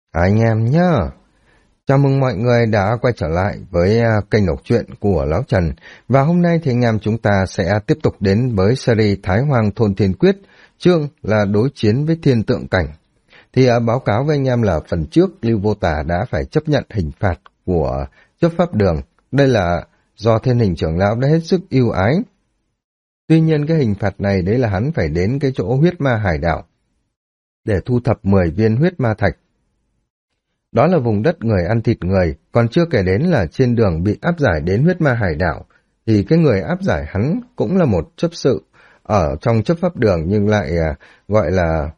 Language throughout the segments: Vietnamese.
Anh em nhá, chào mừng mọi người đã quay trở lại với kênh đọc truyện của Lão Trần. Và hôm nay thì anh em chúng ta sẽ tiếp tục đến với series Thái Hoang Thôn Thiên Quyết, chương là đối chiến với thiên tượng cảnh. Thì báo cáo với anh em là phần trước Lưu Vô Tả đã phải chấp nhận hình phạt của chấp pháp đường. Đây là do Thiên Hình trưởng lão đã hết sức ưu ái. Tuy nhiên cái hình phạt này đấy là hắn phải đến cái chỗ huyết ma hải đảo để thu thập 10 viên huyết ma thạch. Đó là vùng đất người ăn thịt người, còn chưa kể đến là trên đường bị áp giải đến huyết ma hải đảo, thì cái người áp giải hắn cũng là một chấp sự ở trong chấp pháp đường nhưng lại gọi là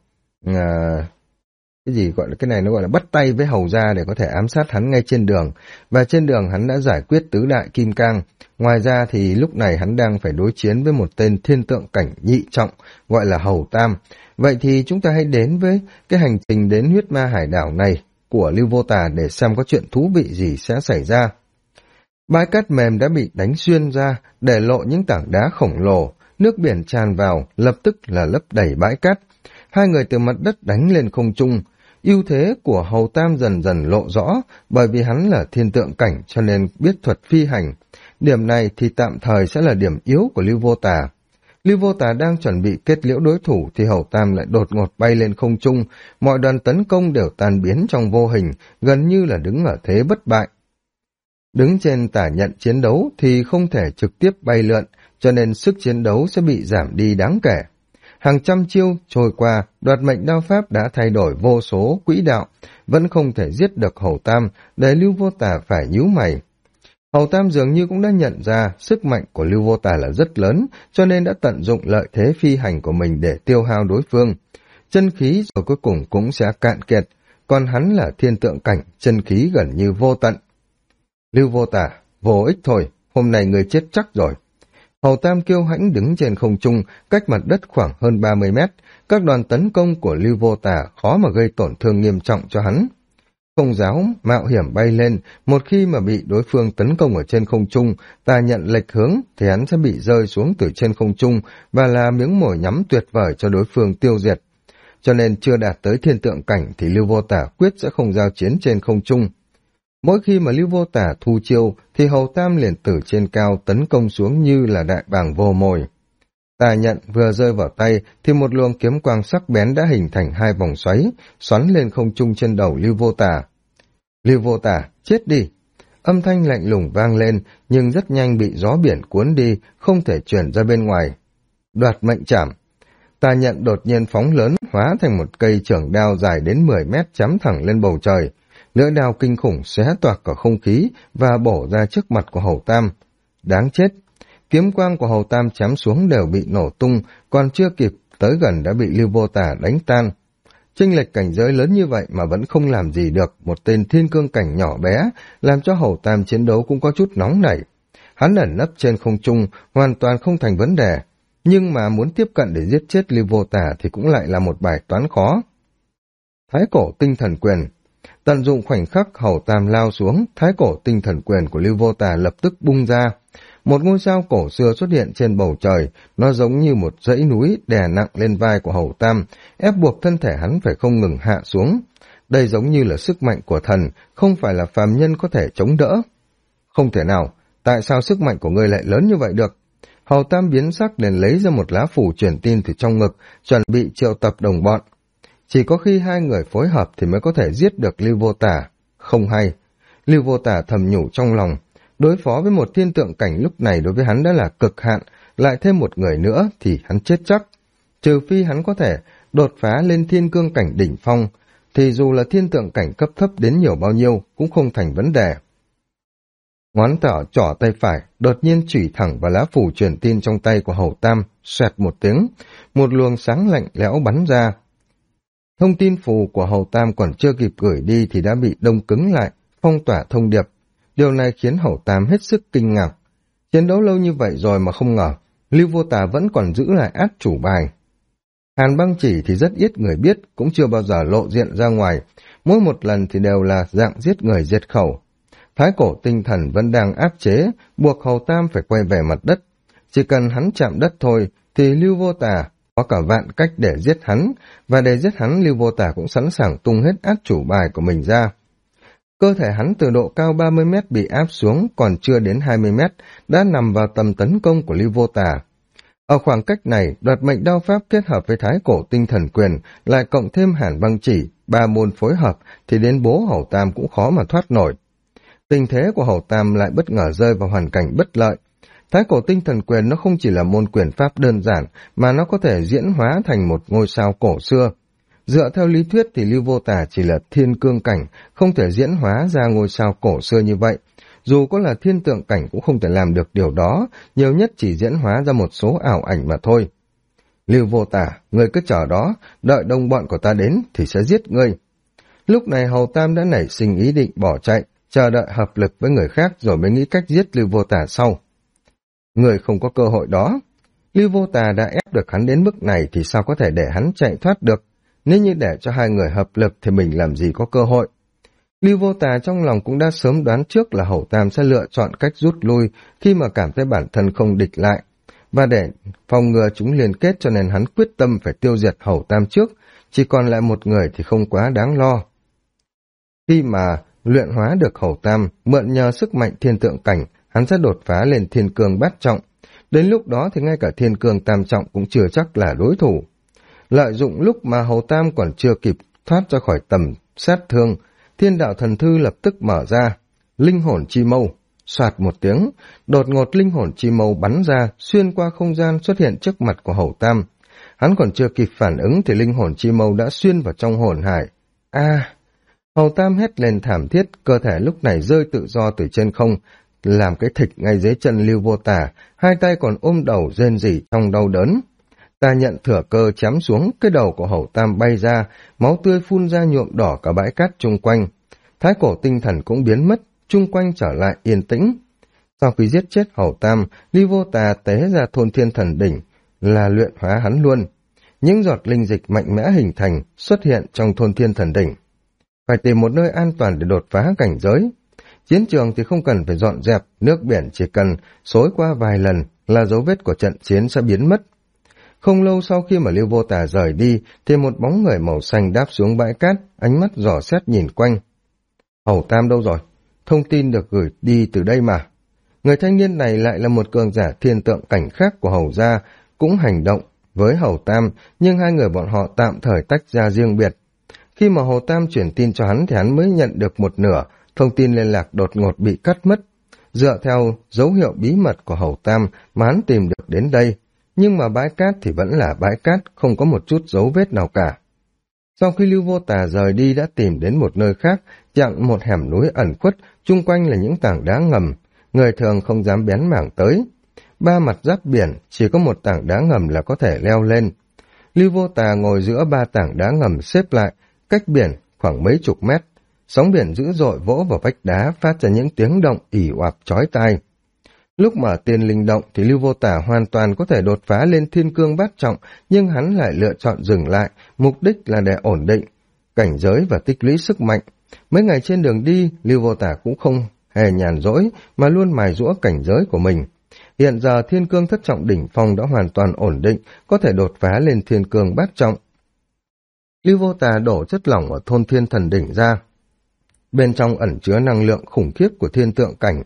cái gì gọi là cái này nó gọi là bắt tay với hầu gia để có thể ám sát hắn ngay trên đường. Và trên đường hắn đã giải quyết tứ đại kim cang. Ngoài ra thì lúc này hắn đang phải đối chiến với một tên thiên tượng cảnh nhị trọng gọi là Hầu Tam. Vậy thì chúng ta hãy đến với cái hành trình đến huyết ma hải đảo này của Lưu Vô Tà để xem có chuyện thú vị gì sẽ xảy ra. Bãi cát mềm đã bị đánh xuyên ra, để lộ những tảng đá khổng lồ, nước biển tràn vào, lập tức là lấp đầy bãi cát. Hai người từ mặt đất đánh lên không trung. Ưu thế của Hầu Tam dần dần lộ rõ, bởi vì hắn là thiên tượng cảnh cho nên biết thuật phi hành. Điểm này thì tạm thời sẽ là điểm yếu của Lưu Vô Tà. Lưu Vô Tà đang chuẩn bị kết liễu đối thủ thì Hầu Tam lại đột ngột bay lên không trung, mọi đoàn tấn công đều tan biến trong vô hình, gần như là đứng ở thế bất bại. Đứng trên tả nhận chiến đấu thì không thể trực tiếp bay lượn, cho nên sức chiến đấu sẽ bị giảm đi đáng kể. Hàng trăm chiêu trôi qua, đoạt mệnh đao pháp đã thay đổi vô số quỹ đạo, vẫn không thể giết được Hầu Tam, để Lưu Vô Tà phải nhíu mày. Hầu Tam dường như cũng đã nhận ra sức mạnh của Lưu Vô Tà là rất lớn, cho nên đã tận dụng lợi thế phi hành của mình để tiêu hao đối phương. Chân khí rồi cuối cùng cũng sẽ cạn kiệt, còn hắn là thiên tượng cảnh, chân khí gần như vô tận. Lưu Vô Tà, vô ích thôi, hôm nay người chết chắc rồi. Hầu Tam kiêu hãnh đứng trên không trung, cách mặt đất khoảng hơn 30 mét, các đoàn tấn công của Lưu Vô Tà khó mà gây tổn thương nghiêm trọng cho hắn. Không giáo, mạo hiểm bay lên, một khi mà bị đối phương tấn công ở trên không trung, ta nhận lệch hướng thì hắn sẽ bị rơi xuống từ trên không trung và là miếng mồi nhắm tuyệt vời cho đối phương tiêu diệt. Cho nên chưa đạt tới thiên tượng cảnh thì Lưu Vô Tả quyết sẽ không giao chiến trên không trung. Mỗi khi mà Lưu Vô Tả thu chiêu thì Hầu Tam liền từ trên cao tấn công xuống như là đại bàng vô mồi. Tà nhận vừa rơi vào tay thì một luồng kiếm quang sắc bén đã hình thành hai vòng xoáy, xoắn lên không trung trên đầu Lưu Vô Tả. Lưu Vô Tả, chết đi! Âm thanh lạnh lùng vang lên, nhưng rất nhanh bị gió biển cuốn đi, không thể chuyển ra bên ngoài. Đoạt mệnh trảm. Tà nhận đột nhiên phóng lớn, hóa thành một cây chưởng đao dài đến 10 mét chém thẳng lên bầu trời. Lưỡi đao kinh khủng xé toạc cả không khí và bổ ra trước mặt của Hầu Tam. Đáng chết! Kiếm quang của Hầu Tam chém xuống đều bị nổ tung, còn chưa kịp tới gần đã bị Lưu Vô Tả đánh tan. Chênh lệch cảnh giới lớn như vậy mà vẫn không làm gì được một tên thiên cương cảnh nhỏ bé, làm cho Hầu Tam chiến đấu cũng có chút nóng nảy. Hắn ẩn nấp trên không trung, hoàn toàn không thành vấn đề, nhưng mà muốn tiếp cận để giết chết Lưu Vô Tả thì cũng lại là một bài toán khó. Thái cổ tinh thần quyền. Tận dụng khoảnh khắc Hầu Tam lao xuống, thái cổ tinh thần quyền của Lưu Vô Tả lập tức bung ra. Một ngôi sao cổ xưa xuất hiện trên bầu trời, nó giống như một dãy núi đè nặng lên vai của Hầu Tam, ép buộc thân thể hắn phải không ngừng hạ xuống. Đây giống như là sức mạnh của thần, không phải là phàm nhân có thể chống đỡ. Không thể nào, tại sao sức mạnh của ngươi lại lớn như vậy được? Hầu Tam biến sắc liền lấy ra một lá phủ truyền tin từ trong ngực, chuẩn bị triệu tập đồng bọn. Chỉ có khi hai người phối hợp thì mới có thể giết được Lưu Vô Tả. Không hay. Lưu Vô Tả thầm nhủ trong lòng. Đối phó với một thiên tượng cảnh lúc này đối với hắn đã là cực hạn, lại thêm một người nữa thì hắn chết chắc. Trừ phi hắn có thể đột phá lên thiên cương cảnh đỉnh phong, thì dù là thiên tượng cảnh cấp thấp đến nhiều bao nhiêu cũng không thành vấn đề. Ngón trỏ tay phải đột nhiên chủy thẳng vào lá phủ truyền tin trong tay của Hầu Tam, xoẹt một tiếng, một luồng sáng lạnh lẽo bắn ra. Thông tin phù của Hầu Tam còn chưa kịp gửi đi thì đã bị đông cứng lại, phong tỏa thông điệp. Điều này khiến Hầu Tam hết sức kinh ngạc. Chiến đấu lâu như vậy rồi mà không ngờ, Lưu Vô Tà vẫn còn giữ lại át chủ bài. Hàn Băng Chỉ thì rất ít người biết, cũng chưa bao giờ lộ diện ra ngoài, mỗi một lần thì đều là dạng giết người diệt khẩu. Thái cổ tinh thần vẫn đang áp chế, buộc Hầu Tam phải quay về mặt đất. Chỉ cần hắn chạm đất thôi, thì Lưu Vô Tà có cả vạn cách để giết hắn, và để giết hắn Lưu Vô Tả cũng sẵn sàng tung hết át chủ bài của mình ra. Cơ thể hắn từ độ cao 30 mét bị áp xuống, còn chưa đến 20 mét, đã nằm vào tầm tấn công của Lưu Vô Tả. Ở khoảng cách này, đoạt mệnh đao pháp kết hợp với thái cổ tinh thần quyền, lại cộng thêm hàn băng chỉ, ba môn phối hợp, thì đến bố Hầu Tam cũng khó mà thoát nổi. Tình thế của Hầu Tam lại bất ngờ rơi vào hoàn cảnh bất lợi. Thái cổ tinh thần quyền nó không chỉ là môn quyền pháp đơn giản, mà nó có thể diễn hóa thành một ngôi sao cổ xưa. Dựa theo lý thuyết thì Lưu Vô Tả chỉ là thiên cương cảnh, không thể diễn hóa ra ngôi sao cổ xưa như vậy. Dù có là thiên tượng cảnh cũng không thể làm được điều đó, nhiều nhất chỉ diễn hóa ra một số ảo ảnh mà thôi. Lưu Vô Tả, ngươi cứ chờ đó, đợi đồng bọn của ta đến thì sẽ giết ngươi. Lúc này Hầu Tam đã nảy sinh ý định bỏ chạy, chờ đợi hợp lực với người khác rồi mới nghĩ cách giết Lưu Vô Tả sau. Người không có cơ hội đó. Lưu Vô Tả đã ép được hắn đến mức này thì sao có thể để hắn chạy thoát được. Nếu như để cho hai người hợp lực thì mình làm gì có cơ hội. Lưu Vô Tả trong lòng cũng đã sớm đoán trước là Hầu Tam sẽ lựa chọn cách rút lui khi mà cảm thấy bản thân không địch lại. Và để phòng ngừa chúng liên kết cho nên hắn quyết tâm phải tiêu diệt Hầu Tam trước, chỉ còn lại một người thì không quá đáng lo. Khi mà luyện hóa được Hầu Tam, mượn nhờ sức mạnh thiên tượng cảnh, hắn sẽ đột phá lên thiên cương bát trọng. Đến lúc đó thì ngay cả thiên cương tam trọng cũng chưa chắc là đối thủ. Lợi dụng lúc mà Hầu Tam còn chưa kịp thoát ra khỏi tầm sát thương, thiên đạo thần thư lập tức mở ra. Linh hồn chi mâu, soạt một tiếng, đột ngột linh hồn chi mâu bắn ra, xuyên qua không gian xuất hiện trước mặt của Hầu Tam. Hắn còn chưa kịp phản ứng thì linh hồn chi mâu đã xuyên vào trong hồn hải. Hầu Tam hét lên thảm thiết, cơ thể lúc này rơi tự do từ trên không, làm cái thịt ngay dưới chân Lưu Vô Tả, hai tay còn ôm đầu rên rỉ trong đau đớn. Ta nhận thừa cơ chém xuống, cái đầu của Hầu Tam bay ra, máu tươi phun ra nhuộm đỏ cả bãi cát chung quanh. Thái cổ tinh thần cũng biến mất, chung quanh trở lại yên tĩnh. Sau khi giết chết Hầu Tam, Lưu Vô Tả tế ra thôn thiên thần đỉnh, là luyện hóa hắn luôn. Những giọt linh dịch mạnh mẽ hình thành, xuất hiện trong thôn thiên thần đỉnh. Phải tìm một nơi an toàn để đột phá cảnh giới. Chiến trường thì không cần phải dọn dẹp, nước biển chỉ cần xối qua vài lần là dấu vết của trận chiến sẽ biến mất. Không lâu sau khi mà Lưu Vô Tả rời đi, thì một bóng người màu xanh đáp xuống bãi cát, ánh mắt dò xét nhìn quanh. Hầu Tam đâu rồi? Thông tin được gửi đi từ đây mà. Người thanh niên này lại là một cường giả thiên tượng cảnh khác của Hầu gia, cũng hành động với Hầu Tam, nhưng hai người bọn họ tạm thời tách ra riêng biệt. Khi mà Hầu Tam chuyển tin cho hắn thì hắn mới nhận được một nửa, thông tin liên lạc đột ngột bị cắt mất. Dựa theo dấu hiệu bí mật của Hầu Tam mà hắn tìm được đến đây, nhưng mà bãi cát thì vẫn là bãi cát, không có một chút dấu vết nào cả. Sau khi Lưu Vô Tả rời đi đã tìm đến một nơi khác, chặn một hẻm núi ẩn khuất, chung quanh là những tảng đá ngầm, người thường không dám bén mảng tới. Ba mặt giáp biển, chỉ có một tảng đá ngầm là có thể leo lên. Lưu Vô Tả ngồi giữa ba tảng đá ngầm xếp lại, cách biển khoảng mấy chục mét. Sóng biển dữ dội vỗ vào vách đá phát ra những tiếng động ỉ oạp chói tai. Lúc mở tiên linh động thì Lưu Vô Tả hoàn toàn có thể đột phá lên thiên cương bát trọng, nhưng hắn lại lựa chọn dừng lại, mục đích là để ổn định cảnh giới và tích lũy sức mạnh. Mấy ngày trên đường đi, Lưu Vô Tả cũng không hề nhàn rỗi mà luôn mài giũa cảnh giới của mình. Hiện giờ thiên cương thất trọng đỉnh phong đã hoàn toàn ổn định, có thể đột phá lên thiên cương bát trọng. Lưu Vô Tả đổ chất lỏng ở thôn thiên thần đỉnh ra. Bên trong ẩn chứa năng lượng khủng khiếp của thiên tượng cảnh.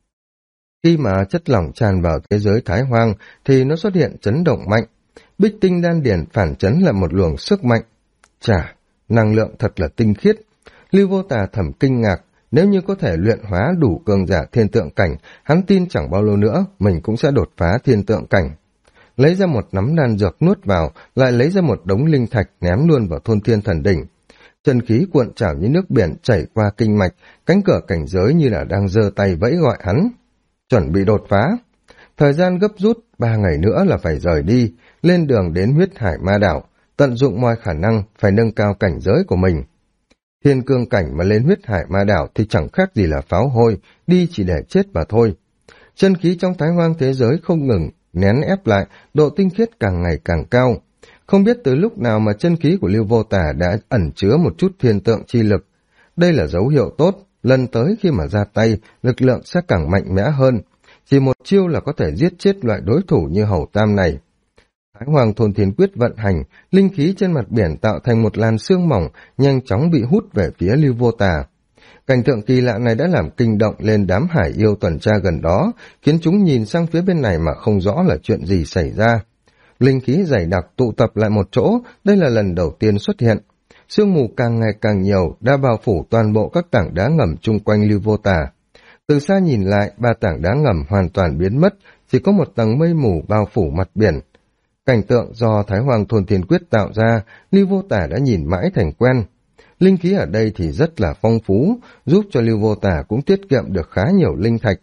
Khi mà chất lỏng tràn vào thế giới Thái Hoang thì nó xuất hiện chấn động mạnh. Bích tinh đan điển phản chấn là một luồng sức mạnh. Chà, năng lượng thật là tinh khiết. Lưu Vô Tả thầm kinh ngạc, nếu như có thể luyện hóa đủ cường giả thiên tượng cảnh, hắn tin chẳng bao lâu nữa mình cũng sẽ đột phá thiên tượng cảnh. Lấy ra một nắm đan dược nuốt vào, lại lấy ra một đống linh thạch ném luôn vào thôn thiên thần đỉnh. Chân khí cuộn trào như nước biển chảy qua kinh mạch, cánh cửa cảnh giới như là đang giơ tay vẫy gọi hắn. Chuẩn bị đột phá. Thời gian gấp rút, 3 ngày nữa là phải rời đi, lên đường đến huyết hải ma đảo, tận dụng mọi khả năng phải nâng cao cảnh giới của mình. Thiên cương cảnh mà lên huyết hải ma đảo thì chẳng khác gì là pháo hôi, đi chỉ để chết mà thôi. Chân khí trong Thái Hoang thế giới không ngừng nén ép lại, độ tinh khiết càng ngày càng cao. Không biết từ lúc nào mà chân khí của Lưu Vô Tả đã ẩn chứa một chút thiên tượng chi lực. Đây là dấu hiệu tốt, lần tới khi mà ra tay, lực lượng sẽ càng mạnh mẽ hơn. Chỉ một chiêu là có thể giết chết loại đối thủ như Hầu Tam này. Thái Hoàng Thôn Thiên Quyết vận hành, linh khí trên mặt biển tạo thành một làn sương mỏng, nhanh chóng bị hút về phía Lưu Vô Tà. Cảnh tượng kỳ lạ này đã làm kinh động lên đám hải yêu tuần tra gần đó, khiến chúng nhìn sang phía bên này mà không rõ là chuyện gì xảy ra. Linh khí dày đặc tụ tập lại một chỗ, đây là lần đầu tiên xuất hiện. Sương mù càng ngày càng nhiều, đã bao phủ toàn bộ các tảng đá ngầm chung quanh Lưu Vô Tà. Từ xa nhìn lại, 3 tảng đá ngầm hoàn toàn biến mất, chỉ có một tầng mây mù bao phủ mặt biển. Cảnh tượng do Thái Hoàng Thôn Thiên Quyết tạo ra, Lưu Vô Tà đã nhìn mãi thành quen. Linh khí ở đây thì rất là phong phú, giúp cho Lưu Vô Tà cũng tiết kiệm được khá nhiều linh thạch.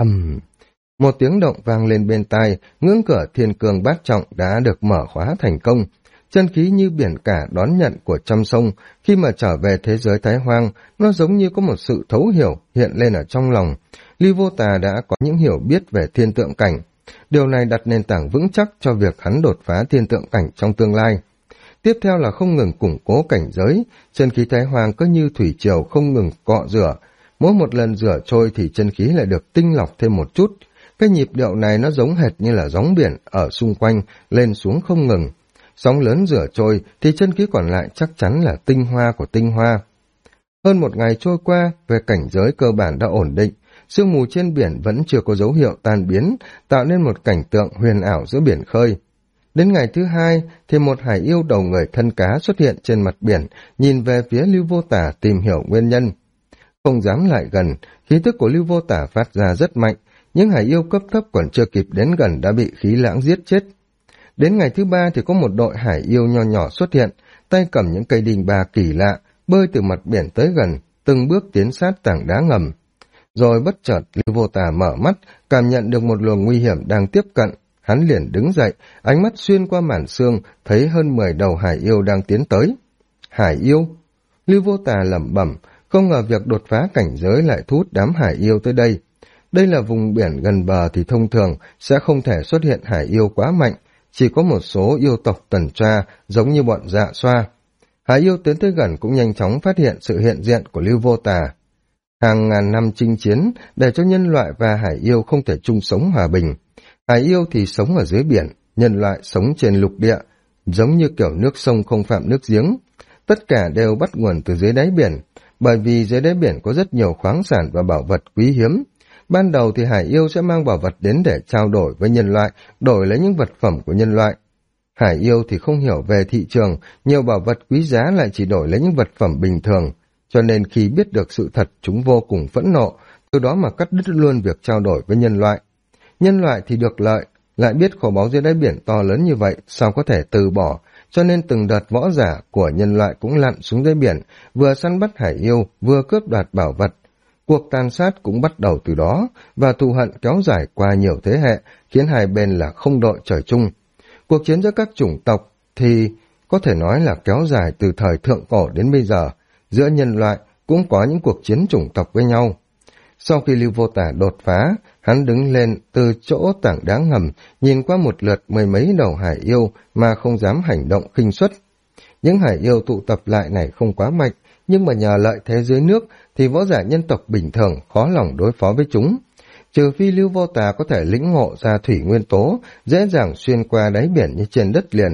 Một tiếng động vang lên bên tai, ngưỡng cửa Thiên Cương Bát Trọng đã được mở khóa thành công. Chân khí như biển cả đón nhận của trăm sông, khi mà trở về thế giới Thái Hoang, nó giống như có một sự thấu hiểu hiện lên ở trong lòng. Lưu Vô Tà đã có những hiểu biết về thiên tượng cảnh. Điều này đặt nền tảng vững chắc cho việc hắn đột phá thiên tượng cảnh trong tương lai. Tiếp theo là không ngừng củng cố cảnh giới, chân khí Thái Hoang cứ như thủy triều không ngừng cọ rửa. Mỗi một lần rửa trôi thì chân khí lại được tinh lọc thêm một chút. Cái nhịp điệu này nó giống hệt như là gióng biển ở xung quanh, lên xuống không ngừng. Sóng lớn rửa trôi thì chân khí còn lại chắc chắn là tinh hoa của tinh hoa. Hơn một ngày trôi qua, về cảnh giới cơ bản đã ổn định, sương mù trên biển vẫn chưa có dấu hiệu tan biến, tạo nên một cảnh tượng huyền ảo giữa biển khơi. Đến ngày thứ 2 thì một hải yêu đầu người thân cá xuất hiện trên mặt biển, nhìn về phía Lưu Vô Tà tìm hiểu nguyên nhân. Không dám lại gần, khí tức của Lưu Vô Tà phát ra rất mạnh, những hải yêu cấp thấp còn chưa kịp đến gần đã bị khí lãng giết chết. Đến ngày thứ 3 thì có một đội hải yêu nho nhỏ xuất hiện, tay cầm những cây đinh ba kỳ lạ, bơi từ mặt biển tới gần, từng bước tiến sát tảng đá ngầm. Rồi bất chợt Lưu Vô Tà mở mắt, cảm nhận được một luồng nguy hiểm đang tiếp cận. Hắn liền đứng dậy, ánh mắt xuyên qua màn sương, thấy hơn 10 đầu hải yêu đang tiến tới. Hải yêu? Lưu Vô Tà lẩm bẩm, không ngờ việc đột phá cảnh giới lại thu hút đám hải yêu tới đây. Đây là vùng biển gần bờ thì thông thường sẽ không thể xuất hiện hải yêu quá mạnh, chỉ có một số yêu tộc tuần tra giống như bọn Dạ Xoa. Hải yêu tiến tới gần cũng nhanh chóng phát hiện sự hiện diện của Lưu Vô Tà. Hàng ngàn năm chinh chiến để cho nhân loại và hải yêu không thể chung sống hòa bình. Hải yêu thì sống ở dưới biển, nhân loại sống trên lục địa, giống như kiểu nước sông không phạm nước giếng. Tất cả đều bắt nguồn từ dưới đáy biển, bởi vì dưới đáy biển có rất nhiều khoáng sản và bảo vật quý hiếm. Ban đầu thì hải yêu sẽ mang bảo vật đến để trao đổi với nhân loại, đổi lấy những vật phẩm của nhân loại. Hải yêu thì không hiểu về thị trường, nhiều bảo vật quý giá lại chỉ đổi lấy những vật phẩm bình thường, cho nên khi biết được sự thật chúng vô cùng phẫn nộ, từ đó mà cắt đứt luôn việc trao đổi với nhân loại. Nhân loại thì được lợi, lại biết kho báu dưới đáy biển to lớn như vậy, sao có thể từ bỏ, cho nên từng đợt võ giả của nhân loại cũng lặn xuống dưới biển, vừa săn bắt hải yêu, vừa cướp đoạt bảo vật. Cuộc tàn sát cũng bắt đầu từ đó, và thù hận kéo dài qua nhiều thế hệ, khiến hai bên là không đội trời chung. Cuộc chiến giữa các chủng tộc thì có thể nói là kéo dài từ thời thượng cổ đến bây giờ, giữa nhân loại cũng có những cuộc chiến chủng tộc với nhau. Sau khi Lưu Vô Tà đột phá, hắn đứng lên từ chỗ tảng đá ngầm, nhìn qua một lượt 10 mấy đầu hải yêu mà không dám hành động khinh suất. Những hải yêu tụ tập lại này không quá mạnh, nhưng mà nhờ lợi thế dưới nước thì võ giả nhân tộc bình thường khó lòng đối phó với chúng. Trừ phi Lưu Vô Tà có thể lĩnh ngộ ra thủy nguyên tố, dễ dàng xuyên qua đáy biển như trên đất liền.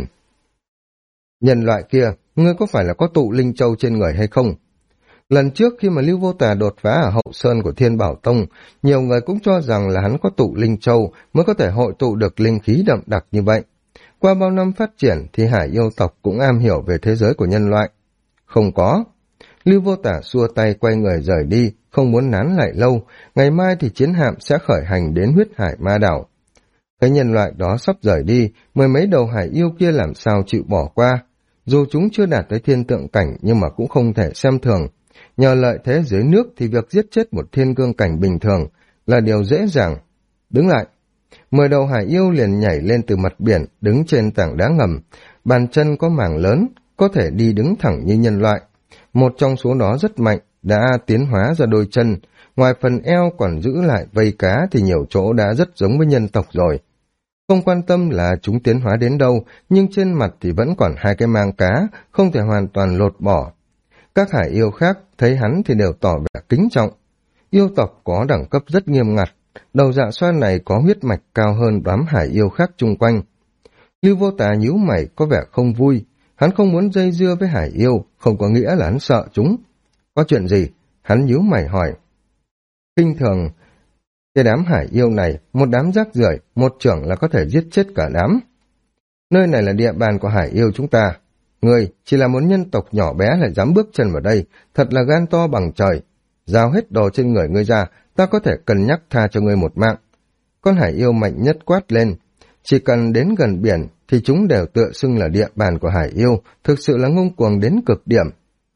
Nhân loại kia, ngươi có phải là có tụ linh châu trên người hay không? Lần trước khi mà Lưu Vô Tà đột phá ở hậu sơn của Thiên Bảo Tông, nhiều người cũng cho rằng là hắn có tụ linh châu mới có thể hội tụ được linh khí đậm đặc như vậy. Qua bao năm phát triển thì hải yêu tộc cũng am hiểu về thế giới của nhân loại. Không có. Lưu Vô Tà xua tay quay người rời đi, không muốn nán lại lâu, ngày mai thì chiến hạm sẽ khởi hành đến huyết hải ma đảo. Cái nhân loại đó sắp rời đi, 10 mấy đầu hải yêu kia làm sao chịu bỏ qua. Dù chúng chưa đạt tới thiên tượng cảnh nhưng mà cũng không thể xem thường. Nhờ lợi thế dưới nước thì việc giết chết một thiên cương cảnh bình thường là điều dễ dàng. Đứng lại. 10 đầu hải yêu liền nhảy lên từ mặt biển, đứng trên tảng đá ngầm. Bàn chân có màng lớn, có thể đi đứng thẳng như nhân loại. Một trong số đó rất mạnh, đã tiến hóa ra đôi chân. Ngoài phần eo còn giữ lại vây cá thì nhiều chỗ đã rất giống với nhân tộc rồi. Không quan tâm là chúng tiến hóa đến đâu, nhưng trên mặt thì vẫn còn 2 cái mang cá, không thể hoàn toàn lột bỏ. Các hải yêu khác thấy hắn thì đều tỏ vẻ kính trọng. Yêu tộc có đẳng cấp rất nghiêm ngặt, đầu Dạ Xoa này có huyết mạch cao hơn đám hải yêu khác chung quanh. Lưu Vô Tà nhíu mày có vẻ không vui. Hắn không muốn dây dưa với hải yêu, không có nghĩa là hắn sợ chúng. Có chuyện gì? Hắn nhíu mày hỏi. Kinh thường, cái đám hải yêu này, một đám rác rưởi, một chưởng là có thể giết chết cả đám. Nơi này là địa bàn của hải yêu chúng ta. Ngươi chỉ là một nhân tộc nhỏ bé lại dám bước chân vào đây, thật là gan to bằng trời. Giao hết đồ trên người ngươi ra, ta có thể cân nhắc tha cho ngươi một mạng. Con hải yêu mạnh nhất quát lên. Chỉ cần đến gần biển thì chúng đều tựa xưng là địa bàn của hải yêu, thực sự là ngông cuồng đến cực điểm.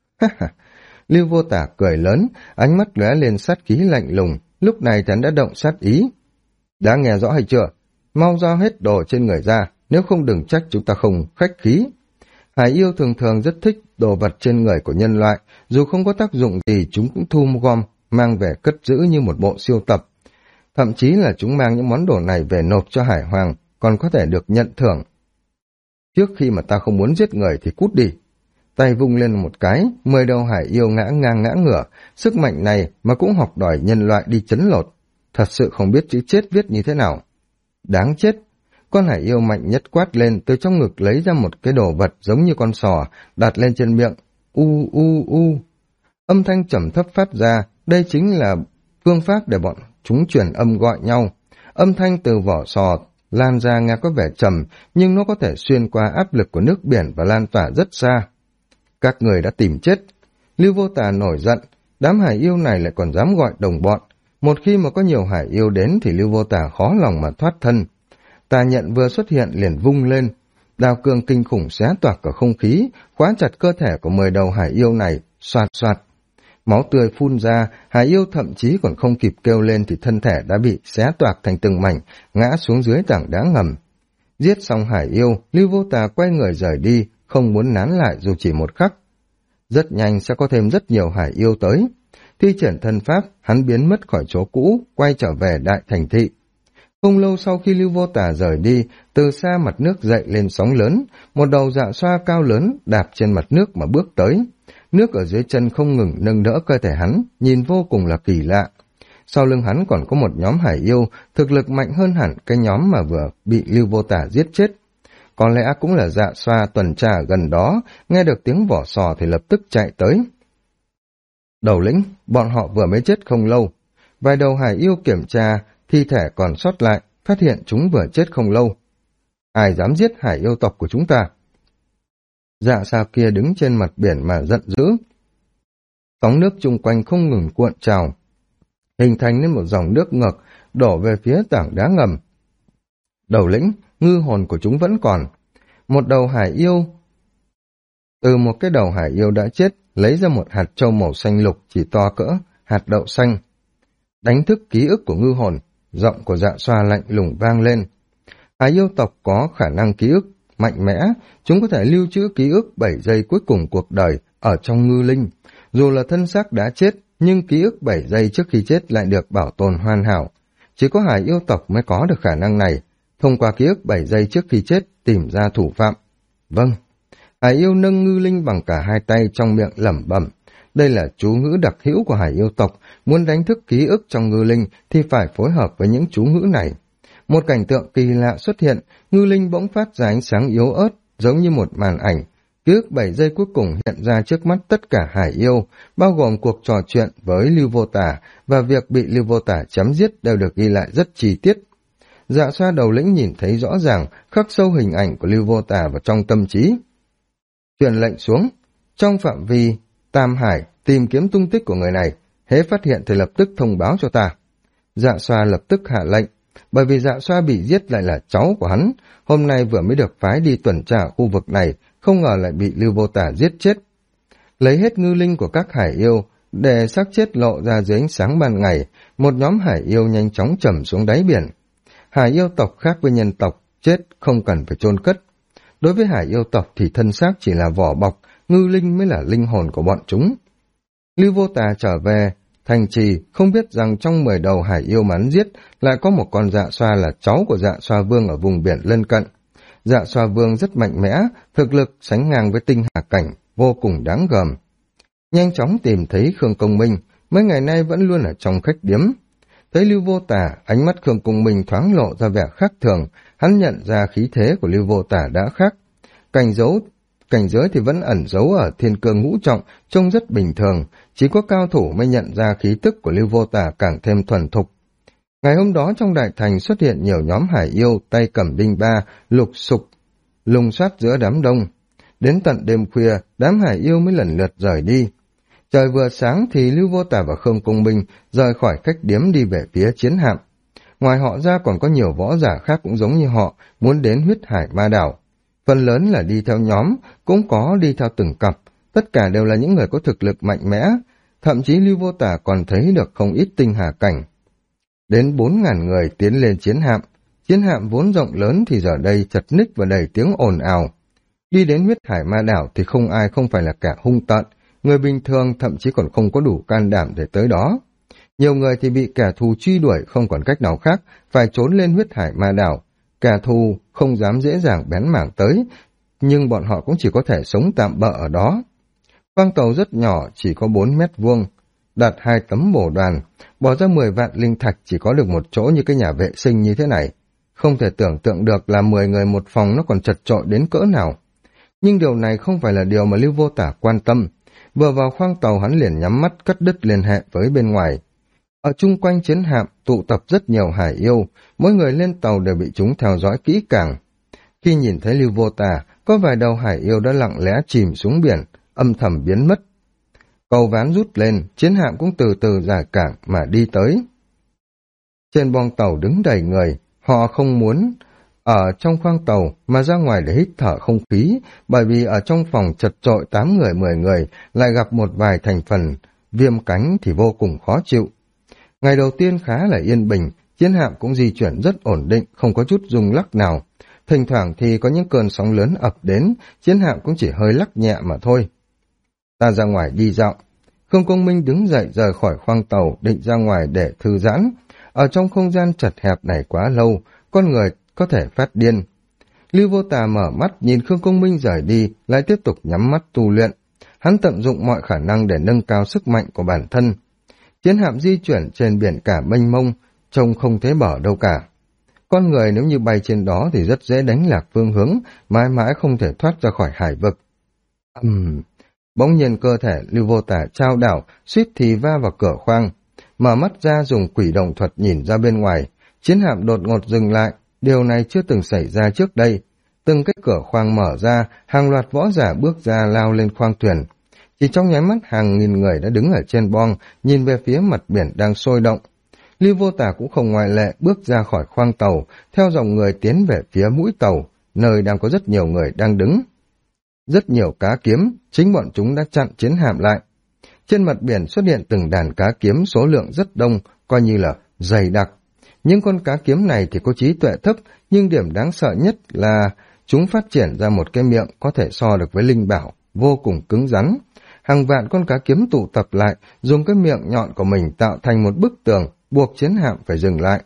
Lưu Vô Tả cười lớn, ánh mắt lóe lên sát khí lạnh lùng, lúc này hắn đã động sát ý. Đã nghe rõ hay chưa? Mau giao hết đồ trên người ra, nếu không đừng trách chúng ta không khách khí. Hải yêu thường thường rất thích đồ vật trên người của nhân loại, dù không có tác dụng gì chúng cũng thu gom, mang về cất giữ như một bộ siêu tập. Thậm chí là chúng mang những món đồ này về nộp cho hải hoàng, còn có thể được nhận thưởng. Trước khi mà ta không muốn giết người thì cút đi. Tay vung lên một cái, 10 đầu hải yêu ngã ngang ngã ngửa, sức mạnh này mà cũng học đòi nhân loại đi chấn lột. Thật sự không biết chữ chết viết như thế nào. Đáng chết! Con hải yêu mạnh nhất quát lên, từ trong ngực lấy ra một cái đồ vật giống như con sò, đặt lên trên miệng. U u u. Âm thanh trầm thấp phát ra, đây chính là phương pháp để bọn chúng truyền âm gọi nhau. Âm thanh từ vỏ sò lan ra nghe có vẻ trầm, nhưng nó có thể xuyên qua áp lực của nước biển và lan tỏa rất xa. Các người đã tìm chết. Lưu Vô Tà nổi giận, đám hải yêu này lại còn dám gọi đồng bọn. Một khi mà có nhiều hải yêu đến thì Lưu Vô Tà khó lòng mà thoát thân. Tà nhận vừa xuất hiện liền vung lên, đao cương kinh khủng xé toạc cả không khí, khóa chặt cơ thể của 10 đầu hải yêu này, xoạt xoạt. Máu tươi phun ra, hải yêu thậm chí còn không kịp kêu lên thì thân thể đã bị xé toạc thành từng mảnh, ngã xuống dưới tảng đá ngầm. Giết xong hải yêu, Lưu Vô Tà quay người rời đi, không muốn nán lại dù chỉ một khắc. Rất nhanh sẽ có thêm rất nhiều hải yêu tới. Thi triển thân pháp, hắn biến mất khỏi chỗ cũ, quay trở về đại thành thị. Không lâu sau khi Lưu Vô Tà rời đi, từ xa mặt nước dậy lên sóng lớn, một đầu dạ xoa cao lớn đạp trên mặt nước mà bước tới. Nước ở dưới chân không ngừng nâng đỡ cơ thể hắn, nhìn vô cùng là kỳ lạ. Sau lưng hắn còn có một nhóm hải yêu, thực lực mạnh hơn hẳn cái nhóm mà vừa bị Lưu Vô Tà giết chết. Có lẽ cũng là dạ xoa tuần tra gần đó, nghe được tiếng vỏ sò thì lập tức chạy tới. Đầu lĩnh, bọn họ vừa mới chết không lâu. Vài đầu hải yêu kiểm tra, thi thể còn sót lại, phát hiện chúng vừa chết không lâu. Ai dám giết hải yêu tộc của chúng ta? Dạ sao kia đứng trên mặt biển mà giận dữ. Sóng nước chung quanh không ngừng cuộn trào, hình thành nên một dòng nước ngược, đổ về phía tảng đá ngầm. Đầu lĩnh, ngư hồn của chúng vẫn còn. Một đầu hải yêu, từ một cái đầu hải yêu đã chết, lấy ra một hạt châu màu xanh lục chỉ to cỡ hạt đậu xanh. Đánh thức ký ức của ngư hồn, giọng của dạ xoa lạnh lùng vang lên. Hải yêu tộc có khả năng ký ức mạnh mẽ, chúng có thể lưu trữ ký ức 7 giây cuối cùng cuộc đời ở trong ngư linh. Dù là thân xác đã chết, nhưng ký ức 7 giây trước khi chết lại được bảo tồn hoàn hảo. Chỉ có hải yêu tộc mới có được khả năng này, thông qua ký ức 7 giây trước khi chết tìm ra thủ phạm. Vâng. Hải yêu nâng ngư linh bằng cả hai tay trong miệng lẩm bẩm. Đây là chú ngữ đặc hữu của hải yêu tộc, muốn đánh thức ký ức trong ngư linh thì phải phối hợp với những chú ngữ này. Một cảnh tượng kỳ lạ xuất hiện, ngư linh bỗng phát ra ánh sáng yếu ớt, giống như một màn ảnh. Ký ức 7 giây cuối cùng hiện ra trước mắt tất cả hải yêu, bao gồm cuộc trò chuyện với Lưu Vô Tả và việc bị Lưu Vô Tả chém giết đều được ghi lại rất chi tiết. Dạ xoa đầu lĩnh nhìn thấy rõ ràng, khắc sâu hình ảnh của Lưu Vô Tả vào trong tâm trí. Truyền lệnh xuống, trong phạm vi Tam Hải tìm kiếm tung tích của người này, hễ phát hiện thì lập tức thông báo cho ta. Dạ xoa lập tức hạ lệnh, bởi vì dạ xoa bị giết lại là cháu của hắn, hôm nay vừa mới được phái đi tuần tra khu vực này, không ngờ lại bị Lưu Vô Tả giết chết. Lấy hết ngư linh của các hải yêu, để xác chết lộ ra dưới ánh sáng ban ngày, một nhóm hải yêu nhanh chóng chầm xuống đáy biển. Hải yêu tộc khác với nhân tộc, chết không cần phải chôn cất. Đối với hải yêu tộc thì thân xác chỉ là vỏ bọc, ngư linh mới là linh hồn của bọn chúng. Lưu Vô Tà trở về thành trì, không biết rằng trong 10 đầu hải yêu mà hắn giết lại có một con dạ xoa là cháu của dạ xoa vương ở vùng biển lân cận. Dạ xoa vương rất mạnh mẽ, thực lực sánh ngang với tinh hà cảnh, vô cùng đáng gờm. Nhanh chóng tìm thấy Khương Công Minh, mấy ngày nay vẫn luôn ở trong khách điếm. Thấy Lưu Vô Tà, ánh mắt Khương Cung Minh thoáng lộ ra vẻ khác thường, hắn nhận ra khí thế của Lưu Vô Tà đã khác. Cảnh giới thì vẫn ẩn giấu ở thiên cương ngũ trọng, trông rất bình thường, chỉ có cao thủ mới nhận ra khí tức của Lưu Vô Tà càng thêm thuần thục. Ngày hôm đó trong đại thành xuất hiện nhiều nhóm hải yêu, tay cầm binh ba, lục sục, lùng soát giữa đám đông. Đến tận đêm khuya, đám hải yêu mới lần lượt rời đi. Trời vừa sáng thì Lưu Vô Tà và Khương Cung Minh rời khỏi khách điếm đi về phía chiến hạm. Ngoài họ ra còn có nhiều võ giả khác cũng giống như họ, muốn đến huyết hải ma đảo. Phần lớn là đi theo nhóm, cũng có đi theo từng cặp, tất cả đều là những người có thực lực mạnh mẽ, thậm chí Lưu Vô Tà còn thấy được không ít tinh hà cảnh. Đến 4.000 người tiến lên chiến hạm vốn rộng lớn thì giờ đây chật ních và đầy tiếng ồn ào. Đi đến huyết hải ma đảo thì không ai không phải là kẻ hung tợn, người bình thường thậm chí còn không có đủ can đảm để tới đó. Nhiều người thì bị kẻ thù truy đuổi không còn cách nào khác, phải trốn lên huyết hải ma đảo. Kẻ thù không dám dễ dàng bén mảng tới, nhưng bọn họ cũng chỉ có thể sống tạm bợ ở đó. Khoang tàu rất nhỏ, chỉ có 4 mét vuông, đặt 2 tấm bổ đoàn, bỏ ra 10 vạn linh thạch chỉ có được một chỗ như cái nhà vệ sinh như thế này. Không thể tưởng tượng được là 10 người một phòng nó còn chật chội đến cỡ nào. Nhưng điều này không phải là điều mà Lưu Vô Tà quan tâm. Vừa vào khoang tàu hắn liền nhắm mắt cắt đứt liên hệ với bên ngoài. Ở chung quanh chiến hạm tụ tập rất nhiều hải yêu, mỗi người lên tàu đều bị chúng theo dõi kỹ càng. Khi nhìn thấy Lưu Vô Tà, có vài đầu hải yêu đã lặng lẽ chìm xuống biển, âm thầm biến mất. Cầu ván rút lên, chiến hạm cũng từ từ rời cảng mà đi tới. Trên boong tàu đứng đầy người, họ không muốn ở trong khoang tàu mà ra ngoài để hít thở không khí, bởi vì ở trong phòng chật chội 8 người 10 người lại gặp một vài thành phần viêm cánh thì vô cùng khó chịu. Ngày đầu tiên khá là yên bình, chiến hạm cũng di chuyển rất ổn định, không có chút rung lắc nào. Thỉnh thoảng thì có những cơn sóng lớn ập đến, chiến hạm cũng chỉ hơi lắc nhẹ mà thôi. Ta ra ngoài đi dạo. Khương Công Minh đứng dậy rời khỏi khoang tàu, định ra ngoài để thư giãn. Ở trong không gian chật hẹp này quá lâu, con người có thể phát điên. Lưu Vô Tà mở mắt nhìn Khương Công Minh rời đi, lại tiếp tục nhắm mắt tu luyện. Hắn tận dụng mọi khả năng để nâng cao sức mạnh của bản thân. Chiến hạm di chuyển trên biển cả mênh mông, trông không thấy bờ đâu cả. Con người nếu như bay trên đó thì rất dễ đánh lạc phương hướng, mãi mãi không thể thoát ra khỏi hải vực. Bỗng nhiên cơ thể Lưu Vô Tà chao đảo, suýt thì va vào cửa khoang. Mở mắt ra dùng quỷ đồng thuật nhìn ra bên ngoài, chiến hạm đột ngột dừng lại, điều này chưa từng xảy ra trước đây. Từng cái cửa khoang mở ra, hàng loạt võ giả bước ra lao lên khoang thuyền. Chỉ trong nháy mắt hàng nghìn người đã đứng ở trên boong, nhìn về phía mặt biển đang sôi động. Lưu Vô Tà cũng không ngoại lệ, bước ra khỏi khoang tàu, theo dòng người tiến về phía mũi tàu, nơi đang có rất nhiều người đang đứng. Rất nhiều cá kiếm, chính bọn chúng đã chặn chiến hạm lại. Trên mặt biển xuất hiện từng đàn cá kiếm số lượng rất đông, coi như là dày đặc. Những con cá kiếm này thì có trí tuệ thấp, nhưng điểm đáng sợ nhất là chúng phát triển ra một cái miệng có thể so được với linh bảo, vô cùng cứng rắn. Hàng vạn con cá kiếm tụ tập lại, dùng cái miệng nhọn của mình tạo thành một bức tường, buộc chiến hạm phải dừng lại.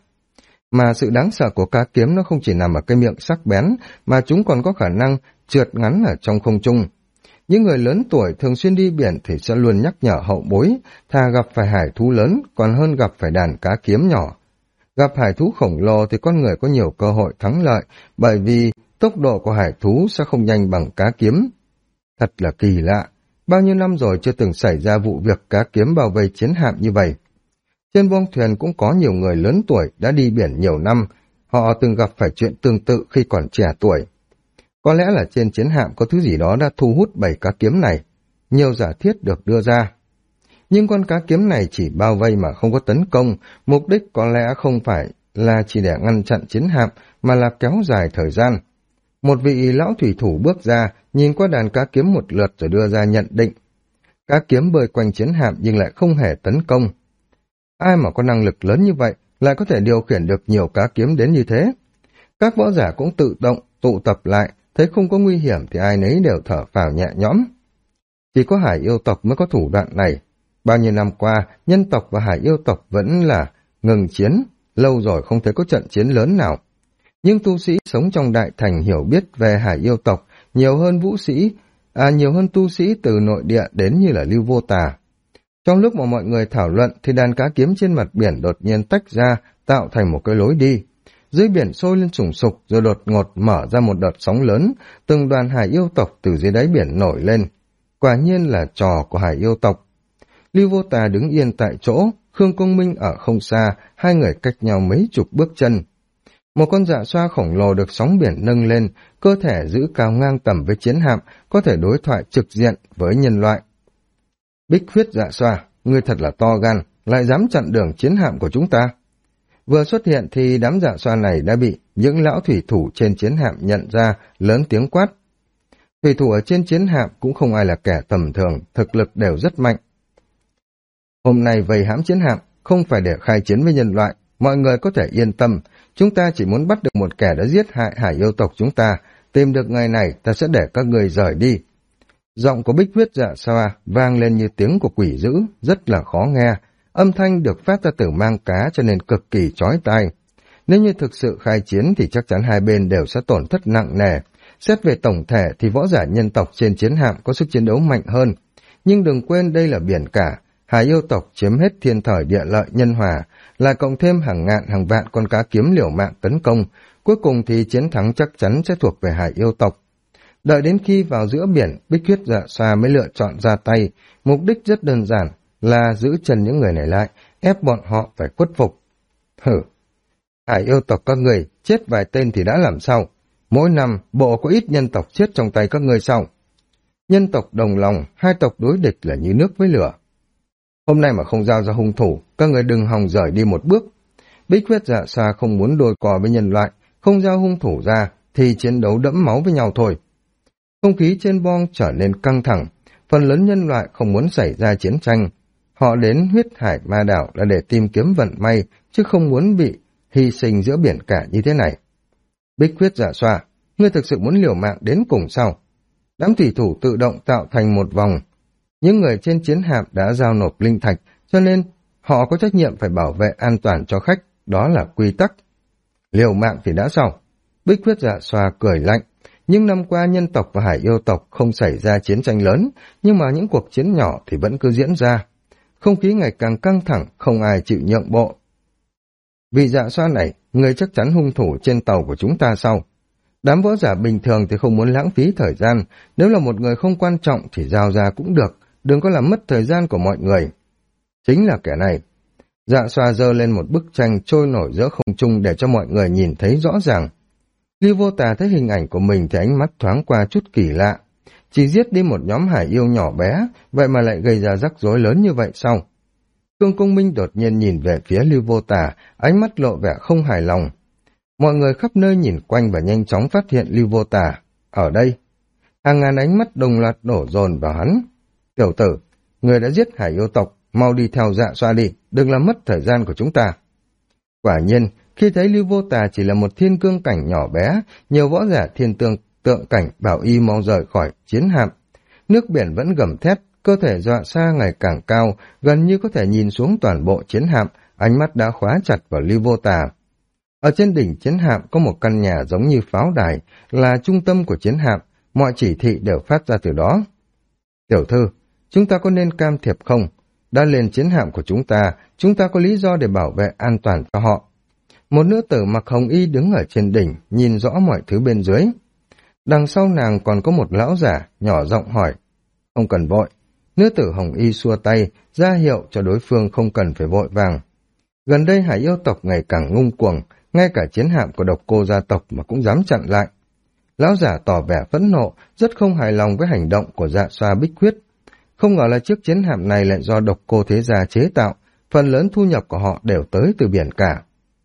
Mà sự đáng sợ của cá kiếm nó không chỉ nằm ở cái miệng sắc bén, mà chúng còn có khả năng trượt ngắn ở trong không trung. Những người lớn tuổi thường xuyên đi biển thì sẽ luôn nhắc nhở hậu bối, thà gặp phải hải thú lớn còn hơn gặp phải đàn cá kiếm nhỏ. Gặp hải thú khổng lồ thì con người có nhiều cơ hội thắng lợi, bởi vì tốc độ của hải thú sẽ không nhanh bằng cá kiếm. Thật là kỳ lạ, bao nhiêu năm rồi chưa từng xảy ra vụ việc cá kiếm bao vây chiến hạm như vậy. Trên boong thuyền cũng có nhiều người lớn tuổi đã đi biển nhiều năm, họ từng gặp phải chuyện tương tự khi còn trẻ tuổi. Có lẽ là trên chiến hạm có thứ gì đó đã thu hút 7 cá kiếm này, nhiều giả thiết được đưa ra. Nhưng con cá kiếm này chỉ bao vây mà không có tấn công, mục đích có lẽ không phải là chỉ để ngăn chặn chiến hạm mà là kéo dài thời gian. Một vị lão thủy thủ bước ra, nhìn qua đàn cá kiếm một lượt rồi đưa ra nhận định. Cá kiếm bơi quanh chiến hạm nhưng lại không hề tấn công. Ai mà có năng lực lớn như vậy lại có thể điều khiển được nhiều cá kiếm đến như thế? Các võ giả cũng tự động tụ tập lại, thấy không có nguy hiểm thì ai nấy đều thở phào nhẹ nhõm. Chỉ có hải yêu tộc mới có thủ đoạn này. Bao nhiêu năm qua, nhân tộc và hải yêu tộc vẫn là ngừng chiến, lâu rồi không thấy có trận chiến lớn nào. Nhưng tu sĩ sống trong đại thành hiểu biết về hải yêu tộc nhiều hơn tu sĩ từ nội địa đến như là Lưu Vô Tà. Trong lúc mà mọi người thảo luận thì đàn cá kiếm trên mặt biển đột nhiên tách ra, tạo thành một cái lối đi. Dưới biển sôi lên sùng sục rồi đột ngột mở ra một đợt sóng lớn, từng đoàn hải yêu tộc từ dưới đáy biển nổi lên. Quả nhiên là trò của hải yêu tộc. Lưu Vô Tà đứng yên tại chỗ, Khương Công Minh ở không xa, hai người cách nhau mấy chục bước chân. Một con dạ xoa khổng lồ được sóng biển nâng lên, cơ thể giữ cao ngang tầm với chiến hạm, có thể đối thoại trực diện với nhân loại. Bích huyết dạ xoa, ngươi thật là to gan, lại dám chặn đường chiến hạm của chúng ta. Vừa xuất hiện thì đám dạ xoa này đã bị những lão thủy thủ trên chiến hạm nhận ra, lớn tiếng quát. Thủy thủ ở trên chiến hạm cũng không ai là kẻ tầm thường, thực lực đều rất mạnh. Hôm nay vây hãm chiến hạm, không phải để khai chiến với nhân loại, mọi người có thể yên tâm, chúng ta chỉ muốn bắt được một kẻ đã giết hại hải yêu tộc chúng ta, tìm được ngày này ta sẽ để các người rời đi. Giọng của Bích huyết dạ xoa vang lên như tiếng của quỷ dữ, rất là khó nghe, âm thanh được phát ra từ mang cá cho nên cực kỳ chói tai. Nếu như thực sự khai chiến thì chắc chắn hai bên đều sẽ tổn thất nặng nề. Xét về tổng thể thì võ giả nhân tộc trên chiến hạm có sức chiến đấu mạnh hơn. Nhưng đừng quên đây là biển cả, hải yêu tộc chiếm hết thiên thời địa lợi nhân hòa, lại cộng thêm hàng ngàn hàng vạn con cá kiếm liều mạng tấn công, cuối cùng thì chiến thắng chắc chắn sẽ thuộc về hải yêu tộc. Đợi đến khi vào giữa biển, Bích huyết dạ xoa mới lựa chọn ra tay, mục đích rất đơn giản là giữ chân những người này lại, ép bọn họ phải khuất phục. Hử! Hải yêu tộc các người, chết vài tên thì đã làm sao? Mỗi năm, bộ có ít nhân tộc chết trong tay các ngươi sao? Nhân tộc đồng lòng, hai tộc đối địch là như nước với lửa. Hôm nay mà không giao ra hung thủ, các người đừng hòng rời đi một bước. Bích huyết dạ xoa không muốn đôi cò với nhân loại, không giao hung thủ ra, thì chiến đấu đẫm máu với nhau thôi. Không khí trên bong trở nên căng thẳng, phần lớn nhân loại không muốn xảy ra chiến tranh. Họ đến huyết hải ma đảo là để tìm kiếm vận may, chứ không muốn bị hy sinh giữa biển cả như thế này. Bích huyết dạ xoa, ngươi thực sự muốn liều mạng đến cùng sao? Đám thủy thủ tự động tạo thành một vòng. Những người trên chiến hạm đã giao nộp linh thạch, cho nên họ có trách nhiệm phải bảo vệ an toàn cho khách, đó là quy tắc. Liều mạng thì đã sao? Bích huyết dạ xoa cười lạnh. Nhưng năm qua nhân tộc và hải yêu tộc không xảy ra chiến tranh lớn, nhưng mà những cuộc chiến nhỏ thì vẫn cứ diễn ra. Không khí ngày càng căng thẳng, không ai chịu nhượng bộ. Vì dạ xoa này, người chắc chắn hung thủ trên tàu của chúng ta sao? Đám võ giả bình thường thì không muốn lãng phí thời gian, nếu là một người không quan trọng thì giao ra cũng được, đừng có làm mất thời gian của mọi người. Chính là kẻ này. Dạ xoa giơ lên một bức tranh trôi nổi giữa không trung để cho mọi người nhìn thấy rõ ràng. Lưu Vô Tà thấy hình ảnh của mình thì ánh mắt thoáng qua chút kỳ lạ. Chỉ giết đi một nhóm hải yêu nhỏ bé, vậy mà lại gây ra rắc rối lớn như vậy sao? Khương Công Minh đột nhiên nhìn về phía Lưu Vô Tà, ánh mắt lộ vẻ không hài lòng. Mọi người khắp nơi nhìn quanh và nhanh chóng phát hiện Lưu Vô Tà. Ở đây, hàng ngàn ánh mắt đồng loạt đổ dồn vào hắn. Tiểu tử, người đã giết hải yêu tộc, mau đi theo dạ xoa đi, đừng làm mất thời gian của chúng ta. Quả nhiên, khi thấy Lưu Vô Tà chỉ là một thiên cương cảnh nhỏ bé, nhiều võ giả thiên tượng cảnh bảo y mau rời khỏi chiến hạm. Nước biển vẫn gầm thét, cơ thể dọa xa ngày càng cao, gần như có thể nhìn xuống toàn bộ chiến hạm, ánh mắt đã khóa chặt vào Lưu Vô Tà. Ở trên đỉnh chiến hạm có một căn nhà giống như pháo đài, là trung tâm của chiến hạm, mọi chỉ thị đều phát ra từ đó. Tiểu thư, chúng ta có nên can thiệp không? Đã lên chiến hạm của chúng ta có lý do để bảo vệ an toàn cho họ. Một nữ tử mặc hồng y đứng ở trên đỉnh, nhìn rõ mọi thứ bên dưới. Đằng sau nàng còn có một lão giả, nhỏ giọng hỏi. Không cần vội. Nữ tử hồng y xua tay, ra hiệu cho đối phương không cần phải vội vàng. Gần đây hải yêu tộc ngày càng ngông cuồng, ngay cả chiến hạm của Độc Cô gia tộc mà cũng dám chặn lại. Lão giả tỏ vẻ phẫn nộ, rất không hài lòng với hành động của dạ xoa Bích huyết. Không ngờ là chiếc chiến hạm này lại do Độc Cô thế gia chế tạo, phần lớn thu nhập của họ đều tới từ biển cả.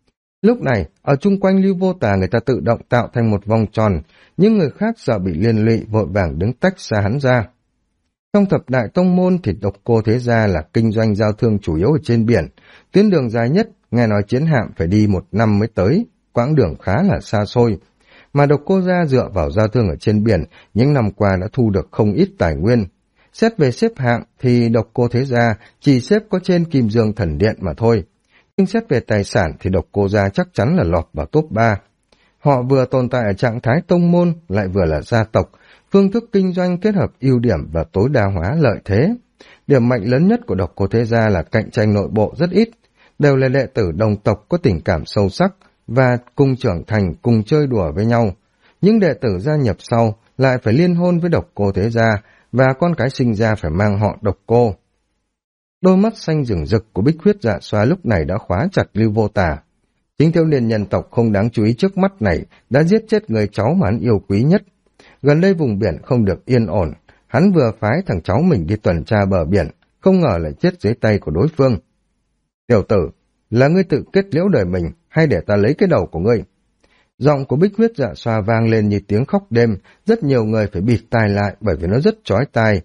Lúc này, ở chung quanh Lưu Vô Tà người ta tự động tạo thành một vòng tròn, những người khác sợ bị liên lụy vội vàng đứng tách xa hắn ra. Trong thập đại tông môn thì Độc Cô thế gia là kinh doanh giao thương chủ yếu ở trên biển, tuyến đường dài nhất, nghe nói chiến hạm phải đi 1 năm mới tới, quãng đường khá là xa xôi. Mà Độc Cô gia dựa vào giao thương ở trên biển, những năm qua đã thu được không ít tài nguyên. Xét về xếp hạng thì Độc Cô thế gia chỉ xếp có trên Kim Dương Thần Điện mà thôi. Nhưng xét về tài sản thì Độc Cô gia chắc chắn là lọt vào top 3. Họ vừa tồn tại ở trạng thái tông môn, lại vừa là gia tộc, phương thức kinh doanh kết hợp ưu điểm và tối đa hóa lợi thế. Điểm mạnh lớn nhất của Độc Cô Thế Gia là cạnh tranh nội bộ rất ít, đều là đệ tử đồng tộc có tình cảm sâu sắc và cùng trưởng thành, cùng chơi đùa với nhau. Những đệ tử gia nhập sau lại phải liên hôn với Độc Cô Thế Gia và con cái sinh ra phải mang họ Độc Cô. Đôi mắt xanh rừng rực của Bích Huyết Dạ Xoa lúc này đã khóa chặt Lưu Vô Tà. Chính thiếu niên nhân tộc không đáng chú ý trước mắt này đã giết chết người cháu mà hắn yêu quý nhất. Gần đây vùng biển không được yên ổn, hắn vừa phái thằng cháu mình đi tuần tra bờ biển, không ngờ lại chết dưới tay của đối phương. Tiểu tử, là ngươi tự kết liễu đời mình, hay để ta lấy cái đầu của ngươi? Giọng của Bích Huyết Dạ Xoa vang lên như tiếng khóc đêm, rất nhiều người phải bịt tai lại bởi vì nó rất chói tai.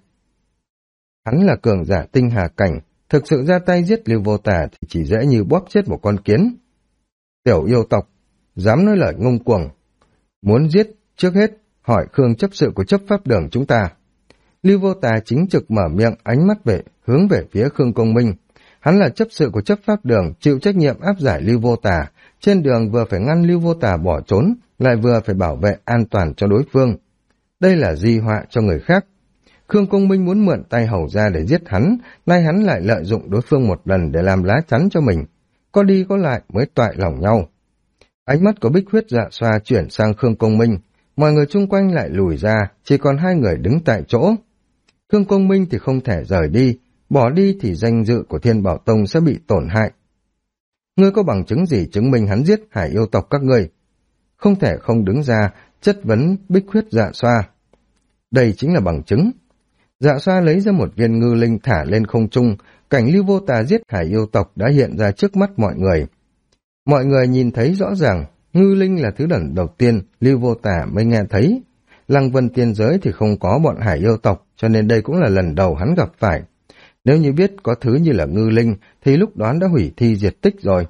Hắn là cường giả tinh hà cảnh, thực sự ra tay giết Lưu Vô Tà thì chỉ dễ như bóp chết một con kiến. Tiểu yêu tộc, dám nói lời ngông cuồng. Muốn giết, trước hết, hỏi Khương chấp sự của chấp pháp đường chúng ta. Lưu Vô Tà chính trực mở miệng, ánh mắt hướng về phía Khương Công Minh. Hắn là chấp sự của chấp pháp đường, chịu trách nhiệm áp giải Lưu Vô Tà. Trên đường vừa phải ngăn Lưu Vô Tà bỏ trốn, lại vừa phải bảo vệ an toàn cho đối phương. Đây là di họa cho người khác. Khương Công Minh muốn mượn tay Hầu ra để giết hắn, nay hắn lại lợi dụng đối phương một lần để làm lá chắn cho mình. Có đi có lại mới toại lòng nhau. Ánh mắt của Bích Huyết Dạ Xoa chuyển sang Khương Công Minh, mọi người chung quanh lại lùi ra, chỉ còn hai người đứng tại chỗ. Khương Công Minh thì không thể rời đi, bỏ đi thì danh dự của Thiên Bảo Tông sẽ bị tổn hại. Ngươi có bằng chứng gì chứng minh hắn giết hải yêu tộc các ngươi? Không thể không đứng ra chất vấn Bích Huyết Dạ Xoa. Đây chính là bằng chứng. Dạ Xoa lấy ra một viên ngư linh thả lên không trung, cảnh Lưu Vô Tà giết hải yêu tộc đã hiện ra trước mắt mọi người. Mọi người nhìn thấy rõ ràng, ngư linh là thứ lần đầu tiên Lưu Vô Tà mới nghe thấy. Lăng Vân Tiên Giới thì không có bọn hải yêu tộc, cho nên đây cũng là lần đầu hắn gặp phải. Nếu như biết có thứ như là ngư linh, thì lúc đó đã hủy thi diệt tích rồi.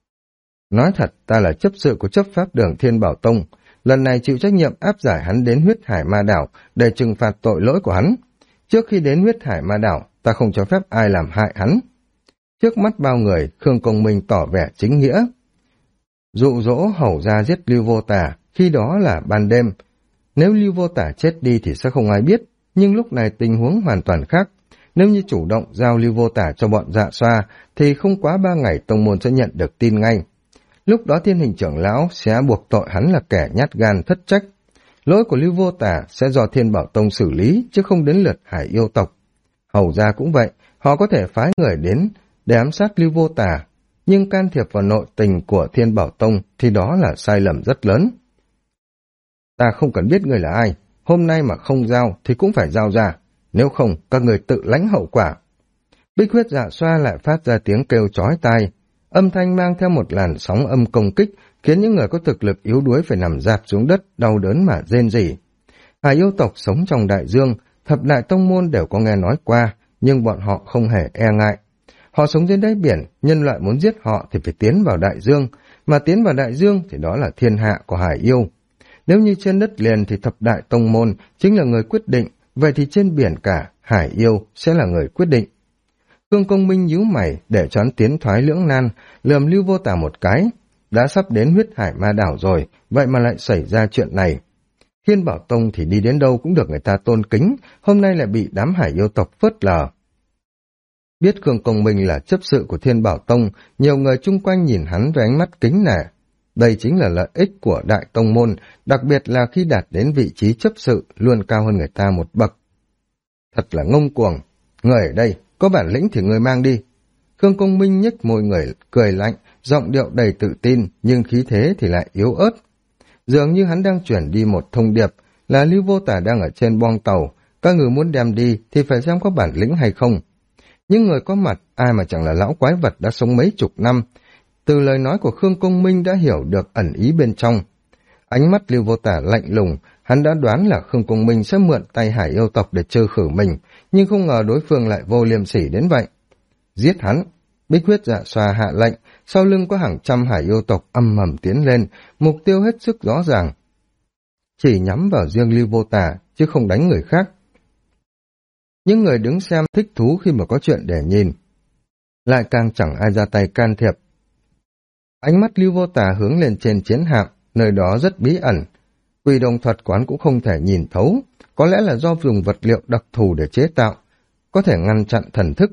Nói thật, ta là chấp sự của chấp pháp đường Thiên Bảo Tông, lần này chịu trách nhiệm áp giải hắn đến huyết hải ma đảo để trừng phạt tội lỗi của hắn. Trước khi đến huyết hải ma đảo, ta không cho phép ai làm hại hắn. Trước mắt bao người, Khương Công Minh tỏ vẻ chính nghĩa. Dụ dỗ Hầu ra giết Lưu Vô Tà, khi đó là ban đêm. Nếu Lưu Vô Tà chết đi thì sẽ không ai biết, nhưng lúc này tình huống hoàn toàn khác. Nếu như chủ động giao Lưu Vô Tà cho bọn Dạ Xoa, thì không quá 3 ngày tông môn sẽ nhận được tin ngay. Lúc đó Thiên Hình trưởng lão sẽ buộc tội hắn là kẻ nhát gan thất trách. Lỗi của Lưu Vô Tà sẽ do Thiên Bảo Tông xử lý, chứ không đến lượt hải yêu tộc. Hầu ra cũng vậy, họ có thể phái người đến để ám sát Lưu Vô Tà, nhưng can thiệp vào nội tình của Thiên Bảo Tông thì đó là sai lầm rất lớn. Ta không cần biết người là ai, hôm nay mà không giao thì cũng phải giao ra, nếu không các người tự lãnh hậu quả. Bích Huyết Dạ Xoa lại phát ra tiếng kêu chói tai, âm thanh mang theo một làn sóng âm công kích, khiến những người có thực lực yếu đuối phải nằm rạp xuống đất, đau đớn mà rên rỉ. Hải yêu tộc sống trong đại dương, thập đại tông môn đều có nghe nói qua, nhưng bọn họ không hề e ngại. Họ sống trên đáy biển, nhân loại muốn giết họ thì phải tiến vào đại dương, mà tiến vào đại dương thì đó là thiên hạ của hải yêu. Nếu như trên đất liền thì thập đại tông môn chính là người quyết định, vậy thì trên biển cả, hải yêu sẽ là người quyết định. Khương Công Minh nhíu mày để cho hắn tiến thoái lưỡng nan, lườm Lưu Vô Tà một cái. Đã sắp đến huyết hải ma đảo rồi, vậy mà lại xảy ra chuyện này. Thiên Bảo Tông thì đi đến đâu cũng được người ta tôn kính, hôm nay lại bị đám hải yêu tộc phớt lờ. Biết Khương Công Minh là chấp sự của Thiên Bảo Tông, nhiều người chung quanh nhìn hắn với ánh mắt kính nể. Đây chính là lợi ích của đại tông môn, đặc biệt là khi đạt đến vị trí chấp sự luôn cao hơn người ta một bậc. Thật là ngông cuồng, người ở đây, có bản lĩnh thì người mang đi. Khương Công Minh nhếch môi người cười lạnh, giọng điệu đầy tự tin, nhưng khí thế thì lại yếu ớt. Dường như hắn đang chuyển đi một thông điệp, là Lưu Vô Tà đang ở trên boong tàu, các người muốn đem đi thì phải xem có bản lĩnh hay không. Những người có mặt, ai mà chẳng là lão quái vật đã sống mấy chục năm. Từ lời nói của Khương Công Minh đã hiểu được ẩn ý bên trong. Ánh mắt Lưu Vô Tà lạnh lùng, hắn đã đoán là Khương Công Minh sẽ mượn tay hải yêu tộc để trừ khử mình, nhưng không ngờ đối phương lại vô liêm sỉ đến vậy. Giết hắn! Bích Huyết Dạ Xoa hạ lệnh, sau lưng có hàng trăm hải yêu tộc âm mầm tiến lên, mục tiêu hết sức rõ ràng. Chỉ nhắm vào riêng Lưu Vô Tà, chứ không đánh người khác. Những người đứng xem thích thú khi mà có chuyện để nhìn. Lại càng chẳng ai ra tay can thiệp. Ánh mắt Lưu Vô Tà hướng lên trên chiến hạm, nơi đó rất bí ẩn. Quỷ đồng thuật quán cũng không thể nhìn thấu, có lẽ là do dùng vật liệu đặc thù để chế tạo. có thể ngăn chặn thần thức.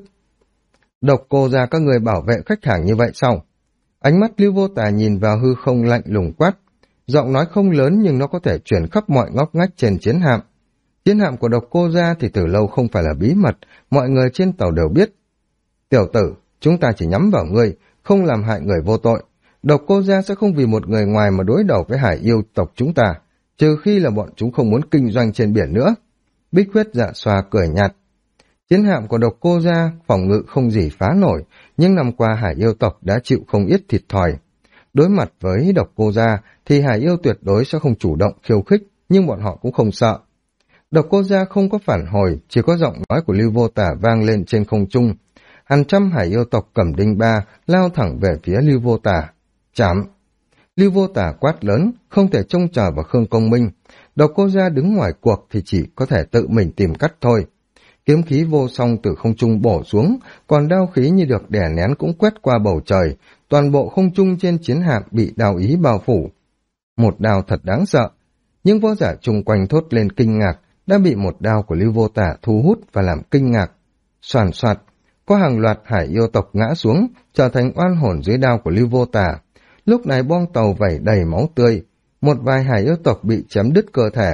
Độc Cô Gia các người bảo vệ khách hàng như vậy sao? Ánh mắt Lưu Vô Tà nhìn vào hư không lạnh lùng quát. Giọng nói không lớn nhưng nó có thể truyền khắp mọi ngóc ngách trên chiến hạm. Chiến hạm của Độc Cô Gia thì từ lâu không phải là bí mật, mọi người trên tàu đều biết. Tiểu tử, chúng ta chỉ nhắm vào ngươi, không làm hại người vô tội. Độc Cô Gia sẽ không vì một người ngoài mà đối đầu với hải yêu tộc chúng ta, trừ khi là bọn chúng không muốn kinh doanh trên biển nữa. Bích Huyết Dạ Xoa cười nhạt. Chiến hạm của Độc Cô Gia phòng ngự không gì phá nổi, nhưng năm qua hải yêu tộc đã chịu không ít thiệt thòi. Đối mặt với Độc Cô Gia thì hải yêu tuyệt đối sẽ không chủ động khiêu khích, nhưng bọn họ cũng không sợ. Độc Cô Gia không có phản hồi, chỉ có giọng nói của Lưu Vô Tả vang lên trên không trung. Hàng trăm hải yêu tộc cầm đinh ba lao thẳng về phía Lưu Vô Tả. Chạm! Lưu Vô Tả quát lớn, không thể trông chờ vào Khương Công Minh. Độc Cô Gia đứng ngoài cuộc thì chỉ có thể tự mình tìm cách thôi. Kiếm khí vô song từ không trung bổ xuống, còn đao khí như được đè nén cũng quét qua bầu trời. Toàn bộ không trung trên chiến hạm bị đao ý bao phủ. Một đao thật đáng sợ. Nhưng võ giả chung quanh thốt lên kinh ngạc, đã bị một đao của Lưu Vô Tả thu hút và làm kinh ngạc. Soàn soạt, có hàng loạt hải yêu tộc ngã xuống, trở thành oan hồn dưới đao của Lưu Vô Tả. Lúc này bong tàu vẩy đầy máu tươi, một vài hải yêu tộc bị chém đứt cơ thể.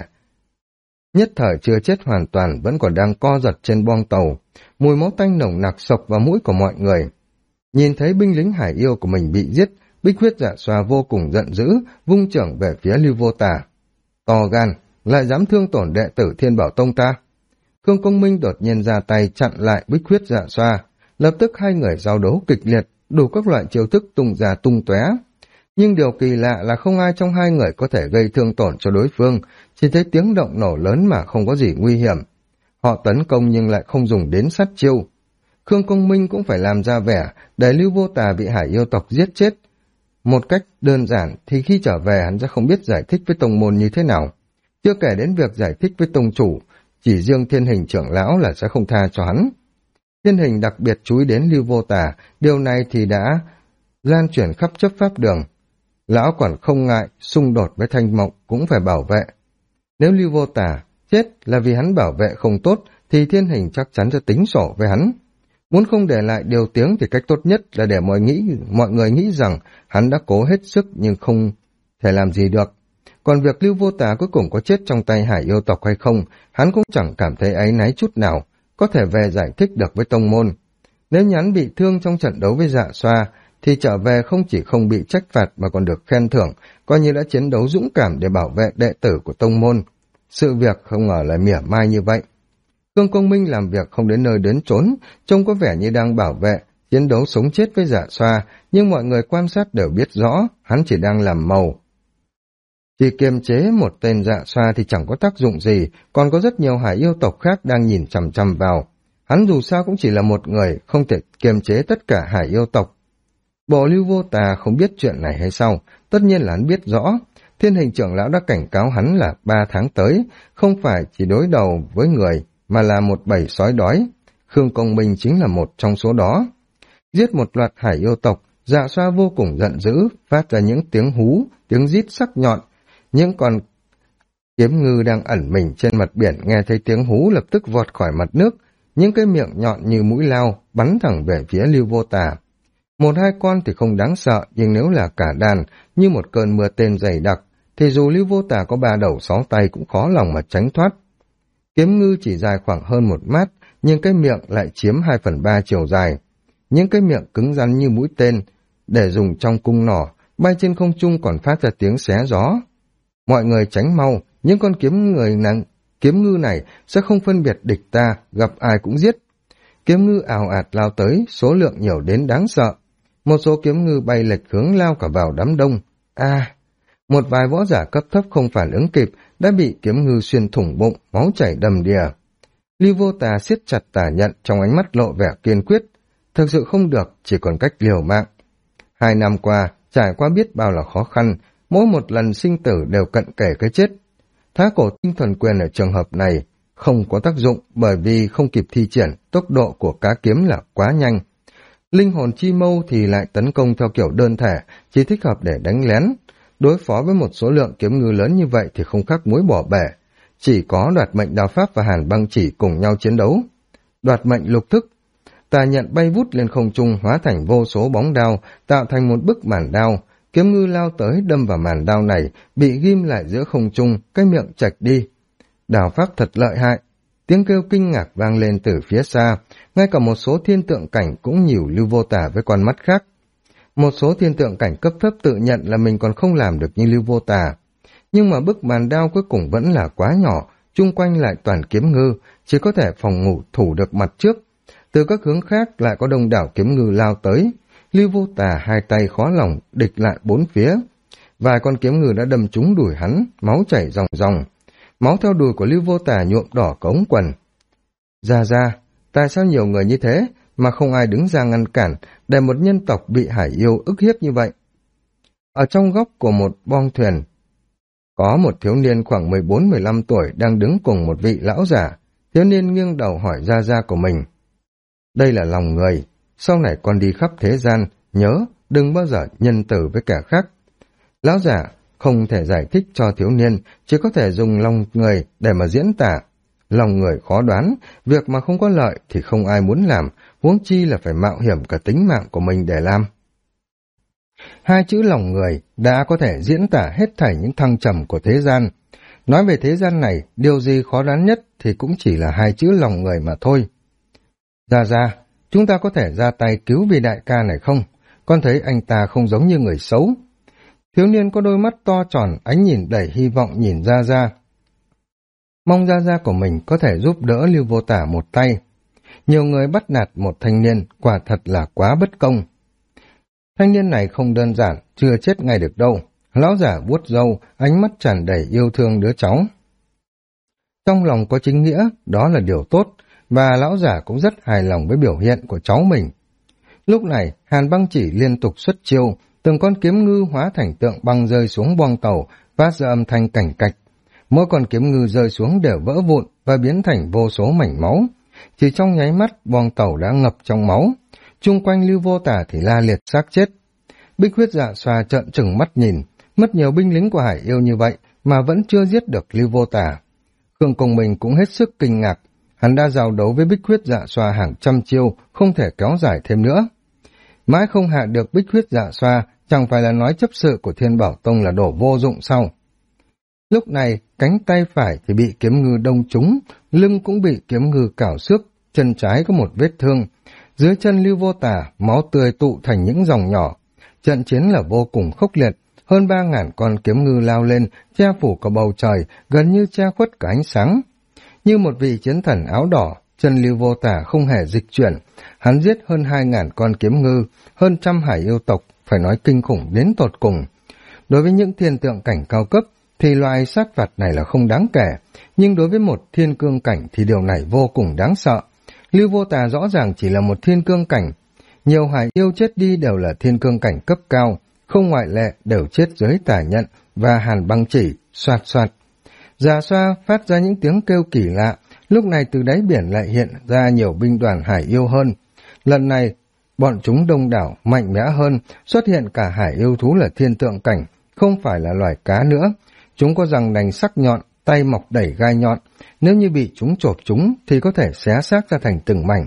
Nhất thời chưa chết hoàn toàn vẫn còn đang co giật trên bong tàu, mùi máu tanh nồng nặc sộc vào mũi của mọi người. Nhìn thấy binh lính hải yêu của mình bị giết, Bích Huyết Dạ Xoa vô cùng giận dữ, vung chưởng về phía Lưu Vô Tả. To gan, lại dám thương tổn đệ tử Thiên Bảo Tông ta. Khương Công Minh đột nhiên ra tay chặn lại Bích Huyết Dạ Xoa, lập tức hai người giao đấu kịch liệt, đủ các loại chiêu thức tung ra tung tóe. Nhưng điều kỳ lạ là không ai trong hai người có thể gây thương tổn cho đối phương, chỉ thấy tiếng động nổ lớn mà không có gì nguy hiểm. Họ tấn công nhưng lại không dùng đến sát chiêu. Khương Công Minh cũng phải làm ra vẻ để Lưu Vô Tà bị hải yêu tộc giết chết. Một cách đơn giản thì khi trở về hắn sẽ không biết giải thích với tông môn như thế nào. Chưa kể đến việc giải thích với tông chủ, chỉ riêng Thiên Hình trưởng lão là sẽ không tha cho hắn. Thiên Hình đặc biệt chú ý đến Lưu Vô Tà, điều này thì đã lan truyền khắp chấp pháp đường. Lão còn không ngại xung đột với Thanh Mộng cũng phải bảo vệ. Nếu Lưu Vô Tà chết là vì hắn bảo vệ không tốt thì Thiên Hình chắc chắn sẽ tính sổ với hắn. Muốn không để lại điều tiếng thì cách tốt nhất là để mọi người nghĩ rằng hắn đã cố hết sức nhưng không thể làm gì được. Còn việc Lưu Vô Tà cuối cùng có chết trong tay hải yêu tộc hay không, hắn cũng chẳng cảm thấy áy náy chút nào, có thể về giải thích được với tông môn. Nếu hắn bị thương trong trận đấu với Dạ Xoa, thì trở về không chỉ không bị trách phạt mà còn được khen thưởng, coi như đã chiến đấu dũng cảm để bảo vệ đệ tử của tông môn. Sự việc không ngờ lại mỉa mai như vậy. Khương Công Minh làm việc không đến nơi đến chốn, trông có vẻ như đang bảo vệ, chiến đấu sống chết với Dạ Xoa, nhưng mọi người quan sát đều biết rõ, hắn chỉ đang làm màu. Chỉ kiềm chế một tên Dạ Xoa thì chẳng có tác dụng gì, còn có rất nhiều hải yêu tộc khác đang nhìn chằm chằm vào. Hắn dù sao cũng chỉ là một người, không thể kiềm chế tất cả hải yêu tộc. Bộ Lưu Vô Tà không biết chuyện này hay sao, tất nhiên là hắn biết rõ. Thiên Hình trưởng lão đã cảnh cáo hắn là 3 tháng tới, không phải chỉ đối đầu với người, mà là một bầy sói đói. Khương Công Minh chính là một trong số đó. Giết một loạt hải yêu tộc, Dạ Xoa vô cùng giận dữ, phát ra những tiếng hú, tiếng rít sắc nhọn. Những con kiếm ngư đang ẩn mình trên mặt biển nghe thấy tiếng hú lập tức vọt khỏi mặt nước, những cái miệng nhọn như mũi lao bắn thẳng về phía Lưu Vô Tà. Một hai con thì không đáng sợ, nhưng nếu là cả đàn, như một cơn mưa tên dày đặc, thì dù Lưu Vô Tà có 3 đầu 6 tay cũng khó lòng mà tránh thoát. Kiếm ngư chỉ dài khoảng hơn 1 mét, nhưng cái miệng lại chiếm 2/3 chiều dài. Những cái miệng cứng rắn như mũi tên, để dùng trong cung nỏ, bay trên không trung còn phát ra tiếng xé gió. Mọi người tránh mau, những con kiếm ngư này sẽ không phân biệt địch ta, gặp ai cũng giết. Kiếm ngư ào ạt lao tới, số lượng nhiều đến đáng sợ. Một số kiếm ngư bay lệch hướng lao cả vào đám đông. Một vài võ giả cấp thấp không phản ứng kịp, đã bị kiếm ngư xuyên thủng bụng, máu chảy đầm đìa. Lưu Vô Tà siết chặt tà nhận, trong ánh mắt lộ vẻ kiên quyết. Thực sự không được, chỉ còn cách liều mạng. 2 năm qua, trải qua biết bao là khó khăn, mỗi một lần sinh tử đều cận kề cái chết. Thá cổ tinh thuần quyền ở trường hợp này không có tác dụng bởi vì không kịp thi triển, tốc độ của cá kiếm là quá nhanh. Linh hồn chi mâu thì lại tấn công theo kiểu đơn thể, chỉ thích hợp để đánh lén. Đối phó với một số lượng kiếm ngư lớn như vậy thì không khác muối bỏ bể. Chỉ có đoạt mệnh đao pháp và hàn băng chỉ cùng nhau chiến đấu. Đoạt mệnh lục thức. Tà nhận bay vút lên không trung hóa thành vô số bóng đao, tạo thành một bức màn đao. Kiếm ngư lao tới đâm vào màn đao này, bị ghim lại giữa không trung, cái miệng chạch đi. Đào pháp thật lợi hại. Tiếng kêu kinh ngạc vang lên từ phía xa, ngay cả một số thiên tượng cảnh cũng nhíu Lưu Vô Tả với con mắt khác. Một số thiên tượng cảnh cấp thấp tự nhận là mình còn không làm được như Lưu Vô Tả. Nhưng mà bức màn đao cuối cùng vẫn là quá nhỏ, chung quanh lại toàn kiếm ngư, chỉ có thể phòng ngủ thủ được mặt trước. Từ các hướng khác lại có đông đảo kiếm ngư lao tới. Lưu Vô Tả hai tay khó lòng địch lại bốn phía. Vài con kiếm ngư đã đâm trúng đùi hắn, máu chảy ròng ròng. Máu theo đùi của Lưu Vô Tả nhuộm đỏ cả ống quần. Ra, tại sao nhiều người như thế mà không ai đứng ra ngăn cản để một nhân tộc bị hải yêu ức hiếp như vậy? Ở trong góc của một boong thuyền, có một thiếu niên khoảng 14-15 tuổi đang đứng cùng một vị lão giả. Thiếu niên nghiêng đầu hỏi Gia của mình. Đây là lòng người, sau này con đi khắp thế gian, nhớ đừng bao giờ nhân từ với kẻ khác. Lão giả không thể giải thích cho thiếu niên, chỉ có thể dùng lòng người để mà diễn tả. Lòng người khó đoán, việc mà không có lợi thì không ai muốn làm, huống chi là phải mạo hiểm cả tính mạng của mình để làm. Hai chữ lòng người đã có thể diễn tả hết thảy những thăng trầm của thế gian. Nói về thế gian này, điều gì khó đoán nhất thì cũng chỉ là hai chữ lòng người mà thôi. Ra, chúng ta có thể ra tay cứu vị đại ca này không? Con thấy anh ta không giống như người xấu. Thiếu niên có đôi mắt to tròn, ánh nhìn đầy hy vọng nhìn Ra. Mong Ra của mình có thể giúp đỡ Lưu Vô Tả một tay. Nhiều người bắt nạt một thanh niên, quả thật là quá bất công. Thanh niên này không đơn giản, chưa chết ngay được đâu. Lão giả vuốt râu, ánh mắt tràn đầy yêu thương đứa cháu. Trong lòng có chính nghĩa, đó là điều tốt, và lão giả cũng rất hài lòng với biểu hiện của cháu mình. Lúc này, Hàn Băng Chỉ liên tục xuất chiêu, từng con kiếm ngư hóa thành tượng băng rơi xuống boong tàu, phát ra âm thanh cảnh cạch. Mỗi con kiếm ngư rơi xuống đều vỡ vụn và biến thành vô số mảnh máu. Chỉ trong nháy mắt, boong tàu đã ngập trong máu. Chung quanh Lưu Vô Tả thì la liệt xác chết. Bích Huyết Dạ Xoa trợn trừng mắt nhìn, mất nhiều binh lính của Hải Yêu như vậy mà vẫn chưa giết được Lưu Vô Tả. Khương Công Minh cũng hết sức kinh ngạc, hắn đã giao đấu với Bích Huyết Dạ Xoa hàng trăm chiêu, không thể kéo dài thêm nữa. Mãi không hạ được Bích Huyết Dạ Xoa, chẳng phải là nói chấp sự của Thiên Bảo Tông là đổ vô dụng sao? Lúc này, cánh tay phải thì bị kiếm ngư đâm trúng, lưng cũng bị kiếm ngư cào xước, chân trái có một vết thương. Dưới chân Lưu Vô Tả, máu tươi tụ thành những dòng nhỏ. Trận chiến là vô cùng khốc liệt, hơn 3.000 con kiếm ngư lao lên, che phủ cả bầu trời, gần như che khuất cả ánh sáng. Như một vị chiến thần áo đỏ, chân Lưu Vô Tả không hề dịch chuyển. Hắn giết hơn 2.000 con kiếm ngư, hơn trăm hải yêu tộc, phải nói kinh khủng đến tột cùng. Đối với những thiên tượng cảnh cao cấp, thì loại sát phạt này là không đáng kể, nhưng đối với một thiên cương cảnh thì điều này vô cùng đáng sợ. Lưu Vô Tả rõ ràng chỉ là một thiên cương cảnh. Nhiều hải yêu chết đi đều là thiên cương cảnh cấp cao, không ngoại lệ đều chết dưới Tả Nhận và Hàn Băng Chỉ, xoạt xoạt. Già Xoa phát ra những tiếng kêu kỳ lạ, lúc này từ đáy biển lại hiện ra nhiều binh đoàn hải yêu hơn. Lần này, bọn chúng đông đảo, mạnh mẽ hơn, xuất hiện cả hải yêu thú là thiên tượng cảnh, không phải là loài cá nữa. Chúng có răng nanh sắc nhọn, tay mọc đầy gai nhọn, nếu như bị chúng chộp chúng thì có thể xé xác ra thành từng mảnh.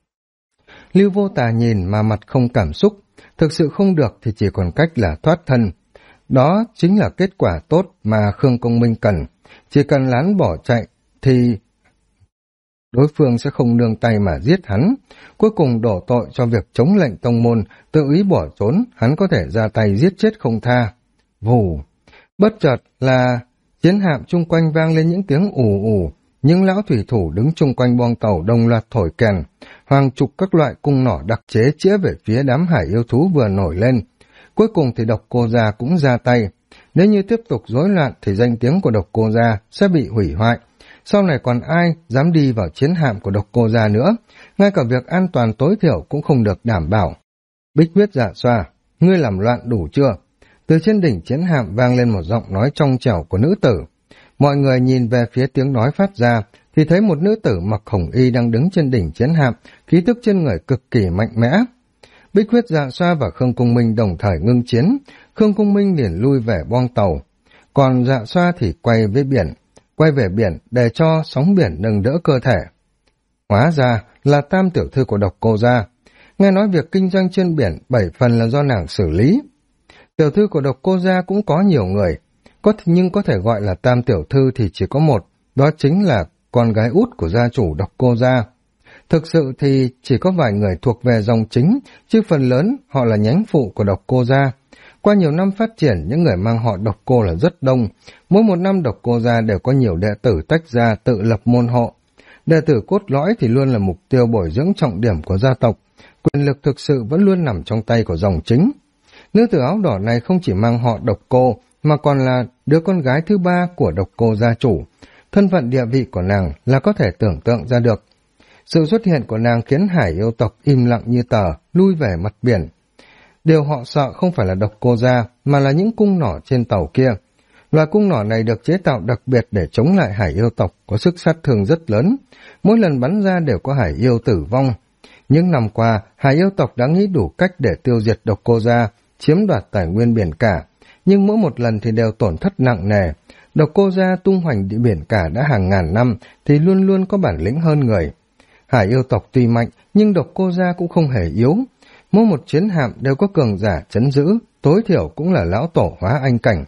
Lưu Vô Tả nhìn mà mặt không cảm xúc, thực sự không được thì chỉ còn cách là thoát thân. Đó chính là kết quả tốt mà Khương Công Minh cần. Chỉ cần lán bỏ chạy thì đối phương sẽ không nương tay mà giết hắn. Cuối cùng đổ tội cho việc chống lệnh tông môn, tự ý bỏ trốn, hắn có thể ra tay giết chết không tha. Vù! Bất chợt là chiến hạm chung quanh vang lên những tiếng ù ù. Những lão thủy thủ đứng chung quanh boong tàu đồng loạt thổi kèn, hàng chục các loại cung nỏ đặc chế chĩa về phía đám hải yêu thú vừa nổi lên. Cuối cùng thì Độc Cô Gia cũng ra tay. Nếu như tiếp tục rối loạn thì danh tiếng của Độc Cô Gia sẽ bị hủy hoại. Sau này còn ai dám đi vào chiến hạm của Độc Cô Gia nữa, ngay cả việc an toàn tối thiểu cũng không được đảm bảo. Bích Huyết Dạ Xoa, ngươi làm loạn đủ chưa? Từ trên đỉnh chiến hạm vang lên một giọng nói trong trẻo của nữ tử. Mọi người nhìn về phía tiếng nói phát ra, thì thấy một nữ tử mặc hồng y đang đứng trên đỉnh chiến hạm, khí tức trên người cực kỳ mạnh mẽ. Bích Huyết Dạ Xoa và Khương Cung Minh đồng thời ngưng chiến, Khương Cung Minh liền lui về boong tàu, còn Dạ Xoa thì quay về biển để cho sóng biển nâng đỡ cơ thể. Hóa ra là Tam tiểu thư của Độc Cô gia. Nghe nói việc kinh doanh trên biển 7 phần là do nàng xử lý. Tiểu thư của Độc Cô gia cũng có nhiều người, nhưng có thể gọi là Tam tiểu thư thì chỉ có một, đó chính là con gái út của gia chủ Độc Cô gia. Thực sự thì chỉ có vài người thuộc về dòng chính, chứ phần lớn họ là nhánh phụ của Độc Cô gia. Qua nhiều năm phát triển, những người mang họ Độc Cô là rất đông. Mỗi một năm Độc Cô gia đều có nhiều đệ tử tách ra tự lập môn hộ. Đệ tử cốt lõi thì luôn là mục tiêu bồi dưỡng trọng điểm của gia tộc. Quyền lực thực sự vẫn luôn nằm trong tay của dòng chính. Nữ tử áo đỏ này không chỉ mang họ Độc Cô, mà còn là đứa con gái thứ 3 của Độc Cô gia chủ. Thân phận địa vị của nàng là có thể tưởng tượng ra được. Sự xuất hiện của nàng khiến hải yêu tộc im lặng như tờ, lui về mặt biển. Điều họ sợ không phải là Độc Cô gia, mà là những cung nỏ trên tàu kia. Loài cung nỏ này được chế tạo đặc biệt để chống lại hải yêu tộc, có sức sát thương rất lớn. Mỗi lần bắn ra đều có hải yêu tử vong. Những năm qua, hải yêu tộc đã nghĩ đủ cách để tiêu diệt Độc Cô gia, chiếm đoạt tài nguyên biển cả. Nhưng mỗi một lần thì đều tổn thất nặng nề. Độc Cô gia tung hoành địa biển cả đã hàng ngàn năm thì luôn luôn có bản lĩnh hơn người. Hải yêu tộc tuy mạnh, nhưng Độc Cô gia cũng không hề yếu. Mỗi một chiến hạm đều có cường giả trấn giữ, tối thiểu cũng là lão tổ hóa anh cảnh.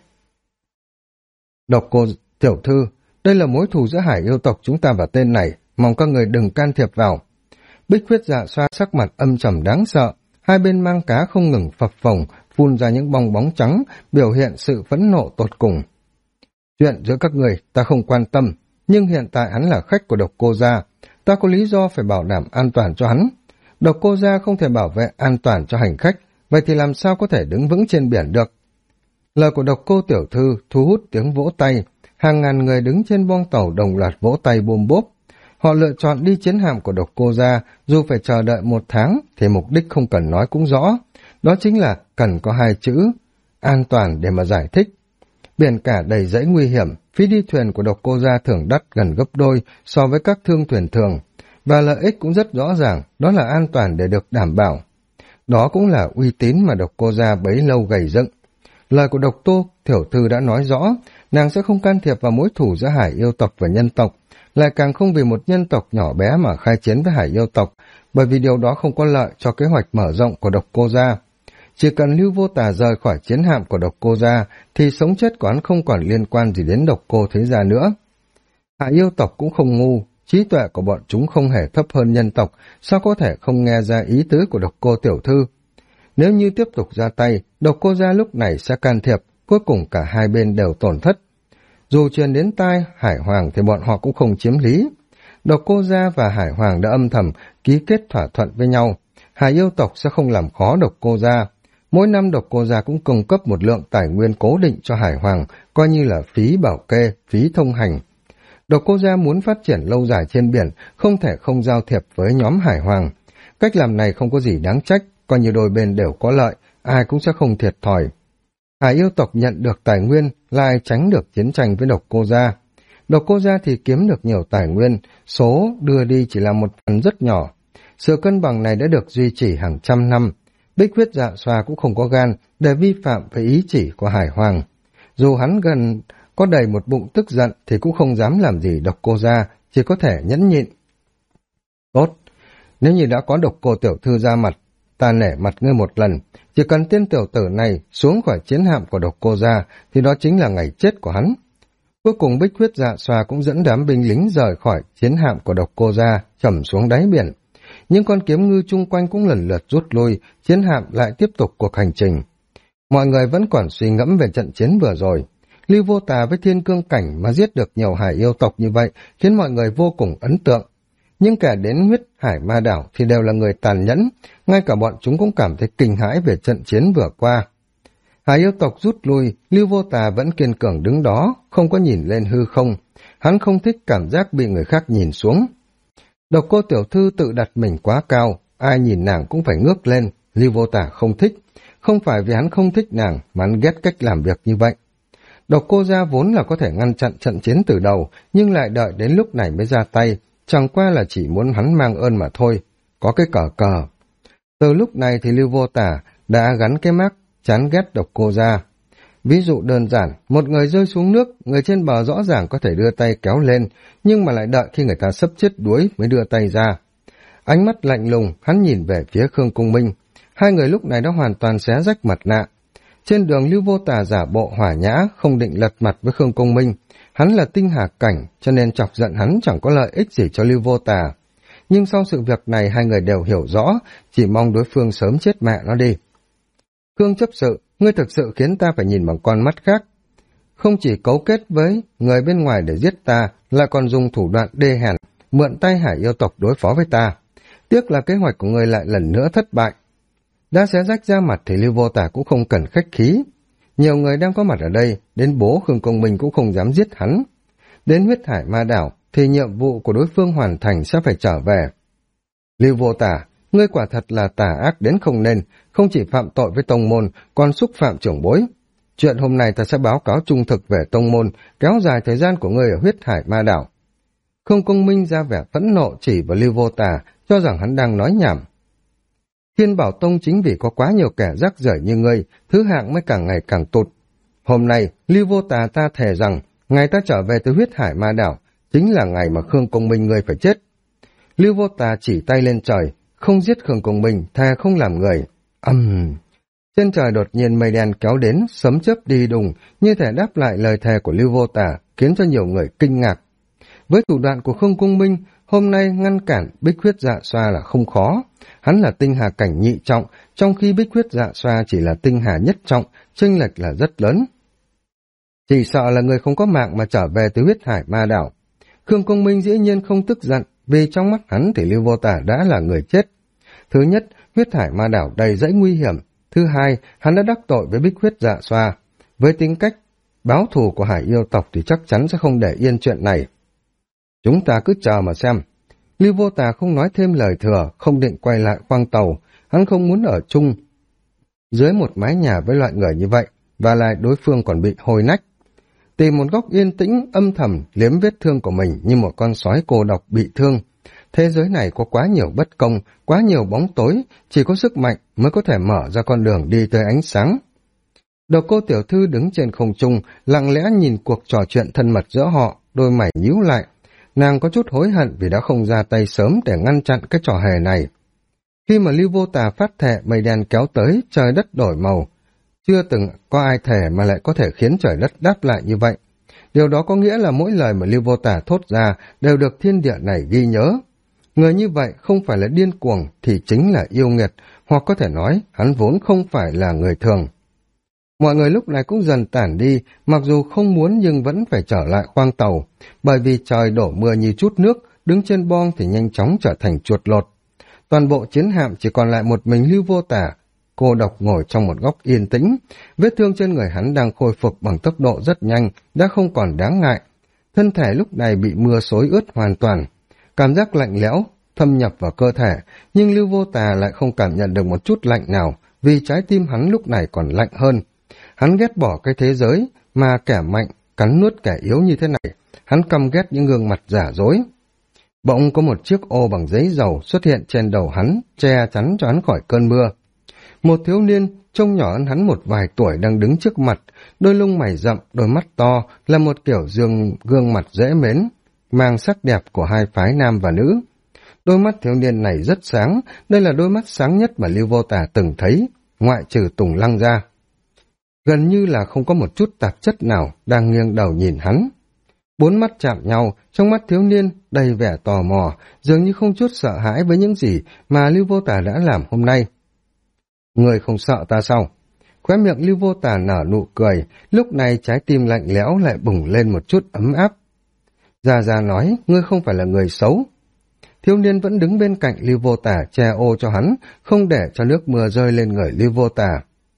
Độc Cô tiểu thư, đây là mối thù giữa hải yêu tộc chúng ta và tên này, mong các người đừng can thiệp vào. Bích Huyết Dạ Xoa sắc mặt âm trầm đáng sợ, hai bên mang cá không ngừng phập phồng, phun ra những bong bóng trắng, biểu hiện sự phẫn nộ tột cùng. Chuyện giữa các người ta không quan tâm, nhưng hiện tại hắn là khách của Độc Cô gia, ta có lý do phải bảo đảm an toàn cho hắn. Độc Cô gia không thể bảo vệ an toàn cho hành khách, vậy thì làm sao có thể đứng vững trên biển được? Lời của Độc Cô tiểu thư thu hút tiếng vỗ tay, hàng ngàn người đứng trên boong tàu đồng loạt vỗ tay bôm bốp. Họ lựa chọn đi chiến hạm của Độc Cô gia, dù phải chờ đợi 1 tháng thì mục đích không cần nói cũng rõ, đó chính là cần có 2 chữ an toàn để mà giải thích. Biển cả đầy rẫy nguy hiểm, phí đi thuyền của Độc Cô gia thường đắt gần gấp đôi so với các thương thuyền thường, và lợi ích cũng rất rõ ràng, đó là an toàn để được đảm bảo. Đó cũng là uy tín mà Độc Cô gia bấy lâu gầy dựng. Lời của Độc Tô tiểu thư đã nói rõ, nàng sẽ không can thiệp vào mối thù giữa hải yêu tộc và nhân tộc, lại càng không vì một nhân tộc nhỏ bé mà khai chiến với hải yêu tộc, bởi vì điều đó không có lợi cho kế hoạch mở rộng của Độc Cô gia. Chỉ cần Lưu Vô Tà rời khỏi chiến hạm của Độc Cô gia, thì sống chết của hắn không còn liên quan gì đến Độc Cô thế gia nữa. Hải yêu tộc cũng không ngu, trí tuệ của bọn chúng không hề thấp hơn nhân tộc, sao có thể không nghe ra ý tứ của Độc Cô tiểu thư. Nếu như tiếp tục ra tay, Độc Cô gia lúc này sẽ can thiệp, cuối cùng cả hai bên đều tổn thất. Dù truyền đến tai Hải Hoàng thì bọn họ cũng không chiếm lý. Độc Cô gia và Hải Hoàng đã âm thầm ký kết thỏa thuận với nhau. Hải yêu tộc sẽ không làm khó Độc Cô gia. Mỗi năm Độc Cô gia cũng cung cấp một lượng tài nguyên cố định cho Hải Hoàng, coi như là phí bảo kê, phí thông hành. Độc Cô gia muốn phát triển lâu dài trên biển, không thể không giao thiệp với nhóm Hải Hoàng. Cách làm này không có gì đáng trách, coi như đôi bên đều có lợi, ai cũng sẽ không thiệt thòi. Hải yêu tộc nhận được tài nguyên, lại tránh được chiến tranh với Độc Cô gia. Độc Cô gia thì kiếm được nhiều tài nguyên, số đưa đi chỉ là một phần rất nhỏ. Sự cân bằng này đã được duy trì hàng trăm năm. Bích Huyết Dạ Xoa cũng không có gan để vi phạm với ý chỉ của Hải Hoàng. Dù hắn gần có đầy một bụng tức giận thì cũng không dám làm gì Độc Cô gia, chỉ có thể nhẫn nhịn. Tốt, nếu như đã có Độc Cô tiểu thư ra mặt, ta nể mặt ngươi một lần, chỉ cần tên tiểu tử này xuống khỏi chiến hạm của Độc Cô gia thì đó chính là ngày chết của hắn. Cuối cùng Bích Huyết Dạ Xoa cũng dẫn đám binh lính rời khỏi chiến hạm của Độc Cô gia, chầm xuống đáy biển. Những con kiếm ngư chung quanh cũng lần lượt rút lui, chiến hạm lại tiếp tục cuộc hành trình. Mọi người vẫn còn suy ngẫm về trận chiến vừa rồi. Lưu Vô Tà với Thiên Cương Cảnh mà giết được nhiều hải yêu tộc như vậy khiến mọi người vô cùng ấn tượng. Nhưng kẻ đến huyết hải ma đảo thì đều là người tàn nhẫn, ngay cả bọn chúng cũng cảm thấy kinh hãi về trận chiến vừa qua. Hải yêu tộc rút lui, Lưu Vô Tà vẫn kiên cường đứng đó, không có nhìn lên hư không. Hắn không thích cảm giác bị người khác nhìn xuống. Độc Cô tiểu thư tự đặt mình quá cao, ai nhìn nàng cũng phải ngước lên, Lưu Vô Tà không thích. Không phải vì hắn không thích nàng, mà hắn ghét cách làm việc như vậy. Độc Cô gia vốn là có thể ngăn chặn trận chiến từ đầu, nhưng lại đợi đến lúc này mới ra tay, chẳng qua là chỉ muốn hắn mang ơn mà thôi, có cái cờ cờ. Từ lúc này thì Lưu Vô Tà đã gắn cái mác chán ghét Độc Cô gia. Ví dụ đơn giản, một người rơi xuống nước, người trên bờ rõ ràng có thể đưa tay kéo lên, nhưng mà lại đợi khi người ta sắp chết đuối mới đưa tay ra. Ánh mắt lạnh lùng, hắn nhìn về phía Khương Cung Minh. Hai người lúc này đã hoàn toàn xé rách mặt nạ. Trên đường Lưu Vô Tà giả bộ hỏa nhã, không định lật mặt với Khương Cung Minh. Hắn là tinh hà cảnh, cho nên chọc giận hắn chẳng có lợi ích gì cho Lưu Vô Tà. Nhưng sau sự việc này hai người đều hiểu rõ, chỉ mong đối phương sớm chết mẹ nó đi. Khương chấp sự, ngươi thực sự khiến ta phải nhìn bằng con mắt khác. Không chỉ cấu kết với người bên ngoài để giết ta, lại còn dùng thủ đoạn đê hèn, mượn tay Hải yêu tộc đối phó với ta. Tiếc là kế hoạch của ngươi lại lần nữa thất bại. Đã xé rách ra mặt thì Lưu Vô Tà cũng không cần khách khí. Nhiều người đang có mặt ở đây, đến bố Khương Công Minh cũng không dám giết hắn. Đến huyết hải ma đảo thì nhiệm vụ của đối phương hoàn thành sẽ phải trở về. Lưu Vô Tà, ngươi quả thật là tà ác đến không nên, không chỉ phạm tội với tông môn, còn xúc phạm trưởng bối. Chuyện hôm nay ta sẽ báo cáo trung thực về tông môn, kéo dài thời gian của ngươi ở huyết hải ma đảo. Khương Công Minh ra vẻ phẫn nộ chỉ vào Lưu Vô Tà, cho rằng hắn đang nói nhảm. Thiên Bảo Tông chính vì có quá nhiều kẻ rác rưởi như ngươi, thứ hạng mới càng ngày càng tụt. Hôm nay, Lưu Vô Tà ta thề rằng, ngày ta trở về từ huyết hải ma đảo, chính là ngày mà Khương Công Minh ngươi phải chết. Lưu Vô Tà chỉ tay lên trời, không giết Khương Công Minh, thề không làm người. Trên trời đột nhiên mây đen kéo đến, sấm chớp đi đùng, như thể đáp lại lời thề của Lưu Vô Tà, khiến cho nhiều người kinh ngạc. Với thủ đoạn của Khương Công Minh, hôm nay ngăn cản Bích Huyết Dạ Xoa là không khó. Hắn là tinh hà cảnh nhị trọng, trong khi Bích Huyết Dạ Xoa chỉ là tinh hà nhất trọng, chênh lệch là rất lớn. Chỉ sợ là người không có mạng mà trở về từ huyết hải ma đảo. Khương Công Minh dĩ nhiên không tức giận, vì trong mắt hắn thì Lưu Vô Tà đã là người chết. Thứ nhất, huyết hải ma đảo đầy dẫy nguy hiểm. Thứ hai, hắn đã đắc tội với Bích Huyết Dạ Xoa. Với tính cách báo thù của Hải yêu tộc thì chắc chắn sẽ không để yên chuyện này. Chúng ta cứ chờ mà xem. Lưu Vô Tà không nói thêm lời thừa, không định quay lại khoang tàu. Hắn không muốn ở chung dưới một mái nhà với loại người như vậy, và lại đối phương còn bị hôi nách. Tìm một góc yên tĩnh, âm thầm, liếm vết thương của mình như một con sói cô độc bị thương. Thế giới này có quá nhiều bất công, quá nhiều bóng tối, chỉ có sức mạnh mới có thể mở ra con đường đi tới ánh sáng. Độc Cô tiểu thư đứng trên không trung, lặng lẽ nhìn cuộc trò chuyện thân mật giữa họ, đôi mày nhíu lại. Nàng có chút hối hận vì đã không ra tay sớm để ngăn chặn cái trò hề này. Khi mà Lưu Vô Tà phát thệ mây đen kéo tới, trời đất đổi màu. Chưa từng có ai thể mà lại có thể khiến trời đất đáp lại như vậy. Điều đó có nghĩa là mỗi lời mà Lưu Vô Tà thốt ra đều được thiên địa này ghi nhớ. Người như vậy không phải là điên cuồng thì chính là yêu nghiệt, hoặc có thể nói hắn vốn không phải là người thường. Mọi người lúc này cũng dần tản đi, mặc dù không muốn nhưng vẫn phải trở lại khoang tàu, bởi vì trời đổ mưa như chút nước, đứng trên bong thì nhanh chóng trở thành chuột lột. Toàn bộ chiến hạm chỉ còn lại một mình Lưu Vô Tà, cô độc ngồi trong một góc yên tĩnh. Vết thương trên người hắn đang khôi phục bằng tốc độ rất nhanh, đã không còn đáng ngại. Thân thể lúc này bị mưa xối ướt hoàn toàn. Cảm giác lạnh lẽo thâm nhập vào cơ thể, nhưng Lưu Vô Tà lại không cảm nhận được một chút lạnh nào, vì trái tim hắn lúc này còn lạnh hơn. Hắn ghét bỏ cái thế giới mà kẻ mạnh cắn nuốt kẻ yếu như thế này. Hắn căm ghét những gương mặt giả dối. Bỗng có một chiếc ô bằng giấy dầu xuất hiện trên đầu hắn, che chắn cho hắn khỏi cơn mưa. Một thiếu niên trông nhỏ hơn hắn một vài tuổi đang đứng trước mặt, đôi lông mày rậm, đôi mắt to, là một kiểu gương mặt dễ mến, mang sắc đẹp của hai phái nam và nữ. Đôi mắt thiếu niên này rất sáng, đây là đôi mắt sáng nhất mà Lưu Vô Tà từng thấy, ngoại trừ Tùng Lăng ra. Gần như là không có một chút tạp chất nào đang nghiêng đầu nhìn hắn. Bốn mắt chạm nhau, trong mắt thiếu niên đầy vẻ tò mò, dường như không chút sợ hãi với những gì mà Lưu Vô Tà đã làm hôm nay. Người không sợ ta sao? Khóe miệng Lưu Vô Tà nở nụ cười, lúc này trái tim lạnh lẽo lại bùng lên một chút ấm áp. Gia Gia nói, ngươi không phải là người xấu. Thiếu niên vẫn đứng bên cạnh Lưu Vô Tà che ô cho hắn, không để cho nước mưa rơi lên người Lưu Vô Tà.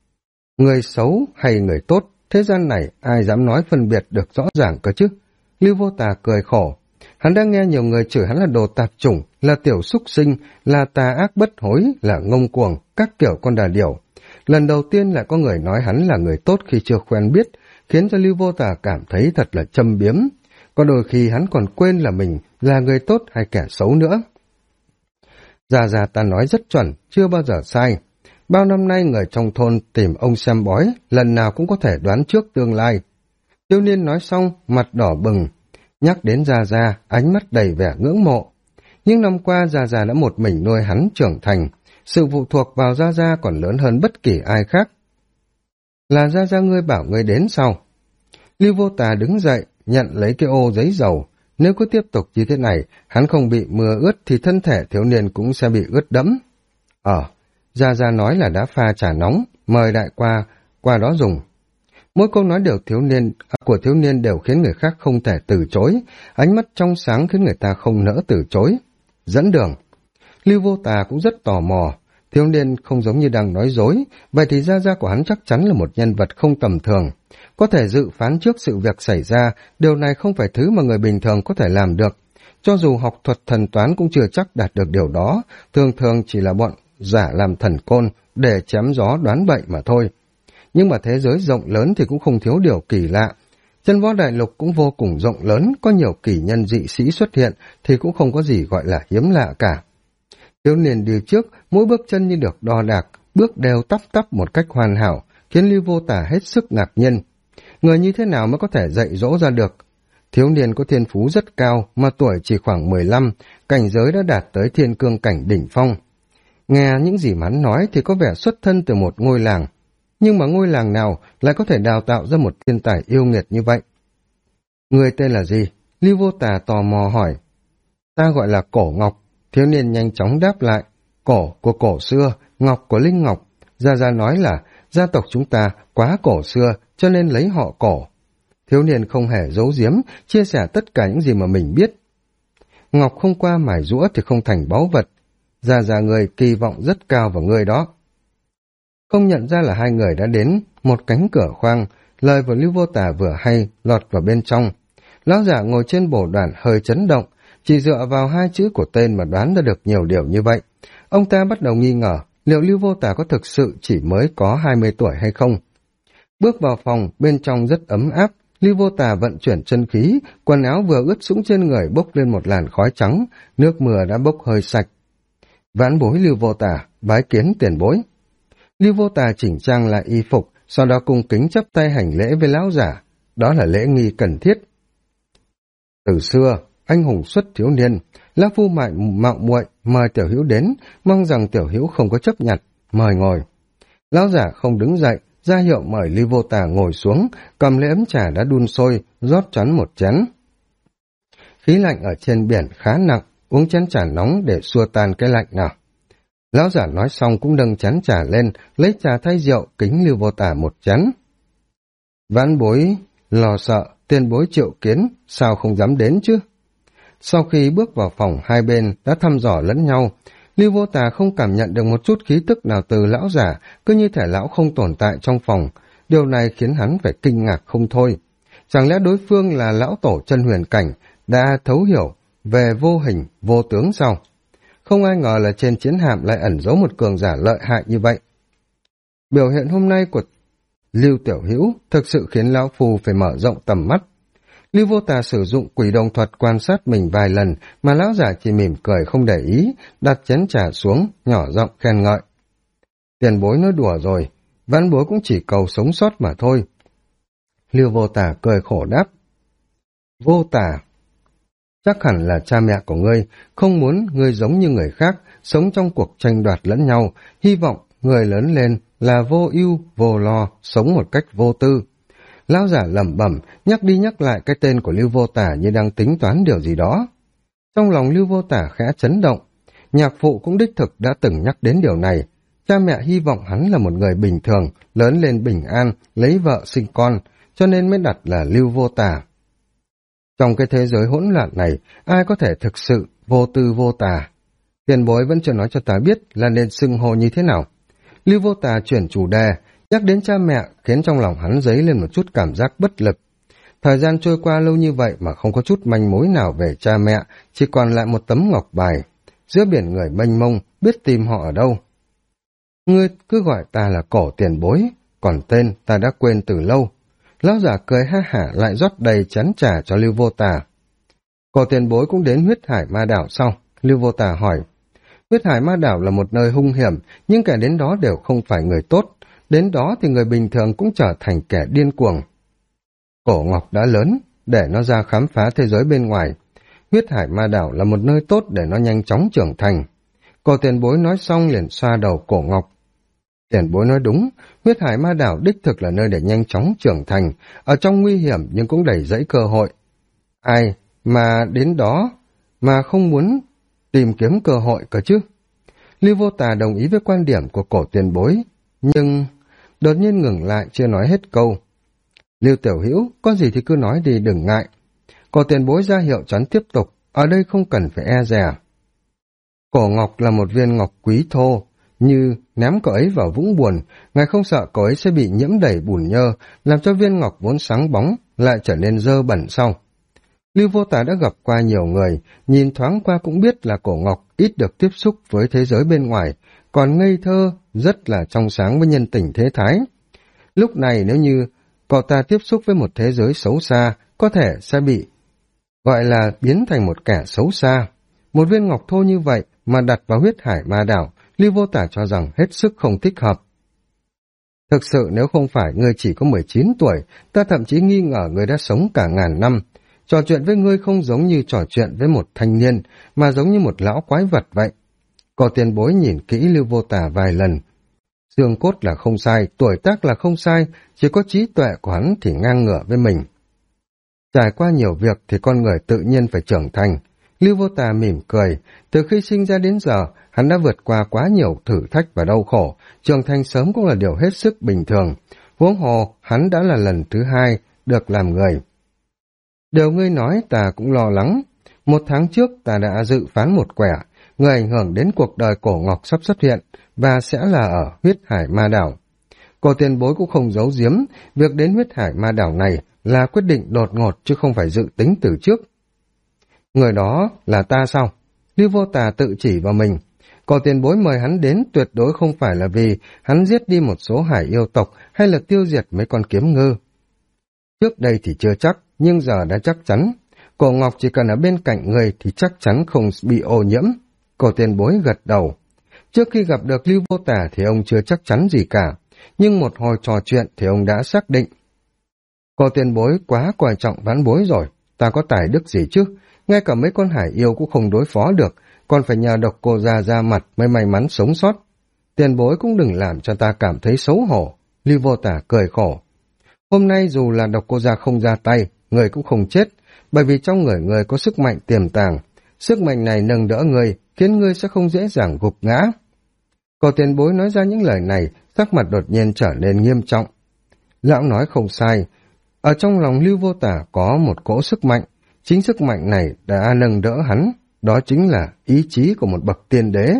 Người xấu hay người tốt, thế gian này ai dám nói phân biệt được rõ ràng cơ chứ? Lưu Vô Tà cười khổ. Hắn đã nghe nhiều người chửi hắn là đồ tạp chủng, là tiểu súc sinh, là tà ác bất hối, là ngông cuồng, các kiểu con đà điểu. Lần đầu tiên lại có người nói hắn là người tốt khi chưa quen biết, khiến cho Lưu Vô Tà cảm thấy thật là châm biếm. Có đôi khi hắn còn quên là mình là người tốt hay kẻ xấu nữa. Gia Gia ta nói rất chuẩn, chưa bao giờ sai. Bao năm nay người trong thôn tìm ông xem bói, lần nào cũng có thể đoán trước tương lai. Thiếu niên nói xong, mặt đỏ bừng, nhắc đến Gia Gia, ánh mắt đầy vẻ ngưỡng mộ. Nhưng năm qua Gia Gia đã một mình nuôi hắn trưởng thành, sự phụ thuộc vào Gia Gia còn lớn hơn bất kỳ ai khác. Là Gia Gia ngươi bảo ngươi đến sau. Lưu Vô Tà đứng dậy, nhận lấy cái ô giấy dầu. Nếu cứ tiếp tục như thế này, hắn không bị mưa ướt thì thân thể thiếu niên cũng sẽ bị ướt đẫm. Gia Gia nói là đã pha trà nóng, mời đại qua đó dùng. Mỗi câu nói của thiếu niên đều khiến người khác không thể từ chối, ánh mắt trong sáng khiến người ta không nỡ từ chối. Dẫn đường. Lưu Vô Tà cũng rất tò mò, thiếu niên không giống như đang nói dối, vậy thì Gia Gia của hắn chắc chắn là một nhân vật không tầm thường. Có thể dự phán trước sự việc xảy ra, điều này không phải thứ mà người bình thường có thể làm được. Cho dù học thuật thần toán cũng chưa chắc đạt được điều đó, thường thường chỉ là bọn giả làm thần côn để chém gió đoán bậy mà thôi. Nhưng mà thế giới rộng lớn thì cũng không thiếu điều kỳ lạ. Chân võ đại lục cũng vô cùng rộng lớn, có nhiều kỳ nhân dị sĩ xuất hiện thì cũng không có gì gọi là hiếm lạ cả. Thiếu niên đi trước, mỗi bước chân như được đo đạc, bước đều tắp tắp một cách hoàn hảo, khiến Lưu Vô Tà hết sức ngạc nhiên. Người như thế nào mới có thể dạy dỗ ra được? Thiếu niên có thiên phú rất cao, mà tuổi chỉ khoảng 15, cảnh giới đã đạt tới thiên cương cảnh đỉnh phong. Nghe những gì mà hắn nói thì có vẻ xuất thân từ một ngôi làng. Nhưng mà ngôi làng nào lại có thể đào tạo ra một thiên tài yêu nghiệt như vậy? Người tên là gì? Lưu Vô Tà tò mò hỏi. Ta gọi là Cổ Ngọc. Thiếu niên nhanh chóng đáp lại. Cổ của cổ xưa, Ngọc của Linh Ngọc. Gia Gia nói là gia tộc chúng ta quá cổ xưa cho nên lấy họ Cổ. Thiếu niên không hề giấu giếm, chia sẻ tất cả những gì mà mình biết. Ngọc không qua mài giũa thì không thành báu vật. Gia Gia người kỳ vọng rất cao vào người đó. Không nhận ra là hai người đã đến một cánh cửa khoang, lời của Lưu Vô Tà vừa hay lọt vào bên trong. Lão giả ngồi trên bồ đoàn hơi chấn động, chỉ dựa vào hai chữ của tên mà đoán ra được nhiều điều như vậy. Ông ta bắt đầu nghi ngờ liệu Lưu Vô Tà có thực sự chỉ mới có 20 tuổi hay không. Bước vào phòng, bên trong rất ấm áp, Lưu Vô Tà vận chuyển chân khí, quần áo vừa ướt sũng trên người bốc lên một làn khói trắng, nước mưa đã bốc hơi sạch. Vãn bối Lưu Vô Tà, bái kiến tiền bối. Lưu Vô Tà chỉnh trang lại y phục, sau đó cung kính chắp tay hành lễ với lão giả. Đó là lễ nghi cần thiết. Từ xưa, anh hùng xuất thiếu niên, lão phu mạo muội mời tiểu hữu đến, mong rằng tiểu hữu không có chấp nhận, mời ngồi. Lão giả không đứng dậy, ra hiệu mời Lưu Vô Tà ngồi xuống, cầm lấy ấm trà đã đun sôi, rót choán một chén. Khí lạnh ở trên biển khá nặng, uống chén trà nóng để xua tan cái lạnh nào. Lão giả nói xong cũng nâng chén trà lên, lấy trà thay rượu, kính Lưu Vô Tà một chén. Vãn bối lo sợ, tiền bối triệu kiến, sao không dám đến chứ? Sau khi bước vào phòng, hai bên đã thăm dò lẫn nhau. Lưu Vô Tà không cảm nhận được một chút khí tức nào từ lão giả, cứ như thể lão không tồn tại trong phòng. Điều này khiến hắn phải kinh ngạc không thôi. Chẳng lẽ đối phương là lão tổ chân huyền cảnh, đã thấu hiểu về vô hình, vô tướng sao? Không ai ngờ là trên chiến hạm lại ẩn giấu một cường giả lợi hại như vậy. Biểu hiện hôm nay của Lưu Tiểu Hữu thực sự khiến lão phu phải mở rộng tầm mắt. Lưu Vô Tà sử dụng quỷ đồng thuật quan sát mình vài lần mà lão giả chỉ mỉm cười không để ý, đặt chén trà xuống, nhỏ giọng khen ngợi. Tiền bối nói đùa rồi, vãn bối cũng chỉ cầu sống sót mà thôi. Lưu Vô Tà cười khổ đáp. Vô Tà, chắc hẳn là cha mẹ của ngươi không muốn ngươi giống như người khác, sống trong cuộc tranh đoạt lẫn nhau, hy vọng người lớn lên là vô ưu, vô lo, sống một cách vô tư. Lão giả lẩm bẩm, nhắc đi nhắc lại cái tên của Lưu Vô Tà như đang tính toán điều gì đó. Trong lòng Lưu Vô Tà khẽ chấn động, nhạc phụ cũng đích thực đã từng nhắc đến điều này. Cha mẹ hy vọng hắn là một người bình thường, lớn lên bình an, lấy vợ sinh con, cho nên mới đặt là Lưu Vô Tà. Trong cái thế giới hỗn loạn này, ai có thể thực sự vô tư vô tà? Tiền bối vẫn chưa nói cho ta biết là nên xưng hô như thế nào. Lưu Vô Tà chuyển chủ đề, nhắc đến cha mẹ khiến trong lòng hắn dấy lên một chút cảm giác bất lực. Thời gian trôi qua lâu như vậy mà không có chút manh mối nào về cha mẹ, chỉ còn lại một tấm ngọc bài. Giữa biển người mênh mông, biết tìm họ ở đâu. Ngươi cứ gọi ta là Cổ tiền bối, còn tên ta đã quên từ lâu. Lão giả cười ha hả lại rót đầy chén trà cho Lưu Vô Tà. Cổ tiền bối cũng đến huyết hải ma đảo sau. Lưu Vô Tà hỏi. Huyết Hải Ma Đảo là một nơi hung hiểm, nhưng kẻ đến đó đều không phải người tốt. Đến đó thì người bình thường cũng trở thành kẻ điên cuồng. Cổ Ngọc đã lớn, để nó ra khám phá thế giới bên ngoài. Huyết Hải Ma Đảo là một nơi tốt để nó nhanh chóng trưởng thành. Cổ Tiền Bối nói xong liền xoa đầu Cổ Ngọc. Tiền Bối nói đúng, Huyết Hải Ma Đảo đích thực là nơi để nhanh chóng trưởng thành, ở trong nguy hiểm nhưng cũng đầy dẫy cơ hội. Ai mà đến đó mà không muốn tìm kiếm cơ hội cơ chứ? Lưu Vô Tà đồng ý với quan điểm của Cổ Tiền Bối, nhưng đột nhiên ngừng lại chưa nói hết câu. Lưu Tiểu Hữu, có gì thì cứ nói đi, đừng ngại. Cổ Tiền Bối ra hiệu choán tiếp tục, ở đây không cần phải e dè. Cổ Ngọc là một viên ngọc quý thô, như ném cậu ấy vào vũng buồn, ngài không sợ cậu ấy sẽ bị nhiễm đầy bùn nhơ, làm cho viên ngọc vốn sáng bóng lại trở nên dơ bẩn sau. Lưu Vô Tà đã gặp qua nhiều người, nhìn thoáng qua cũng biết là Cổ Ngọc ít được tiếp xúc với thế giới bên ngoài, còn ngây thơ, rất là trong sáng với nhân tình thế thái. Lúc này nếu như cậu ta tiếp xúc với một thế giới xấu xa, có thể sẽ bị gọi là biến thành một kẻ xấu xa. Một viên ngọc thô như vậy mà đặt vào Huyết Hải Ma Đảo, Lưu Vô Tà cho rằng hết sức không thích hợp. Thực sự nếu không phải ngươi chỉ có 19 tuổi, ta thậm chí nghi ngờ ngươi đã sống cả ngàn năm. Trò chuyện với ngươi không giống như trò chuyện với một thanh niên, mà giống như một lão quái vật vậy. Cổ Tiền Bối nhìn kỹ Lưu Vô Tà vài lần. Xương cốt là không sai, tuổi tác là không sai, chỉ có trí tuệ của hắn thì ngang ngửa với mình. Trải qua nhiều việc thì con người tự nhiên phải trưởng thành. Lưu Vô Tà mỉm cười, từ khi sinh ra đến giờ, hắn đã vượt qua quá nhiều thử thách và đau khổ, trưởng thành sớm cũng là điều hết sức bình thường. Huống hồ, hắn đã là lần thứ 2 được làm người. Điều ngươi nói ta cũng lo lắng. 1 tháng trước ta đã dự phán một quẻ, người ảnh hưởng đến cuộc đời Cổ Ngọc sắp xuất hiện, và sẽ là ở Huyết Hải Ma Đảo. Cổ Tiền Bối cũng không giấu giếm, việc đến Huyết Hải Ma Đảo này là quyết định đột ngột chứ không phải dự tính từ trước. Người đó là ta sao? Lưu Vô Tà tự chỉ vào mình. Cổ Tiền Bối mời hắn đến tuyệt đối không phải là vì hắn giết đi một số hải yêu tộc hay là tiêu diệt mấy con kiếm ngư. Trước đây thì chưa chắc, nhưng giờ đã chắc chắn. Cổ Ngọc chỉ cần ở bên cạnh người thì chắc chắn không bị ô nhiễm. Cổ Tiền Bối gật đầu. Trước khi gặp được Lưu Vô Tà thì ông chưa chắc chắn gì cả, nhưng một hồi trò chuyện thì ông đã xác định. Cổ Tiền Bối quá quan trọng vãn bối rồi, ta có tài đức gì chứ, ngay cả mấy con hải yêu cũng không đối phó được, còn phải nhờ Độc Cô Gia ra mặt mới may mắn sống sót. Tiền Bối cũng đừng làm cho ta cảm thấy xấu hổ. Lưu Vô Tà cười khổ. Hôm nay dù là Độc Cô Gia không ra tay, người cũng không chết, bởi vì trong người có sức mạnh tiềm tàng. Sức mạnh này nâng đỡ người, khiến ngươi sẽ không dễ dàng gục ngã. Cổ Tiền Bối nói ra những lời này, sắc mặt đột nhiên trở nên nghiêm trọng. Lão nói không sai, ở trong lòng Lưu Vô Tà có một cỗ sức mạnh, chính sức mạnh này đã nâng đỡ hắn, đó chính là ý chí của một bậc tiên đế.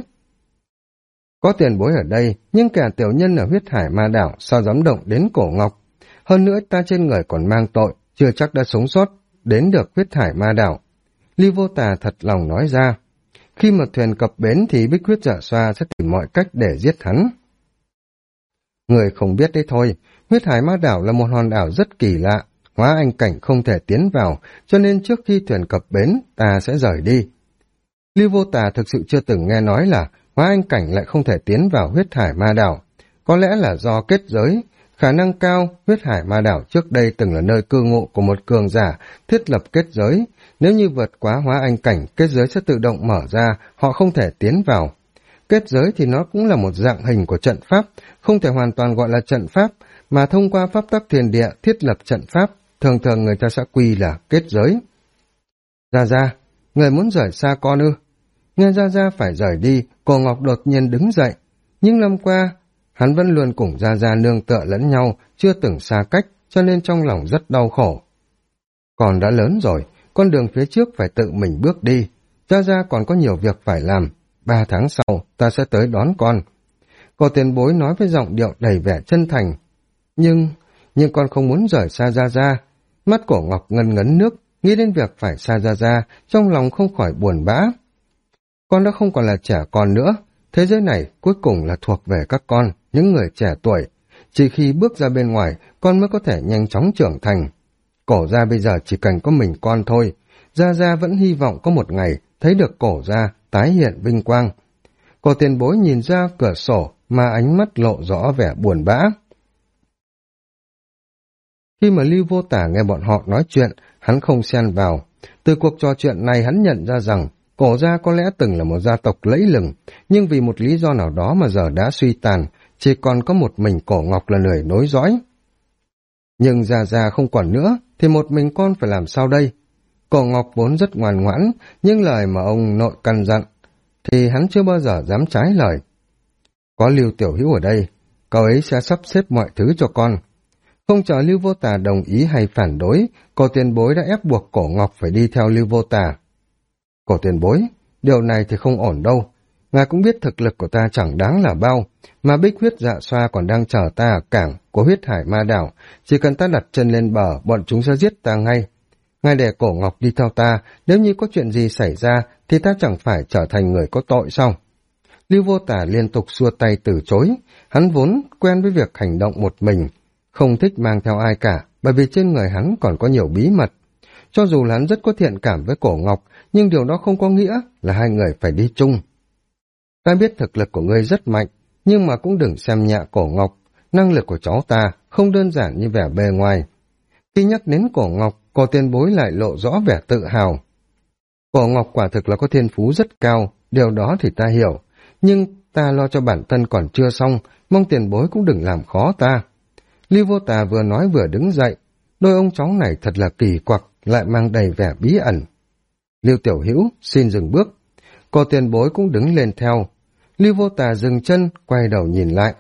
Có Tiền Bối ở đây, nhưng kẻ tiểu nhân ở Huyết Hải Ma Đảo sao dám động đến Cổ Ngọc? Hơn nữa ta trên người còn mang tội, chưa chắc đã sống sót đến được Huyết Hải Ma Đảo. Lưu Vô Tà thật lòng nói ra. Khi mà thuyền cập bến thì Bích Huyết Dạ Xoa sẽ tìm mọi cách để giết hắn. Người không biết đấy thôi, Huyết Hải Ma Đảo là một hòn đảo rất kỳ lạ, hóa anh cảnh không thể tiến vào, cho nên trước khi thuyền cập bến, ta sẽ rời đi. Lưu Vô Tà thực sự chưa từng nghe nói là hóa anh cảnh lại không thể tiến vào Huyết Hải Ma Đảo. Có lẽ là do kết giới, khả năng cao Huyết Hải Ma Đảo trước đây từng là nơi cư ngụ của một cường giả thiết lập kết giới. Nếu như vượt quá hóa anh cảnh, kết giới sẽ tự động mở ra, họ không thể tiến vào. Kết giới thì nó cũng là một dạng hình của trận pháp, không thể hoàn toàn gọi là trận pháp, mà thông qua pháp tắc thiên địa thiết lập trận pháp, thường thường người ta sẽ quy là kết giới. Gia Gia, người muốn rời xa con ư? Nghe Gia Gia phải rời đi, Cổ Ngọc đột nhiên đứng dậy. Nhưng năm qua, hắn vẫn luôn cùng Gia Gia nương tựa lẫn nhau, chưa từng xa cách, cho nên trong lòng rất đau khổ. Con đã lớn rồi, con đường phía trước phải tự mình bước đi. Gia Gia còn có nhiều việc phải làm. 3 tháng sau, ta sẽ tới đón con. Cổ Tiền Bối nói với giọng điệu đầy vẻ chân thành. Nhưng con không muốn rời xa Gia Gia. Mắt Cổ Ngọc ngân ngấn nước, nghĩ đến việc phải xa Gia Gia, trong lòng không khỏi buồn bã. Con đã không còn là trẻ con nữa. Thế giới này cuối cùng là thuộc về các con, những người trẻ tuổi. Chỉ khi bước ra bên ngoài, con mới có thể nhanh chóng trưởng thành. Cổ gia bây giờ chỉ cần có mình con thôi. Gia Gia vẫn hy vọng có một ngày thấy được Cổ gia tái hiện vinh quang. Cổ tiền bối nhìn ra cửa sổ mà ánh mắt lộ rõ vẻ buồn bã. Khi mà Lưu Vô Tả nghe bọn họ nói chuyện, hắn không xen vào. Từ cuộc trò chuyện này hắn nhận ra rằng cổ gia có lẽ từng là một gia tộc lẫy lừng, nhưng vì một lý do nào đó mà giờ đã suy tàn, chỉ còn có một mình Cổ Ngọc là người nối dõi. Nhưng già không còn nữa, thì một mình con phải làm sao đây? Cổ Ngọc vốn rất ngoan ngoãn, nhưng lời mà ông nội căn dặn, thì hắn chưa bao giờ dám trái lời. Có Lưu Tiểu Hữu ở đây, cậu ấy sẽ sắp xếp mọi thứ cho con. Không chờ Lưu Vô Tà đồng ý hay phản đối, cổ tiền bối đã ép buộc Cổ Ngọc phải đi theo Lưu Vô Tà. Cổ tiền bối, điều này thì không ổn đâu. Ngài cũng biết thực lực của ta chẳng đáng là bao, mà Bích Huyết Dạ Xoa còn đang chờ ta ở cảng của Huyết Hải Ma Đảo. Chỉ cần ta đặt chân lên bờ, bọn chúng sẽ giết ta ngay. Ngài để Cổ Ngọc đi theo ta, nếu như có chuyện gì xảy ra, thì ta chẳng phải trở thành người có tội sao? Lưu Vô Tà liên tục xua tay từ chối, hắn vốn quen với việc hành động một mình, không thích mang theo ai cả, bởi vì trên người hắn còn có nhiều bí mật. Cho dù là hắn rất có thiện cảm với Cổ Ngọc, nhưng điều đó không có nghĩa là hai người phải đi chung. Ta biết thực lực của ngươi rất mạnh, nhưng mà cũng đừng xem nhẹ Cổ Ngọc, năng lực của cháu ta không đơn giản như vẻ bề ngoài. Khi nhắc đến Cổ Ngọc, cổ tiền bối lại lộ rõ vẻ tự hào. Cổ Ngọc quả thực là có thiên phú rất cao, điều đó thì ta hiểu, nhưng ta lo cho bản thân còn chưa xong, mong tiền bối cũng đừng làm khó ta. Lưu Vô Tà vừa nói vừa đứng dậy, đôi ông cháu này thật là kỳ quặc, lại mang đầy vẻ bí ẩn. Lưu Tiểu Hữu xin dừng bước. Cô tiền bối cũng đứng lên theo. Lưu Vô Tà dừng chân, quay đầu nhìn lại.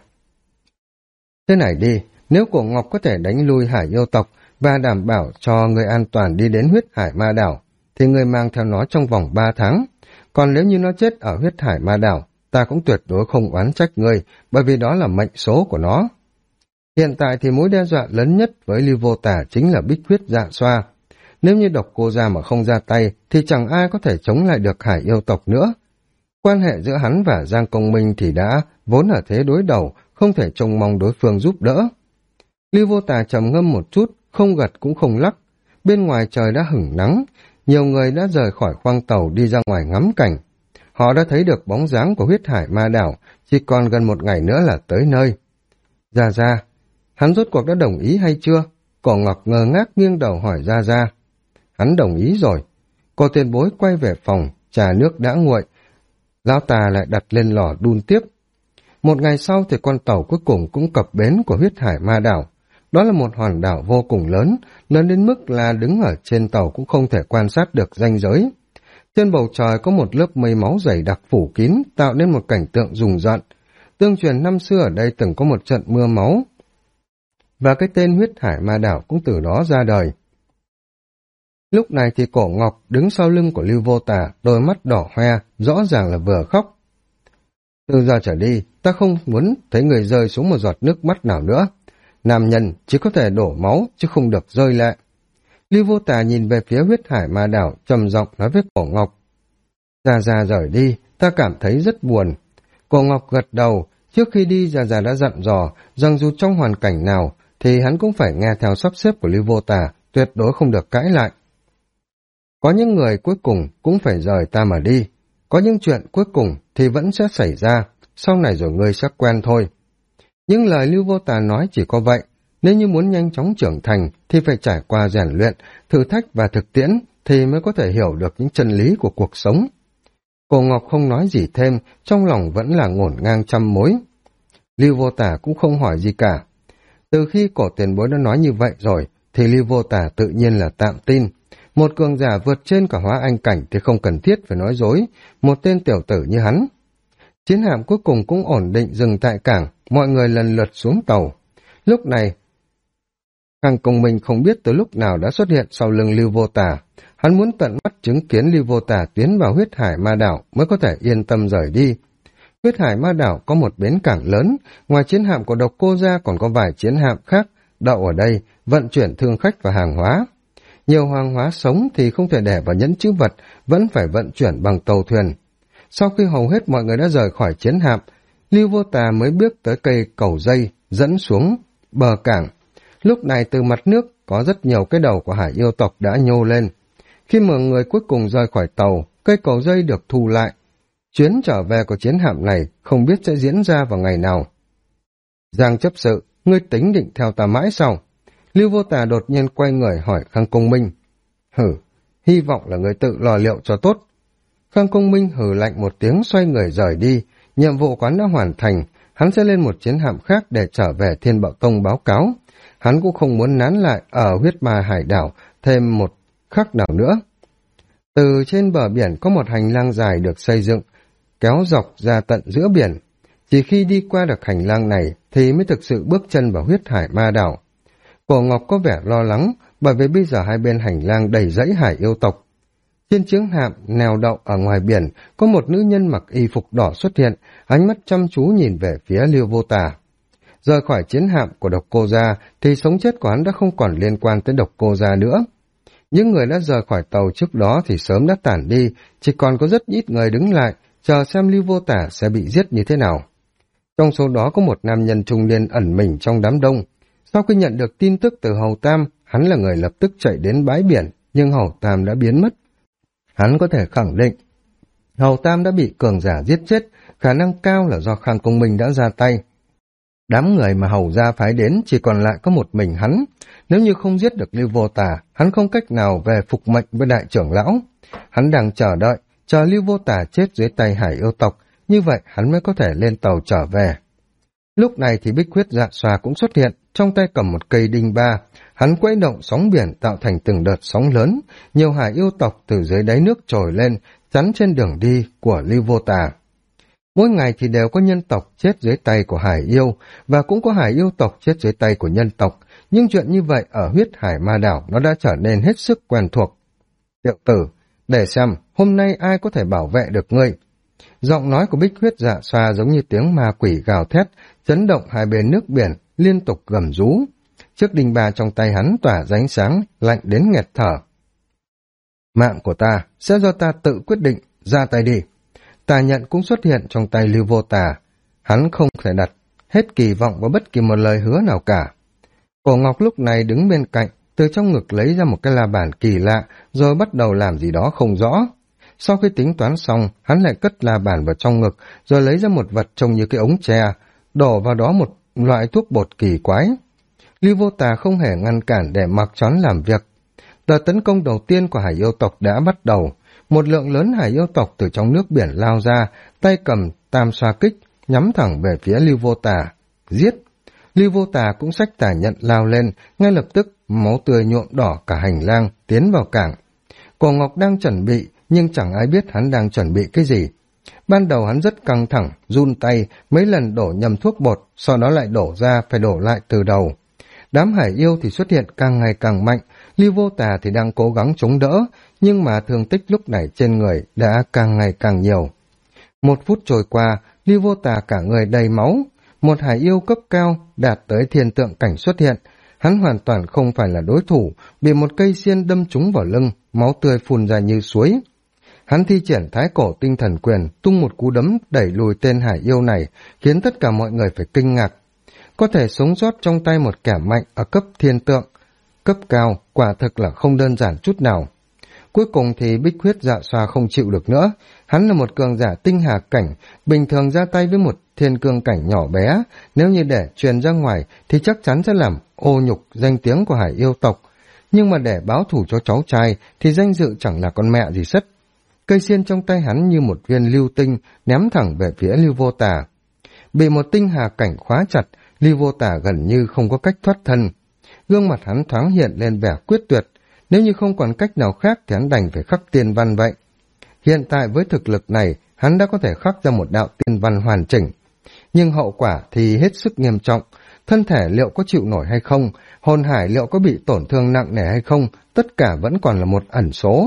Thế này đi, nếu Cổ Ngọc có thể đánh lui Hải yêu tộc và đảm bảo cho người an toàn đi đến Huyết Hải Ma Đảo, thì người mang theo nó trong vòng 3 tháng. Còn nếu như nó chết ở Huyết Hải Ma Đảo, ta cũng tuyệt đối không oán trách ngươi, bởi vì đó là mệnh số của nó. Hiện tại thì mối đe dọa lớn nhất với Lưu Vô Tà chính là Bích Huyết Dạ Xoa. Nếu như Độc Cô Gia mà không ra tay, thì chẳng ai có thể chống lại được Hải yêu tộc nữa. Quan hệ giữa hắn và Giang Công Minh thì đã vốn ở thế đối đầu, không thể trông mong đối phương giúp đỡ. Lưu Vô Tà trầm ngâm một chút, không gật cũng không lắc. Bên ngoài trời đã hửng nắng, nhiều người đã rời khỏi khoang tàu đi ra ngoài ngắm cảnh. Họ đã thấy được bóng dáng của Huyết Hải Ma Đảo, chỉ còn gần một ngày nữa là tới nơi. Ra, hắn rốt cuộc đã đồng ý hay chưa? Cổ Ngọc ngơ ngác nghiêng đầu hỏi ra. Hắn đồng ý rồi. Cô tiền bối quay về phòng, trà nước đã nguội. Lão Tà lại đặt lên lò đun tiếp. Một ngày sau thì con tàu cuối cùng cũng cập bến của Huyết Hải Ma Đảo. Đó là một hòn đảo vô cùng lớn, lớn đến mức là đứng ở trên tàu cũng không thể quan sát được ranh giới. Trên bầu trời có một lớp mây máu dày đặc phủ kín, tạo nên một cảnh tượng rùng rợn. Tương truyền năm xưa ở đây từng có một trận mưa máu, và cái tên Huyết Hải Ma Đảo cũng từ đó ra đời. Lúc này thì Cổ Ngọc đứng sau lưng của Lưu Vô Tà, đôi mắt đỏ hoe, rõ ràng là vừa khóc. Từ giờ trở đi, ta không muốn thấy người rơi xuống một giọt nước mắt nào nữa. Nam nhân chỉ có thể đổ máu, chứ không được rơi lệ. Lưu Vô Tà nhìn về phía Huyết Hải Ma Đảo, trầm giọng nói với Cổ Ngọc. Ra rời đi, ta cảm thấy rất buồn. Cổ Ngọc gật đầu, trước khi đi Ra đã dặn dò, rằng dù trong hoàn cảnh nào, thì hắn cũng phải nghe theo sắp xếp của Lưu Vô Tà, tuyệt đối không được cãi lại. Có những người cuối cùng cũng phải rời ta mà đi. Có những chuyện cuối cùng thì vẫn sẽ xảy ra, sau này rồi ngươi sẽ quen thôi. Những lời Lưu Vô Tà nói chỉ có vậy, nếu như muốn nhanh chóng trưởng thành thì phải trải qua rèn luyện, thử thách và thực tiễn thì mới có thể hiểu được những chân lý của cuộc sống. Cổ Ngọc không nói gì thêm, trong lòng vẫn là ngổn ngang trăm mối. Lưu Vô Tà cũng không hỏi gì cả. Từ khi cổ tiền bối đã nói như vậy rồi, thì Lưu Vô Tà tự nhiên là tạm tin. Một cường giả vượt trên cả hóa anh cảnh thì không cần thiết phải nói dối, một tên tiểu tử như hắn. Chiến hạm cuối cùng cũng ổn định dừng tại cảng, mọi người lần lượt xuống tàu. Lúc này, Hàng Công Minh không biết từ lúc nào đã xuất hiện sau lưng Lưu Vô Tà. Hắn muốn tận mắt chứng kiến Lưu Vô Tà tiến vào Huyết Hải Ma Đảo mới có thể yên tâm rời đi. Huyết Hải Ma Đảo có một bến cảng lớn, ngoài chiến hạm của Độc Cô Gia còn có vài chiến hạm khác đậu ở đây, vận chuyển thương khách và hàng hóa. Nhiều hàng hóa sống thì không thể để vào nhẫn trữ vật, vẫn phải vận chuyển bằng tàu thuyền. Sau khi hầu hết mọi người đã rời khỏi chiến hạm, Lưu Vô Tà mới bước tới cây cầu dây dẫn xuống bờ cảng. Lúc này từ mặt nước có rất nhiều cái đầu của Hải yêu tộc đã nhô lên. Khi mà người cuối cùng rời khỏi tàu, cây cầu dây được thu lại. Chuyến trở về của chiến hạm này không biết sẽ diễn ra vào ngày nào. Giang chấp sự, ngươi tính định theo ta mãi sao? Lưu Vô Tà đột nhiên quay người hỏi Khang Công Minh. Hử, hy vọng là ngươi tự lo liệu cho tốt. Khang Công Minh hừ lạnh một tiếng xoay người rời đi, nhiệm vụ quán đã hoàn thành, hắn sẽ lên một chiến hạm khác để trở về Thiên Bảo Tông báo cáo. Hắn cũng không muốn nán lại ở huyết ma hải đảo thêm một khắc nào nữa. Từ trên bờ biển có một hành lang dài được xây dựng, kéo dọc ra tận giữa biển. Chỉ khi đi qua được hành lang này thì mới thực sự bước chân vào huyết hải ma đảo. Cổ Ngọc có vẻ lo lắng bởi vì bây giờ hai bên hành lang đầy dãy hải yêu tộc. Trên chiến hạm neo đậu ở ngoài biển có một nữ nhân mặc y phục đỏ xuất hiện, ánh mắt chăm chú nhìn về phía Lưu Vô Tà. Rời khỏi chiến hạm của Độc Cô Gia thì sống chết của hắn đã không còn liên quan tới Độc Cô Gia nữa. Những người đã rời khỏi tàu trước đó thì sớm đã tản đi, chỉ còn có rất ít người đứng lại, chờ xem Lưu Vô Tà sẽ bị giết như thế nào. Trong số đó có một nam nhân trung niên ẩn mình trong đám đông. Sau khi nhận được tin tức từ Hầu Tam, hắn là người lập tức chạy đến bãi biển, nhưng Hầu Tam đã biến mất. Hắn có thể khẳng định, Hầu Tam đã bị cường giả giết chết, khả năng cao là do Khang Công Minh đã ra tay. Đám người mà Hầu gia phái đến chỉ còn lại có một mình hắn. Nếu như không giết được Lưu Vô Tà, hắn không cách nào về phục mệnh với đại trưởng lão. Hắn đang chờ đợi, chờ Lưu Vô Tà chết dưới tay hải yêu tộc, như vậy hắn mới có thể lên tàu trở về. Lúc này thì Bích Huyết Dạ Xoa cũng xuất hiện, trong tay cầm một cây đinh ba. Hắn quấy động sóng biển tạo thành từng đợt sóng lớn, nhiều hải yêu tộc từ dưới đáy nước trồi lên, chắn trên đường đi của Lưu Vô Tà. Mỗi ngày thì đều có nhân tộc chết dưới tay của hải yêu, và cũng có hải yêu tộc chết dưới tay của nhân tộc, nhưng chuyện như vậy ở huyết hải ma đảo nó đã trở nên hết sức quen thuộc. Tiểu tử, để xem hôm nay ai có thể bảo vệ được ngươi. Giọng nói của Bích Huyết Dạ Xoa giống như tiếng ma quỷ gào thét, chấn động hai bên nước biển, liên tục gầm rú. Chiếc đinh ba trong tay hắn tỏa ra ánh sáng, lạnh đến nghẹt thở. Mạng của ta sẽ do ta tự quyết định, ra tay đi. Tà nhận cũng xuất hiện trong tay Lưu Vô Tà. Hắn không thể đặt hết kỳ vọng vào bất kỳ một lời hứa nào cả. Cổ Ngọc lúc này đứng bên cạnh, từ trong ngực lấy ra một cái la bàn kỳ lạ, rồi bắt đầu làm gì đó không rõ. Sau khi tính toán xong, hắn lại cất la bàn vào trong ngực, rồi lấy ra một vật trông như cái ống tre, đổ vào đó một loại thuốc bột kỳ quái. Lưu Vô Tà không hề ngăn cản để mặc choán làm việc. Đợt tấn công đầu tiên của hải yêu tộc đã bắt đầu. Một lượng lớn hải yêu tộc từ trong nước biển lao ra, tay cầm tam xoa kích, nhắm thẳng về phía Lưu Vô Tà. Giết! Lưu Vô Tà cũng xách tà nhận lao lên, ngay lập tức máu tươi nhuộm đỏ cả hành lang, tiến vào cảng. Cổ Ngọc đang chuẩn bị, nhưng chẳng ai biết hắn đang chuẩn bị cái gì. Ban đầu hắn rất căng thẳng, run tay, mấy lần đổ nhầm thuốc bột, sau đó lại đổ ra, phải đổ lại từ đầu. Đám hải yêu thì xuất hiện càng ngày càng mạnh, Lưu Vô Tà thì đang cố gắng chống đỡ, nhưng mà thương tích lúc này trên người đã càng ngày càng nhiều. 1 phút trôi qua, Lưu Vô Tà cả người đầy máu, một hải yêu cấp cao đạt tới thiên tượng cảnh xuất hiện. Hắn hoàn toàn không phải là đối thủ, bị một cây xiên đâm trúng vào lưng, máu tươi phun ra như suối. Hắn thi triển thái cổ tinh thần quyền, tung một cú đấm đẩy lùi tên hải yêu này, khiến tất cả mọi người phải kinh ngạc. Có thể sống sót trong tay một kẻ mạnh ở cấp thiên tượng, cấp cao, quả thực là không đơn giản chút nào. Cuối cùng thì Bích Huyết Dạ Xoa không chịu được nữa. Hắn là một cường giả tinh hà cảnh, bình thường ra tay với một thiên cương cảnh nhỏ bé, nếu như để truyền ra ngoài thì chắc chắn sẽ làm ô nhục danh tiếng của hải yêu tộc. Nhưng mà để báo thù cho cháu trai thì danh dự chẳng là con mẹ gì sất. Cây xiên trong tay hắn như một viên lưu tinh ném thẳng về phía Lưu Vô Tà. Bị một tinh hà cảnh khóa chặt, Lưu Vô Tà gần như không có cách thoát thân. Gương mặt hắn thoáng hiện lên vẻ quyết tuyệt, nếu như không còn cách nào khác thì hắn đành phải khắc tiên văn vậy. Hiện tại với thực lực này, hắn đã có thể khắc ra một đạo tiên văn hoàn chỉnh. Nhưng hậu quả thì hết sức nghiêm trọng, thân thể liệu có chịu nổi hay không, hồn hải liệu có bị tổn thương nặng nề hay không, tất cả vẫn còn là một ẩn số.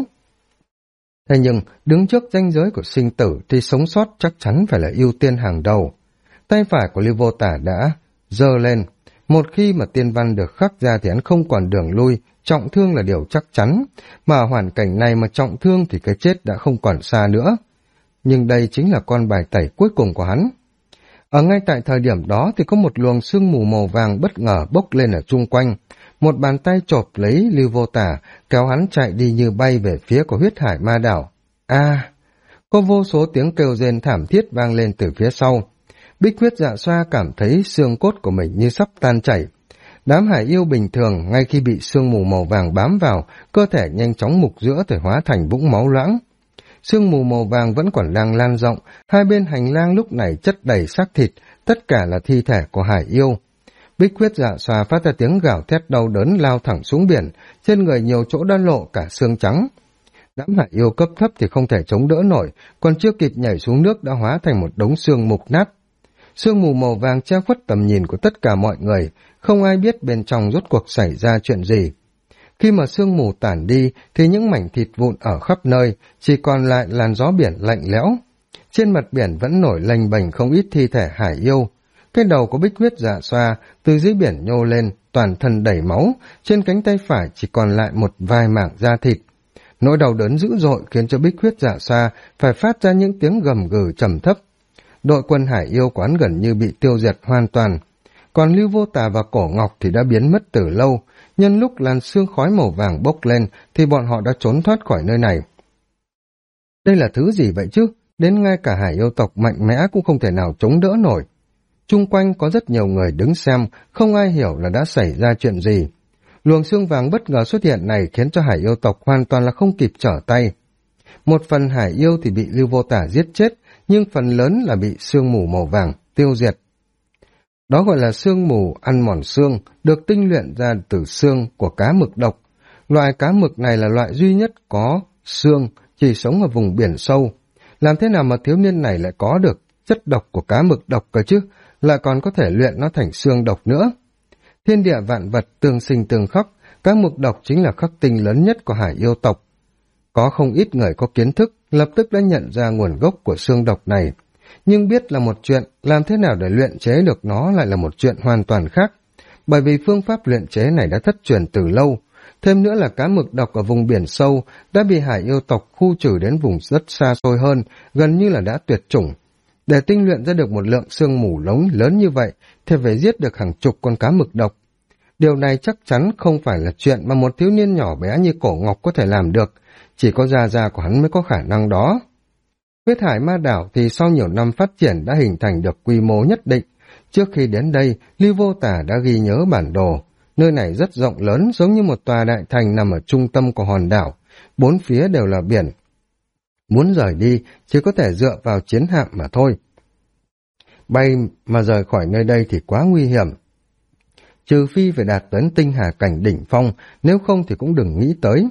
Thế nhưng, đứng trước ranh giới của sinh tử thì sống sót chắc chắn phải là ưu tiên hàng đầu. Tay phải của Lưu Vô Tà đã giơ lên. Một khi mà tiên văn được khắc ra thì hắn không còn đường lui, trọng thương là điều chắc chắn. Mà ở hoàn cảnh này mà trọng thương thì cái chết đã không còn xa nữa. Nhưng đây chính là con bài tẩy cuối cùng của hắn. Ở ngay tại thời điểm đó thì có một luồng sương mù màu vàng bất ngờ bốc lên ở chung quanh. Một bàn tay chộp lấy Lưu Vô Tà, kéo hắn chạy đi như bay về phía của huyết hải ma đảo. Có vô số tiếng kêu rên thảm thiết vang lên từ phía sau. Bích Huyết Dạ Xoa cảm thấy xương cốt của mình như sắp tan chảy. Đám hải yêu bình thường ngay khi bị sương mù màu vàng bám vào, cơ thể nhanh chóng mục giữa thể hóa thành vũng máu loãng. Sương mù màu vàng vẫn còn đang lan rộng, hai bên hành lang lúc này chất đầy xác thịt, tất cả là thi thể của hải yêu. Bích Huyết Dạ Xoa phát ra tiếng gào thét đau đớn lao thẳng xuống biển, trên người nhiều chỗ đã lộ cả xương trắng. Đám hải yêu cấp thấp thì không thể chống đỡ nổi, còn chưa kịp nhảy xuống nước đã hóa thành một đống xương mục nát. Sương mù màu vàng che khuất tầm nhìn của tất cả mọi người, không ai biết bên trong rốt cuộc xảy ra chuyện gì. Khi mà sương mù tản đi thì những mảnh thịt vụn ở khắp nơi, chỉ còn lại làn gió biển lạnh lẽo. Trên mặt biển vẫn nổi lềnh bềnh không ít thi thể hải yêu. Cái đầu của Bích Huyết Dạ Xoa từ dưới biển nhô lên, toàn thân đầy máu, trên cánh tay phải chỉ còn lại một vài mảng da thịt. Nỗi đau đớn dữ dội khiến cho Bích Huyết Dạ Xoa phải phát ra những tiếng gầm gừ trầm thấp. Đội quân hải yêu quán gần như bị tiêu diệt hoàn toàn. Còn Lưu Vô Tà và Cổ Ngọc thì đã biến mất từ lâu, nhân lúc làn sương khói màu vàng bốc lên thì bọn họ đã trốn thoát khỏi nơi này. Đây là thứ gì vậy chứ? Đến ngay cả hải yêu tộc mạnh mẽ cũng không thể nào chống đỡ nổi. Chung quanh có rất nhiều người đứng xem, không ai hiểu là đã xảy ra chuyện gì. Luồng xương vàng bất ngờ xuất hiện này khiến cho hải yêu tộc hoàn toàn là không kịp trở tay. Một phần hải yêu thì bị Lưu Vô Tà giết chết, nhưng phần lớn là bị sương mù màu vàng tiêu diệt. Đó gọi là sương mù ăn mòn xương, được tinh luyện ra từ xương của cá mực độc. Loại cá mực này là loại duy nhất có xương, chỉ sống ở vùng biển sâu. Làm thế nào mà thiếu niên này lại có được chất độc của cá mực độc cơ chứ, lại còn có thể luyện nó thành xương độc nữa. Thiên địa vạn vật tương sinh tương khắc, cá mực độc chính là khắc tinh lớn nhất của hải yêu tộc. Có không ít người có kiến thức, lập tức đã nhận ra nguồn gốc của xương độc này. Nhưng biết là một chuyện, làm thế nào để luyện chế được nó lại là một chuyện hoàn toàn khác. Bởi vì phương pháp luyện chế này đã thất truyền từ lâu. Thêm nữa là cá mực độc ở vùng biển sâu đã bị hải yêu tộc khu trừ đến vùng rất xa xôi hơn, gần như là đã tuyệt chủng. Để tinh luyện ra được một lượng xương mù lống lớn như vậy, thì phải giết được hàng chục con cá mực độc. Điều này chắc chắn không phải là chuyện mà một thiếu niên nhỏ bé như Cổ Ngọc có thể làm được, chỉ có gia gia của hắn mới có khả năng đó. Huyết Hải Ma Đảo thì sau nhiều năm phát triển đã hình thành được quy mô nhất định. Trước khi đến đây, Lưu Vô Tà đã ghi nhớ bản đồ. Nơi này rất rộng lớn, giống như một tòa đại thành nằm ở trung tâm của hòn đảo. Bốn phía đều là biển. Muốn rời đi, chỉ có thể dựa vào chiến hạm mà thôi. Bay mà rời khỏi nơi đây thì quá nguy hiểm. Trừ phi phải đạt đến tinh hà cảnh đỉnh phong, nếu không thì cũng đừng nghĩ tới.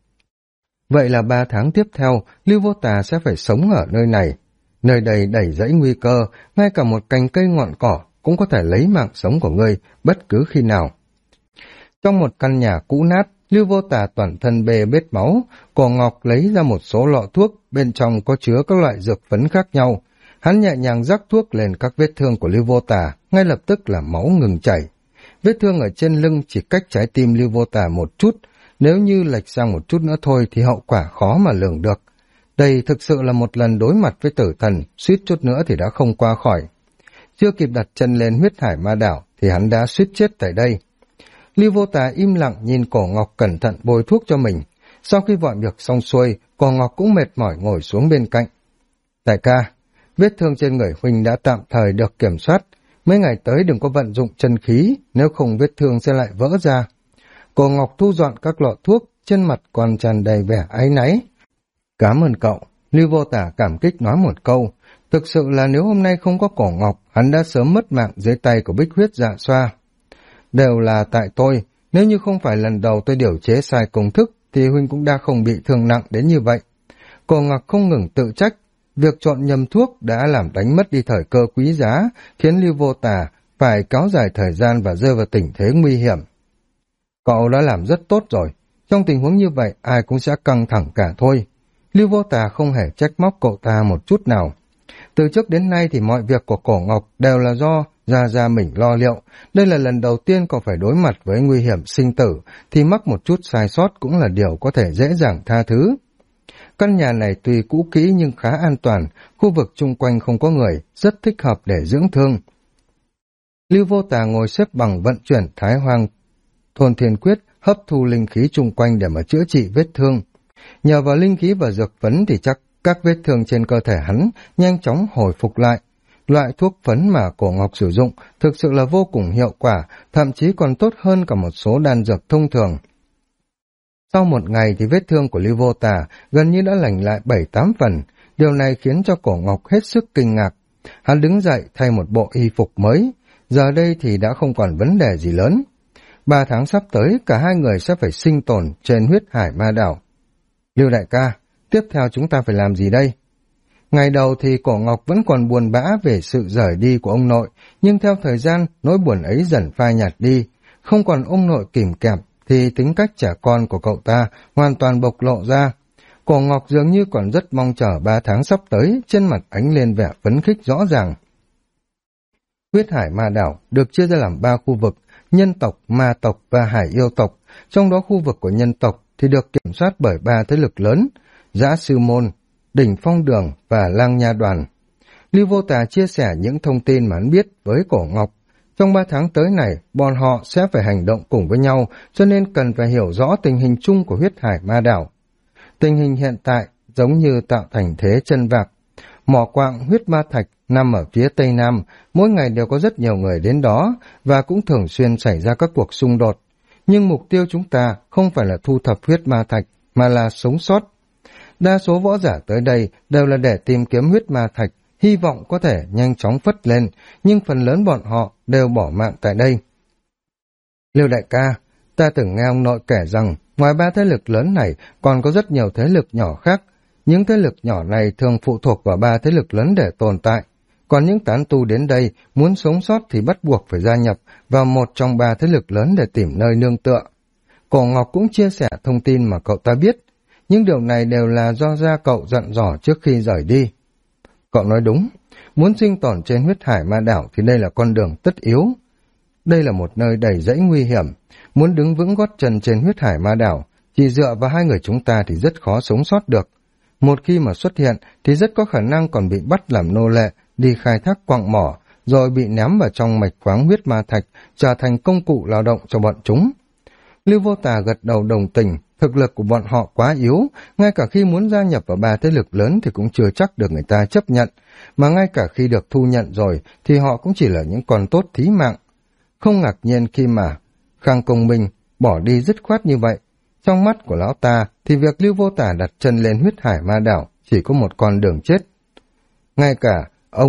Vậy là 3 tháng tiếp theo, Lưu Vô Tà sẽ phải sống ở nơi này. Nơi đây đầy rẫy nguy cơ, ngay cả một cành cây ngọn cỏ cũng có thể lấy mạng sống của ngươi bất cứ khi nào. Trong một căn nhà cũ nát, Lưu Vô Tà toàn thân bê bết máu, Cổ Ngọc lấy ra một số lọ thuốc, bên trong có chứa các loại dược phấn khác nhau. Hắn nhẹ nhàng rắc thuốc lên các vết thương của Lưu Vô Tà, ngay lập tức là máu ngừng chảy. Vết thương ở trên lưng chỉ cách trái tim Lưu Vô Tà một chút, nếu như lệch sang một chút nữa thôi thì hậu quả khó mà lường được. Đây thực sự là một lần đối mặt với tử thần, suýt chút nữa thì đã không qua khỏi. Chưa kịp đặt chân lên Huyết Hải Ma Đảo thì hắn đã suýt chết tại đây. Lưu Vô Tà im lặng nhìn Cổ Ngọc cẩn thận bôi thuốc cho mình. Sau khi mọi việc xong xuôi, Cổ Ngọc cũng mệt mỏi ngồi xuống bên cạnh. Đại ca, vết thương trên người huynh đã tạm thời được kiểm soát. Mấy ngày tới đừng có vận dụng chân khí, nếu không vết thương sẽ lại vỡ ra. Cổ Ngọc thu dọn các lọ thuốc, trên mặt còn tràn đầy vẻ áy náy. Cảm ơn cậu, Lưu Vô Tà cảm kích nói một câu. Thực sự là nếu hôm nay không có Cổ Ngọc, hắn đã sớm mất mạng dưới tay của Bích Huyết Dạ Xoa. Đều là tại tôi, nếu như không phải lần đầu tôi điều chế sai công thức, thì huynh cũng đã không bị thương nặng đến như vậy. Cổ Ngọc không ngừng tự trách, việc chọn nhầm thuốc đã làm đánh mất đi thời cơ quý giá, khiến Lưu Vô Tà phải kéo dài thời gian và rơi vào tình thế nguy hiểm. Cậu đã làm rất tốt rồi, trong tình huống như vậy ai cũng sẽ căng thẳng cả thôi. Lưu Vô Tà không hề trách móc cậu ta một chút nào. Từ trước đến nay thì mọi việc của Cổ Ngọc đều là do Gia mình lo liệu. Đây là lần đầu tiên cậu phải đối mặt với nguy hiểm sinh tử, thì mắc một chút sai sót cũng là điều có thể dễ dàng tha thứ. Căn nhà này tuy cũ kỹ nhưng khá an toàn, khu vực chung quanh không có người, rất thích hợp để dưỡng thương. Lưu Vô Tà ngồi xếp bằng vận chuyển Thái Hoang Thôn Thiên Quyết, hấp thu linh khí chung quanh để mà chữa trị vết thương. Nhờ vào linh khí và dược phấn thì chắc các vết thương trên cơ thể hắn nhanh chóng hồi phục lại. Loại thuốc phấn mà Cổ Ngọc sử dụng thực sự là vô cùng hiệu quả, thậm chí còn tốt hơn cả một số đan dược thông thường. Sau một ngày thì vết thương của Lưu Vô Tà gần như đã lành lại 7-8 phần, điều này khiến cho Cổ Ngọc hết sức kinh ngạc. Hắn đứng dậy thay một bộ y phục mới, giờ đây thì đã không còn vấn đề gì lớn. 3 tháng sắp tới, cả hai người sẽ phải sinh tồn trên huyết hải ma đảo. Lưu đại ca, tiếp theo chúng ta phải làm gì đây? Ngày đầu thì Cổ Ngọc vẫn còn buồn bã về sự rời đi của ông nội, nhưng theo thời gian, nỗi buồn ấy dần phai nhạt đi. Không còn ông nội kìm kẹp, thì tính cách trẻ con của cậu ta hoàn toàn bộc lộ ra. Cổ Ngọc dường như còn rất mong chờ 3 tháng sắp tới, trên mặt ánh lên vẻ phấn khích rõ ràng. Huyết hải ma đảo được chia ra làm 3 khu vực, nhân tộc, ma tộc và hải yêu tộc. Trong đó khu vực của nhân tộc thì được kiểm soát bởi 3 thế lực lớn, Dã Sư Môn, Đỉnh Phong Đường và Lang Nha Đoàn. Lưu Vô Tà chia sẻ những thông tin mà hắn biết với Cổ Ngọc. Trong 3 tháng tới này, bọn họ sẽ phải hành động cùng với nhau, cho nên cần phải hiểu rõ tình hình chung của huyết hải ma đảo. Tình hình hiện tại giống như tạo thành thế chân vạc. Mỏ quạng huyết ma thạch nằm ở phía tây nam, mỗi ngày đều có rất nhiều người đến đó và cũng thường xuyên xảy ra các cuộc xung đột. Nhưng mục tiêu chúng ta không phải là thu thập huyết ma thạch, mà là sống sót. Đa số võ giả tới đây đều là để tìm kiếm huyết ma thạch, hy vọng có thể nhanh chóng phất lên, nhưng phần lớn bọn họ đều bỏ mạng tại đây. Lưu đại ca, ta từng nghe ông nội kể rằng, ngoài 3 thế lực lớn này còn có rất nhiều thế lực nhỏ khác. Những thế lực nhỏ này thường phụ thuộc vào 3 thế lực lớn để tồn tại. Còn những tán tu đến đây muốn sống sót thì bắt buộc phải gia nhập vào một trong 3 thế lực lớn để tìm nơi nương tựa. Cổ Ngọc cũng chia sẻ thông tin mà cậu ta biết. Những điều này đều là do gia cậu dặn dò trước khi rời đi. Cậu nói đúng, muốn sinh tồn trên huyết hải ma đảo thì đây là con đường tất yếu. Đây là một nơi đầy rẫy nguy hiểm, muốn đứng vững gót chân trên huyết hải ma đảo, chỉ dựa vào hai người chúng ta thì rất khó sống sót được. Một khi mà xuất hiện thì rất có khả năng còn bị bắt làm nô lệ, đi khai thác quặng mỏ, rồi bị ném vào trong mạch khoáng huyết ma thạch, trở thành công cụ lao động cho bọn chúng. Lưu Vô Tà gật đầu đồng tình, thực lực của bọn họ quá yếu, ngay cả khi muốn gia nhập vào 3 thế lực lớn thì cũng chưa chắc được người ta chấp nhận, mà ngay cả khi được thu nhận rồi thì họ cũng chỉ là những con tốt thí mạng. Không ngạc nhiên khi mà Khang Công Minh bỏ đi dứt khoát như vậy. Trong mắt của lão ta thì việc Lưu Vô Tà đặt chân lên huyết hải ma đảo chỉ có một con đường chết. Ngay cả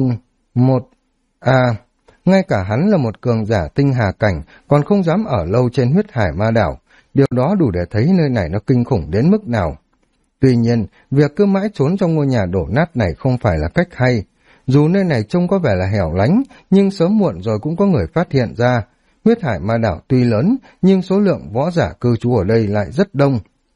ngay cả hắn là một cường giả tinh hà cảnh còn không dám ở lâu trên huyết hải ma đảo. Điều đó đủ để thấy nơi này nó kinh khủng đến mức nào. Tuy nhiên, việc cứ mãi trốn trong ngôi nhà đổ nát này không phải là cách hay. Dù nơi này trông có vẻ là hẻo lánh, nhưng sớm muộn rồi cũng có người phát hiện ra. Huyết hải ma đảo tuy lớn, nhưng số lượng võ giả cư trú ở đây lại rất đông.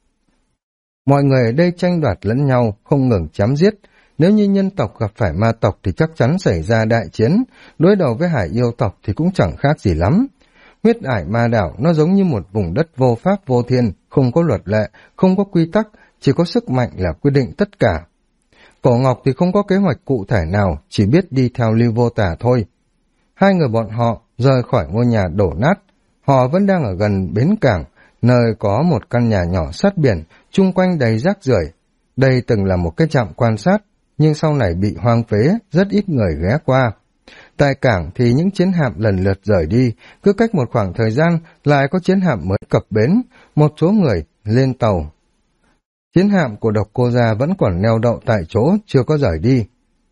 Mọi người ở đây tranh đoạt lẫn nhau, không ngừng chém giết. Nếu như nhân tộc gặp phải ma tộc thì chắc chắn xảy ra đại chiến, đối đầu với hải yêu tộc thì cũng chẳng khác gì lắm. Huyết hải ma đảo nó giống như một vùng đất vô pháp vô thiên, không có luật lệ, không có quy tắc, chỉ có sức mạnh là quyết định tất cả. Cổ Ngọc thì không có kế hoạch cụ thể nào, chỉ biết đi theo Lưu Vô Tà thôi. Hai người bọn họ rời khỏi ngôi nhà đổ nát, họ vẫn đang ở gần bến cảng, nơi có một căn nhà nhỏ sát biển, chung quanh đầy rác rưởi. Đây từng là một cái trạm quan sát, nhưng sau này bị hoang phế, rất ít người ghé qua. Tại cảng thì những chiến hạm lần lượt rời đi, cứ cách một khoảng thời gian lại có chiến hạm mới cập bến, một số người lên tàu. Chiến hạm của Độc Cô Gia vẫn còn neo đậu tại chỗ, chưa có rời đi.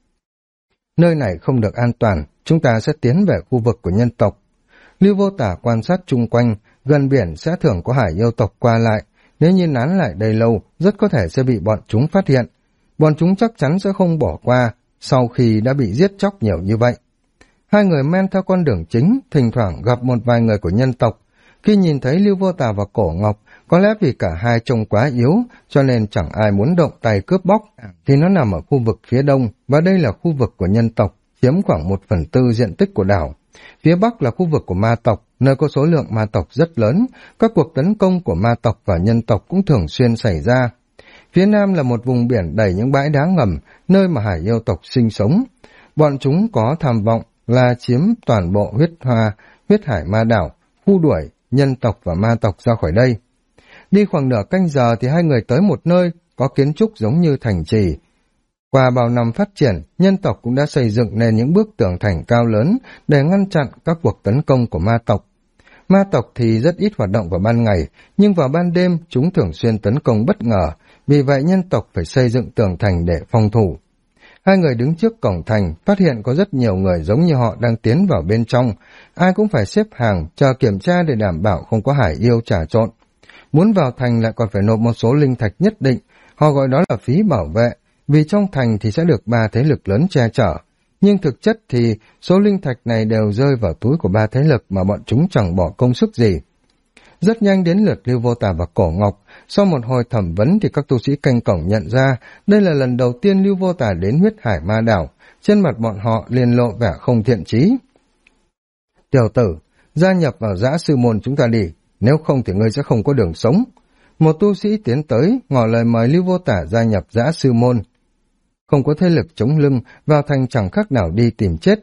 Nơi này không được an toàn, chúng ta sẽ tiến về khu vực của nhân tộc. Lưu Vô Tà quan sát chung quanh, gần biển sẽ thường có hải yêu tộc qua lại, nếu như nán lại đây lâu, rất có thể sẽ bị bọn chúng phát hiện. Bọn chúng chắc chắn sẽ không bỏ qua, sau khi đã bị giết chóc nhiều như vậy. Hai người men theo con đường chính, thỉnh thoảng gặp một vài người của nhân tộc. Khi nhìn thấy Lưu Vô Tà và Cổ Ngọc, có lẽ vì cả hai trông quá yếu, cho nên chẳng ai muốn động tay cướp bóc, thì nó nằm ở khu vực phía đông, và đây là khu vực của nhân tộc, chiếm khoảng 1/4 diện tích của đảo. Phía bắc là khu vực của ma tộc, nơi có số lượng ma tộc rất lớn, các cuộc tấn công của ma tộc và nhân tộc cũng thường xuyên xảy ra. Phía nam là một vùng biển đầy những bãi đá ngầm, nơi mà hải yêu tộc sinh sống. Bọn chúng có tham vọng là chiếm toàn bộ huyết hải ma đảo, khu đuổi nhân tộc và ma tộc ra khỏi đây. Đi khoảng nửa canh giờ thì hai người tới một nơi có kiến trúc giống như thành trì. Qua bao năm phát triển, nhân tộc cũng đã xây dựng nên những bức tường thành cao lớn để ngăn chặn các cuộc tấn công của ma tộc. Ma tộc thì rất ít hoạt động vào ban ngày, nhưng vào ban đêm chúng thường xuyên tấn công bất ngờ, vì vậy nhân tộc phải xây dựng tường thành để phòng thủ. Hai người đứng trước cổng thành, phát hiện có rất nhiều người giống như họ đang tiến vào bên trong, ai cũng phải xếp hàng, chờ kiểm tra để đảm bảo không có hải yêu trà trộn. Muốn vào thành lại còn phải nộp một số linh thạch nhất định, họ gọi đó là phí bảo vệ, vì trong thành thì sẽ được 3 thế lực lớn che chở. Nhưng thực chất thì số linh thạch này đều rơi vào túi của 3 thế lực mà bọn chúng chẳng bỏ công sức gì. Rất nhanh đến lượt Lưu Vô Tà và Cổ Ngọc, sau một hồi thẩm vấn thì các tu sĩ canh cổng nhận ra đây là lần đầu tiên Lưu Vô Tà đến Huyết Hải Ma Đảo, trên mặt bọn họ liền lộ vẻ không thiện chí. Tiểu tử, gia nhập vào Dã Sư Môn chúng ta đi, nếu không thì ngươi sẽ không có đường sống. Một tu sĩ tiến tới, ngỏ lời mời Lưu Vô Tà gia nhập Dã Sư Môn. Không có thế lực chống lưng, vào thành chẳng khác nào đi tìm chết.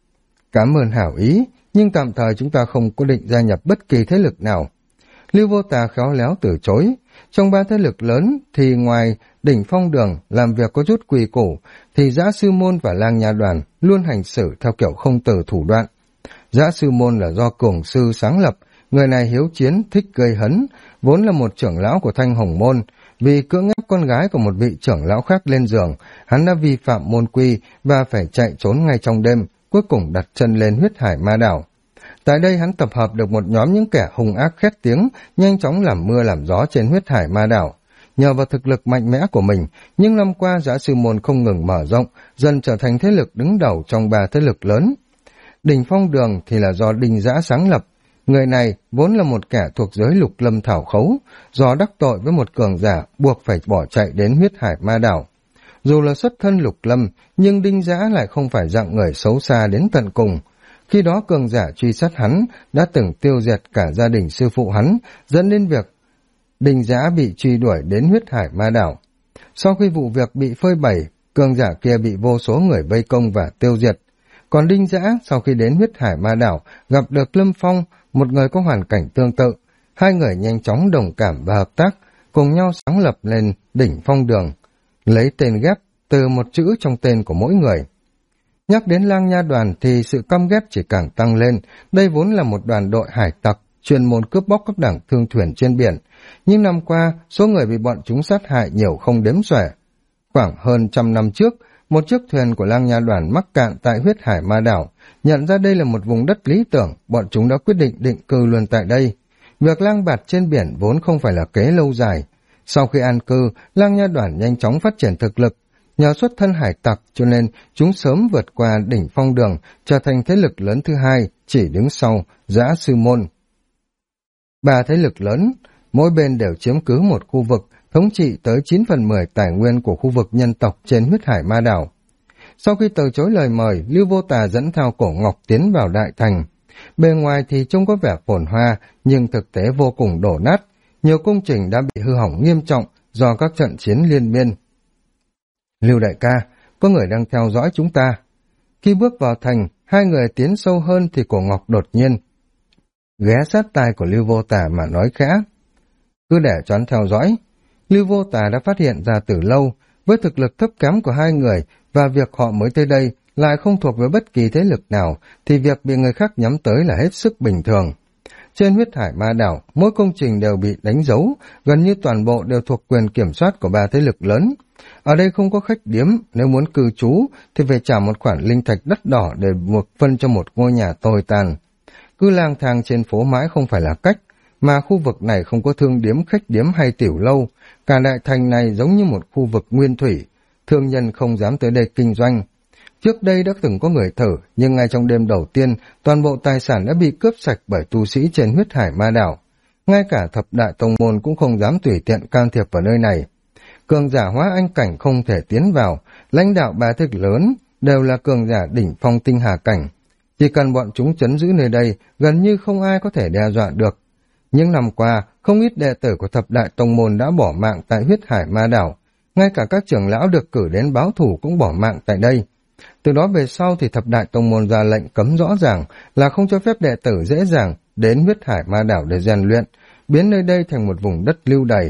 Cảm ơn hảo ý, nhưng tạm thời chúng ta không có định gia nhập bất kỳ thế lực nào. Lưu Vô Tà khéo léo từ chối. Trong 3 thế lực lớn thì ngoài Đỉnh Phong Đường làm việc có chút quy củ, thì Dã Sư Môn và Lang Nha Đoàn luôn hành xử theo kiểu không từ thủ đoạn. Dã Sư Môn là do Cường Sư sáng lập, người này hiếu chiến, thích gây hấn, vốn là một trưởng lão của Thanh Hồng Môn. Vì cưỡng ép con gái của một vị trưởng lão khác lên giường, hắn đã vi phạm môn quy và phải chạy trốn ngay trong đêm, cuối cùng đặt chân lên Huyết Hải Ma Đảo. Tại đây hắn tập hợp được một nhóm những kẻ hung ác khét tiếng, nhanh chóng làm mưa làm gió trên Huyết Hải Ma Đảo. Nhờ vào thực lực mạnh mẽ của mình, nhưng năm qua Dã Sư Môn không ngừng mở rộng, dần trở thành thế lực đứng đầu trong 3 thế lực lớn. Đỉnh Phong Đường thì là do Đinh Dã sáng lập. Người này vốn là một kẻ thuộc giới Lục Lâm Thảo Khấu, do đắc tội với một cường giả buộc phải bỏ chạy đến Huyết Hải Ma Đảo. Dù là xuất thân Lục Lâm, nhưng Đinh Dã lại không phải dạng người xấu xa đến tận cùng. Khi đó cường giả truy sát hắn đã từng tiêu diệt cả gia đình sư phụ hắn, dẫn đến việc Đinh Dã bị truy đuổi đến Huyết Hải Ma Đảo. Sau khi vụ việc bị phơi bày, cường giả kia bị vô số người vây công và tiêu diệt. Còn Đinh Dã sau khi đến Huyết Hải Ma Đảo gặp được Lâm Phong, một người có hoàn cảnh tương tự. Hai người nhanh chóng đồng cảm và hợp tác, cùng nhau sáng lập lên Đỉnh Phong Đường, lấy tên ghép từ một chữ trong tên của mỗi người. Nhắc đến Lang Nha Đoàn thì sự căm ghét chỉ càng tăng lên. Đây vốn là một đoàn đội hải tặc, chuyên môn cướp bóc các đảng thương thuyền trên biển. Nhưng năm qua, số người bị bọn chúng sát hại nhiều không đếm xuể. Khoảng hơn 100 năm trước, một chiếc thuyền của Lang Nha Đoàn mắc cạn tại Huyết Hải Ma Đảo. Nhận ra đây là một vùng đất lý tưởng, bọn chúng đã quyết định định cư luôn tại đây. Việc lang bạt trên biển vốn không phải là kế lâu dài. Sau khi an cư, Lang Nha Đoàn nhanh chóng phát triển thực lực. Nhờ xuất thân hải tặc cho nên chúng sớm vượt qua Đỉnh Phong Đường, trở thành thế lực lớn thứ hai, chỉ đứng sau Dã Sư Môn. 3 thế lực lớn, mỗi bên đều chiếm cứ một khu vực, thống trị tới 9/10 tài nguyên của khu vực nhân tộc trên Huyết Hải Ma Đảo. Sau khi từ chối lời mời, Lưu Vô Tà dẫn theo Cổ Ngọc tiến vào đại thành. Bề ngoài thì trông có vẻ phồn hoa, nhưng thực tế vô cùng đổ nát. Nhiều công trình đã bị hư hỏng nghiêm trọng do các trận chiến liên miên. Lưu đại ca, có người đang theo dõi chúng ta. Khi bước vào thành, hai người tiến sâu hơn thì Cổ Ngọc đột nhiên ghé sát tai của Lưu Vô Tà mà nói khẽ. Cứ để cho hắn theo dõi. Lưu Vô Tà đã phát hiện ra từ lâu, với thực lực thấp kém của hai người và việc họ mới tới đây lại không thuộc với bất kỳ thế lực nào, thì việc bị người khác nhắm tới là hết sức bình thường. Trên Huyết Hải Ma Đảo, mỗi công trình đều bị đánh dấu, gần như toàn bộ đều thuộc quyền kiểm soát của 3 thế lực lớn. Ở đây không có khách điếm, nếu muốn cư trú thì phải trả một khoản linh thạch đắt đỏ để phân cho một ngôi nhà tồi tàn. Cứ lang thang trên phố mãi không phải là cách, mà khu vực này không có thương điếm, khách điếm hay tiểu lâu. Cả đại thành này giống như một khu vực nguyên thủy, thương nhân không dám tới đây kinh doanh. Trước đây đã từng có người thử, nhưng ngay trong đêm đầu tiên, toàn bộ tài sản đã bị cướp sạch bởi tu sĩ trên Huyết Hải Ma Đảo. Ngay cả thập đại tông môn cũng không dám tùy tiện can thiệp vào nơi này. Cường giả hóa anh cảnh không thể tiến vào, lãnh đạo 3 thế lực lớn đều là cường giả đỉnh phong tinh hà cảnh. Chỉ cần bọn chúng trấn giữ nơi đây, gần như không ai có thể đe dọa được. Những năm qua, không ít đệ tử của thập đại tông môn đã bỏ mạng tại Huyết Hải Ma Đảo. Ngay cả các trưởng lão được cử đến báo thù cũng bỏ mạng tại đây. Từ đó về sau thì thập đại tông môn ra lệnh cấm rõ ràng là không cho phép đệ tử dễ dàng đến Huyết Hải Ma Đảo để rèn luyện, biến nơi đây thành một vùng đất lưu đày.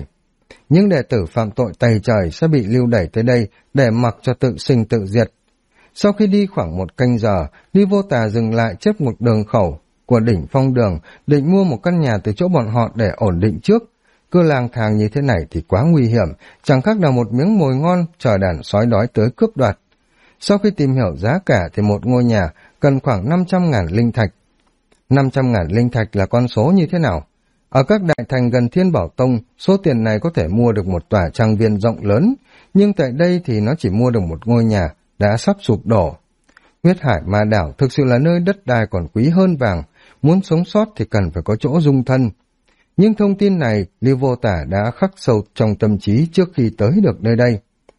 Những đệ tử phạm tội tày trời sẽ bị lưu đẩy tới đây để mặc cho tự sinh tự diệt. Sau khi đi khoảng 1 canh giờ, Ly Vô Tà dừng lại trước một đường khẩu của đỉnh phong đường, định mua một căn nhà từ chỗ bọn họ để ổn định trước. Cứ lang thang như thế này thì quá nguy hiểm, chẳng khác nào một miếng mồi ngon chờ đàn sói đói tới cướp đoạt. Sau khi tìm hiểu giá cả thì một ngôi nhà cần khoảng 500.000 linh thạch. 500.000 linh thạch là con số như thế nào? Ở các đại thành gần Thiên Bảo Tông, số tiền này có thể mua được một tòa trang viên rộng lớn, nhưng tại đây thì nó chỉ mua được một ngôi nhà đã sắp sụp đổ. Huyết Hải Ma Đảo thực sự là nơi đất đai còn quý hơn vàng, muốn sống sót thì cần phải có chỗ dung thân. Nhưng thông tin này Lưu Vô Tả đã khắc sâu trong tâm trí trước khi tới được nơi đây.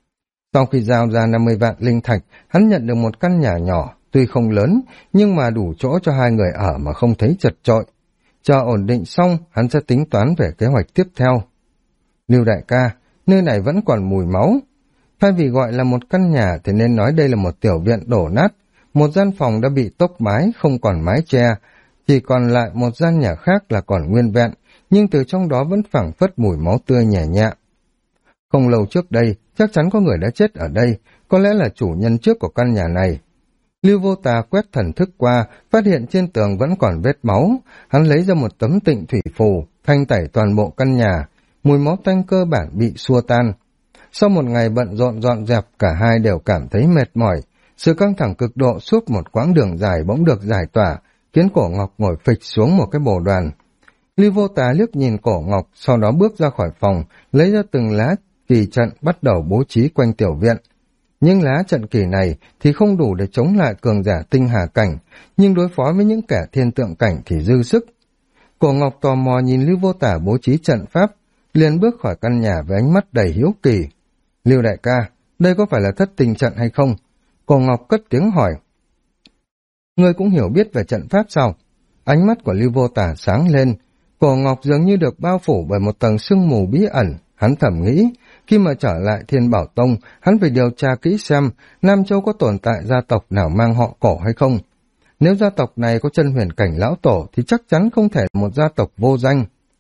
Sau khi giao ra 50 vạn linh thạch, hắn nhận được một căn nhà nhỏ, tuy không lớn, nhưng mà đủ chỗ cho 2 người ở mà không thấy chật chội. Chờ ổn định xong, hắn sẽ tính toán về kế hoạch tiếp theo. Lưu đại ca, nơi này vẫn còn mùi máu. Thay vì gọi là một căn nhà thì nên nói đây là một tiểu viện đổ nát. Một gian phòng đã bị tốc mái, không còn mái che, chỉ còn lại một gian nhà khác là còn nguyên vẹn, nhưng từ trong đó vẫn phảng phất mùi máu tươi nhẹ nhẹ. Không lâu trước đây, chắc chắn có người đã chết ở đây, có lẽ là chủ nhân trước của căn nhà này. Lưu Vô Tà quét thần thức qua, phát hiện trên tường vẫn còn vết máu. Hắn lấy ra một tấm tịnh thủy phù, thanh tẩy toàn bộ căn nhà. Mùi máu tanh cơ bản bị xua tan. Sau một ngày bận rộn dọn dẹp, cả hai đều cảm thấy mệt mỏi. Sự căng thẳng cực độ suốt một quãng đường dài bỗng được giải tỏa, khiến Cổ Ngọc ngồi phịch xuống một cái bồ đoàn. Lưu Vô Tà liếc nhìn Cổ Ngọc, sau đó bước ra khỏi phòng, lấy ra từng lá kỳ trận bắt đầu bố trí quanh tiểu viện. Những lá trận kỳ này thì không đủ để chống lại cường giả tinh hà cảnh, nhưng đối phó với những kẻ thiên tượng cảnh thì dư sức. Cổ Ngọc tò mò nhìn Lưu Vô Tả bố trí trận pháp, liền bước khỏi căn nhà với ánh mắt đầy hiếu kỳ. Lưu đại ca, đây có phải là thất tình trận hay không? Cổ Ngọc cất tiếng hỏi. Ngươi cũng hiểu biết về trận pháp sao? Ánh mắt của Lưu Vô Tả sáng lên. Cổ Ngọc dường như được bao phủ bởi một tầng sương mù bí ẩn. Hắn thầm nghĩ, khi mà trở lại Thiên Bảo Tông, hắn phải điều tra kỹ xem Nam Châu có tồn tại gia tộc nào mang họ Cổ hay không. Nếu gia tộc này có chân huyền cảnh lão tổ thì chắc chắn không thể là một gia tộc vô danh.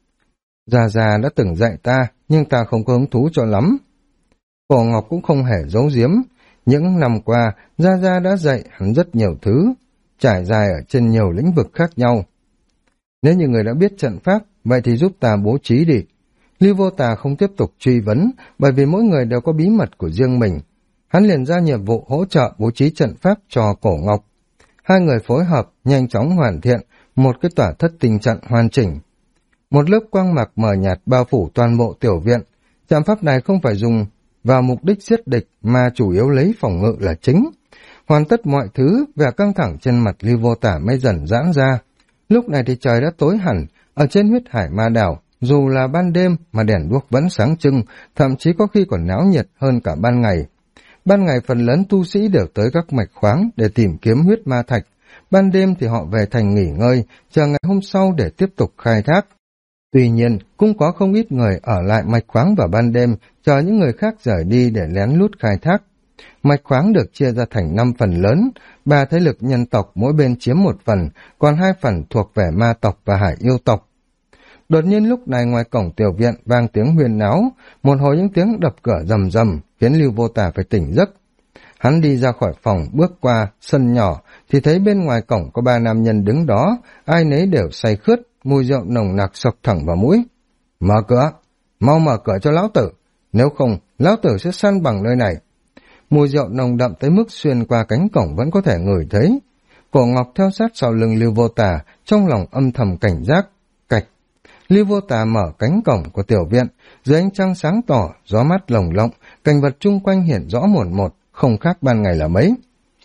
Gia Gia đã từng dạy ta, nhưng ta không có hứng thú cho lắm. Cổ Ngọc cũng không hề giấu giếm. Những năm qua, Gia Gia đã dạy hắn rất nhiều thứ, trải dài ở trên nhiều lĩnh vực khác nhau. Nếu như người đã biết trận pháp, vậy thì giúp ta bố trí đi. Lưu Vô Tà không tiếp tục truy vấn, bởi vì mỗi người đều có bí mật của riêng mình. Hắn liền ra nhiệm vụ hỗ trợ bố trí trận pháp cho Cổ Ngọc. Hai người phối hợp, nhanh chóng hoàn thiện một cái tỏa thất tinh trận hoàn chỉnh. Một lớp quang mạc mờ nhạt bao phủ toàn bộ tiểu viện. Trận pháp này không phải dùng vào mục đích giết địch, mà chủ yếu lấy phòng ngự là chính. Hoàn tất mọi thứ, vẻ căng thẳng trên mặt Lưu Vô Tả mới dần giãn ra. Lúc này thì trời đã tối hẳn, ở trên Huyết Hải Ma Đảo, dù là ban đêm mà đèn đuốc vẫn sáng trưng, thậm chí có khi còn náo nhiệt hơn cả ban ngày. Ban ngày phần lớn tu sĩ đều tới các mạch khoáng để tìm kiếm huyết ma thạch, ban đêm thì họ về thành nghỉ ngơi, chờ ngày hôm sau để tiếp tục khai thác. Tuy nhiên, cũng có không ít người ở lại mạch khoáng vào ban đêm, chờ những người khác rời đi để lén lút khai thác. Mạch khoáng được chia ra thành 5 phần lớn, 3 thế lực nhân tộc mỗi bên chiếm 1 phần, còn 2 phần thuộc về ma tộc và hải yêu tộc. Đột nhiên lúc này ngoài cổng tiểu viện vang tiếng huyên náo, một hồi những tiếng đập cửa rầm rầm khiến Lưu Vô Tả phải tỉnh giấc. Hắn đi ra khỏi phòng, bước qua sân nhỏ thì thấy bên ngoài cổng có 3 nam nhân đứng đó, ai nấy đều say khướt, mùi rượu nồng nặc sộc thẳng vào mũi. Mở cửa, mau mở cửa cho lão tử, nếu không lão tử sẽ săn bằng nơi này. Mùi rượu nồng đậm tới mức xuyên qua cánh cổng vẫn có thể ngửi thấy. Cổ Ngọc theo sát sau lưng Lưu Vô Tả, trong lòng âm thầm cảnh giác. Cạch. Lưu Vô Tả mở cánh cổng của tiểu viện, dưới ánh trăng sáng tỏ, gió mát lồng lộng, cảnh vật chung quanh hiện rõ mồn một, không khác ban ngày là mấy.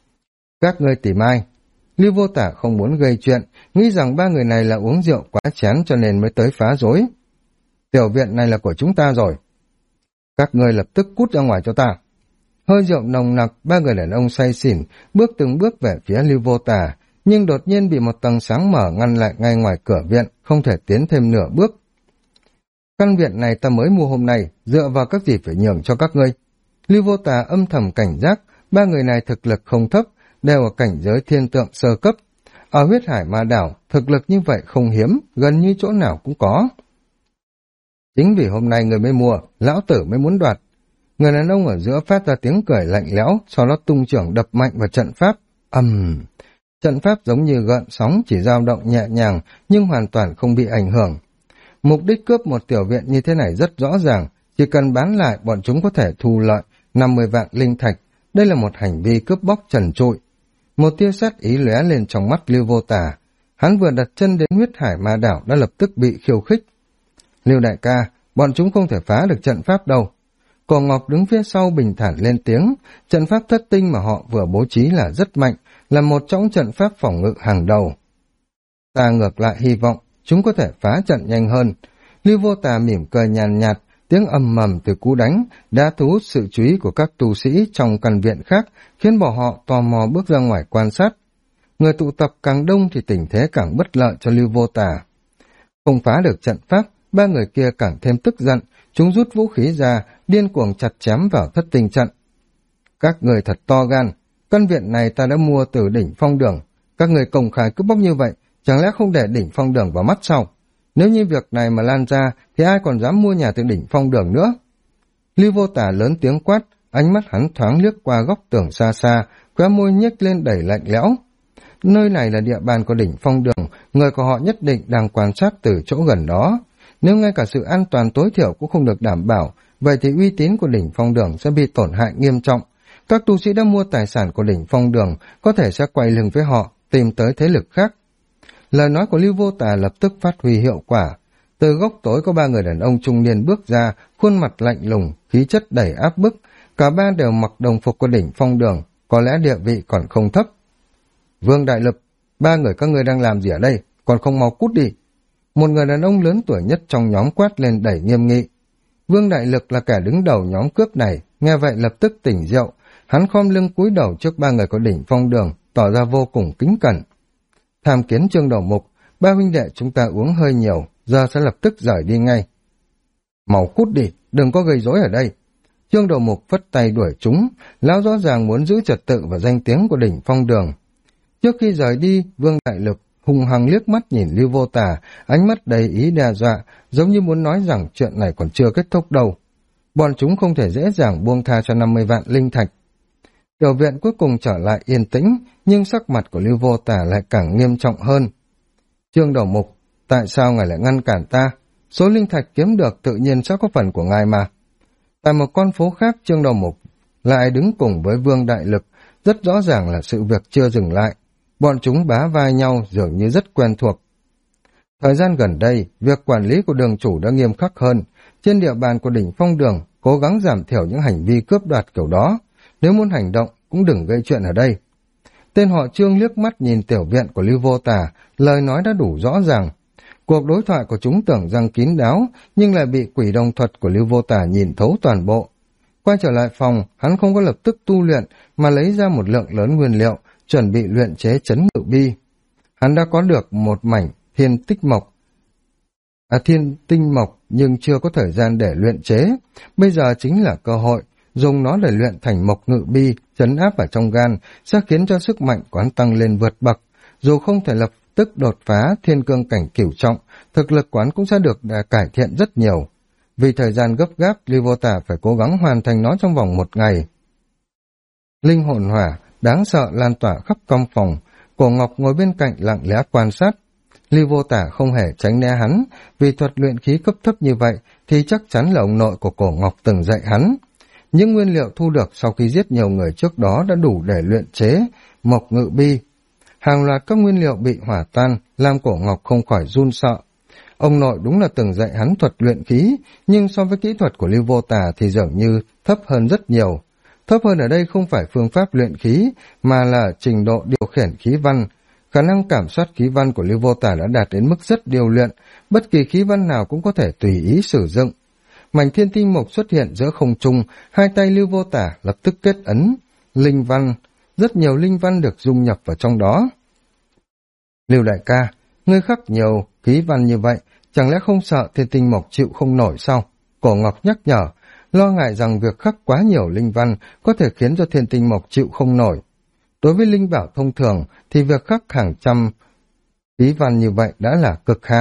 Các ngươi tìm ai? Lưu Vô Tả không muốn gây chuyện, nghĩ rằng 3 người này là uống rượu quá chén cho nên mới tới phá rối. Tiểu viện này là của chúng ta rồi. Các ngươi lập tức cút ra ngoài cho ta. Hơi rượu nồng nặc, 3 người đàn ông say xỉn, bước từng bước về phía Lưu Vô Tả, nhưng đột nhiên bị một tầng sáng mở ngăn lại ngay ngoài cửa viện, không thể tiến thêm nửa bước. Căn viện này ta mới mua hôm nay, dựa vào các gì phải nhường cho các ngươi. Lưu Vô Tả âm thầm cảnh giác, 3 người này thực lực không thấp, đều ở cảnh giới thiên tượng sơ cấp. Ở Huyết Hải Ma Đảo, thực lực như vậy không hiếm, gần như chỗ nào cũng có. Chính vì hôm nay người mới mua, lão tử mới muốn đoạt. Người đàn ông ở giữa phát ra tiếng cười lạnh lẽo, sau đó tung chưởng đập mạnh vào trận pháp. Trận pháp giống như gợn sóng, chỉ dao động nhẹ nhàng nhưng hoàn toàn không bị ảnh hưởng. Mục đích cướp một tiểu viện như thế này rất rõ ràng, chỉ cần bán lại bọn chúng có thể thu lợi 50 vạn linh thạch. Đây là một hành vi cướp bóc trần trụi. Một tia sát ý lóe lên trong mắt Lưu Vô Tà. Hắn vừa đặt chân đến huyết hải ma đảo đã lập tức bị khiêu khích. Lưu đại ca, bọn chúng không thể phá được trận pháp đâu. Cổ Ngọc đứng phía sau bình thản lên tiếng, trận pháp thất tinh mà họ vừa bố trí là rất mạnh, là một trong trận pháp phòng ngự hàng đầu. Ta ngược lại hy vọng chúng có thể phá trận nhanh hơn. Lưu Vô Tà mỉm cười nhàn nhạt, tiếng ầm mầm từ cú đánh đã thu hút sự chú ý của các tu sĩ trong căn viện khác, khiến bọn họ tò mò bước ra ngoài quan sát. Người tụ tập càng đông thì tình thế càng bất lợi cho Lưu Vô Tà. Không phá được trận pháp, ba người kia càng thêm tức giận, chúng rút vũ khí ra, điên cuồng chặt chém vào thất tinh trận. Các người thật to gan, căn viện này ta đã mua từ đỉnh phong đường, các người công khai cướp bóc như vậy, chẳng lẽ không để đỉnh phong đường vào mắt sao? Nếu như việc này mà lan ra thì ai còn dám mua nhà từ đỉnh phong đường nữa? Lưu Vô Tà lớn tiếng quát, ánh mắt hắn thoáng liếc qua góc tường xa xa, khóe môi nhếch lên đầy lạnh lẽo. Nơi này là địa bàn của đỉnh phong đường, người của họ nhất định đang quan sát từ chỗ gần đó. Nếu ngay cả sự an toàn tối thiểu cũng không được đảm bảo, vậy thì uy tín của đỉnh phong đường sẽ bị tổn hại nghiêm trọng. Các tu sĩ đã mua tài sản của đỉnh phong đường có thể sẽ quay lưng với họ, tìm tới thế lực khác. Lời nói của Lưu Vô Tà lập tức phát huy hiệu quả. Từ góc tối có ba người đàn ông trung niên bước ra, khuôn mặt lạnh lùng, khí chất đầy áp bức. Cả ba đều mặc đồng phục của đỉnh phong đường, có lẽ địa vị còn không thấp. Vương Đại Lực, ba người các ngươi đang làm gì ở đây, còn không mau cút đi. Một người đàn ông lớn tuổi nhất trong nhóm quát lên đầy nghiêm nghị. Vương Đại Lực là kẻ đứng đầu nhóm cướp này, nghe vậy lập tức tỉnh rượu. Hắn khom lưng cúi đầu trước ba người có đỉnh phong đường, tỏ ra vô cùng kính cẩn. Tham kiến Trương Đầu Mục, ba huynh đệ chúng ta uống hơi nhiều, giờ sẽ lập tức rời đi ngay. Mau cút đi, đừng có gây rối ở đây. Trương Đầu Mục phất tay đuổi chúng, lão rõ ràng muốn giữ trật tự và danh tiếng của đỉnh phong đường. Trước khi rời đi, Vương Đại Lực hung hăng liếc mắt nhìn Lưu Vô Tà, ánh mắt đầy ý đe dọa, giống như muốn nói rằng chuyện này còn chưa kết thúc đâu. Bọn chúng không thể dễ dàng buông tha cho 50 vạn linh thạch. Tiểu viện cuối cùng trở lại yên tĩnh, nhưng sắc mặt của Lưu Vô Tà lại càng nghiêm trọng hơn. Trương Đầu Mục, tại sao ngài lại ngăn cản ta? Số linh thạch kiếm được tự nhiên sẽ có phần của ngài mà. Tại một con phố khác, Trương Đầu Mục lại đứng cùng với Vương Đại Lực, rất rõ ràng là sự việc chưa dừng lại. Bọn chúng bá vai nhau dường như rất quen thuộc. Thời gian gần đây, việc quản lý của đường chủ đã nghiêm khắc hơn. Trên địa bàn của đỉnh phong đường, cố gắng giảm thiểu những hành vi cướp đoạt kiểu đó. Nếu muốn hành động, cũng đừng gây chuyện ở đây. Tên họ Trương liếc mắt nhìn tiểu viện của Lưu Vô Tà, lời nói đã đủ rõ ràng. Cuộc đối thoại của chúng tưởng rằng kín đáo, nhưng lại bị quỷ đồng thuật của Lưu Vô Tà nhìn thấu toàn bộ. Quay trở lại phòng, hắn không có lập tức tu luyện, mà lấy ra một lượng lớn nguyên liệu, chuẩn bị luyện chế trấn ngự bi. Hắn đã có được một mảnh thiên tinh mộc, nhưng chưa có thời gian để luyện chế. Bây giờ chính là cơ hội, dùng nó để luyện thành mộc ngự bi, trấn áp ở trong gan, sẽ khiến cho sức mạnh của hắn tăng lên vượt bậc. Dù không thể lập tức đột phá thiên cương cảnh cửu trọng, thực lực của hắn cũng sẽ được cải thiện rất nhiều. Vì thời gian gấp gáp, Lưu Vô Tà phải cố gắng hoàn thành nó trong vòng 1 ngày. Linh hồn hỏa đáng sợ lan tỏa khắp căn phòng. Cổ Ngọc ngồi bên cạnh lặng lẽ quan sát. Lưu Vô Tà không hề tránh né hắn, vì thuật luyện khí cấp thấp như vậy thì chắc chắn là ông nội của Cổ Ngọc từng dạy hắn. Những nguyên liệu thu được sau khi giết nhiều người trước đó đã đủ để luyện chế mộc ngự bi. Hàng loạt các nguyên liệu bị hỏa tan, làm Cổ Ngọc không khỏi run sợ. Ông nội đúng là từng dạy hắn thuật luyện khí, nhưng so với kỹ thuật của Lưu Vô Tà thì dường như thấp hơn rất nhiều. Thấp hơn ở đây không phải phương pháp luyện khí, mà là trình độ điều khiển khí văn. Khả năng cảm soát khí văn của Lưu Vô Tà đã đạt đến mức rất điều luyện, bất kỳ khí văn nào cũng có thể tùy ý sử dụng. Mảnh thiên tinh mộc xuất hiện giữa không trung, hai tay Lưu Vô Tà lập tức kết ấn linh văn, rất nhiều linh văn được dung nhập vào trong đó. Lưu đại ca, ngươi khắc nhiều khí văn như vậy, chẳng lẽ không sợ thiên tinh mộc chịu không nổi sao? Cổ Ngọc nhắc nhở, lo ngại rằng việc khắc quá nhiều linh văn có thể khiến cho thiên tinh mộc chịu không nổi. Đối với linh bảo thông thường thì việc khắc hàng trăm khí văn như vậy đã là cực hạn,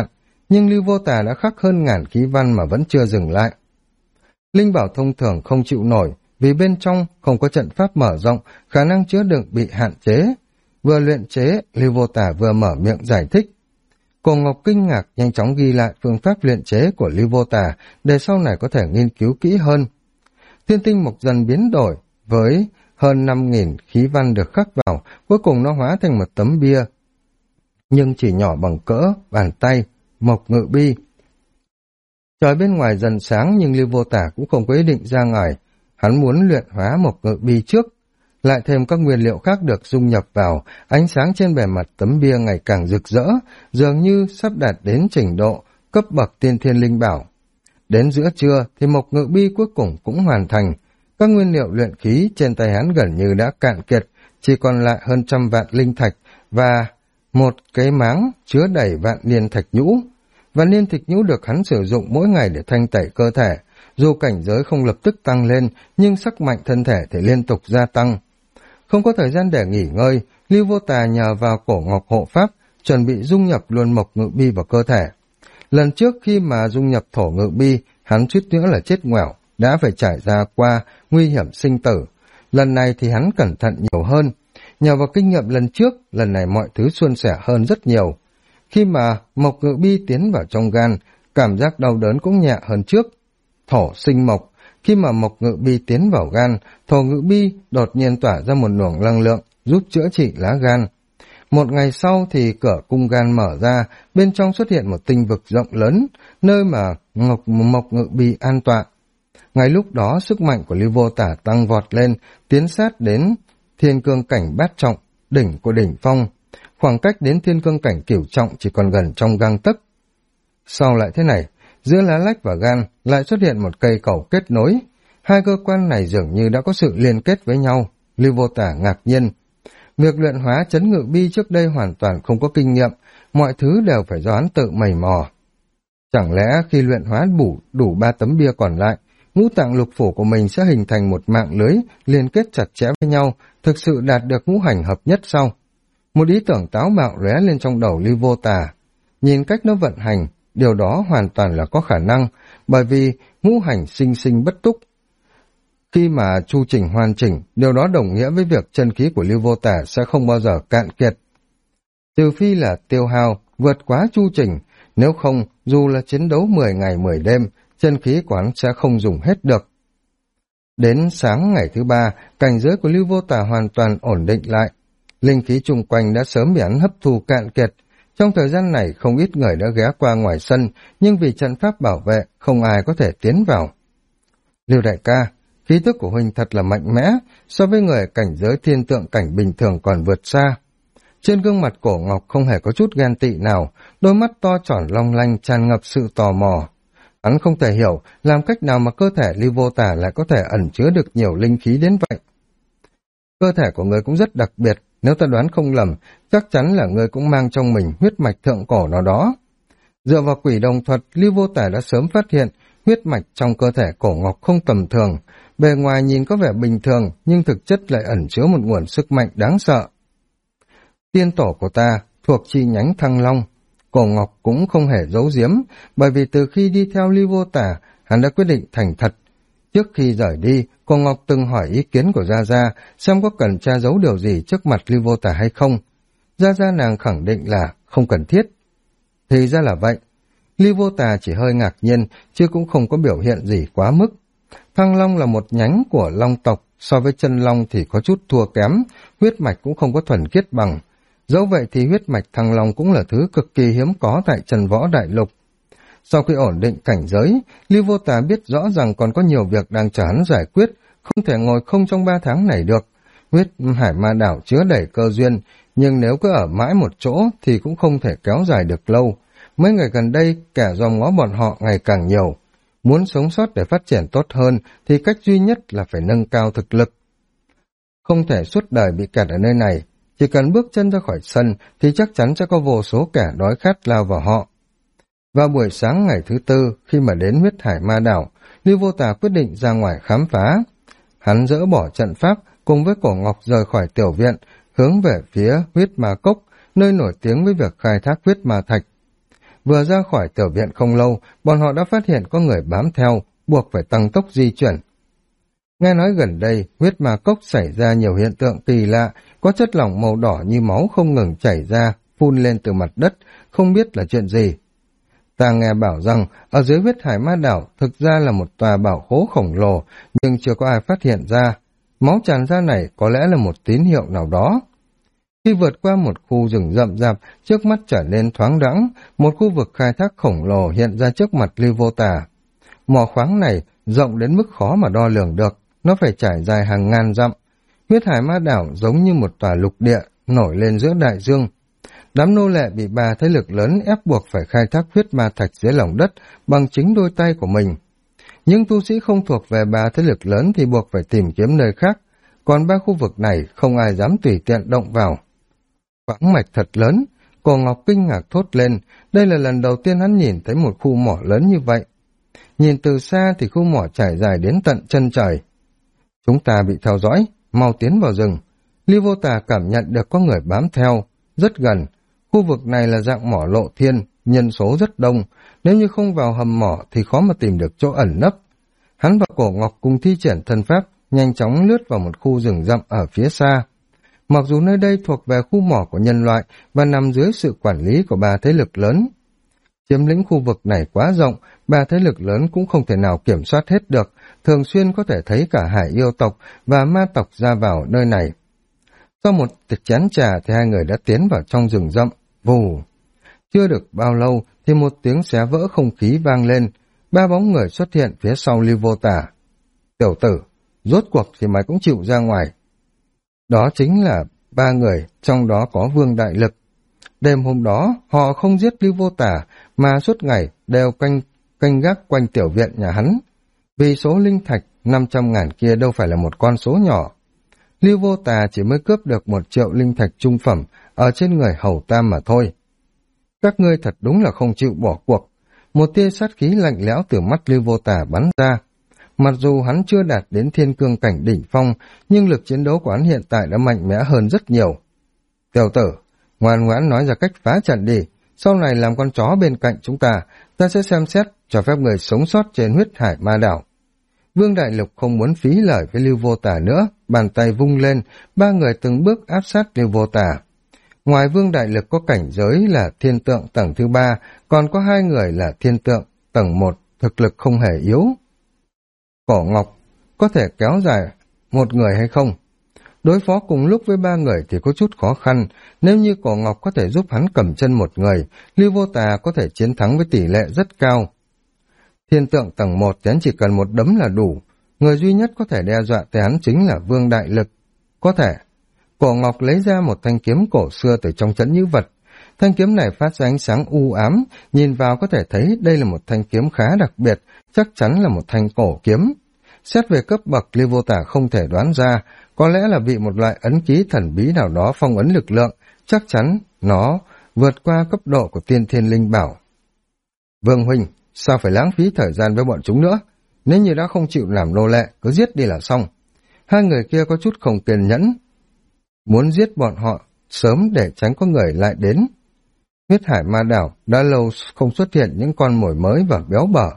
nhưng Lưu Vô Tà đã khắc hơn ngàn khí văn mà vẫn chưa dừng lại. Linh bảo thông thường không chịu nổi, vì bên trong không có trận pháp mở rộng, khả năng chứa đựng bị hạn chế. Vừa luyện chế, Lưu Vô Tà vừa mở miệng giải thích. Cổ Ngọc kinh ngạc nhanh chóng ghi lại phương pháp luyện chế của Lưu Vô Tà để sau này có thể nghiên cứu kỹ hơn. Thiên tinh mộc dần biến đổi, với hơn 5.000 khí văn được khắc vào, cuối cùng nó hóa thành một tấm bia, nhưng chỉ nhỏ bằng cỡ bàn tay, mộc ngự bi. Trời bên ngoài dần sáng nhưng Lưu Vô Tà cũng không có ý định ra ngoài, hắn muốn luyện hóa mộc ngự bi trước, lại thêm các nguyên liệu khác được dung nhập vào, ánh sáng trên bề mặt tấm bia ngày càng rực rỡ, dường như sắp đạt đến trình độ cấp bậc tiên thiên linh bảo. Đến giữa trưa thì mộc ngự bi cuối cùng cũng hoàn thành, các nguyên liệu luyện khí trên tay hắn gần như đã cạn kiệt, chỉ còn lại hơn 100 vạn linh thạch và một cái máng chứa đầy vạn niên thạch nhũ. Vạn niên thạch nhũ được hắn sử dụng mỗi ngày để thanh tẩy cơ thể, dù cảnh giới không lập tức tăng lên, nhưng sức mạnh thân thể thì liên tục gia tăng. Không có thời gian để nghỉ ngơi, Lưu Vô Tà nhờ vào cổ ngọc hộ pháp, chuẩn bị dung nhập luôn mộc ngự bi vào cơ thể. Lần trước khi mà dung nhập thổ ngự bi, hắn suýt nữa là chết ngoẻo, đã phải trải ra qua nguy hiểm sinh tử. Lần này thì hắn cẩn thận nhiều hơn. Nhờ vào kinh nghiệm lần trước, lần này mọi thứ suôn sẻ hơn rất nhiều. Khi mà mộc ngự bi tiến vào trong gan, cảm giác đau đớn cũng nhẹ hơn trước. Thổ sinh mộc, khi mà mộc ngự bi tiến vào gan, thổ ngự bi đột nhiên tỏa ra một luồng năng lượng, giúp chữa trị lá gan. Một ngày sau thì cửa cung gan mở ra, bên trong xuất hiện một tinh vực rộng lớn, nơi mà mộc ngự bi an tọa. Ngay lúc đó sức mạnh của Lưu Vô Tà tăng vọt lên, tiến sát đến thiên cương cảnh bát trọng, đỉnh của đỉnh phong. Khoảng cách đến thiên cương cảnh cửu trọng chỉ còn gần trong gang tấc. Sau lại thế này, giữa lá lách và gan lại xuất hiện một cây cầu kết nối. Hai cơ quan này dường như đã có sự liên kết với nhau. Lưu Vô Tà ngạc nhiên. Việc luyện hóa chấn ngự bi trước đây hoàn toàn không có kinh nghiệm, mọi thứ đều phải do hắn tự mày mò. Chẳng lẽ khi luyện hóa đủ 3 tấm bia còn lại, ngũ tạng lục phủ của mình sẽ hình thành một mạng lưới liên kết chặt chẽ với nhau, thực sự đạt được ngũ hành hợp nhất sau? Một ý tưởng táo bạo lóe lên trong đầu Lưu Vô Tà. Nhìn cách nó vận hành, điều đó hoàn toàn là có khả năng, bởi vì ngũ hành sinh sinh bất túc. Khi mà chu trình hoàn chỉnh, điều đó đồng nghĩa với việc chân khí của Lưu Vô Tà sẽ không bao giờ cạn kiệt. Trừ phi là tiêu hao, vượt quá chu trình, nếu không, dù là chiến đấu 10 ngày 10 đêm, chân khí của hắn sẽ không dùng hết được. Đến sáng ngày thứ 3, cảnh giới của Lưu Vô Tà hoàn toàn ổn định lại. Linh khí chung quanh đã sớm bị hắn hấp thu cạn kiệt. Trong thời gian này không ít người đã ghé qua ngoài sân, nhưng vì trận pháp bảo vệ, không ai có thể tiến vào. Lưu đại ca, khí tức của huynh thật là mạnh mẽ, so với người cảnh giới thiên tượng cảnh bình thường còn vượt xa. Trên gương mặt Cổ Ngọc không hề có chút ghen tị nào, đôi mắt to tròn long lanh tràn ngập sự tò mò. Hắn không thể hiểu làm cách nào mà cơ thể Lưu Vô Tà lại có thể ẩn chứa được nhiều linh khí đến vậy. Cơ thể của người cũng rất đặc biệt, nếu ta đoán không lầm, chắc chắn là người cũng mang trong mình huyết mạch thượng cổ nào đó. Dựa vào quỷ đồng thuật, Lưu Vô Tà đã sớm phát hiện huyết mạch trong cơ thể Cổ Ngọc không tầm thường, bề ngoài nhìn có vẻ bình thường nhưng thực chất lại ẩn chứa một nguồn sức mạnh đáng sợ. Tiên tổ của ta thuộc chi nhánh Thăng Long. Cổ Ngọc cũng không hề giấu giếm, bởi vì từ khi đi theo Lưu Vô Tà, hắn đã quyết định thành thật. Trước khi rời đi, Cổ Ngọc từng hỏi ý kiến của Gia Gia xem có cần tra giấu điều gì trước mặt Lưu Vô Tà hay không. Gia Gia nàng khẳng định là không cần thiết. Thì ra là vậy. Lưu Vô Tà chỉ hơi ngạc nhiên, chứ cũng không có biểu hiện gì quá mức. Thăng Long là một nhánh của Long tộc, so với chân Long thì có chút thua kém, huyết mạch cũng không có thuần khiết bằng. Dẫu vậy thì huyết mạch Thăng Long cũng là thứ cực kỳ hiếm có tại Trần Võ Đại Lục. Sau khi ổn định cảnh giới, Lưu Vô Tà biết rõ rằng còn có nhiều việc đang chờ hắn giải quyết, không thể ngồi không trong 3 tháng này được. Huyết hải ma đảo chứa đầy cơ duyên, nhưng nếu cứ ở mãi một chỗ thì cũng không thể kéo dài được lâu. Mấy ngày gần đây, kẻ dòm ngó bọn họ ngày càng nhiều. Muốn sống sót để phát triển tốt hơn thì cách duy nhất là phải nâng cao thực lực. Không thể suốt đời bị kẹt ở nơi này, chỉ cần bước chân ra khỏi sân thì chắc chắn sẽ có vô số kẻ đói khát lao vào họ. Vào buổi sáng ngày thứ 4, khi mà đến huyết hải ma đảo, Lưu Vô Tà quyết định ra ngoài khám phá. Hắn dỡ bỏ trận pháp cùng với Cổ Ngọc rời khỏi tiểu viện, hướng về phía huyết ma cốc, nơi nổi tiếng với việc khai thác huyết ma thạch. Vừa ra khỏi tiểu viện không lâu, bọn họ đã phát hiện có người bám theo, buộc phải tăng tốc di chuyển. Nghe nói gần đây, huyết ma cốc xảy ra nhiều hiện tượng kỳ lạ, có chất lỏng màu đỏ như máu không ngừng chảy ra, phun lên từ mặt đất, không biết là chuyện gì. Ta nghe bảo rằng, ở dưới huyết hải ma đảo thực ra là một tòa bảo khố khổng lồ, nhưng chưa có ai phát hiện ra. Máu tràn ra này có lẽ là một tín hiệu nào đó. Khi vượt qua một khu rừng rậm rạp, trước mắt trở nên thoáng đãng, một khu vực khai thác khổng lồ hiện ra trước mặt Lưu Vô Tà. Mỏ khoáng này rộng đến mức khó mà đo lường được, nó phải trải dài hàng ngàn dặm. Huyết hải ma đảo giống như một tòa lục địa nổi lên giữa đại dương. Đám nô lệ bị ba thế lực lớn ép buộc phải khai thác huyết ma thạch dưới lòng đất bằng chính đôi tay của mình. Những tu sĩ không thuộc về ba thế lực lớn thì buộc phải tìm kiếm nơi khác, còn ba khu vực này không ai dám tùy tiện động vào. Khoáng mạch thật lớn, Cổ Ngọc kinh ngạc thốt lên, đây là lần đầu tiên hắn nhìn thấy một khu mỏ lớn như vậy. Nhìn từ xa thì khu mỏ trải dài đến tận chân trời. Chúng ta bị theo dõi, mau tiến vào rừng. Lưu Vô Tà cảm nhận được có người bám theo, rất gần. Khu vực này là dạng mỏ lộ thiên, nhân số rất đông, nếu như không vào hầm mỏ thì khó mà tìm được chỗ ẩn nấp. Hắn và Cổ Ngọc cùng thi triển thân pháp, nhanh chóng lướt vào một khu rừng rậm ở phía xa. Mặc dù nơi đây thuộc về khu mỏ của nhân loại và nằm dưới sự quản lý của ba thế lực lớn. Chiếm lĩnh khu vực này quá rộng, ba thế lực lớn cũng không thể nào kiểm soát hết được, thường xuyên có thể thấy cả hải yêu tộc và ma tộc ra vào nơi này. Sau một chén trà thì hai người đã tiến vào trong rừng rậm, vù. Chưa được bao lâu thì một tiếng xé vỡ không khí vang lên, ba bóng người xuất hiện phía sau Lưu Vô Tà. Tiểu tử, rốt cuộc thì mày cũng chịu ra ngoài. Đó chính là ba người, trong đó có Vương Đại Lực. Đêm hôm đó, họ không giết Lưu Vô Tà, mà suốt ngày đều canh gác quanh tiểu viện nhà hắn. Vì số linh thạch 500.000 kia đâu phải là một con số nhỏ. Lưu Vô Tà chỉ mới cướp được 1 triệu linh thạch trung phẩm ở trên người Hầu Tam mà thôi. Các ngươi thật đúng là không chịu bỏ cuộc. Một tia sát khí lạnh lẽo từ mắt Lưu Vô Tà bắn ra. Mặc dù hắn chưa đạt đến thiên cương cảnh đỉnh phong, nhưng lực chiến đấu của hắn hiện tại đã mạnh mẽ hơn rất nhiều. Tiểu tử, ngoan ngoãn nói ra cách phá trận đi, sau này làm con chó bên cạnh chúng ta sẽ xem xét cho phép người sống sót trên huyết hải ma đảo. Vương Đại Lục không muốn phí lời với Lưu Vô Tà nữa, bàn tay vung lên, ba người từng bước áp sát Lưu Vô Tà. Ngoài Vương Đại Lực có cảnh giới là thiên tượng tầng thứ 3, còn có 2 người là thiên tượng tầng 1, thực lực không hề yếu. Cổ Ngọc có thể kéo dài một người hay không? Đối phó cùng lúc với 3 người thì có chút khó khăn, nếu như Cổ Ngọc có thể giúp hắn cầm chân một người, Lưu Vô Tà có thể chiến thắng với tỷ lệ rất cao. Thiên tượng tầng 1 hắn chỉ cần một đấm là đủ, người duy nhất có thể đe dọa tới hắn chính là Vương Đại Lực. Có thể, Cổ Ngọc lấy ra một thanh kiếm cổ xưa từ trong trấn nhữ vật. Thanh kiếm này phát ra ánh sáng u ám, nhìn vào có thể thấy đây là một thanh kiếm khá đặc biệt, chắc chắn là một thanh cổ kiếm. Xét về cấp bậc, Lưu Vô Tà không thể đoán ra, có lẽ là bị một loại ấn ký thần bí nào đó phong ấn lực lượng, chắc chắn nó vượt qua cấp độ của tiên thiên linh bảo. Vương huynh, sao phải lãng phí thời gian với bọn chúng nữa? Nếu như đã không chịu làm nô lệ, cứ giết đi là xong. Hai người kia có chút không kiên nhẫn, muốn giết bọn họ sớm để tránh có người lại đến. Huyết hải ma đảo đã lâu không xuất hiện những con mồi mới và béo bở.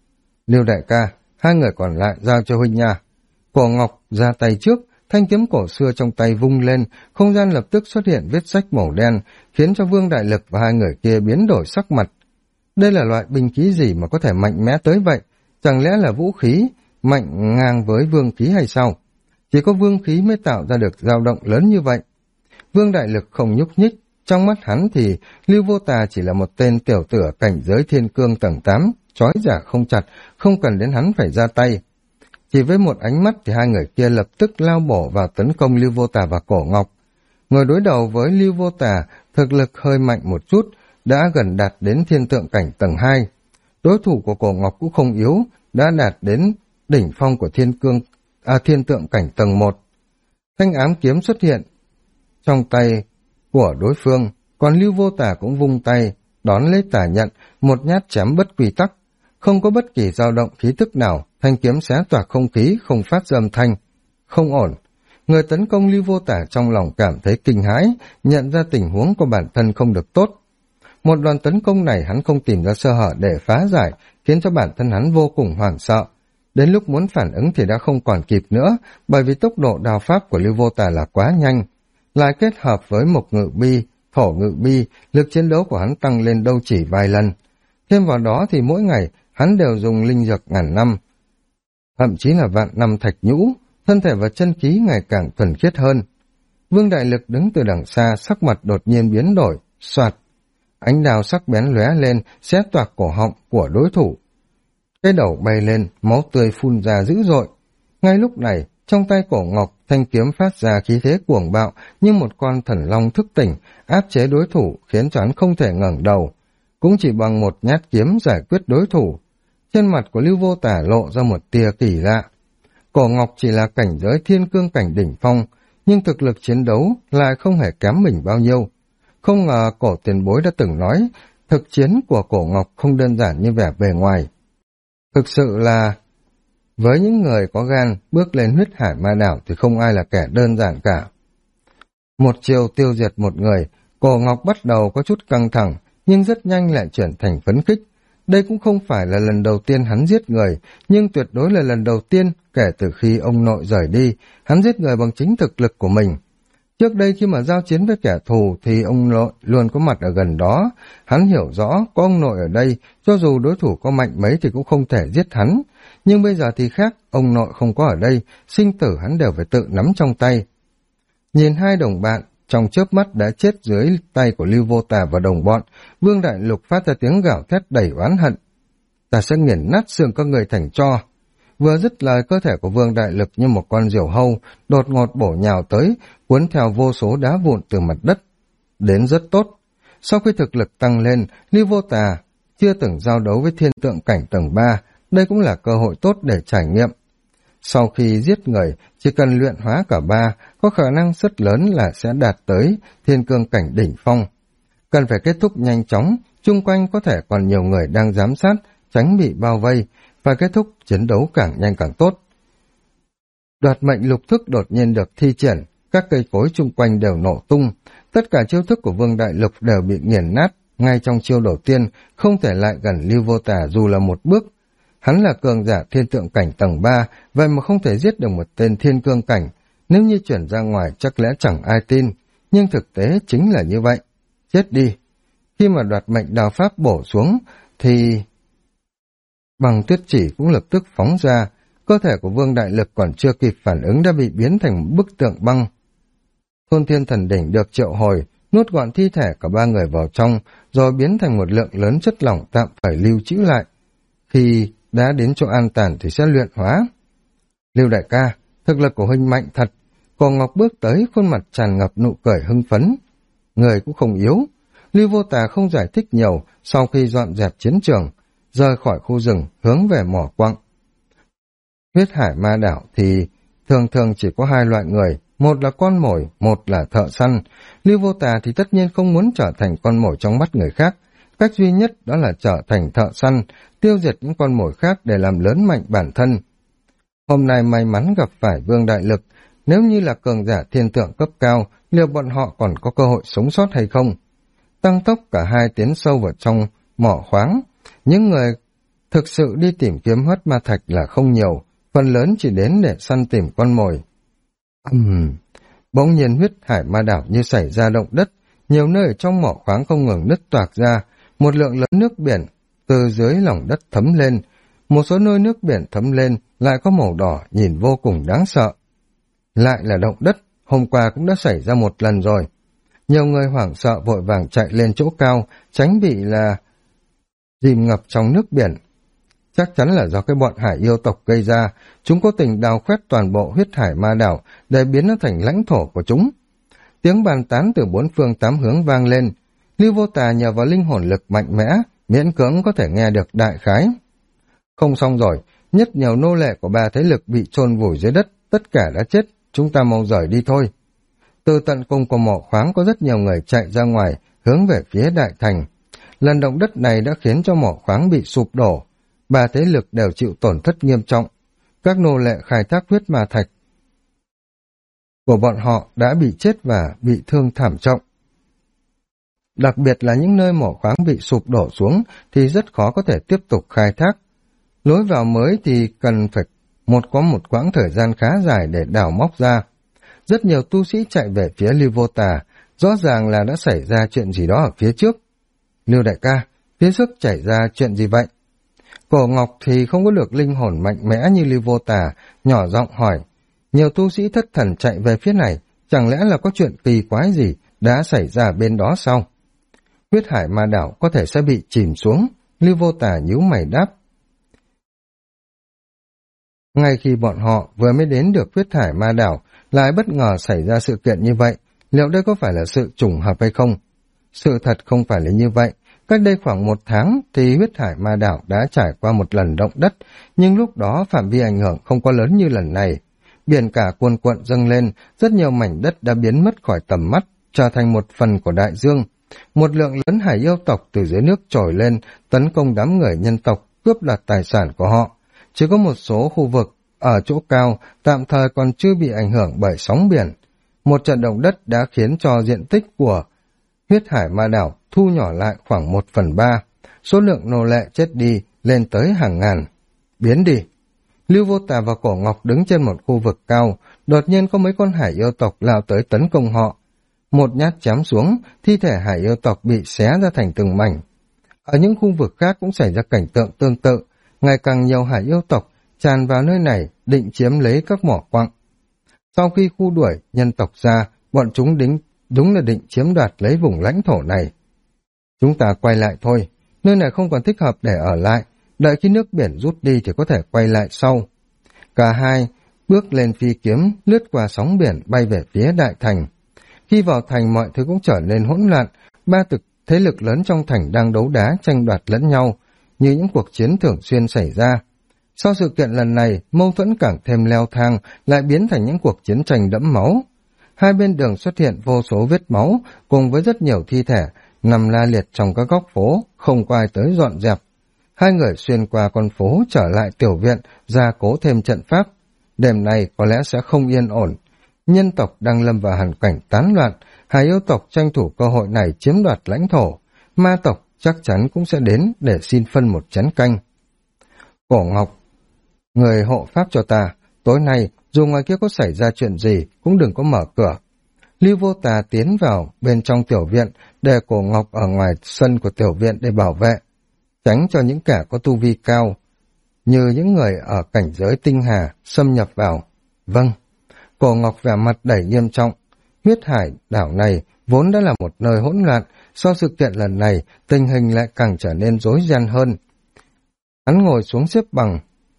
Lưu đại ca, 2 người còn lại giao cho huynh nha. Cổ Ngọc ra tay trước, thanh kiếm cổ xưa trong tay vung lên, không gian lập tức xuất hiện vết rách màu đen, khiến cho Vương Đại Lực và 2 người kia biến đổi sắc mặt. Đây là loại binh khí gì mà có thể mạnh mẽ tới vậy? Chẳng lẽ là vũ khí mạnh ngang với vương khí hay sao? Chỉ có vương khí mới tạo ra được dao động lớn như vậy. Vương Đại Lực không nhúc nhích, trong mắt hắn thì Lưu Vô Tà chỉ là một tên tiểu tử cảnh giới thiên cương tầng 8, trói giả không chặt, không cần đến hắn phải ra tay. Chỉ với một ánh mắt thì 2 người kia lập tức lao bổ vào tấn công Lưu Vô Tà và Cổ Ngọc. Người đối đầu với Lưu Vô Tà thực lực hơi mạnh một chút, đã gần đạt đến thiên tượng cảnh tầng 2. Đối thủ của Cổ Ngọc cũng không yếu, đã đạt đến đỉnh phong của thiên tượng cảnh tầng 1. Thanh ám kiếm xuất hiện trong tay của đối phương, còn Lưu Vô Tà cũng vung tay, đón lấy tà nhận, một nhát chém bất quy tắc. Không có bất kỳ dao động khí tức nào, thanh kiếm xé toạc không khí, không phát ra âm thanh. Không ổn. Người tấn công Lưu Vô Tà trong lòng cảm thấy kinh hãi, nhận ra tình huống của bản thân không được tốt. Một đòn tấn công này hắn không tìm ra sơ hở để phá giải, khiến cho bản thân hắn vô cùng hoảng sợ. Đến lúc muốn phản ứng thì đã không còn kịp nữa, bởi vì tốc độ đao pháp của Lưu Vô Tà là quá nhanh. Lại kết hợp với Mộc Ngự Bi, Thổ Ngự Bi, lực chiến đấu của hắn tăng lên đâu chỉ vài lần. Thêm vào đó thì mỗi ngày hắn đều dùng linh dược ngàn năm, thậm chí là vạn năm thạch nhũ, thân thể và chân khí ngày càng thuần khiết hơn. Vương Đại Lực đứng từ đằng xa, sắc mặt đột nhiên biến đổi, soạt. Ánh đao sắc bén lóe lên, xé toạc cổ họng của đối thủ. Cái đầu bay lên, máu tươi phun ra dữ dội. Ngay lúc này, trong tay Cổ Ngọc, thanh kiếm phát ra khí thế cuồng bạo như một con thần long thức tỉnh, áp chế đối thủ khiến cho hắn không thể ngẩng đầu. Cũng chỉ bằng một nhát kiếm giải quyết đối thủ. Trên mặt của Lưu Vô Tà lộ ra một tia kỳ lạ. Cổ Ngọc chỉ là cảnh giới thiên cương cảnh đỉnh phong, nhưng thực lực chiến đấu lại không hề kém mình bao nhiêu. Không ngờ cổ tiền bối đã từng nói, thực chiến của Cổ Ngọc không đơn giản như vẻ bề ngoài. Thực sự là, với những người có gan bước lên huyết hải ma đảo thì không ai là kẻ đơn giản cả. Một chiều tiêu diệt một người, Cổ Ngọc bắt đầu có chút căng thẳng, nhưng rất nhanh lại chuyển thành phấn khích. Đây cũng không phải là lần đầu tiên hắn giết người, nhưng tuyệt đối là lần đầu tiên kể từ khi ông nội rời đi, hắn giết người bằng chính thực lực của mình. Trước đây khi mà giao chiến với kẻ thù thì ông nội luôn có mặt ở gần đó, hắn hiểu rõ có ông nội ở đây, cho dù đối thủ có mạnh mấy thì cũng không thể giết hắn. Nhưng bây giờ thì khác, ông nội không có ở đây, sinh tử hắn đều phải tự nắm trong tay. Nhìn hai đồng bạn, trong chớp mắt đã chết dưới tay của Lưu Vô Tà và đồng bọn, Vương Đại Lục phát ra tiếng gào thét đầy oán hận. Ta sẽ nghiền nát xương các người thành tro. Vừa dứt lời, cơ thể của Vương Đại Lực như một con diều hâu, đột ngột bổ nhào tới, cuốn theo vô số đá vụn từ mặt đất. Đến rất tốt. Sau khi thực lực tăng lên, Lưu Vô Tà chưa từng giao đấu với thiên tượng cảnh tầng 3, đây cũng là cơ hội tốt để trải nghiệm. Sau khi giết người, chỉ cần luyện hóa cả ba, có khả năng rất lớn là sẽ đạt tới thiên cương cảnh đỉnh phong. Cần phải kết thúc nhanh chóng, chung quanh có thể còn nhiều người đang giám sát, tránh bị bao vây, và kết thúc chiến đấu càng nhanh càng tốt. Đoạt mệnh lục thức đột nhiên được thi triển, các cây cối chung quanh đều nổ tung, tất cả chiêu thức của Vương Đại Lục đều bị nghiền nát, ngay trong chiêu đầu tiên, không thể lại gần Lưu Vô Tà dù là một bước. Hắn là cường giả thiên tượng cảnh tầng 3, vậy mà không thể giết được một tên thiên cương cảnh, nếu như chuyển ra ngoài chắc lẽ chẳng ai tin, nhưng thực tế chính là như vậy. Chết đi! Khi mà đoạt mệnh đao pháp bổ xuống, thì bằng tuyết chỉ cũng lập tức phóng ra, cơ thể của Vương Đại Lực còn chưa kịp phản ứng đã bị biến thành một bức tượng băng. Thôn Thiên Thần Đỉnh được triệu hồi, nuốt gọn thi thể cả ba người vào trong, rồi biến thành một lượng lớn chất lỏng tạm phải lưu trữ lại. Khi đã đến chỗ an toàn thì sẽ luyện hóa. Lưu đại ca, thực lực của huynh mạnh thật. Cổ Ngọc bước tới, khuôn mặt tràn ngập nụ cười hưng phấn. Người cũng không yếu. Lưu Vô Tà không giải thích nhiều, sau khi dọn dẹp chiến trường, rời khỏi khu rừng, hướng về mỏ quặng. Huyết hải ma đảo thì thường thường chỉ có hai loại người, một là con mồi, một là thợ săn. Lưu Vô Tà thì tất nhiên không muốn trở thành con mồi trong mắt người khác. Cách duy nhất đó là trở thành thợ săn, tiêu diệt những con mồi khác để làm lớn mạnh bản thân. Hôm nay may mắn gặp phải Vương Đại Lực, nếu như là cường giả thiên tượng cấp cao, liệu bọn họ còn có cơ hội sống sót hay không? Tăng tốc cả hai tiến sâu vào trong mỏ khoáng. Những người thực sự đi tìm kiếm huyết ma thạch là không nhiều, phần lớn chỉ đến để săn tìm con mồi. Bỗng nhiên huyết hải ma đảo như xảy ra động đất, nhiều nơi ở trong mỏ khoáng không ngừng nứt toạc ra, một lượng lớn nước biển từ dưới lòng đất thấm lên, một số nơi nước biển thấm lên lại có màu đỏ nhìn vô cùng đáng sợ. Lại là động đất, hôm qua cũng đã xảy ra một lần rồi. Nhiều người hoảng sợ vội vàng chạy lên chỗ cao, tránh bị là chìm ngập trong nước biển. Chắc chắn là do cái bọn hải yêu tộc gây ra, chúng cố tình đào khoét toàn bộ huyết hải ma đảo để biến nó thành lãnh thổ của chúng. Tiếng bàn tán từ bốn phương tám hướng vang lên. Lưu Vô Tà nhờ vào linh hồn lực mạnh mẽ, miễn cưỡng có thể nghe được đại khái. Không xong rồi, nhất nhiều nô lệ của ba thế lực bị chôn vùi dưới đất, tất cả đã chết, chúng ta mau rời đi thôi. Từ tận cùng của mỏ khoáng có rất nhiều người chạy ra ngoài, hướng về phía đại thành. Lần động đất này đã khiến cho mỏ khoáng bị sụp đổ, ba thế lực đều chịu tổn thất nghiêm trọng. Các nô lệ khai thác huyết ma thạch của bọn họ đã bị chết và bị thương thảm trọng. Đặc biệt là những nơi mỏ khoáng bị sụp đổ xuống thì rất khó có thể tiếp tục khai thác. Lối vào mới thì cần phải có một quãng thời gian khá dài để đào móc ra. Rất nhiều tu sĩ chạy về phía Lưu Vô Tà, rõ ràng là đã xảy ra chuyện gì đó ở phía trước. Lưu đại ca, phía trước xảy ra chuyện gì vậy? Cổ Ngọc thì không có được linh hồn mạnh mẽ như Lưu Vô Tà, nhỏ giọng hỏi. Nhiều tu sĩ thất thần chạy về phía này, chẳng lẽ là có chuyện kỳ quái gì đã xảy ra bên đó sao? Huyết hải ma đảo có thể sẽ bị chìm xuống, Lưu Vô Tà nhíu mày đáp. Ngay khi bọn họ vừa mới đến được huyết hải ma đảo, lại bất ngờ xảy ra sự kiện như vậy, liệu đây có phải là sự trùng hợp hay không? Sự thật không phải là như vậy. Cách đây khoảng 1 tháng thì huyết hải ma đảo đã trải qua một lần động đất, nhưng lúc đó phạm vi ảnh hưởng không có lớn như lần này. Biển cả cuồn cuộn dâng lên, rất nhiều mảnh đất đã biến mất khỏi tầm mắt, trở thành một phần của đại dương. Một lượng lớn hải yêu tộc từ dưới nước trồi lên, tấn công đám người nhân tộc, cướp đoạt tài sản của họ. Chỉ có một số khu vực ở chỗ cao tạm thời còn chưa bị ảnh hưởng bởi sóng biển. Một trận động đất đã khiến cho diện tích của huyết hải ma đảo thu nhỏ lại khoảng 1/3, số lượng nô lệ chết đi lên tới hàng ngàn. Biến đi! Lưu Vô Tà và Cổ Ngọc đứng trên một khu vực cao, đột nhiên có mấy con hải yêu tộc lao tới tấn công họ. Một nhát chém xuống, thi thể hải yêu tộc bị xé ra thành từng mảnh. Ở những khu vực khác cũng xảy ra cảnh tượng tương tự, ngày càng nhiều hải yêu tộc tràn vào nơi này định chiếm lấy các mỏ quặng. Sau khi khu đuổi nhân tộc ra, bọn chúng đúng là định chiếm đoạt lấy vùng lãnh thổ này. Chúng ta quay lại thôi, nơi này không còn thích hợp để ở lại, đợi khi nước biển rút đi thì có thể quay lại sau. Cả hai bước lên phi kiếm, lướt qua sóng biển bay về phía đại thành. Khi vào thành mọi thứ cũng trở nên hỗn loạn, ba thế lực lớn trong thành đang đấu đá tranh đoạt lẫn nhau, như những cuộc chiến thường xuyên xảy ra. Sau sự kiện lần này, mâu thuẫn càng thêm leo thang, lại biến thành những cuộc chiến tranh đẫm máu. Hai bên đường xuất hiện vô số vết máu, cùng với rất nhiều thi thể, nằm la liệt trong các góc phố, không có ai tới dọn dẹp. Hai người xuyên qua con phố trở lại tiểu viện, gia cố thêm trận pháp. Đêm nay có lẽ sẽ không yên ổn. Nhân tộc đang lâm vào hoàn cảnh tán loạn, hải yêu tộc tranh thủ cơ hội này chiếm đoạt lãnh thổ. Ma tộc chắc chắn cũng sẽ đến để xin phân một chén canh. Cổ Ngọc, người hộ pháp cho ta, tối nay dù ngoài kia có xảy ra chuyện gì cũng đừng có mở cửa. Lưu Vô Tà tiến vào bên trong tiểu viện, để Cổ Ngọc ở ngoài sân của tiểu viện để bảo vệ, tránh cho những kẻ có tu vi cao như những người ở cảnh giới tinh hà xâm nhập vào. Vâng. Cổ Ngọc vẻ mặt đầy nghiêm trọng. Huyết hải đảo này vốn đã là một nơi hỗn loạn, sau sự kiện lần này tình hình lại càng trở nên rối ren hơn. Hắn ngồi xuống xếp bằng,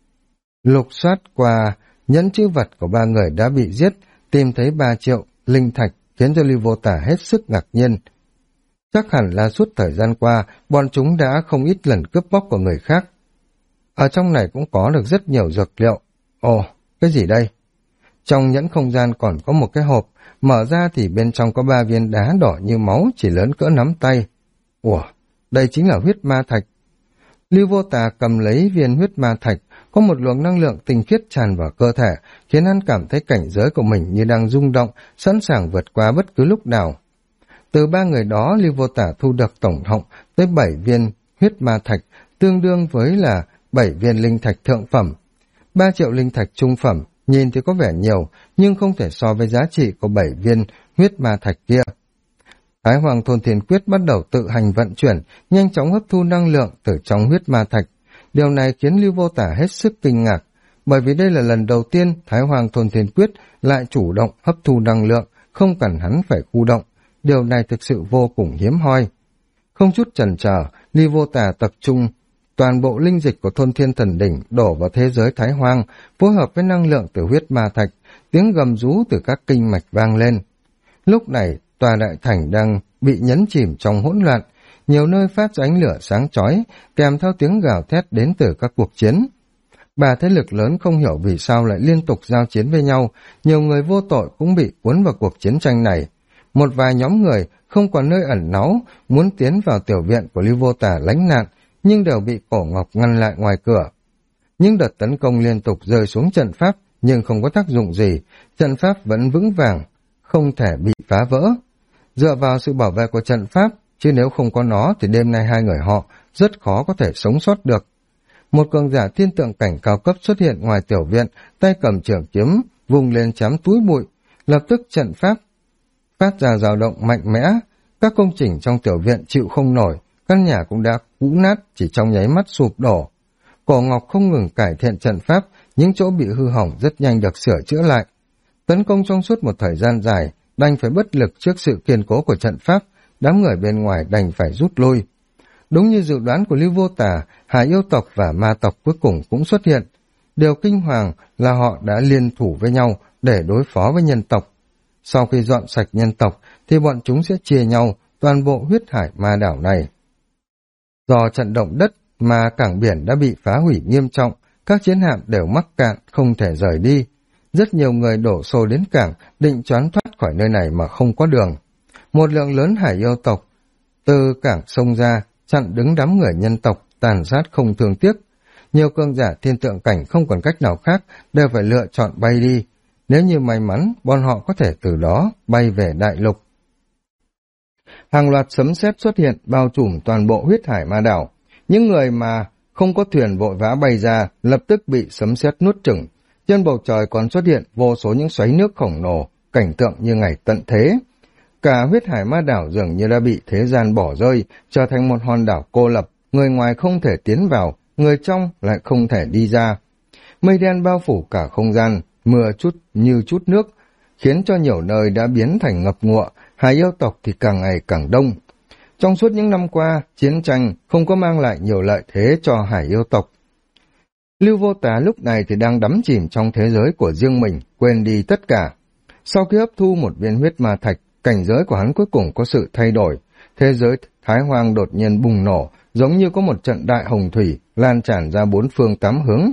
lục soát qua nhẫn chữ vật của 3 người đã bị giết, tìm thấy 3 triệu linh thạch, khiến cho Lưu Vô Tà hết sức ngạc nhiên. Chắc hẳn là suốt thời gian qua, bọn chúng đã không ít lần cướp bóc của người khác. Ở trong này cũng có được rất nhiều dược liệu. Ồ, cái gì đây? Trong nhẫn không gian còn có một cái hộp, mở ra thì bên trong có 3 viên đá đỏ như máu, chỉ lớn cỡ nắm tay. Ủa, đây chính là huyết ma thạch. Lưu Vô Tà cầm lấy viên huyết ma thạch, có một luồng năng lượng tinh khiết tràn vào cơ thể, khiến hắn cảm thấy cảnh giới của mình như đang rung động, sẵn sàng vượt qua bất cứ lúc nào. Từ 3 người đó, Lưu Vô Tà thu được tổng cộng tới 7 viên huyết ma thạch, tương đương với là 7 viên linh thạch thượng phẩm. 3 triệu linh thạch trung phẩm, nhìn thì có vẻ nhiều, nhưng không thể so với giá trị của 7 viên huyết ma thạch kia. Thái Hoàng Thôn Thiên Quyết bắt đầu tự hành vận chuyển, nhanh chóng hấp thu năng lượng từ trong huyết ma thạch. Điều này khiến Lưu Vô Tà hết sức kinh ngạc, bởi vì đây là lần đầu tiên Thái Hoàng Thôn Thiên Quyết lại chủ động hấp thu năng lượng, không cần hắn phải khu động. Điều này thực sự vô cùng hiếm hoi. Không chút chần chờ, Lưu Vô Tà tập trung toàn bộ linh dịch của Thôn Thiên Thần Đỉnh đổ vào thế giới Thái Hoang, phối hợp với năng lượng từ huyết ma thạch, tiếng gầm rú từ các kinh mạch vang lên. Lúc này, tòa đại thành đang bị nhấn chìm trong hỗn loạn, nhiều nơi phát ra ánh lửa sáng chói, kèm theo tiếng gào thét đến từ các cuộc chiến. 3 thế lực lớn không hiểu vì sao lại liên tục giao chiến với nhau, nhiều người vô tội cũng bị cuốn vào cuộc chiến tranh này. Một vài nhóm người không còn nơi ẩn náu, muốn tiến vào tiểu viện của Lưu Vô Tà lánh nạn, nhưng đều bị Cổ Ngọc ngăn lại ngoài cửa. Những đợt tấn công liên tục rơi xuống trận pháp, nhưng không có tác dụng gì, trận pháp vẫn vững vàng, không thể bị phá vỡ. Dựa vào sự bảo vệ của trận pháp, chứ nếu không có nó thì đêm nay hai người họ rất khó có thể sống sót được. Một cường giả thiên tượng cảnh cao cấp xuất hiện ngoài tiểu viện, tay cầm trường kiếm, vùng lên chém túi bụi. Lập tức trận pháp phát ra dao động mạnh mẽ, các công trình trong tiểu viện chịu không nổi, căn nhà cũng đã cũ nát chỉ trong nháy mắt sụp đổ. Cổ Ngọc không ngừng cải thiện trận pháp, những chỗ bị hư hỏng rất nhanh được sửa chữa lại. Tấn công trong suốt một thời gian dài, đành phải bất lực trước sự kiên cố của trận pháp, đám người bên ngoài đành phải rút lui. Đúng như dự đoán của Lưu Vô Tà, hải yêu tộc và ma tộc cuối cùng cũng xuất hiện. Điều kinh hoàng là họ đã liên thủ với nhau để đối phó với nhân tộc. Sau khi dọn sạch nhân tộc thì bọn chúng sẽ chia nhau toàn bộ huyết hải ma đảo này. Do trận động đất mà cảng biển đã bị phá hủy nghiêm trọng, các chiến hạm đều mắc cạn không thể rời đi. Rất nhiều người đổ xô đến cảng định choán thoát khỏi nơi này mà không có đường. Một lượng lớn hải yêu tộc từ cảng xông ra chặn đứng đám người nhân tộc tàn sát không thương tiếc. Nhiều cường giả thiên tượng cảnh không còn cách nào khác đều phải lựa chọn bay đi. Nếu như may mắn, bọn họ có thể từ đó bay về đại lục. Hàng loạt sấm sét xuất hiện bao trùm toàn bộ huyết hải ma đảo. Những người mà không có thuyền vội vã bay ra lập tức bị sấm sét nuốt chửng. Trên bầu trời còn xuất hiện vô số những xoáy nước khổng lồ, cảnh tượng như ngày tận thế. Cả huyết hải ma đảo dường như đã bị thế gian bỏ rơi, trở thành một hòn đảo cô lập, người ngoài không thể tiến vào, người trong lại không thể đi ra. Mây đen bao phủ cả không gian, mưa chút nước, khiến cho nhiều nơi đã biến thành ngập ngụa, hải yêu tộc thì càng ngày càng đông. Trong suốt những năm qua, chiến tranh không có mang lại nhiều lợi thế cho hải yêu tộc. Lưu Vô Tà lúc này thì đang đắm chìm trong thế giới của riêng mình, quên đi tất cả. Sau khi hấp thu một viên huyết ma thạch, cảnh giới của hắn cuối cùng có sự thay đổi. Thế giới Thái Hoang đột nhiên bùng nổ, giống như có một trận đại hồng thủy lan tràn ra bốn phương tám hướng.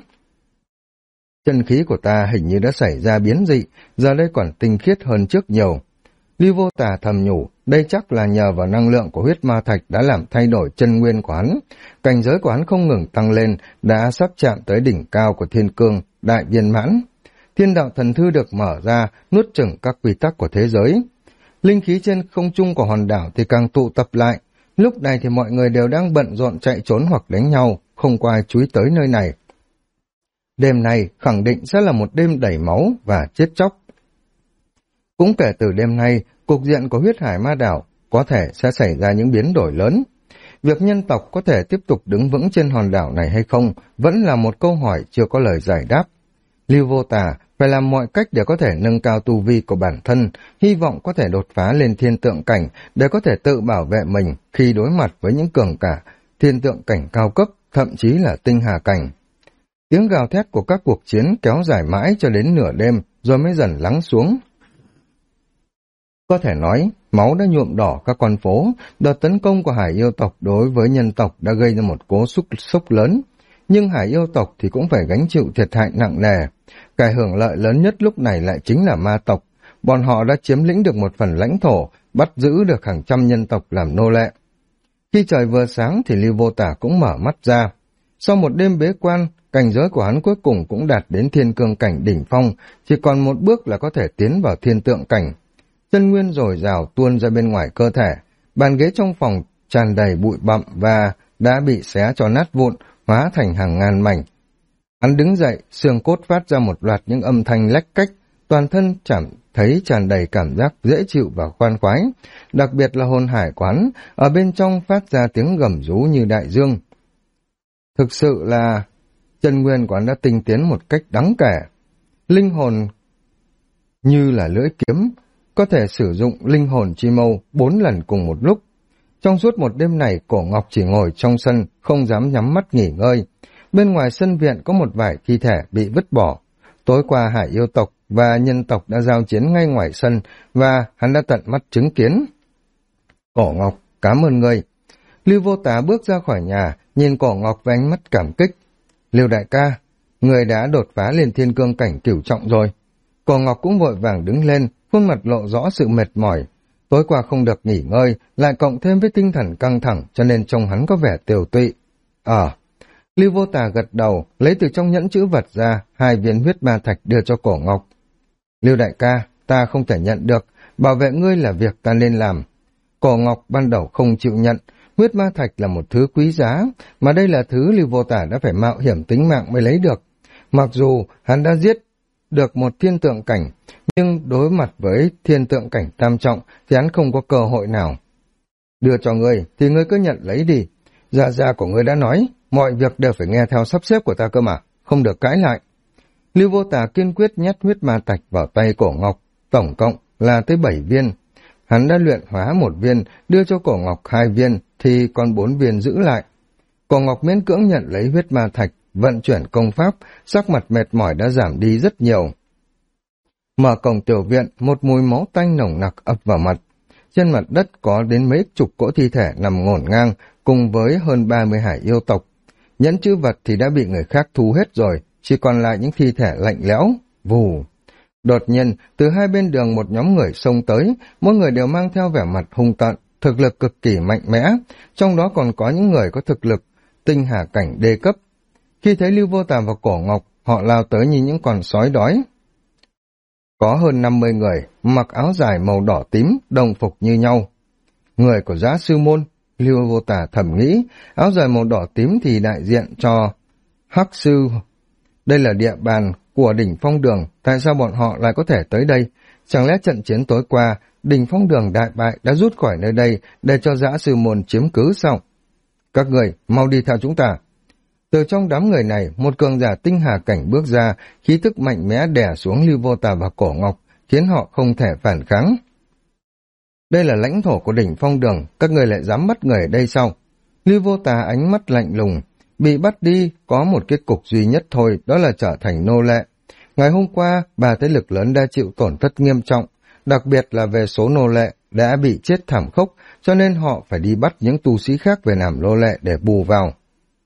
Chân khí của ta hình như đã xảy ra biến dị, giờ đây còn tinh khiết hơn trước nhiều. Lưu Vô Tà thầm nhủ, đây chắc là nhờ vào năng lượng của huyết ma thạch đã làm thay đổi chân nguyên của hắn. Cảnh giới của hắn không ngừng tăng lên, đã sắp chạm tới đỉnh cao của thiên cương, đại viên mãn. Thiên đạo thần thư được mở ra, nuốt chửng các quy tắc của thế giới. Linh khí trên không trung của hòn đảo thì càng tụ tập lại. Lúc này thì mọi người đều đang bận rộn chạy trốn hoặc đánh nhau, không có ai chú ý tới nơi này. Đêm này khẳng định sẽ là một đêm đầy máu và chết chóc. Cũng kể từ đêm nay, cục diện của huyết hải ma đảo có thể sẽ xảy ra những biến đổi lớn. Việc nhân tộc có thể tiếp tục đứng vững trên hòn đảo này hay không vẫn là một câu hỏi chưa có lời giải đáp. Lưu Vô Tà phải làm mọi cách để có thể nâng cao tu vi của bản thân, hy vọng có thể đột phá lên thiên tượng cảnh để có thể tự bảo vệ mình khi đối mặt với những cường cả thiên tượng cảnh cao cấp, thậm chí là tinh hà cảnh. Tiếng gào thét của các cuộc chiến kéo dài mãi cho đến nửa đêm rồi mới dần lắng xuống. Có thể nói, máu đã nhuộm đỏ các con phố, đợt tấn công của hải yêu tộc đối với nhân tộc đã gây ra một cú sốc lớn. Nhưng hải yêu tộc thì cũng phải gánh chịu thiệt hại nặng nề. Cái hưởng lợi lớn nhất lúc này lại chính là ma tộc. Bọn họ đã chiếm lĩnh được một phần lãnh thổ, bắt giữ được hàng trăm nhân tộc làm nô lệ. Khi trời vừa sáng thì Lưu Vô Tà cũng mở mắt ra. Sau một đêm bế quan, cảnh giới của hắn cuối cùng cũng đạt đến thiên cương cảnh đỉnh phong, chỉ còn một bước là có thể tiến vào thiên tượng cảnh. Chân nguyên dồi dào tuôn ra bên ngoài cơ thể, bàn ghế trong phòng tràn đầy bụi bặm và đã bị xé cho nát vụn, hóa thành hàng ngàn mảnh. Hắn đứng dậy, xương cốt phát ra một loạt những âm thanh lách cách, toàn thân cảm thấy tràn đầy cảm giác dễ chịu và khoan khoái, đặc biệt là hồn hải quán, ở bên trong phát ra tiếng gầm rú như đại dương. Thực sự là chân nguyên quán đã tinh tiến một cách đáng kể. Linh hồn như là lưỡi kiếm, có thể sử dụng linh hồn chi mâu 4 lần cùng một lúc. Trong suốt một đêm này, Cổ Ngọc chỉ ngồi trong sân, không dám nhắm mắt nghỉ ngơi. Bên ngoài sân viện có một vài thi thể bị vứt bỏ. Tối qua hải yêu tộc và nhân tộc đã giao chiến ngay ngoài sân và hắn đã tận mắt chứng kiến. Cổ Ngọc, cảm ơn ngươi. Lưu Vô Tà bước ra khỏi nhà, nhìn Cổ Ngọc với ánh mắt cảm kích. Lưu đại ca, người đã đột phá lên thiên cương cảnh cửu trọng rồi. Cổ Ngọc cũng vội vàng đứng lên, khuôn mặt lộ rõ sự mệt mỏi. Tối qua không được nghỉ ngơi, lại cộng thêm với tinh thần căng thẳng cho nên trông hắn có vẻ tiều tụy. Lưu Vô Tà gật đầu, lấy từ trong nhẫn chữ vật ra 2 viên huyết ma thạch đưa cho Cổ Ngọc. Lưu đại ca, ta không thể nhận được, bảo vệ ngươi là việc ta nên làm. Cổ Ngọc ban đầu không chịu nhận, huyết ma thạch là một thứ quý giá, mà đây là thứ Lưu Vô Tả đã phải mạo hiểm tính mạng mới lấy được. Mặc dù hắn đã giết được một thiên tượng cảnh, nhưng đối mặt với thiên tượng cảnh tam trọng thì hắn không có cơ hội nào. Đưa cho ngươi thì ngươi cứ nhận lấy đi. Dạ dạ của ngươi đã nói, mọi việc đều phải nghe theo sắp xếp của ta cơ mà, không được cãi lại. Lưu Vô Tả kiên quyết nhét huyết ma thạch vào tay Cổ Ngọc, tổng cộng là tới 7 viên. Hắn đã luyện hóa 1 viên, đưa cho Cổ Ngọc 2 viên, thì còn 4 viên giữ lại. Cổ Ngọc miễn cưỡng nhận lấy huyết ma thạch, vận chuyển công pháp, sắc mặt mệt mỏi đã giảm đi rất nhiều. Mở cổng tiểu viện, một mùi máu tanh nồng nặc ập vào mặt. Trên mặt đất có đến mấy chục cỗ thi thể nằm ngổn ngang, cùng với hơn 30 hải yêu tộc. Nhẫn chữ vật thì đã bị người khác thu hết rồi, chỉ còn lại những thi thể lạnh lẽo, vù. Đột nhiên, từ hai bên đường một nhóm người xông tới, mỗi người đều mang theo vẻ mặt hung tợn, thực lực cực kỳ mạnh mẽ, trong đó còn có những người có thực lực tinh hà cảnh đê cấp. Khi thấy Lưu Vô Tả và Cổ Ngọc, họ lao tới như những con sói đói. Có hơn 50 người, mặc áo dài màu đỏ tím, đồng phục như nhau. Người của Dã Sư Môn, Lưu Vô Tả thầm nghĩ, áo dài màu đỏ tím thì đại diện cho Hắc Sư. Đây là địa bàn của đỉnh Phong Đường, tại sao bọn họ lại có thể tới đây? Chẳng lẽ trận chiến tối qua, đỉnh Phong Đường đại bại đã rút khỏi nơi đây để cho Dã Sư Môn chiếm cứ sao? Các người, mau đi theo chúng ta. Từ trong đám người này, một cường giả tinh hà cảnh bước ra, khí tức mạnh mẽ đè xuống Lưu Vô Tả và Cổ Ngọc, khiến họ không thể phản kháng. Đây là lãnh thổ của đỉnh Phong Đường, các người lại dám bắt người ở đây sao? Lưu Vô Tả ánh mắt lạnh lùng, bị bắt đi có một kết cục duy nhất thôi, đó là trở thành nô lệ. Ngày hôm qua, 3 thế lực lớn đã chịu tổn thất nghiêm trọng, đặc biệt là về số nô lệ đã bị chết thảm khốc, cho nên họ phải đi bắt những tu sĩ khác về làm nô lệ để bù vào.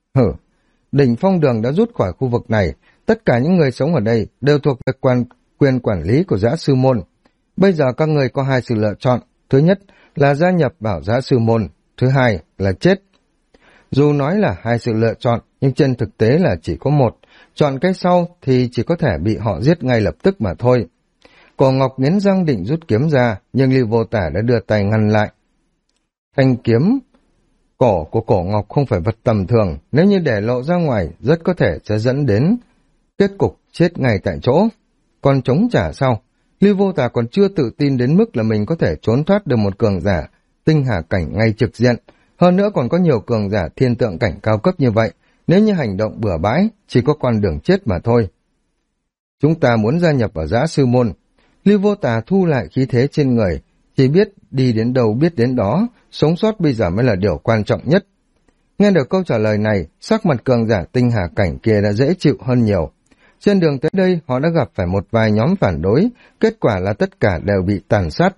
Đỉnh Phong Đường đã rút khỏi khu vực này, tất cả những người sống ở đây đều thuộc về quyền quản lý của Dã Sư Môn. Bây giờ các người có 2 sự lựa chọn, thứ nhất là gia nhập vào Dã Sư Môn, thứ hai là chết. Dù nói là 2 sự lựa chọn, nhưng trên thực tế là chỉ có một, chọn cái sau thì chỉ có thể bị họ giết ngay lập tức mà thôi. Cổ Ngọc nghiến răng định rút kiếm ra, nhưng Lưu Vô Tả đã đưa tay ngăn lại. Thanh kiếm cổ của Cổ Ngọc không phải vật tầm thường, nếu như để lộ ra ngoài rất có thể sẽ dẫn đến kết cục chết ngay tại chỗ. Còn chống trả sau, Lưu Vô Tả còn chưa tự tin đến mức là mình có thể trốn thoát được một cường giả tinh hà cảnh ngay trực diện, hơn nữa còn có nhiều cường giả thiên tượng cảnh cao cấp như vậy, nếu như hành động bừa bãi chỉ có con đường chết mà thôi. Chúng ta muốn gia nhập vào Dã Sư Môn. Lưu Vô Tả thu lại khí thế trên người, chỉ biết đi đến đâu biết đến đó, sống sót bây giờ mới là điều quan trọng nhất. Nghe được câu trả lời này, sắc mặt cường giả tinh hà cảnh kia đã dễ chịu hơn nhiều. Trên đường tới đây, họ đã gặp phải một vài nhóm phản đối, kết quả là tất cả đều bị tàn sát.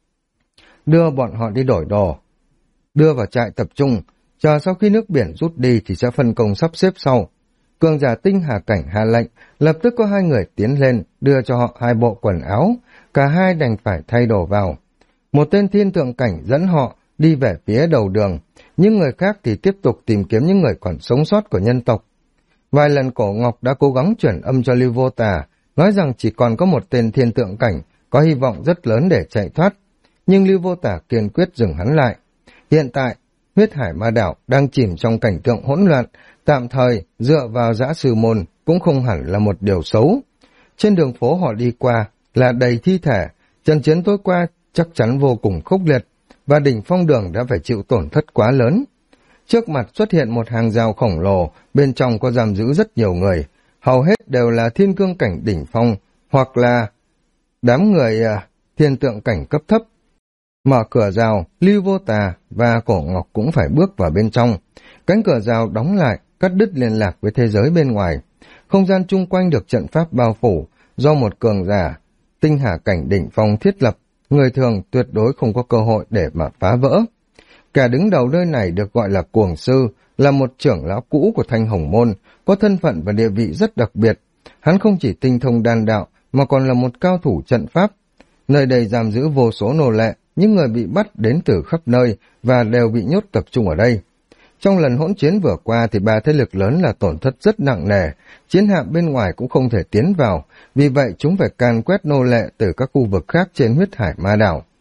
Đưa bọn họ đi đổi đồ, đưa vào trại tập trung, chờ sau khi nước biển rút đi thì sẽ phân công sắp xếp sau. Cường giả tinh hà cảnh hạ lệnh, lập tức có 2 người tiến lên, đưa cho họ 2 bộ quần áo, cả hai đành phải thay đồ vào. Một tên thiên tượng cảnh dẫn họ đi về phía đầu đường, những người khác thì tiếp tục tìm kiếm những người còn sống sót của nhân tộc. Vài lần Cổ Ngọc đã cố gắng chuyển âm cho Lưu Vô Tả, nói rằng chỉ còn có một tên thiên tượng cảnh, có hy vọng rất lớn để chạy thoát. Nhưng Lưu Vô Tả kiên quyết dừng hắn lại. Hiện tại, huyết hải ma đảo đang chìm trong cảnh tượng hỗn loạn, tạm thời dựa vào Dã Sư Môn cũng không hẳn là một điều xấu. Trên đường phố họ đi qua là đầy thi thể, trận chiến tối qua chắc chắn vô cùng khốc liệt, và đỉnh Phong Đường đã phải chịu tổn thất quá lớn. Trước mặt xuất hiện một hàng rào khổng lồ, bên trong có giam giữ rất nhiều người, hầu hết đều là thiên cương cảnh đỉnh phong, hoặc là đám người thiên tượng cảnh cấp thấp. Mở cửa rào, Lưu Vô Tả và Cổ Ngọc cũng phải bước vào bên trong. Cánh cửa rào đóng lại, cắt đứt liên lạc với thế giới bên ngoài. Không gian chung quanh được trận pháp bao phủ, do một cường giả tinh hà cảnh đỉnh phong thiết lập, người thường tuyệt đối không có cơ hội để mà phá vỡ. Kẻ đứng đầu nơi này được gọi là Cuồng Sư, là một trưởng lão cũ của Thanh Hồng Môn, có thân phận và địa vị rất đặc biệt. Hắn không chỉ tinh thông đan đạo, mà còn là một cao thủ trận pháp. Nơi đây giam giữ vô số nô lệ, những người bị bắt đến từ khắp nơi và đều bị nhốt tập trung ở đây. Trong lần hỗn chiến vừa qua thì 3 thế lực lớn là tổn thất rất nặng nề, chiến hạm bên ngoài cũng không thể tiến vào, vì vậy chúng phải càn quét nô lệ từ các khu vực khác trên huyết hải ma đảo.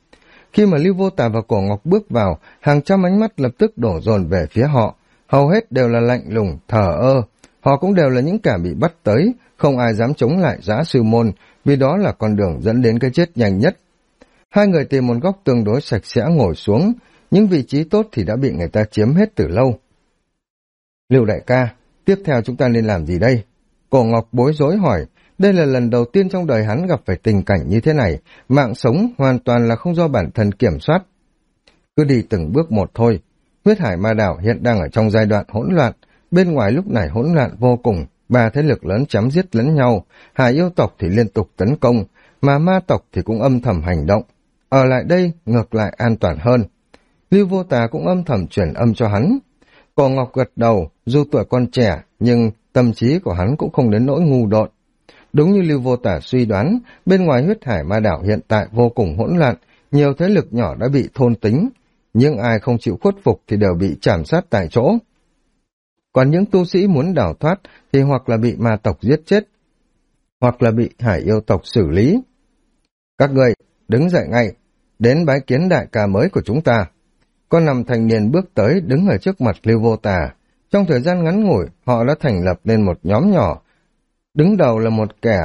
Khi mà Lưu Vô Tà và Cổ Ngọc bước vào, hàng trăm ánh mắt lập tức đổ dồn về phía họ. Hầu hết đều là lạnh lùng, thờ ơ. Họ cũng đều là những kẻ bị bắt tới, không ai dám chống lại Dã Sư Môn, vì đó là con đường dẫn đến cái chết nhanh nhất. Hai người tìm một góc tương đối sạch sẽ ngồi xuống, những vị trí tốt thì đã bị người ta chiếm hết từ lâu. Lưu đại ca, tiếp theo chúng ta nên làm gì đây? Cổ Ngọc bối rối hỏi, đây là lần đầu tiên trong đời hắn gặp phải tình cảnh như thế này, mạng sống hoàn toàn là không do bản thân kiểm soát. Cứ đi từng bước một thôi, huyết hải ma đảo hiện đang ở trong giai đoạn hỗn loạn, bên ngoài lúc này hỗn loạn vô cùng, ba thế lực lớn chém giết lẫn nhau, hải yêu tộc thì liên tục tấn công, mà ma tộc thì cũng âm thầm hành động. Ở lại đây ngược lại an toàn hơn. Lưu Vô Tà cũng âm thầm truyền âm cho hắn. Cổ Ngọc gật đầu, dù tuổi còn trẻ, nhưng tâm trí của hắn cũng không đến nỗi ngu độn. Đúng như Lưu Vô Tà suy đoán, bên ngoài huyết hải ma đảo hiện tại vô cùng hỗn loạn, nhiều thế lực nhỏ đã bị thôn tính, nhưng ai không chịu khuất phục thì đều bị trảm sát tại chỗ. Còn những tu sĩ muốn đào thoát thì hoặc là bị ma tộc giết chết, hoặc là bị hải yêu tộc xử lý. Các người, đứng dậy ngay, đến bái kiến đại ca mới của chúng ta. Con nằm thanh niên bước tới đứng ở trước mặt Lưu Vô Tà. Trong thời gian ngắn ngủi, họ đã thành lập nên một nhóm nhỏ. Đứng đầu là một kẻ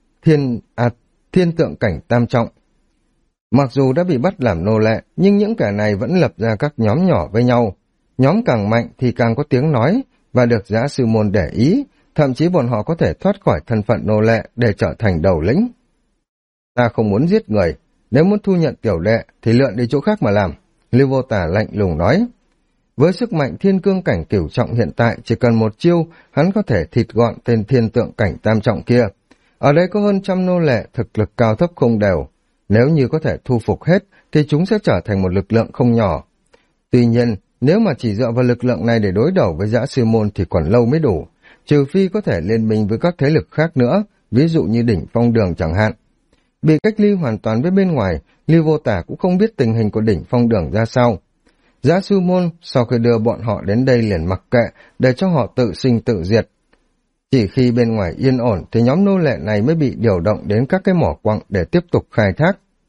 thiên tượng cảnh tam trọng. Mặc dù đã bị bắt làm nô lệ, nhưng những kẻ này vẫn lập ra các nhóm nhỏ với nhau. Nhóm càng mạnh thì càng có tiếng nói và được Dã Sư Môn để ý, thậm chí bọn họ có thể thoát khỏi thân phận nô lệ để trở thành đầu lĩnh. Ta không muốn giết người, nếu muốn thu nhận tiểu đệ thì lượn đi chỗ khác mà làm. Lưu Vô Tà lạnh lùng nói. Với sức mạnh thiên cương cảnh cửu trọng hiện tại, chỉ cần một chiêu, hắn có thể thịt gọn tên thiên tượng cảnh tam trọng kia. Ở đây có hơn trăm nô lệ, thực lực cao thấp không đều. Nếu như có thể thu phục hết, thì chúng sẽ trở thành một lực lượng không nhỏ. Tuy nhiên, nếu mà chỉ dựa vào lực lượng này để đối đầu với Dã Sư Môn thì còn lâu mới đủ, trừ phi có thể liên minh với các thế lực khác nữa, ví dụ như đỉnh phong đường chẳng hạn. Bị cách ly hoàn toàn với bên ngoài, Lưu Vô Tà cũng không biết tình hình của đỉnh phong đường ra sao. Dã Sư Môn sau khi đưa bọn họ đến đây liền mặc kệ, để cho họ tự sinh tự diệt. Chỉ khi bên ngoài yên ổn thì nhóm nô lệ này mới bị điều động đến các cái mỏ quặng để tiếp tục khai thác.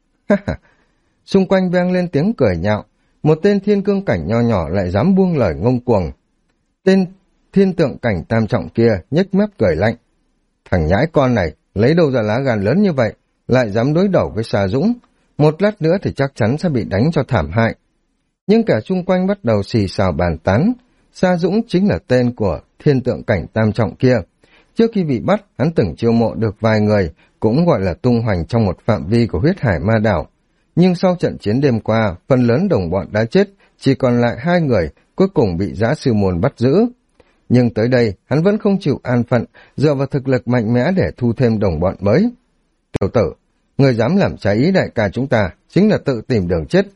Xung quanh vang lên tiếng cười nhạo, một tên thiên cương cảnh nho nhỏ lại dám buông lời ngông cuồng. Tên thiên tượng cảnh tam trọng kia nhếch mép cười lạnh. Thằng nhãi con này lấy đâu ra lá gan lớn như vậy, lại dám đối đầu với Sa Dũng, một lát nữa thì chắc chắn sẽ bị đánh cho thảm hại. Nhưng cả chung quanh bắt đầu xì xào bàn tán, Sa Dũng chính là tên của thiên tượng cảnh tam trọng kia. Trước khi bị bắt, hắn từng chiêu mộ được vài người, cũng gọi là tung hoành trong một phạm vi của huyết hải ma đảo. Nhưng sau trận chiến đêm qua, phần lớn đồng bọn đã chết, chỉ còn lại 2 người, cuối cùng bị Dã Sư Môn bắt giữ. Nhưng tới đây, hắn vẫn không chịu an phận, dựa vào thực lực mạnh mẽ để thu thêm đồng bọn mới. Tiểu tử, người dám làm trái ý đại ca chúng ta, chính là tự tìm đường chết.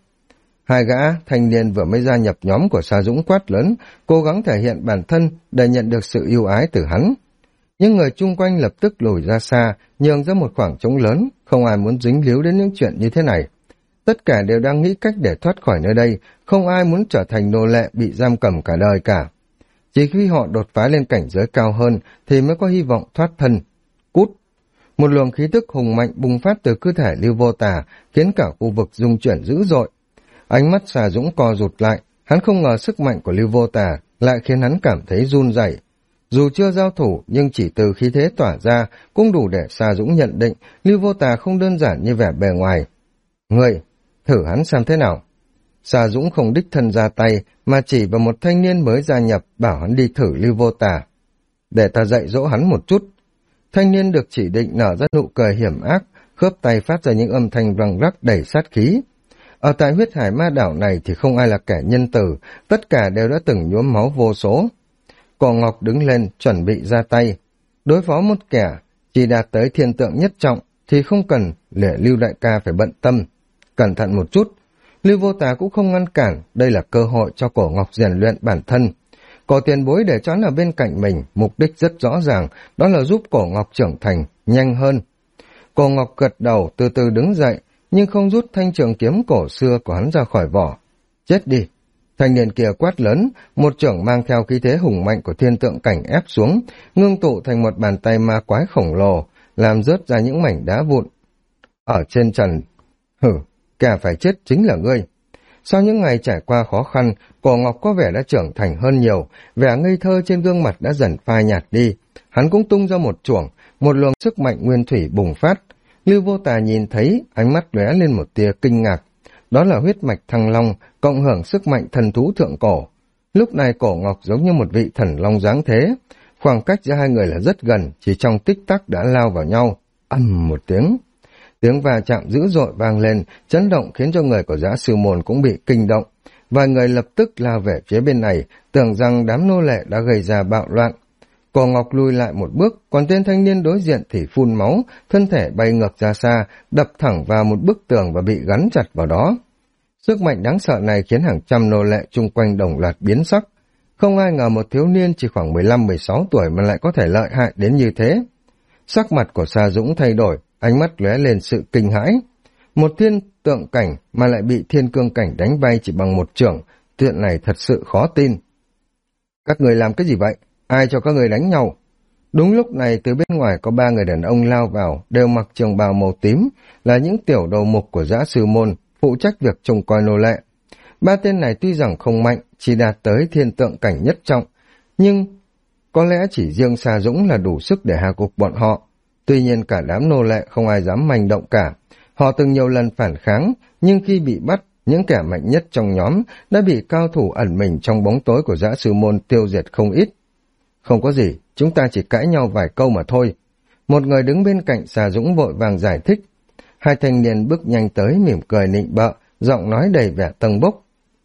2 gã thanh niên vừa mới gia nhập nhóm của Sa Dũng quát lớn, cố gắng thể hiện bản thân để nhận được sự ưu ái từ hắn. Nhưng người chung quanh lập tức lùi ra xa, nhường ra một khoảng trống lớn, không ai muốn dính líu đến những chuyện như thế này. Tất cả đều đang nghĩ cách để thoát khỏi nơi đây, không ai muốn trở thành nô lệ bị giam cầm cả đời cả. Chỉ khi họ đột phá lên cảnh giới cao hơn thì mới có hy vọng thoát thân. Cút! Một luồng khí tức hùng mạnh bùng phát từ cơ thể Lưu Vô Tà, khiến cả khu vực rung chuyển dữ dội. Ánh mắt Sa Dũng co rụt lại, hắn không ngờ sức mạnh của Lưu Vô Tà lại khiến hắn cảm thấy run rẩy. Dù chưa giao thủ, nhưng chỉ từ khí thế tỏa ra cũng đủ để Sa Dũng nhận định Lưu Vô Tà không đơn giản như vẻ bề ngoài. Người, thử hắn xem thế nào. Sa Dũng không đích thân ra tay, mà chỉ vào một thanh niên mới gia nhập, bảo hắn đi thử Lưu Vô Tà. Để ta dạy dỗ hắn một chút. Thanh niên được chỉ định nở ra nụ cười hiểm ác, khớp tay phát ra những âm thanh răng rắc đầy sát khí. Ở tại huyết hải ma đảo này thì không ai là kẻ nhân từ, tất cả đều đã từng nhuốm máu vô số. Cổ Ngọc đứng lên, chuẩn bị ra tay. Đối phó một kẻ, chỉ đạt tới thiên tượng nhất trọng, thì không cần để Lưu đại ca phải bận tâm. Cẩn thận một chút. Lưu Vô Tà cũng không ngăn cản, đây là cơ hội cho Cổ Ngọc rèn luyện bản thân. Cổ tiền bối để cho hắn ở bên cạnh mình, mục đích rất rõ ràng, đó là giúp Cổ Ngọc trưởng thành nhanh hơn. Cổ Ngọc gật đầu, từ từ đứng dậy, nhưng không rút thanh trường kiếm cổ xưa của hắn ra khỏi vỏ. Chết đi! Thanh niên kia quát lớn, một chưởng mang theo khí thế hùng mạnh của thiên tượng cảnh ép xuống, ngưng tụ thành một bàn tay ma quái khổng lồ, làm rớt ra những mảnh đá vụn. Ở trên trần, kẻ phải chết chính là ngươi. Sau những ngày trải qua khó khăn, Cổ Ngọc có vẻ đã trưởng thành hơn nhiều, vẻ ngây thơ trên gương mặt đã dần phai nhạt đi. Hắn cũng tung ra một chuổng, một luồng sức mạnh nguyên thủy bùng phát. Lưu Vô Tà nhìn thấy, ánh mắt lóe lên một tia kinh ngạc. Đó là huyết mạch thăng long, cộng hưởng sức mạnh thần thú thượng cổ. Lúc này Cổ Ngọc giống như một vị thần long dáng thế. Khoảng cách giữa hai người là rất gần, chỉ trong tích tắc đã lao vào nhau. Ầm một tiếng. Tiếng va chạm dữ dội vang lên, chấn động khiến cho người của Dã Sư Môn cũng bị kinh động. Vài người lập tức lao về phía bên này, tưởng rằng đám nô lệ đã gây ra bạo loạn. Cổ Ngọc lùi lại một bước, còn tên thanh niên đối diện thì phun máu, thân thể bay ngược ra xa, đập thẳng vào một bức tường và bị gắn chặt vào đó. Sức mạnh đáng sợ này khiến hàng trăm nô lệ chung quanh đồng loạt biến sắc. Không ai ngờ một thiếu niên chỉ khoảng 15-16 tuổi mà lại có thể lợi hại đến như thế. Sắc mặt của Sa Dũng thay đổi, ánh mắt lóe lên sự kinh hãi. Một thiên tượng cảnh mà lại bị thiên cương cảnh đánh bay chỉ bằng một chưởng, chuyện này thật sự khó tin. Các người làm cái gì vậy? Ai cho các người đánh nhau? Đúng lúc này từ bên ngoài có 3 người đàn ông lao vào, đều mặc trường bào màu tím, là những tiểu đầu mục của Dã Sư Môn, phụ trách việc trông coi nô lệ. 3 tên này tuy rằng không mạnh, chỉ đạt tới thiên tượng cảnh nhất trọng, nhưng có lẽ chỉ riêng Sa Dũng là đủ sức để hạ gục bọn họ. Tuy nhiên cả đám nô lệ không ai dám manh động cả. Họ từng nhiều lần phản kháng, nhưng khi bị bắt, những kẻ mạnh nhất trong nhóm đã bị cao thủ ẩn mình trong bóng tối của Dã Sư Môn tiêu diệt không ít. Không có gì, chúng ta chỉ cãi nhau vài câu mà thôi. Một người đứng bên cạnh Sa Dũng vội vàng giải thích. 2 thanh niên bước nhanh tới mỉm cười nịnh bợ, giọng nói đầy vẻ tâng bốc.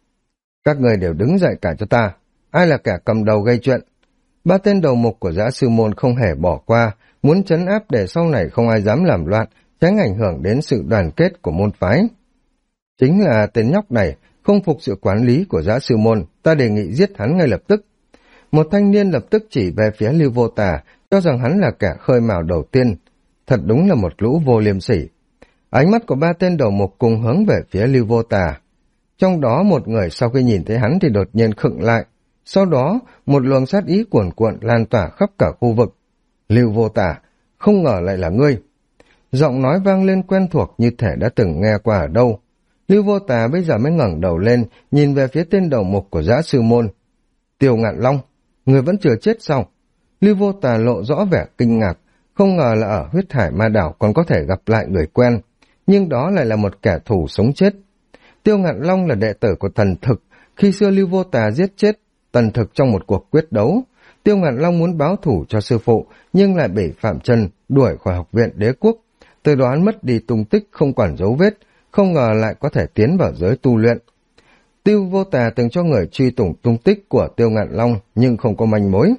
Các người đều đứng dậy cả cho ta. Ai là kẻ cầm đầu gây chuyện? 3 tên đầu mục của Dã Sư Môn không hề bỏ qua, muốn trấn áp để sau này không ai dám làm loạn, tránh ảnh hưởng đến sự đoàn kết của môn phái. Chính là tên nhóc này, không phục sự quản lý của Dã Sư Môn, ta đề nghị giết hắn ngay lập tức. Một thanh niên lập tức chỉ về phía Lưu Vô Tà, cho rằng hắn là kẻ khơi mào đầu tiên. Thật đúng là một lũ vô liêm sỉ. Ánh mắt của 3 tên đầu mục cùng hướng về phía Lưu Vô Tà. Trong đó một người sau khi nhìn thấy hắn thì đột nhiên khựng lại. Sau đó, một luồng sát ý cuồn cuộn lan tỏa khắp cả khu vực. Lưu Vô Tà, không ngờ lại là ngươi. Giọng nói vang lên quen thuộc như thể đã từng nghe qua ở đâu. Lưu Vô Tà bây giờ mới ngẩng đầu lên, nhìn về phía tên đầu mục của Dã Sư Môn. Tiêu Ngạn Long, người vẫn chưa chết sao? Lưu Vô Tà lộ rõ vẻ kinh ngạc, không ngờ là ở Huyết Hải Ma Đảo còn có thể gặp lại người quen, nhưng đó lại là một kẻ thù sống chết. Tiêu Ngạn Long là đệ tử của Thần Thực, khi xưa Lưu Vô Tà giết chết Tần Thực trong một cuộc quyết đấu. Tiêu Ngạn Long muốn báo thù cho sư phụ, nhưng lại bị Phạm Chân đuổi khỏi học viện Đế Quốc. Từ đó hắn mất đi tung tích, không còn dấu vết, không ngờ lại có thể tiến vào giới tu luyện. Tiêu Vô Tà từng cho người truy tùng tung tích của Tiêu Ngạn Long, nhưng không có manh mối.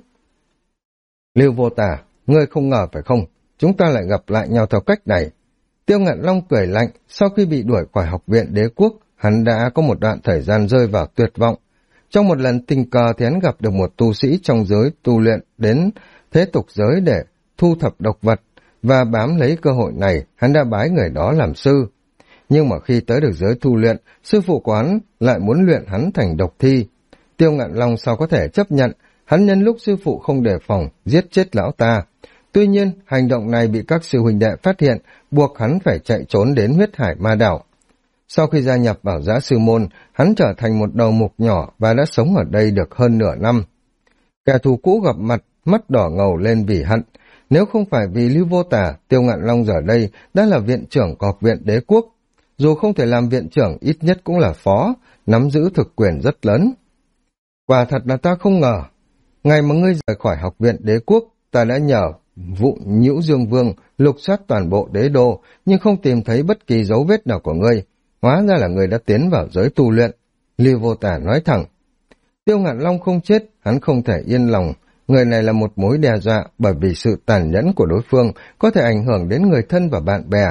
Lưu Vô Tà, ngươi không ngờ phải không? Chúng ta lại gặp lại nhau theo cách này. Tiêu Ngạn Long cười lạnh, sau khi bị đuổi khỏi học viện Đế Quốc, hắn đã có một đoạn thời gian rơi vào tuyệt vọng. Trong một lần tình cờ thì hắn gặp được một tu sĩ trong giới tu luyện đến thế tục giới để thu thập độc vật, và bám lấy cơ hội này, hắn đã bái người đó làm sư. Nhưng mà khi tới được giới tu luyện, sư phụ của hắn lại muốn luyện hắn thành độc thi. Tiêu Ngạn Long sao có thể chấp nhận, hắn nhân lúc sư phụ không đề phòng, giết chết lão ta. Tuy nhiên, hành động này bị các sư huynh đệ phát hiện, buộc hắn phải chạy trốn đến Huyết Hải Ma Đảo. Sau khi gia nhập vào Dã Sư Môn, hắn trở thành một đầu mục nhỏ và đã sống ở đây được hơn nửa năm. Kẻ thù cũ gặp mặt, mắt đỏ ngầu lên vì hận. Nếu không phải vì Lưu Vô Tà, Tiêu Ngạn Long giờ đây đã là viện trưởng của học viện Đế Quốc. Dù không thể làm viện trưởng, ít nhất cũng là phó, nắm giữ thực quyền rất lớn. Quả thật là ta không ngờ. Ngày mà ngươi rời khỏi học viện Đế Quốc, ta đã nhờ vụ Nhũ Dương Vương lục soát toàn bộ đế đô, nhưng không tìm thấy bất kỳ dấu vết nào của ngươi. Hóa ra là người đã tiến vào giới tu luyện. Lưu Vô Tà nói thẳng. Tiêu Ngạn Long không chết, hắn không thể yên lòng. Người này là một mối đe dọa, bởi vì sự tàn nhẫn của đối phương có thể ảnh hưởng đến người thân và bạn bè.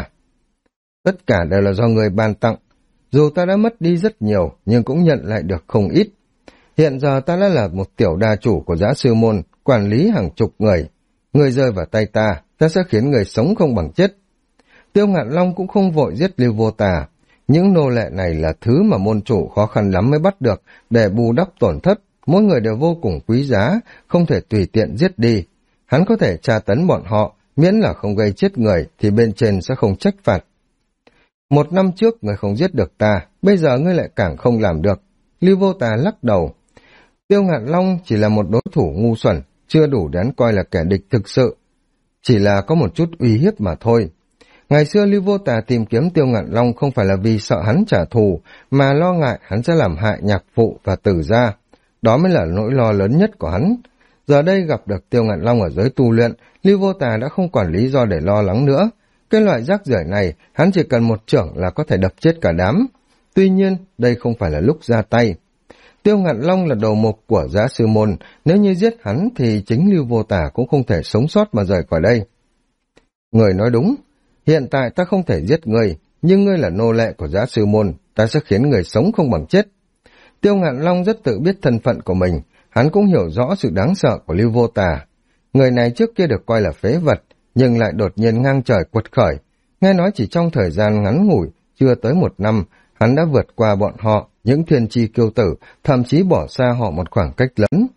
Tất cả đều là do người ban tặng. Dù ta đã mất đi rất nhiều, nhưng cũng nhận lại được không ít. Hiện giờ ta đã là một tiểu đa chủ của Dã Sư Môn, quản lý hàng chục người. Người rơi vào tay ta, ta sẽ khiến người sống không bằng chết. Tiêu Ngạn Long cũng không vội giết Lưu Vô Tà. Những nô lệ này là thứ mà môn chủ khó khăn lắm mới bắt được, để bù đắp tổn thất. Mỗi người đều vô cùng quý giá, không thể tùy tiện giết đi. Hắn có thể tra tấn bọn họ, miễn là không gây chết người thì bên trên sẽ không trách phạt. 1 năm trước ngươi không giết được ta, bây giờ ngươi lại càng không làm được. Lưu Vô Tà lắc đầu. Tiêu Ngạn Long chỉ là một đối thủ ngu xuẩn, chưa đủ để hắn coi là kẻ địch thực sự. Chỉ là có một chút uy hiếp mà thôi. Ngày xưa Lưu Vô Tà tìm kiếm Tiêu Ngạn Long không phải là vì sợ hắn trả thù, mà lo ngại hắn sẽ làm hại nhạc phụ và tử gia. Đó mới là nỗi lo lớn nhất của hắn. Giờ đây gặp được Tiêu Ngạn Long ở giới tu luyện, Lưu Vô Tà đã không còn lý do để lo lắng nữa. Cái loại rác rưởi này, hắn chỉ cần một chưởng là có thể đập chết cả đám. Tuy nhiên, đây không phải là lúc ra tay. Tiêu Ngạn Long là đầu mục của Dã Sư Môn, nếu như giết hắn thì chính Lưu Vô Tà cũng không thể sống sót mà rời khỏi đây. Người nói đúng, hiện tại ta không thể giết ngươi, nhưng ngươi là nô lệ của Dã Sư Môn, ta sẽ khiến người sống không bằng chết. Tiêu Ngạn Long rất tự biết thân phận của mình, hắn cũng hiểu rõ sự đáng sợ của Lưu Vô Tà. Người này trước kia được coi là phế vật, nhưng lại đột nhiên ngang trời quật khởi. Nghe nói chỉ trong thời gian ngắn ngủi, chưa tới 1 năm, hắn đã vượt qua bọn họ, những thiên tri kiêu tử, thậm chí bỏ xa họ một khoảng cách lớn.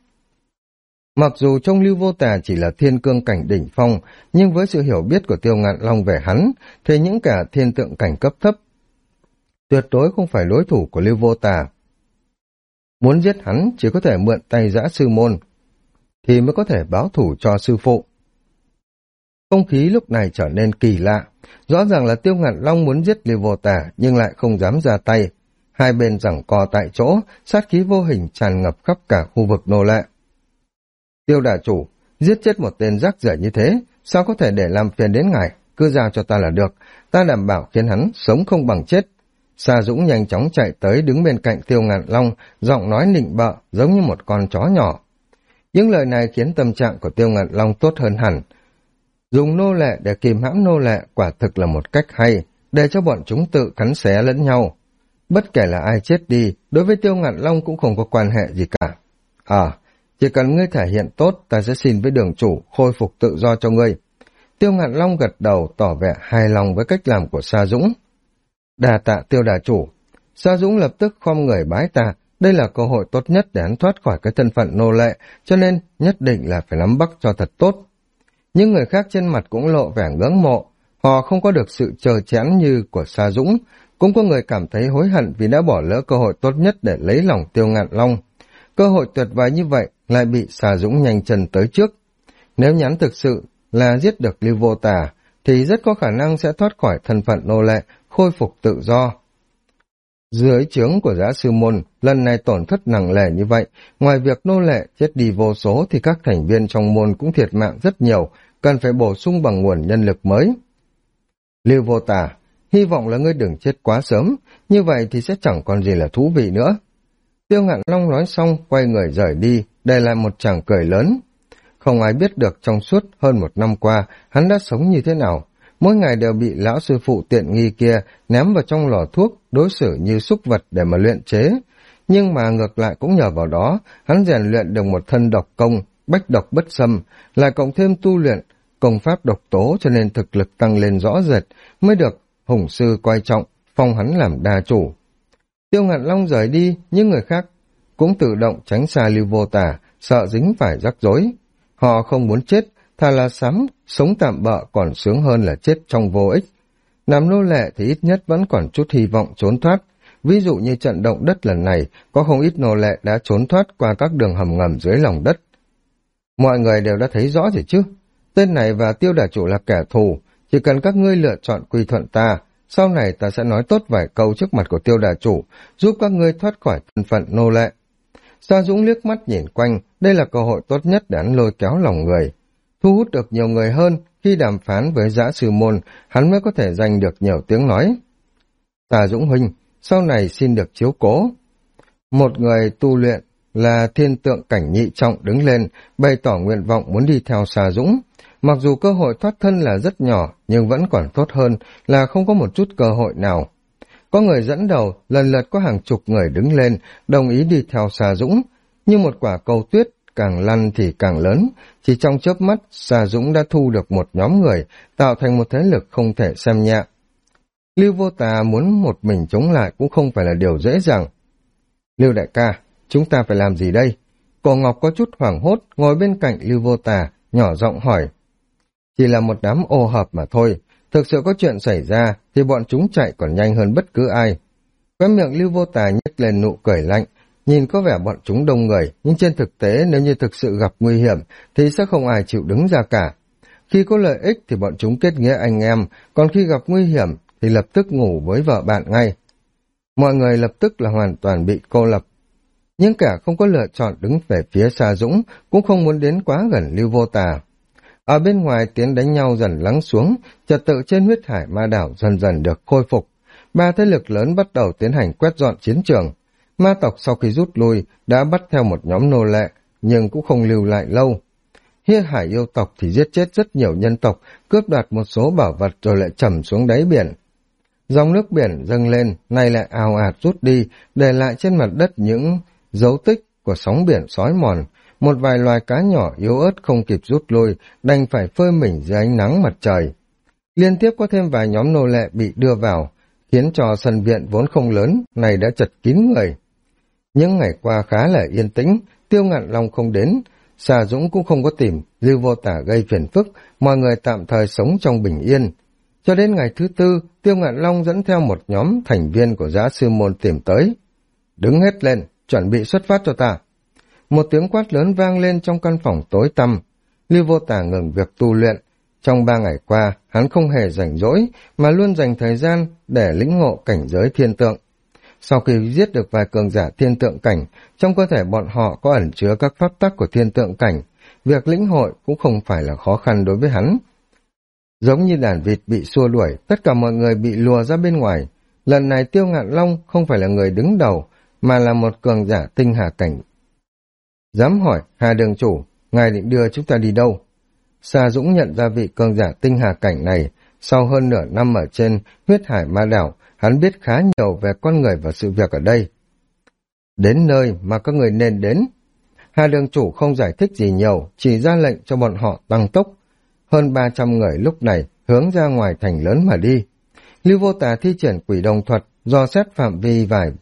Mặc dù trong Lưu Vô Tà chỉ là thiên cương cảnh đỉnh phong, nhưng với sự hiểu biết của Tiêu Ngạn Long về hắn, thì những cả thiên tượng cảnh cấp thấp tuyệt đối không phải đối thủ của Lưu Vô Tà. Muốn giết hắn chỉ có thể mượn tay Dã Sư Môn, thì mới có thể báo thủ cho sư phụ. Không khí lúc này trở nên kỳ lạ. Rõ ràng là Tiêu Ngạn Long muốn giết Lưu Vô Tà nhưng lại không dám ra tay. Hai bên giằng co tại chỗ, sát khí vô hình tràn ngập khắp cả khu vực nô lệ. Tiêu đà chủ, giết chết một tên rác rưởi như thế, sao có thể để làm phiền đến ngài, cứ giao cho ta là được, ta đảm bảo khiến hắn sống không bằng chết. Sa Dũng nhanh chóng chạy tới đứng bên cạnh Tiêu Ngạn Long, giọng nói nịnh bợ giống như một con chó nhỏ. Những lời này khiến tâm trạng của Tiêu Ngạn Long tốt hơn hẳn. Dùng nô lệ để kìm hãm nô lệ quả thực là một cách hay, để cho bọn chúng tự cắn xé lẫn nhau. Bất kể là ai chết đi, đối với Tiêu Ngạn Long cũng không có quan hệ gì cả. Chỉ cần ngươi thể hiện tốt, ta sẽ xin với đường chủ khôi phục tự do cho ngươi. Tiêu Ngạn Long gật đầu tỏ vẻ hài lòng với cách làm của Sa Dũng. Đà tạ Tiêu đà chủ. Sa Dũng lập tức khom người bái tạ, đây là cơ hội tốt nhất để hắn thoát khỏi cái thân phận nô lệ, cho nên nhất định là phải nắm bắt cho thật tốt. Những người khác trên mặt cũng lộ vẻ ngưỡng mộ, họ không có được sự trơ chẽn như của Sa Dũng, cũng có người cảm thấy hối hận vì đã bỏ lỡ cơ hội tốt nhất để lấy lòng Tiêu Ngạn Long. Cơ hội tuyệt vời như vậy lại bị Sa Dũng nhanh chân tới trước. Nếu nhắn thực sự là giết được Lưu Vô Tà, thì rất có khả năng sẽ thoát khỏi thân phận nô lệ, khôi phục tự do. Dưới trướng của Dã Sư Môn, lần này tổn thất nặng nề như vậy, ngoài việc nô lệ chết đi vô số thì các thành viên trong môn cũng thiệt mạng rất nhiều, cần phải bổ sung bằng nguồn nhân lực mới. Lưu Vô Tà, hy vọng là ngươi đừng chết quá sớm, như vậy thì sẽ chẳng còn gì là thú vị nữa. Tiêu Ngạn Long nói xong, quay người rời đi, để lại một tràng cười lớn. Không ai biết được trong suốt hơn 1 năm qua, hắn đã sống như thế nào. Mỗi ngày đều bị lão sư phụ tiện nghi kia ném vào trong lò thuốc, đối xử như súc vật để mà luyện chế. Nhưng mà ngược lại cũng nhờ vào đó, hắn rèn luyện được một thân độc công, bách độc bất xâm, lại cộng thêm tu luyện, công pháp độc tố cho nên thực lực tăng lên rõ rệt, mới được Hùng sư coi trọng, phong hắn làm đa chủ. Tiêu Ngạn Long rời đi, những người khác cũng tự động tránh xa Lưu Vô Tà, sợ dính phải rắc rối. Họ không muốn chết, thà là sống tạm bợ còn sướng hơn là chết trong vô ích. Làm nô lệ thì ít nhất vẫn còn chút hy vọng trốn thoát. Ví dụ như trận động đất lần này, có không ít nô lệ đã trốn thoát qua các đường hầm ngầm dưới lòng đất. Mọi người đều đã thấy rõ rồi chứ. Tên này và Tiêu đà chủ là kẻ thù, chỉ cần các ngươi lựa chọn quy thuận ta, sau này ta sẽ nói tốt vài câu trước mặt của Tiêu đà chủ, giúp các ngươi thoát khỏi thân phận nô lệ. Sa Dũng liếc mắt nhìn quanh, đây là cơ hội tốt nhất để hắn lôi kéo lòng người. Thu hút được nhiều người hơn, khi đàm phán với Dã Sư Môn, hắn mới có thể giành được nhiều tiếng nói. Sa Dũng huynh, sau này xin được chiếu cố. Một người tu luyện là thiên tượng cảnh nhị trọng đứng lên, bày tỏ nguyện vọng muốn đi theo Sa Dũng. Mặc dù cơ hội thoát thân là rất nhỏ, nhưng vẫn còn tốt hơn là không có một chút cơ hội nào. Có người dẫn đầu, lần lượt có hàng chục người đứng lên, đồng ý đi theo Sa Dũng. Như một quả cầu tuyết, càng lăn thì càng lớn. Chỉ trong chớp mắt, Sa Dũng đã thu được một nhóm người, tạo thành một thế lực không thể xem nhẹ. Lưu Vô Tà muốn một mình chống lại cũng không phải là điều dễ dàng. Lưu đại ca, chúng ta phải làm gì đây? Cổ Ngọc có chút hoảng hốt, ngồi bên cạnh Lưu Vô Tà, nhỏ giọng hỏi. Chỉ là một đám ô hợp mà thôi, Thực sự có chuyện xảy ra thì bọn chúng chạy còn nhanh hơn bất cứ ai. Khóe miệng Lưu Vô Tà nhếch lên nụ cười lạnh, nhìn có vẻ bọn chúng đông người, nhưng trên thực tế nếu như thực sự gặp nguy hiểm thì sẽ không ai chịu đứng ra cả. Khi có lợi ích thì bọn chúng kết nghĩa anh em, còn khi gặp nguy hiểm thì lập tức ngủ với vợ bạn ngay. Mọi người lập tức là hoàn toàn bị cô lập. Nhưng cả không có lựa chọn đứng về phía Sa Dũng, cũng không muốn đến quá gần Lưu Vô Tà. Ở bên ngoài tiếng đánh nhau dần lắng xuống, trật tự trên huyết hải ma đảo dần dần được khôi phục. Ba thế lực lớn bắt đầu tiến hành quét dọn chiến trường. Ma tộc sau khi rút lui đã bắt theo một nhóm nô lệ, nhưng cũng không lưu lại lâu. Hiên hải yêu tộc thì giết chết rất nhiều nhân tộc, cướp đoạt một số bảo vật rồi lại trầm xuống đáy biển. Dòng nước biển dâng lên, nay lại ào ạt rút đi, để lại trên mặt đất những dấu tích của sóng biển xói mòn. Một vài loài cá nhỏ yếu ớt không kịp rút lui, đành phải phơi mình dưới ánh nắng mặt trời. Liên tiếp có thêm vài nhóm nô lệ bị đưa vào, khiến cho sân viện vốn không lớn, này đã chật kín người. Những ngày qua khá là yên tĩnh, Tiêu Ngạn Long không đến, Sa Dũng cũng không có tìm Lưu Vô Tà gây phiền phức, mọi người tạm thời sống trong bình yên. Cho đến ngày thứ tư, Tiêu Ngạn Long dẫn theo một nhóm thành viên của Dã Sư Môn tìm tới. Đứng hết lên, chuẩn bị xuất phát cho ta. Một tiếng quát lớn vang lên trong căn phòng tối tăm. Lưu Vô Tà ngừng việc tu luyện. Trong 3 ngày qua, hắn không hề rảnh rỗi, mà luôn dành thời gian để lĩnh ngộ cảnh giới thiên tượng. Sau khi giết được vài cường giả thiên tượng cảnh, trong cơ thể bọn họ có ẩn chứa các pháp tắc của thiên tượng cảnh. Việc lĩnh hội cũng không phải là khó khăn đối với hắn. Giống như đàn vịt bị xua đuổi, tất cả mọi người bị lùa ra bên ngoài. Lần này Tiêu Ngạn Long không phải là người đứng đầu, mà là một cường giả tinh hà cảnh. Dám hỏi, Hà đường chủ, ngài định đưa chúng ta đi đâu? Sa Dũng nhận ra vị cường giả tinh hà cảnh này. Sau hơn nửa năm ở trên huyết hải ma đảo, hắn biết khá nhiều về con người và sự việc ở đây. Đến nơi mà các người nên đến. Hà đường chủ không giải thích gì nhiều, chỉ ra lệnh cho bọn họ tăng tốc. Hơn 300 người lúc này hướng ra ngoài thành lớn mà đi. Lưu Vô Tà thi triển quỷ đồng thuật, dò xét phạm vi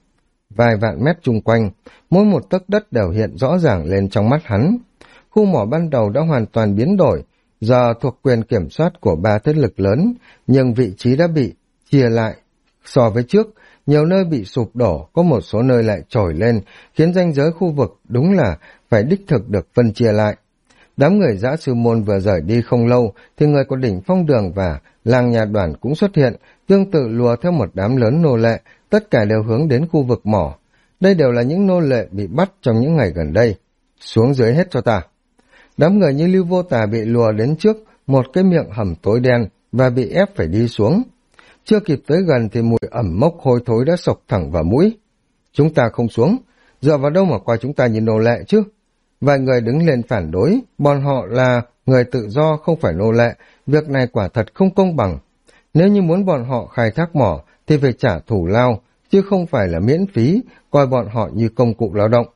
vài vạn mét chung quanh, mỗi một tấc đất đều hiện rõ ràng lên trong mắt hắn. Khu mỏ ban đầu đã hoàn toàn biến đổi, giờ thuộc quyền kiểm soát của 3 thế lực lớn, nhưng vị trí đã bị chia lại. So với trước, nhiều nơi bị sụp đổ, có một số nơi lại trồi lên, khiến ranh giới khu vực đúng là phải đích thực được phân chia lại. Đám người Dã Sư Môn vừa rời đi không lâu, thì người của đỉnh Phong Đường và làng nhà Đoàn cũng xuất hiện, tương tự lùa theo một đám lớn nô lệ, tất cả đều hướng đến khu vực mỏ. Đây đều là những nô lệ bị bắt trong những ngày gần đây. Xuống dưới hết cho ta. Đám người như Lưu Vô Tà bị lùa đến trước một cái miệng hầm tối đen và bị ép phải đi xuống. Chưa kịp tới gần thì mùi ẩm mốc hôi thối đã sộc thẳng vào mũi. Chúng ta không xuống, dựa vào đâu mà coi chúng ta như nô lệ chứ? Vài người đứng lên phản đối, bọn họ là người tự do không phải nô lệ, việc này quả thật không công bằng. Nếu như muốn bọn họ khai thác mỏ thì phải trả thù lao, chứ không phải là miễn phí, coi bọn họ như công cụ lao động.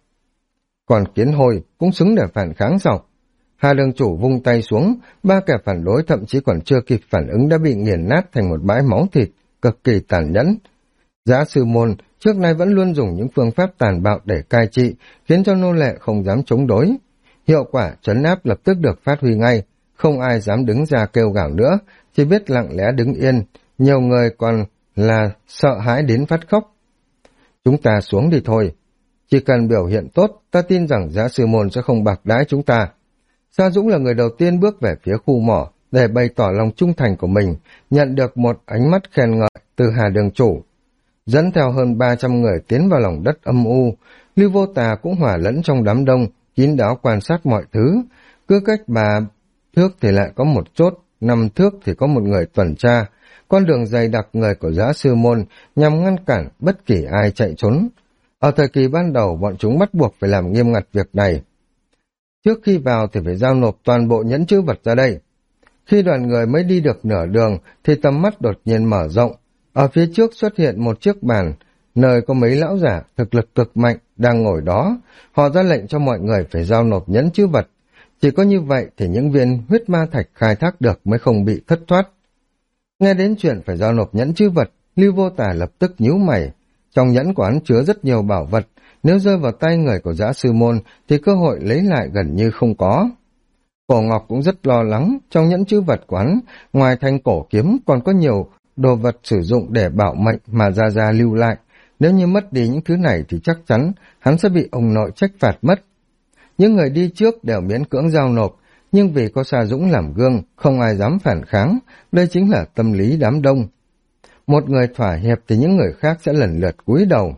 Còn kiến hồi cũng xứng để phản kháng sao? Hà đường chủ vung tay xuống, 3 kẻ phản đối thậm chí còn chưa kịp phản ứng đã bị nghiền nát thành một bãi máu thịt, cực kỳ tàn nhẫn. Dã Sư Môn trước nay vẫn luôn dùng những phương pháp tàn bạo để cai trị, khiến cho nô lệ không dám chống đối. Hiệu quả trấn áp lập tức được phát huy ngay, không ai dám đứng ra kêu gào nữa, chỉ biết lặng lẽ đứng yên, nhiều người còn là sợ hãi đến phát khóc. Chúng ta xuống đi thôi, chỉ cần biểu hiện tốt, ta tin rằng Dã Sư Môn sẽ không bạc đãi chúng ta. Sa Dũng là người đầu tiên bước về phía khu mỏ để bày tỏ lòng trung thành của mình, nhận được một ánh mắt khen ngợi từ Hà đường chủ. Dẫn theo hơn 300 người tiến vào lòng đất âm u, Lưu Vô Tà cũng hòa lẫn trong đám đông, kín đáo quan sát mọi thứ. Cứ cách 3 thước thì lại có một chốt, 5 thước thì có một người tuần tra. Con đường dày đặc người của Dã Sư Môn nhằm ngăn cản bất kỳ ai chạy trốn. Ở thời kỳ ban đầu, bọn chúng bắt buộc phải làm nghiêm ngặt việc này. Trước khi vào thì phải giao nộp toàn bộ nhẫn chữ vật ra đây. Khi đoàn người mới đi được nửa đường thì tầm mắt đột nhiên mở rộng. Ở phía trước xuất hiện một chiếc bàn, nơi có mấy lão giả thực lực cực mạnh đang ngồi đó. Họ ra lệnh cho mọi người phải giao nộp nhẫn chữ vật. Chỉ có như vậy thì những viên huyết ma thạch khai thác được mới không bị thất thoát. Nghe đến chuyện phải giao nộp nhẫn chữ vật, Lưu Vô Tà lập tức nhíu mày. Trong nhẫn của hắn chứa rất nhiều bảo vật, nếu rơi vào tay người của Dã Sư Môn thì cơ hội lấy lại gần như không có. Cổ Ngọc cũng rất lo lắng, trong nhẫn chữ vật của hắn, ngoài thanh cổ kiếm còn có nhiều đồ vật sử dụng để bảo mệnh mà Gia Gia lưu lại. Nếu như mất đi những thứ này thì chắc chắn hắn sẽ bị ông nội trách phạt mất. Những người đi trước đều miễn cưỡng giao nộp, nhưng vì có Sa Dũng làm gương, không ai dám phản kháng, đây chính là tâm lý đám đông. Một người thỏa hiệp thì những người khác sẽ lần lượt cúi đầu.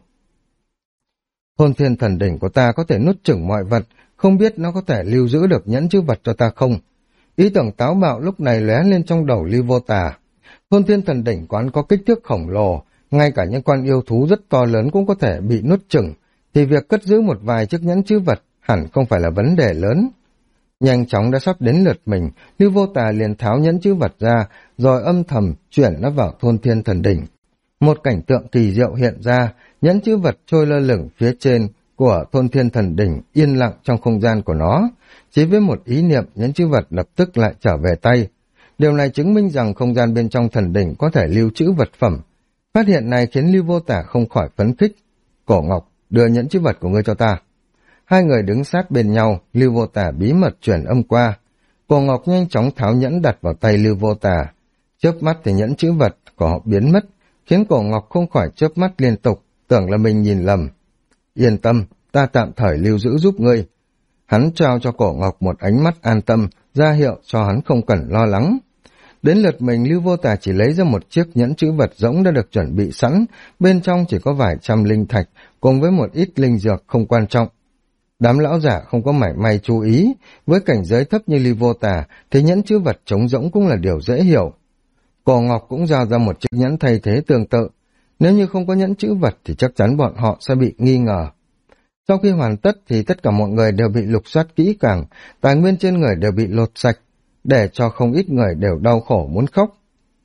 Thôn Thiên Thần Đỉnh của ta có thể nuốt chửng mọi vật, không biết nó có thể lưu giữ được nhẫn chữ vật cho ta không? Ý tưởng táo bạo lúc này lóe lên trong đầu Lưu Vô Tà. Thôn Thiên Thần Đỉnh quán có kích thước khổng lồ, ngay cả những con yêu thú rất to lớn cũng có thể bị nuốt chửng, thì việc cất giữ một vài chiếc nhẫn chữ vật hẳn không phải là vấn đề lớn. Nhanh chóng đã sắp đến lượt mình, Lưu Vô Tà liền tháo nhẫn chữ vật ra, rồi âm thầm chuyển nó vào Thôn Thiên Thần Đỉnh. Một cảnh tượng kỳ diệu hiện ra, nhẫn chữ vật trôi lơ lửng phía trên của Thôn Thiên Thần Đỉnh, yên lặng trong không gian của nó. Chỉ với một ý niệm, nhẫn chữ vật lập tức lại trở về tay. Điều này chứng minh rằng không gian bên trong thần đỉnh có thể lưu trữ vật phẩm. Phát hiện này khiến Lưu Vô Tà không khỏi phấn khích. Cổ Ngọc, đưa nhẫn chữ vật của ngươi cho ta. Hai người đứng sát bên nhau, Lưu Vô Tà bí mật chuyển âm qua. Cổ Ngọc nhanh chóng tháo nhẫn đặt vào tay Lưu Vô Tà. Chớp mắt thì nhẫn chữ vật của họ biến mất, khiến Cổ Ngọc không khỏi chớp mắt liên tục, tưởng là mình nhìn lầm. Yên tâm, ta tạm thời lưu giữ giúp ngươi. Hắn trao cho Cổ Ngọc một ánh mắt an tâm, ra hiệu cho hắn không cần lo lắng. Đến lượt mình, Lưu Vô Tà chỉ lấy ra một chiếc nhẫn chữ vật rỗng đã được chuẩn bị sẵn, bên trong chỉ có vài trăm linh thạch, cùng với một ít linh dược không quan trọng. Đám lão giả không có mảy may chú ý, với cảnh giới thấp như Lưu Vô Tà thì nhẫn chữ vật trống rỗng cũng là điều dễ hiểu. Cổ Ngọc cũng giao ra một chiếc nhẫn thay thế tương tự, nếu như không có nhẫn chữ vật thì chắc chắn bọn họ sẽ bị nghi ngờ. Sau khi hoàn tất thì tất cả mọi người đều bị lục soát kỹ càng, tài nguyên trên người đều bị lột sạch, để cho không ít người đều đau khổ muốn khóc.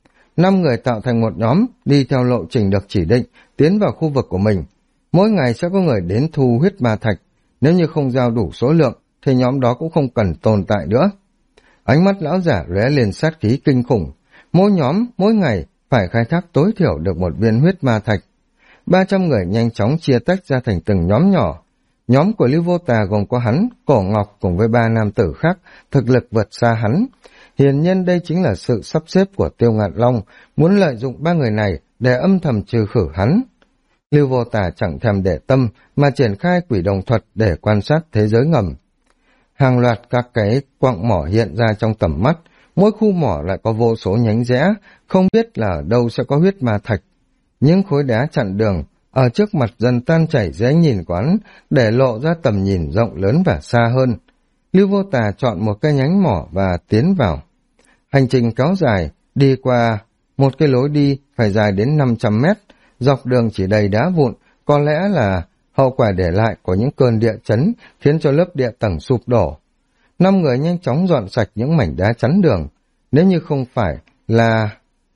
5 người tạo thành một nhóm, đi theo lộ trình được chỉ định, tiến vào khu vực của mình. Mỗi ngày sẽ có người đến thu huyết ma thạch, nếu như không giao đủ số lượng, thì nhóm đó cũng không cần tồn tại nữa. Ánh mắt lão giả lóe lên sát khí kinh khủng, mỗi nhóm, mỗi ngày phải khai thác tối thiểu được một viên huyết ma thạch. 300 người nhanh chóng chia tách ra thành từng nhóm nhỏ. Nhóm của Lưu Vô Tà gồm có hắn, Cổ Ngọc cùng với 3 nam tử khác, thực lực vượt xa hắn. Hiển nhiên đây chính là sự sắp xếp của Tiêu Ngạn Long, muốn lợi dụng 3 người này để âm thầm trừ khử hắn. Lưu Vô Tà chẳng thèm để tâm mà triển khai quỷ đồng thuật để quan sát thế giới ngầm. Hàng loạt các cái quặng mỏ hiện ra trong tầm mắt, mỗi khu mỏ lại có vô số nhánh rẽ, không biết là ở đâu sẽ có huyết ma thạch. Những khối đá chặn đường ở trước mặt dần tan chảy dưới ánh nhìn quán, để lộ ra tầm nhìn rộng lớn và xa hơn. Lưu Vô Tà chọn một cái nhánh mỏ và tiến vào. Hành trình kéo dài, đi qua một cái lối đi phải dài đến 500 mét, dọc đường chỉ đầy đá vụn, có lẽ là hậu quả để lại của những cơn địa chấn khiến cho lớp địa tầng sụp đổ. 5 người nhanh chóng dọn sạch những mảnh đá chắn đường. Nếu như không phải là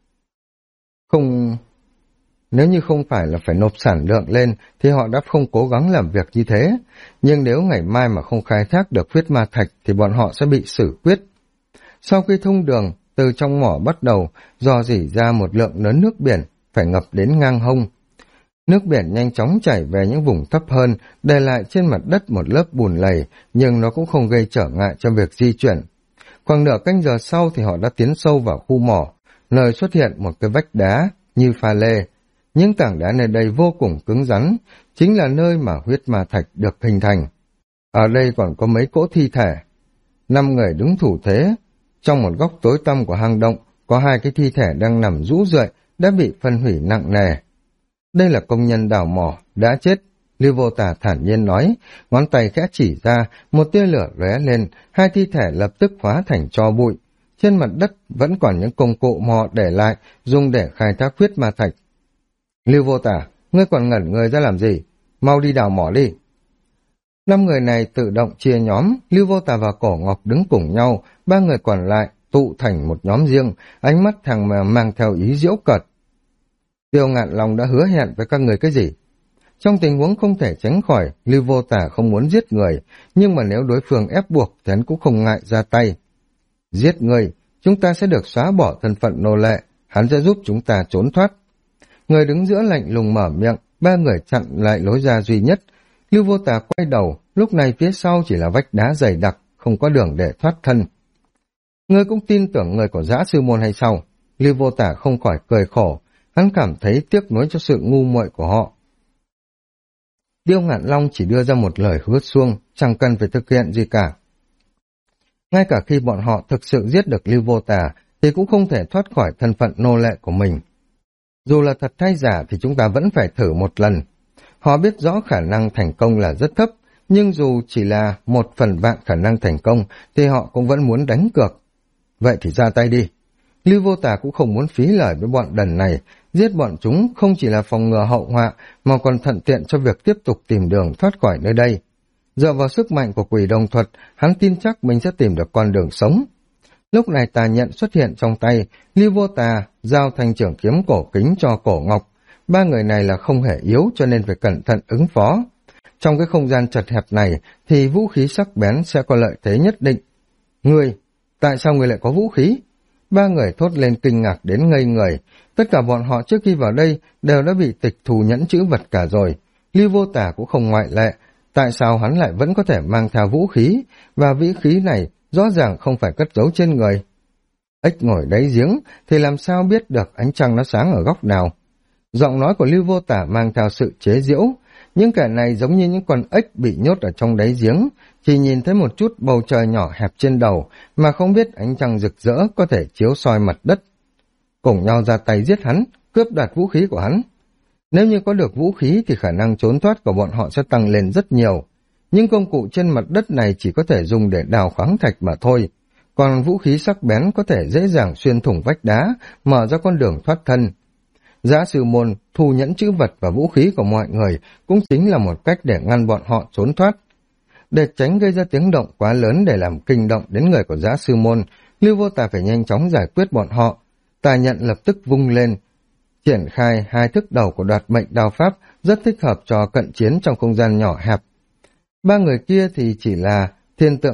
phải nộp sản lượng lên thì họ đã không cố gắng làm việc như thế. Nhưng nếu ngày mai mà không khai thác được huyết ma thạch thì bọn họ sẽ bị xử quyết. Sau khi thông đường, từ trong mỏ bắt đầu rò rỉ ra một lượng lớn nước biển, phải ngập đến ngang hông. Nước biển nhanh chóng chảy về những vùng thấp hơn, để lại trên mặt đất một lớp bùn lầy, nhưng nó cũng không gây trở ngại cho việc di chuyển. Khoảng nửa canh giờ sau thì họ đã tiến sâu vào khu mỏ, nơi xuất hiện một cái vách đá như pha lê. Những tảng đá nơi đây vô cùng cứng rắn, chính là nơi mà huyết ma thạch được hình thành. Ở đây còn có mấy cỗ thi thể. 5 người đứng thủ thế. Trong một góc tối tăm của hang động, có 2 cái thi thể đang nằm rũ rượi, đã bị phân hủy nặng nề. Đây là công nhân đào mỏ, đã chết. Lưu Vô Tà thản nhiên nói, ngón tay khẽ chỉ ra, một tia lửa lóe lên, 2 thi thể lập tức hóa thành tro bụi. Trên mặt đất vẫn còn những công cụ mò để lại, dùng để khai thác huyết ma thạch. Lưu Vô Tà, ngươi còn ngẩn người ra làm gì? Mau đi đào mỏ đi. 5 người này tự động chia nhóm, Lưu Vô Tà và Cổ Ngọc đứng cùng nhau, 3 người còn lại tụ thành một nhóm riêng, ánh mắt thằng mà mang theo ý giễu cợt. Tiêu Ngạn Long đã hứa hẹn với các người cái gì? Trong tình huống không thể tránh khỏi, Lưu Vô Tà không muốn giết người, nhưng mà nếu đối phương ép buộc thì hắn cũng không ngại ra tay. Giết người, chúng ta sẽ được xóa bỏ thân phận nô lệ, hắn sẽ giúp chúng ta trốn thoát. Người đứng giữa lạnh lùng mở miệng, 3 người chặn lại lối ra duy nhất. Lưu Vô Tà quay đầu, lúc này phía sau chỉ là vách đá dày đặc, không có đường để thoát thân. Ngươi cũng tin tưởng người của Dã Sư Môn hay sao? Lưu Vô Tả không khỏi cười khổ, hắn cảm thấy tiếc nuối cho sự ngu muội của họ. Điêu Ngạn Long chỉ đưa ra một lời hứa suông, chẳng cần phải thực hiện gì cả. Ngay cả khi bọn họ thực sự giết được Lưu Vô Tả, thì cũng không thể thoát khỏi thân phận nô lệ của mình. Dù là thật hay giả thì chúng ta vẫn phải thử một lần. Họ biết rõ khả năng thành công là rất thấp, nhưng dù chỉ là 1/1000 khả năng thành công, thì họ cũng vẫn muốn đánh cược. Vậy thì ra tay đi. Lưu Vô Tả cũng không muốn phí lời với bọn đần này, giết bọn chúng không chỉ là phòng ngừa hậu họa, mà còn thuận tiện cho việc tiếp tục tìm đường thoát khỏi nơi đây. Dựa vào sức mạnh của quỷ đồng thuật, hắn tin chắc mình sẽ tìm được con đường sống. Lúc này Tà Nhận xuất hiện trong tay, Lưu Vô Tà giao thanh trưởng kiếm cổ kính cho Cổ Ngọc. Ba người này là không hề yếu cho nên phải cẩn thận ứng phó. Trong cái không gian chật hẹp này thì vũ khí sắc bén sẽ có lợi thế nhất định. Ngươi, tại sao ngươi lại có vũ khí? Ba người thốt lên kinh ngạc đến ngây người. Tất cả bọn họ trước khi vào đây đều đã bị tịch thu nhẫn chữ vật cả rồi. Lưu Vô Tả cũng không ngoại lệ. Tại sao hắn lại vẫn có thể mang theo vũ khí, và vũ khí này rõ ràng không phải cất giấu trên người? Ếch ngồi đáy giếng thì làm sao biết được ánh trăng nó sáng ở góc nào? Giọng nói của Lưu Vô Tả mang theo sự chế giễu. Những kẻ này giống như những con ếch bị nhốt ở trong đáy giếng, chỉ nhìn thấy một chút bầu trời nhỏ hẹp trên đầu, mà không biết ánh trăng rực rỡ có thể chiếu soi mặt đất. Cùng nhau ra tay giết hắn, cướp đoạt vũ khí của hắn. Nếu như có được vũ khí thì khả năng trốn thoát của bọn họ sẽ tăng lên rất nhiều. Nhưng công cụ trên mặt đất này chỉ có thể dùng để đào khoáng thạch mà thôi. Còn vũ khí sắc bén có thể dễ dàng xuyên thủng vách đá, mở ra con đường thoát thân. Dã Sư Môn thu nhẫn chữ vật và vũ khí của mọi người cũng chính là một cách để ngăn bọn họ trốn thoát. Để tránh gây ra tiếng động quá lớn để làm kinh động đến người của Dã Sư Môn, Lưu Vô Tà phải nhanh chóng giải quyết bọn họ. Tà Nhận lập tức vung lên, triển khai 2 thức đầu của đoạt mệnh đao pháp, rất thích hợp cho cận chiến trong không gian nhỏ hẹp. Ba người kia thì chỉ là thiên tượng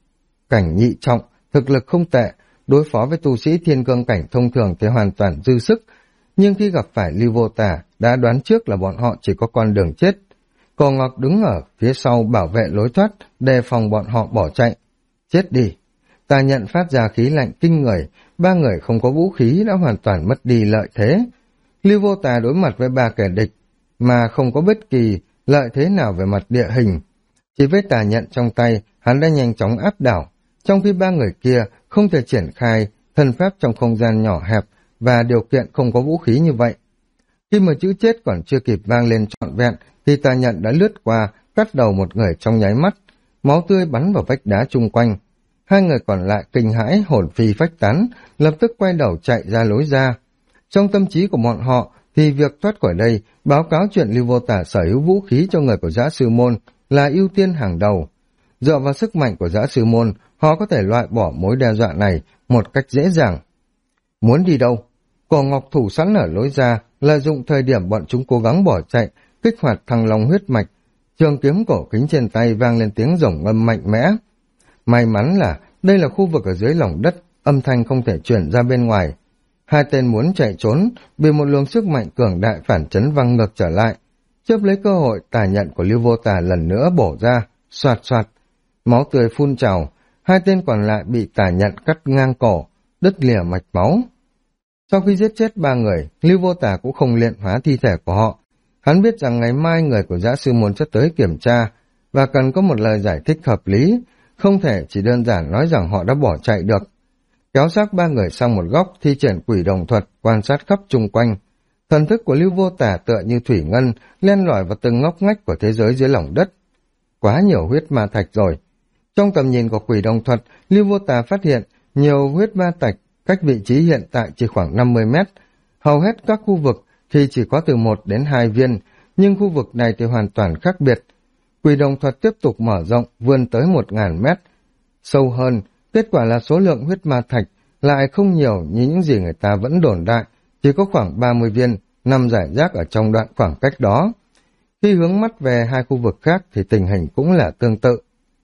cảnh nhị trọng, thực lực không tệ, đối phó với tu sĩ thiên cương cảnh thông thường thì hoàn toàn dư sức, nhưng khi gặp phải Lưu Vô Tả đã đoán trước là bọn họ chỉ có con đường chết. Cổ Ngọc đứng ở phía sau bảo vệ lối thoát, đề phòng bọn họ bỏ chạy. Chết đi! Tà Nhận phát ra khí lạnh kinh người, ba người không có vũ khí đã hoàn toàn mất đi lợi thế. Lưu Vô Tà đối mặt với ba kẻ địch mà không có bất kỳ lợi thế nào về mặt địa hình. Chỉ với Tà Nhận trong tay, hắn đã nhanh chóng áp đảo, trong khi ba người kia không thể triển khai thân pháp trong không gian nhỏ hẹp và điều kiện không có vũ khí như vậy. Khi mà chữ chết còn chưa kịp vang lên trọn vẹn, thì Tà Nhận đã lướt qua, cắt đầu một người trong nháy mắt, máu tươi bắn vào vách đá chung quanh. Hai người còn lại kinh hãi, hồn phi phách tán, lập tức quay đầu chạy ra lối ra. Trong tâm trí của bọn họ thì việc thoát khỏi đây, báo cáo chuyện Lưu Vô Tả sở hữu vũ khí cho người của Dã Sư Môn là ưu tiên hàng đầu. Dựa vào sức mạnh của Dã Sư Môn, họ có thể loại bỏ mối đe dọa này một cách dễ dàng. Muốn đi đâu? Cổ Ngọc thủ sẵn ở lối ra, lợi dụng thời điểm bọn chúng cố gắng bỏ chạy, kích hoạt Thăng Long huyết mạch. Trường kiếm cổ kính trên tay vang lên tiếng rồng ngâm mạnh mẽ. May mắn là đây là khu vực ở dưới lòng đất, âm thanh không thể chuyển ra bên ngoài. Hai tên muốn chạy trốn, bị một luồng sức mạnh cường đại phản chấn văng ngược trở lại. Chớp lấy cơ hội, Tà Nhận của Lưu Vô Tả lần nữa bổ ra, xoạt xoạt. Máu tươi phun trào, hai tên còn lại bị Tà Nhận cắt ngang cổ, đứt lìa mạch máu. Sau khi giết chết ba người, Lưu Vô Tả cũng không luyện hóa thi thể của họ. Hắn biết rằng ngày mai người của Dã Sư Môn sẽ tới kiểm tra, và cần có một lời giải thích hợp lý, không thể chỉ đơn giản nói rằng họ đã bỏ chạy được. Kéo xác ba người sang một góc, thi triển quỷ đồng thuật, quan sát khắp chung quanh. Thần thức của Lưu Vô Tả tựa như thủy ngân, len lỏi vào từng ngóc ngách của thế giới dưới lòng đất. Quá nhiều huyết ma thạch rồi. Trong tầm nhìn của quỷ đồng thuật, Lưu Vô Tả phát hiện nhiều huyết ma thạch cách vị trí hiện tại chỉ khoảng 50 mét. Hầu hết các khu vực thì chỉ có từ 1 đến 2 viên, nhưng khu vực này thì hoàn toàn khác biệt. Quỷ đồng thuật tiếp tục mở rộng, vươn tới 1000 mét. Sâu hơn, kết quả là số lượng huyết ma thạch lại không nhiều như những gì người ta vẫn đồn đại, chỉ có khoảng 30 viên, nằm rải rác ở trong đoạn khoảng cách đó. Khi hướng mắt về hai khu vực khác thì tình hình cũng là tương tự.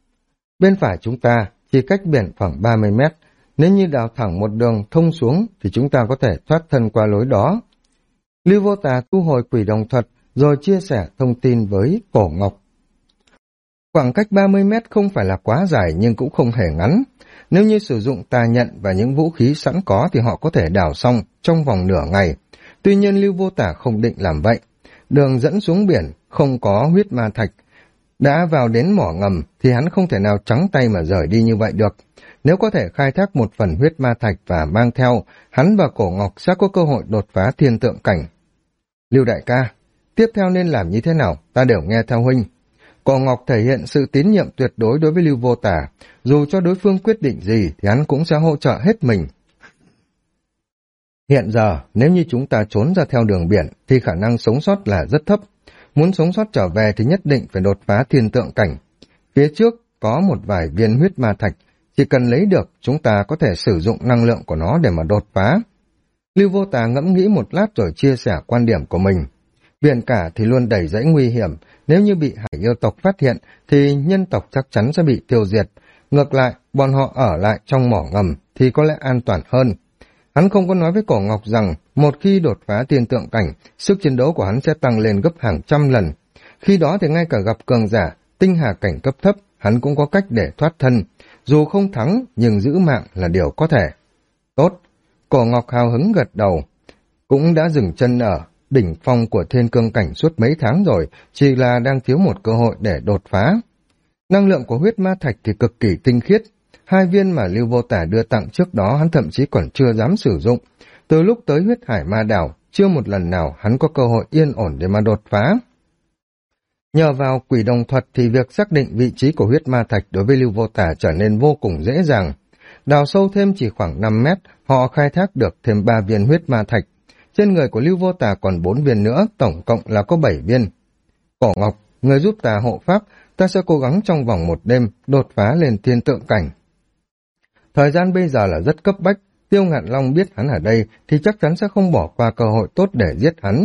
Bên phải chúng ta chỉ cách biển khoảng 30 mét, nếu như đào thẳng một đường thông xuống thì chúng ta có thể thoát thân qua lối đó. Lưu Vô Tà thu hồi quỷ đồng thuật rồi chia sẻ thông tin với Cổ Ngọc. Khoảng cách 30 mét không phải là quá dài nhưng cũng không hề ngắn. Nếu như sử dụng tà nhận và những vũ khí sẵn có thì họ có thể đào xong trong vòng nửa ngày. Tuy nhiên Lưu Vô Tả không định làm vậy. Đường dẫn xuống biển không có huyết ma thạch. Đã vào đến mỏ ngầm thì hắn không thể nào trắng tay mà rời đi như vậy được. Nếu có thể khai thác một phần huyết ma thạch và mang theo, hắn và Cổ Ngọc sẽ có cơ hội đột phá thiên tượng cảnh. Lưu đại ca, tiếp theo nên làm như thế nào, ta đều nghe theo huynh. Cổ Ngọc thể hiện sự tín nhiệm tuyệt đối đối với Lưu Vô Tả, dù cho đối phương quyết định gì thì hắn cũng sẽ hỗ trợ hết mình. Hiện giờ, nếu như chúng ta trốn ra theo đường biển thì khả năng sống sót là rất thấp. Muốn sống sót trở về thì nhất định phải đột phá thiên tượng cảnh. Phía trước có một vài viên huyết ma thạch, chỉ cần lấy được chúng ta có thể sử dụng năng lượng của nó để mà đột phá. Lưu Vô Tà ngẫm nghĩ một lát rồi chia sẻ quan điểm của mình. Biển cả thì luôn đầy rẫy nguy hiểm, nếu như bị hải yêu tộc phát hiện thì nhân tộc chắc chắn sẽ bị tiêu diệt. Ngược lại, bọn họ ở lại trong mỏ ngầm thì có lẽ an toàn hơn. Hắn không có nói với Cổ Ngọc rằng một khi đột phá thiên tượng cảnh, sức chiến đấu của hắn sẽ tăng lên gấp hàng trăm lần. Khi đó thì ngay cả gặp cường giả, tinh hà cảnh cấp thấp, hắn cũng có cách để thoát thân. Dù không thắng, nhưng giữ mạng là điều có thể. Tốt, Cổ Ngọc hào hứng gật đầu. Cũng đã dừng chân ở đỉnh phong của thiên cương cảnh suốt mấy tháng rồi, chỉ là đang thiếu một cơ hội để đột phá. Năng lượng của huyết ma thạch thì cực kỳ tinh khiết. 2 viên mà Lưu Vô Tả đưa tặng trước đó hắn thậm chí còn chưa dám sử dụng. Từ lúc tới huyết hải ma đảo, chưa một lần nào hắn có cơ hội yên ổn để mà đột phá. Nhờ vào quỷ đồng thuật thì việc xác định vị trí của huyết ma thạch đối với Lưu Vô Tả trở nên vô cùng dễ dàng. Đào sâu thêm chỉ khoảng 5 mét, họ khai thác được thêm 3 viên huyết ma thạch. Trên người của Lưu Vô Tả còn 4 viên nữa, tổng cộng là có 7 viên. Cổ Ngọc, người giúp ta hộ pháp, ta sẽ cố gắng trong vòng một đêm đột phá lên thiên tượng cảnh. Thời gian bây giờ là rất cấp bách, Tiêu Ngạn Long biết hắn ở đây thì chắc chắn sẽ không bỏ qua cơ hội tốt để giết hắn.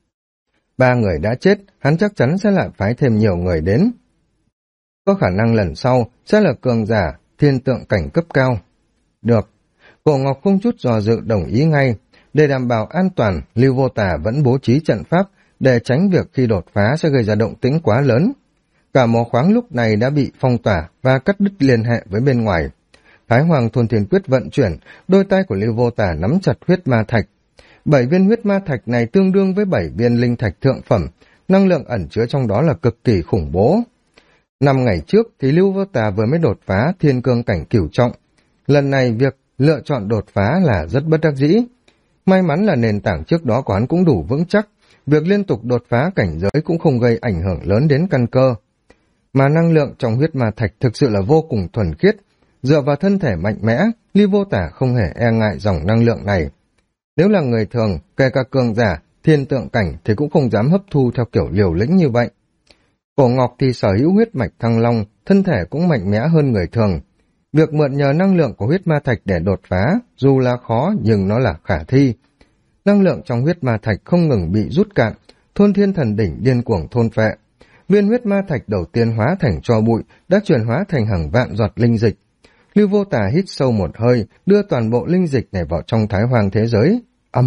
3 người đã chết, hắn chắc chắn sẽ lại phái thêm nhiều người đến. Có khả năng lần sau sẽ là cường giả, thiên tượng cảnh cấp cao. Được, Cổ Ngọc không chút dò dự đồng ý ngay. Để đảm bảo an toàn, Lưu Vô Tả vẫn bố trí trận pháp để tránh việc khi đột phá sẽ gây ra động tĩnh quá lớn. Cả mỏ khoáng lúc này đã bị phong tỏa và cắt đứt liên hệ với bên ngoài. Thái Hoàng Thôn Thiên Quyết vận chuyển, đôi tay của Lưu Vô Tả nắm chặt huyết ma thạch. 7 viên huyết ma thạch này tương đương với 7 viên linh thạch thượng phẩm, năng lượng ẩn chứa trong đó là cực kỳ khủng bố. 5 ngày trước thì Lưu Vô Tả vừa mới đột phá thiên cương cảnh cửu trọng. Lần này việc lựa chọn đột phá là rất bất đắc dĩ. May mắn là nền tảng trước đó của hắn cũng đủ vững chắc, việc liên tục đột phá cảnh giới cũng không gây ảnh hưởng lớn đến căn cơ. Mà năng lượng trong huyết ma thạch thực sự là vô cùng thuần khiết, dựa vào thân thể mạnh mẽ, Lưu Vô Tả không hề e ngại dòng năng lượng này. Nếu là người thường, kể cả cường giả, thiên tượng cảnh thì cũng không dám hấp thu theo kiểu liều lĩnh như vậy. Cổ Ngọc thì sở hữu huyết mạch thăng long, thân thể cũng mạnh mẽ hơn người thường. Việc mượn nhờ năng lượng của huyết ma thạch để đột phá, dù là khó nhưng nó là khả thi. Năng lượng trong huyết ma thạch không ngừng bị rút cạn, Thôn Thiên Thần Đỉnh điên cuồng thôn phệ. Viên huyết ma thạch đầu tiên hóa thành tro bụi, đã chuyển hóa thành hàng vạn giọt linh dịch. Lưu Vô Tả hít sâu một hơi, đưa toàn bộ linh dịch này vào trong Thái Hoàng thế giới.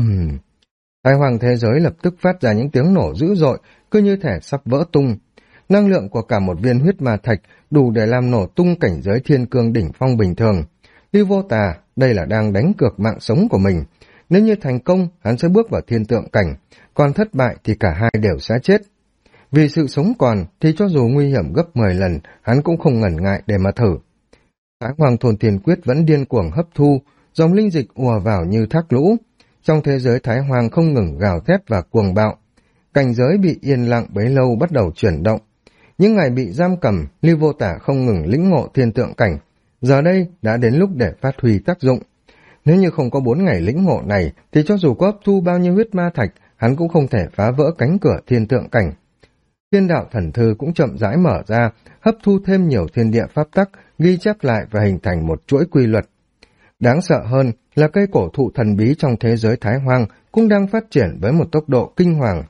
Thái Hoàng thế giới lập tức phát ra những tiếng nổ dữ dội, cứ như thể sắp vỡ tung. Năng lượng của cả một viên huyết ma thạch đủ để làm nổ tung cảnh giới thiên cương đỉnh phong bình thường. Lưu Vô Tả, đây là đang đánh cược mạng sống của mình. Nếu như thành công, hắn sẽ bước vào thiên tượng cảnh, còn thất bại thì cả hai đều sẽ chết. Vì sự sống còn thì cho dù nguy hiểm gấp 10 lần, hắn cũng không ngần ngại để mà thử. Thái Hoàng Thôn Thiên Quyết vẫn điên cuồng hấp thu, dòng linh dịch ùa vào như thác lũ. Trong thế giới Thái Hoàng không ngừng gào thét và cuồng bạo. Cảnh giới bị yên lặng bấy lâu bắt đầu chuyển động. Những ngày bị giam cầm, Lưu Vô Tả không ngừng lĩnh ngộ thiên tượng cảnh. Giờ đây đã đến lúc để phát huy tác dụng. Nếu như không có 4 ngày lĩnh ngộ này, thì cho dù có hấp thu bao nhiêu huyết ma thạch, hắn cũng không thể phá vỡ cánh cửa thiên tượng cảnh. Thiên đạo thần thư cũng chậm rãi mở ra, hấp thu thêm nhiều thiên địa pháp tắc, ghi chép lại và hình thành một chuỗi quy luật. Đáng sợ hơn là cây cổ thụ thần bí trong thế giới Thái Hoang cũng đang phát triển với một tốc độ kinh hoàng.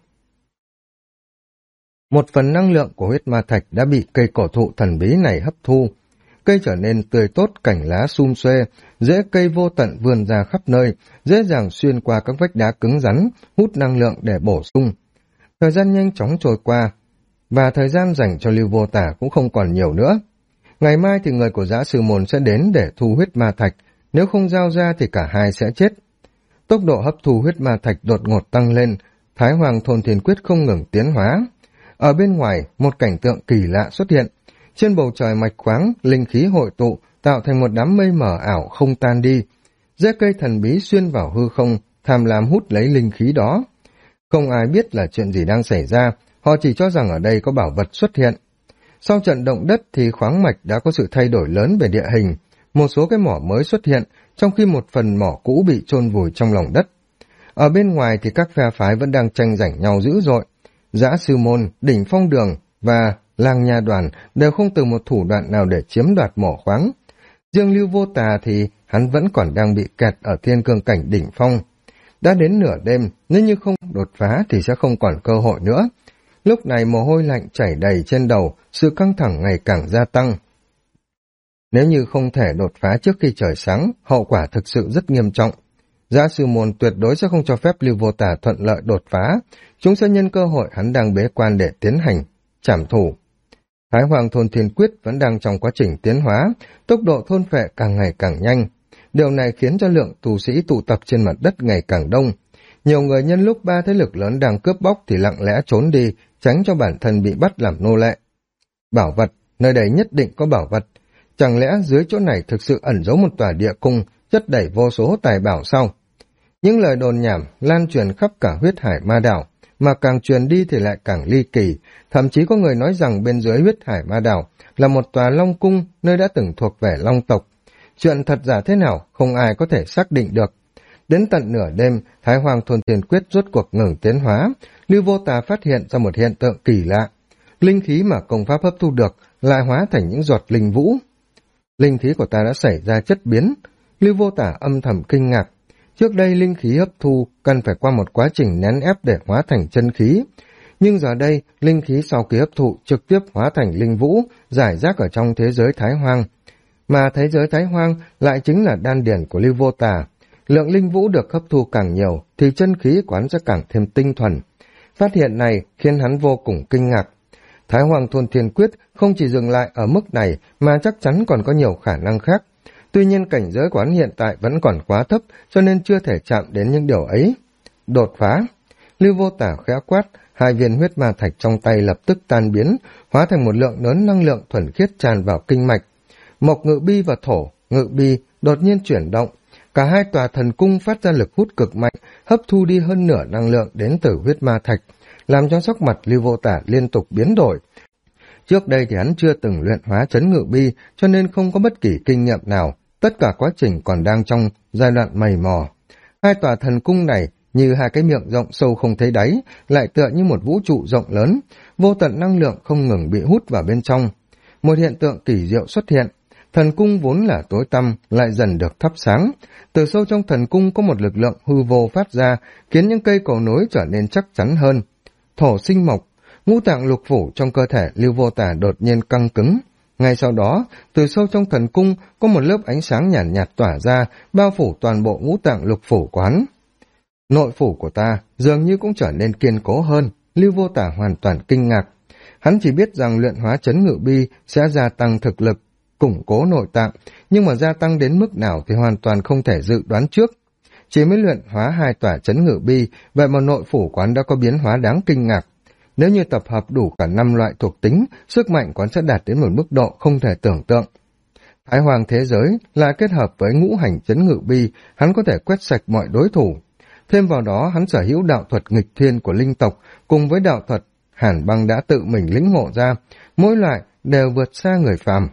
Một phần năng lượng của huyết ma thạch đã bị cây cổ thụ thần bí này hấp thu. Cây trở nên tươi tốt, cành lá sum xuê, rễ cây vô tận vươn ra khắp nơi, dễ dàng xuyên qua các vách đá cứng rắn, hút năng lượng để bổ sung. Thời gian nhanh chóng trôi qua, và thời gian dành cho Lưu Vô Tả cũng không còn nhiều nữa. Ngày mai thì người của Dã Sư Môn sẽ đến để thu huyết ma thạch, nếu không giao ra thì cả hai sẽ chết. Tốc độ hấp thu huyết ma thạch đột ngột tăng lên, Thái Hoàng Thôn Thiên Quyết không ngừng tiến hóa. Ở bên ngoài, một cảnh tượng kỳ lạ xuất hiện. Trên bầu trời mạch khoáng, linh khí hội tụ, tạo thành một đám mây mờ ảo không tan đi. Rễ cây thần bí xuyên vào hư không, tham lam hút lấy linh khí đó. Không ai biết là chuyện gì đang xảy ra, họ chỉ cho rằng ở đây có bảo vật xuất hiện. Sau trận động đất thì khoáng mạch đã có sự thay đổi lớn về địa hình, một số cái mỏ mới xuất hiện, trong khi một phần mỏ cũ bị chôn vùi trong lòng đất. Ở bên ngoài thì các phe phái vẫn đang tranh giành nhau dữ dội. Dã Sư Môn, Đỉnh Phong Đường và Lang Nha Đoàn đều không từ một thủ đoạn nào để chiếm đoạt mỏ khoáng. Riêng Lưu Vô Tà thì hắn vẫn còn đang bị kẹt ở thiên cương cảnh đỉnh phong. Đã đến nửa đêm, nếu như không đột phá thì sẽ không còn cơ hội nữa. Lúc này mồ hôi lạnh chảy đầy trên đầu, sự căng thẳng ngày càng gia tăng. Nếu như không thể đột phá trước khi trời sáng, hậu quả thực sự rất nghiêm trọng. Dã Sư Môn tuyệt đối sẽ không cho phép Lưu Vô Tả thuận lợi đột phá, chúng sẽ nhân cơ hội hắn đang bế quan để tiến hành trảm thủ. Thái Hoàng Thôn Thiên Quyết vẫn đang trong quá trình tiến hóa, tốc độ thôn phệ càng ngày càng nhanh. Điều này khiến cho lượng tu sĩ tụ tập trên mặt đất ngày càng đông. Nhiều người nhân lúc ba thế lực lớn đang cướp bóc thì lặng lẽ trốn đi, tránh cho bản thân bị bắt làm nô lệ. Bảo vật, nơi đây nhất định có bảo vật. Chẳng lẽ dưới chỗ này thực sự ẩn giấu một tòa địa cung, chất đẩy vô số tài bảo sao? Những lời đồn nhảm lan truyền khắp cả huyết hải ma đảo, mà càng truyền đi thì lại càng ly kỳ. Thậm chí có người nói rằng bên dưới huyết hải ma đảo là một tòa long cung, nơi đã từng thuộc về long tộc. Chuyện thật giả thế nào không ai có thể xác định được. Đến tận nửa đêm, Thái Hoàng Thôn Thiên Quyết rốt cuộc ngừng tiến hóa. Lưu Vô Tà phát hiện ra một hiện tượng kỳ lạ. Linh khí mà công pháp hấp thu được lại hóa thành những giọt linh vũ. Linh khí của ta đã xảy ra chất biến. Lưu Vô Tả âm thầm kinh ngạc. Trước đây linh khí hấp thu cần phải qua một quá trình nén ép để hóa thành chân khí. Nhưng giờ đây, linh khí sau khi hấp thụ trực tiếp hóa thành linh vũ, giải rác ở trong thế giới Thái Hoang. Mà thế giới Thái Hoang lại chính là đan điển của Lưu Vô Tả. Lượng linh vũ được hấp thu càng nhiều thì chân khí của hắn sẽ càng thêm tinh thuần. Phát hiện này khiến hắn vô cùng kinh ngạc. Thái Hoàng Thôn Thiên Quyết không chỉ dừng lại ở mức này mà chắc chắn còn có nhiều khả năng khác. Tuy nhiên cảnh giới của hắn hiện tại vẫn còn quá thấp cho nên chưa thể chạm đến những điều ấy. Đột phá. Lưu Vô Tả khẽ quát, hai viên huyết ma thạch trong tay lập tức tan biến, hóa thành một lượng lớn năng lượng thuần khiết tràn vào kinh mạch. Mộc Ngự Bi và Thổ Ngự Bi đột nhiên chuyển động. Cả hai tòa thần cung phát ra lực hút cực mạnh, hấp thu đi hơn nửa năng lượng đến từ huyết ma thạch, làm cho sắc mặt Lưu Vô Tả liên tục biến đổi. Trước đây thì hắn chưa từng luyện hóa chấn ngự bi, cho nên không có bất kỳ kinh nghiệm nào, tất cả quá trình còn đang trong giai đoạn mày mò. Hai tòa thần cung này như hai cái miệng rộng sâu không thấy đáy, lại tựa như một vũ trụ rộng lớn, vô tận năng lượng không ngừng bị hút vào bên trong. Một hiện tượng kỳ diệu xuất hiện. Thần cung vốn là tối tăm, lại dần được thắp sáng. Từ sâu trong thần cung có một lực lượng hư vô phát ra, khiến những cây cầu nối trở nên chắc chắn hơn. Thổ sinh mộc, ngũ tạng lục phủ trong cơ thể Lưu Vô Tả đột nhiên căng cứng. Ngay sau đó, từ sâu trong thần cung có một lớp ánh sáng nhàn nhạt tỏa ra, bao phủ toàn bộ ngũ tạng lục phủ của hắn. Nội phủ của ta dường như cũng trở nên kiên cố hơn. Lưu Vô Tả hoàn toàn kinh ngạc. Hắn chỉ biết rằng luyện hóa chấn ngự bi sẽ gia tăng thực lực, củng cố nội tạng, nhưng mà gia tăng đến mức nào thì hoàn toàn không thể dự đoán trước. Chỉ mới luyện hóa hai tòa chấn ngự bi, vậy mà nội phủ quán đã có biến hóa đáng kinh ngạc. Nếu như tập hợp đủ cả 5 loại thuộc tính, sức mạnh quán sẽ đạt đến một mức độ không thể tưởng tượng. Thái Hoàng thế giới lại kết hợp với ngũ hành chấn ngự bi, hắn có thể quét sạch mọi đối thủ. Thêm vào đó, hắn sở hữu đạo thuật nghịch thiên của linh tộc, cùng với đạo thuật Hàn Băng đã tự mình lĩnh ngộ ra, mỗi loại đều vượt xa người phàm.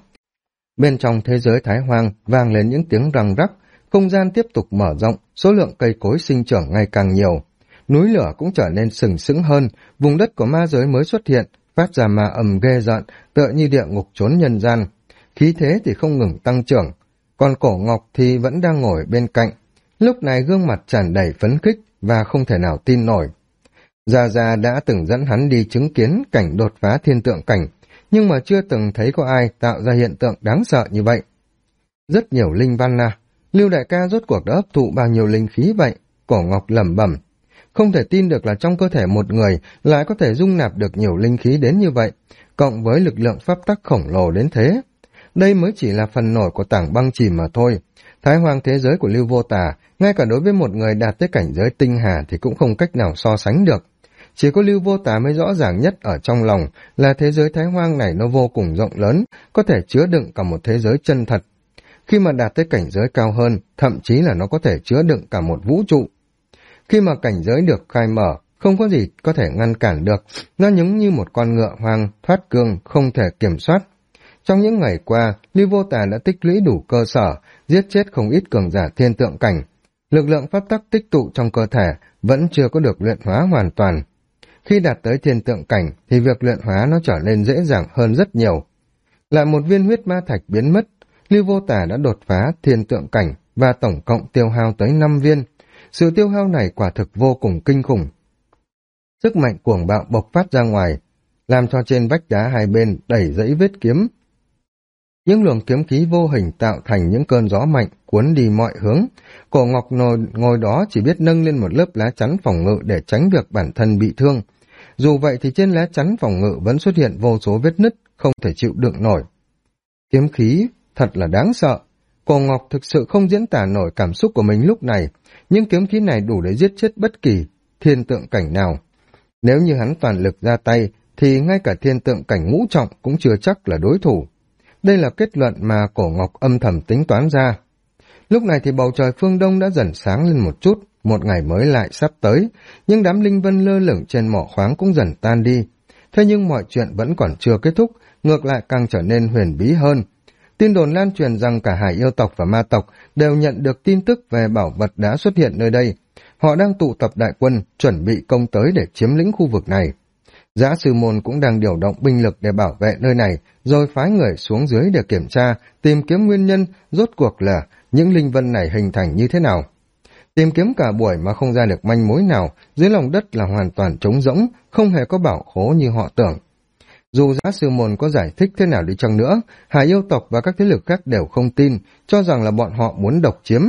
Bên trong thế giới Thái Hoang vang lên những tiếng răng rắc, không gian tiếp tục mở rộng, số lượng cây cối sinh trưởng ngày càng nhiều. Núi lửa cũng trở nên sừng sững hơn, vùng đất của ma giới mới xuất hiện, phát ra ma ầm ghê rợn, tựa như địa ngục trốn nhân gian. Khí thế thì không ngừng tăng trưởng, còn Cổ Ngọc thì vẫn đang ngồi bên cạnh. Lúc này gương mặt tràn đầy phấn khích và không thể nào tin nổi. Gia Gia đã từng dẫn hắn đi chứng kiến cảnh đột phá thiên tượng cảnh, nhưng mà chưa từng thấy có ai tạo ra hiện tượng đáng sợ như vậy. Rất nhiều linh văn à, Lưu đại ca rốt cuộc đã hấp thụ bao nhiêu linh khí vậy? Cổ Ngọc lẩm bẩm. Không thể tin được là trong cơ thể một người lại có thể dung nạp được nhiều linh khí đến như vậy, cộng với lực lượng pháp tắc khổng lồ đến thế. Đây mới chỉ là phần nổi của tảng băng chìm mà thôi. Thái hoang thế giới của Lưu Vô Tà, ngay cả đối với một người đạt tới cảnh giới tinh hà thì cũng không cách nào so sánh được. Chỉ có Lưu Vô Tà mới rõ ràng nhất ở trong lòng là thế giới Thái hoang này nó vô cùng rộng lớn, có thể chứa đựng cả một thế giới chân thật. Khi mà đạt tới cảnh giới cao hơn, thậm chí là nó có thể chứa đựng cả một vũ trụ. Khi mà cảnh giới được khai mở, không có gì có thể ngăn cản được, nó giống như một con ngựa hoang, thoát cương, không thể kiểm soát. Trong những ngày qua, Lưu Vô Tà đã tích lũy đủ cơ sở, giết chết không ít cường giả thiên tượng cảnh. Lực lượng pháp tắc tích tụ trong cơ thể vẫn chưa có được luyện hóa hoàn toàn. Khi đạt tới thiên tượng cảnh thì việc luyện hóa nó trở nên dễ dàng hơn rất nhiều. Lại một viên huyết ma thạch biến mất, Lưu Vô Tà đã đột phá thiên tượng cảnh và tổng cộng tiêu hao tới 5 viên. Sự tiêu hao này quả thực vô cùng kinh khủng. Sức mạnh cuồng bạo bộc phát ra ngoài, làm cho trên vách đá hai bên đẩy dãy vết kiếm. Những luồng kiếm khí vô hình tạo thành những cơn gió mạnh cuốn đi mọi hướng. Cổ Ngọc ngồi đó chỉ biết nâng lên một lớp lá chắn phòng ngự để tránh việc bản thân bị thương. Dù vậy thì trên lá chắn phòng ngự vẫn xuất hiện vô số vết nứt, không thể chịu đựng nổi. Kiếm khí thật là đáng sợ. Cổ Ngọc thực sự không diễn tả nổi cảm xúc của mình lúc này, nhưng kiếm khí này đủ để giết chết bất kỳ thiên tượng cảnh nào. Nếu như hắn toàn lực ra tay, thì ngay cả thiên tượng cảnh ngũ trọng cũng chưa chắc là đối thủ. Đây là kết luận mà Cổ Ngọc âm thầm tính toán ra. Lúc này thì bầu trời phương Đông đã dần sáng lên một chút, một ngày mới lại sắp tới, nhưng đám linh vân lơ lửng trên mỏ khoáng cũng dần tan đi. Thế nhưng mọi chuyện vẫn còn chưa kết thúc, ngược lại càng trở nên huyền bí hơn. Tin đồn lan truyền rằng cả hải yêu tộc và ma tộc đều nhận được tin tức về bảo vật đã xuất hiện nơi đây. Họ đang tụ tập đại quân, chuẩn bị công tới để chiếm lĩnh khu vực này. Dã Sư Môn cũng đang điều động binh lực để bảo vệ nơi này, rồi phái người xuống dưới để kiểm tra, tìm kiếm nguyên nhân, rốt cuộc là những linh vân này hình thành như thế nào. Tìm kiếm cả buổi mà không ra được manh mối nào, dưới lòng đất là hoàn toàn trống rỗng, không hề có bảo khố như họ tưởng. Dù Dã Sư Môn có giải thích thế nào đi chăng nữa, hải yêu tộc và các thế lực khác đều không tin, cho rằng là bọn họ muốn độc chiếm.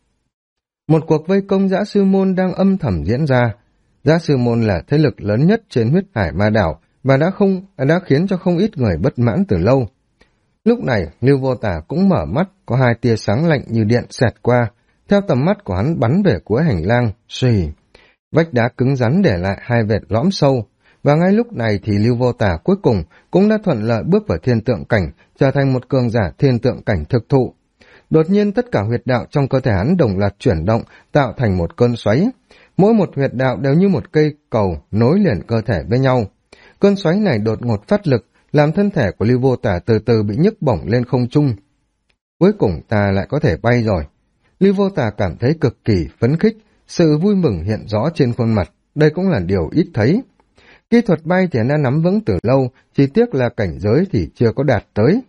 Một cuộc vây công Dã Sư Môn đang âm thầm diễn ra. Dã Sư Môn là thế lực lớn nhất trên huyết hải ma đảo và đã khiến cho không ít người bất mãn từ lâu. Lúc này, Lưu Vô Tà cũng mở mắt, có hai tia sáng lạnh như điện xẹt qua. Theo tầm mắt của hắn bắn về cuối hành lang, xì. Vách đá cứng rắn để lại hai vệt lõm sâu. Và ngay lúc này thì Lưu Vô Tà cuối cùng cũng đã thuận lợi bước vào thiên tượng cảnh, trở thành một cường giả thiên tượng cảnh thực thụ. Đột nhiên tất cả huyệt đạo trong cơ thể hắn đồng loạt chuyển động, tạo thành một cơn xoáy. Mỗi một huyệt đạo đều như một cây cầu nối liền cơ thể với nhau. Cơn xoáy này đột ngột phát lực, làm thân thể của Lưu Vô Tà từ từ bị nhấc bổng lên không trung. Cuối cùng ta lại có thể bay rồi. Lưu Vô Tà cảm thấy cực kỳ phấn khích, sự vui mừng hiện rõ trên khuôn mặt, đây cũng là điều ít thấy. Kỹ thuật bay thì đã nắm vững từ lâu, chỉ tiếc là cảnh giới thì chưa có đạt tới.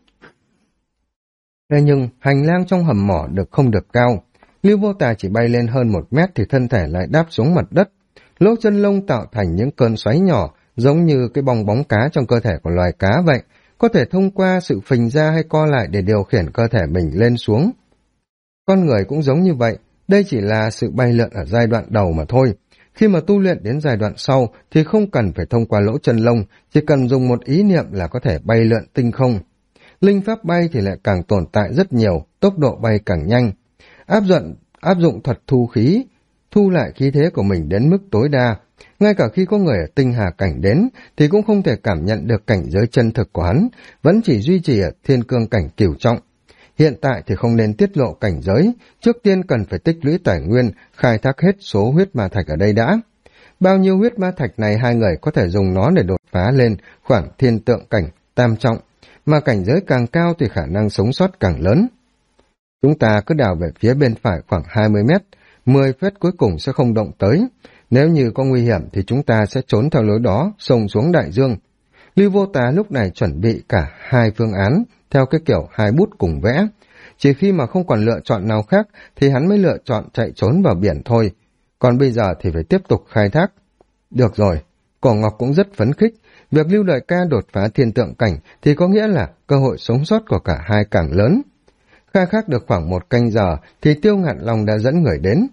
Thế nhưng hành lang trong hầm mỏ không được cao. Lưu Vô Tà chỉ bay lên hơn 1 mét thì thân thể lại đáp xuống mặt đất. Lỗ chân lông tạo thành những cơn xoáy nhỏ, giống như cái bong bóng cá trong cơ thể của loài cá vậy, có thể thông qua sự phình ra hay co lại để điều khiển cơ thể mình lên xuống. Con người cũng giống như vậy, đây chỉ là sự bay lượn ở giai đoạn đầu mà thôi. Khi mà tu luyện đến giai đoạn sau thì không cần phải thông qua lỗ chân lông, chỉ cần dùng một ý niệm là có thể bay lượn tinh không. Linh pháp bay thì lại càng tồn tại rất nhiều, tốc độ bay càng nhanh. Áp dụng thuật thu khí, thu lại khí thế của mình đến mức tối đa. Ngay cả khi có người ở tinh hà cảnh đến thì cũng không thể cảm nhận được cảnh giới chân thực của hắn, vẫn chỉ duy trì ở thiên cương cảnh cửu trọng. Hiện tại thì không nên tiết lộ cảnh giới, trước tiên cần phải tích lũy tài nguyên, khai thác hết số huyết ma thạch ở đây đã. Bao nhiêu huyết ma thạch này hai người có thể dùng nó để đột phá lên khoảng thiên tượng cảnh tam trọng, mà cảnh giới càng cao thì khả năng sống sót càng lớn. Chúng ta cứ đào về phía bên phải khoảng 20 mét, 10 phép cuối cùng sẽ không động tới. Nếu như có nguy hiểm thì chúng ta sẽ trốn theo lối đó, xông xuống đại dương. Lưu Vô Tà lúc này chuẩn bị cả hai phương án, theo cái kiểu hai bút cùng vẽ. Chỉ khi mà không còn lựa chọn nào khác thì hắn mới lựa chọn chạy trốn vào biển thôi. Còn bây giờ thì phải tiếp tục khai thác. Được rồi, Cổ Ngọc cũng rất phấn khích. Việc Lưu Đại Ca đột phá thiên tượng cảnh thì có nghĩa là cơ hội sống sót của cả hai càng lớn. Khai thác được khoảng 1 canh giờ thì Tiêu Ngạn Long đã dẫn người đến.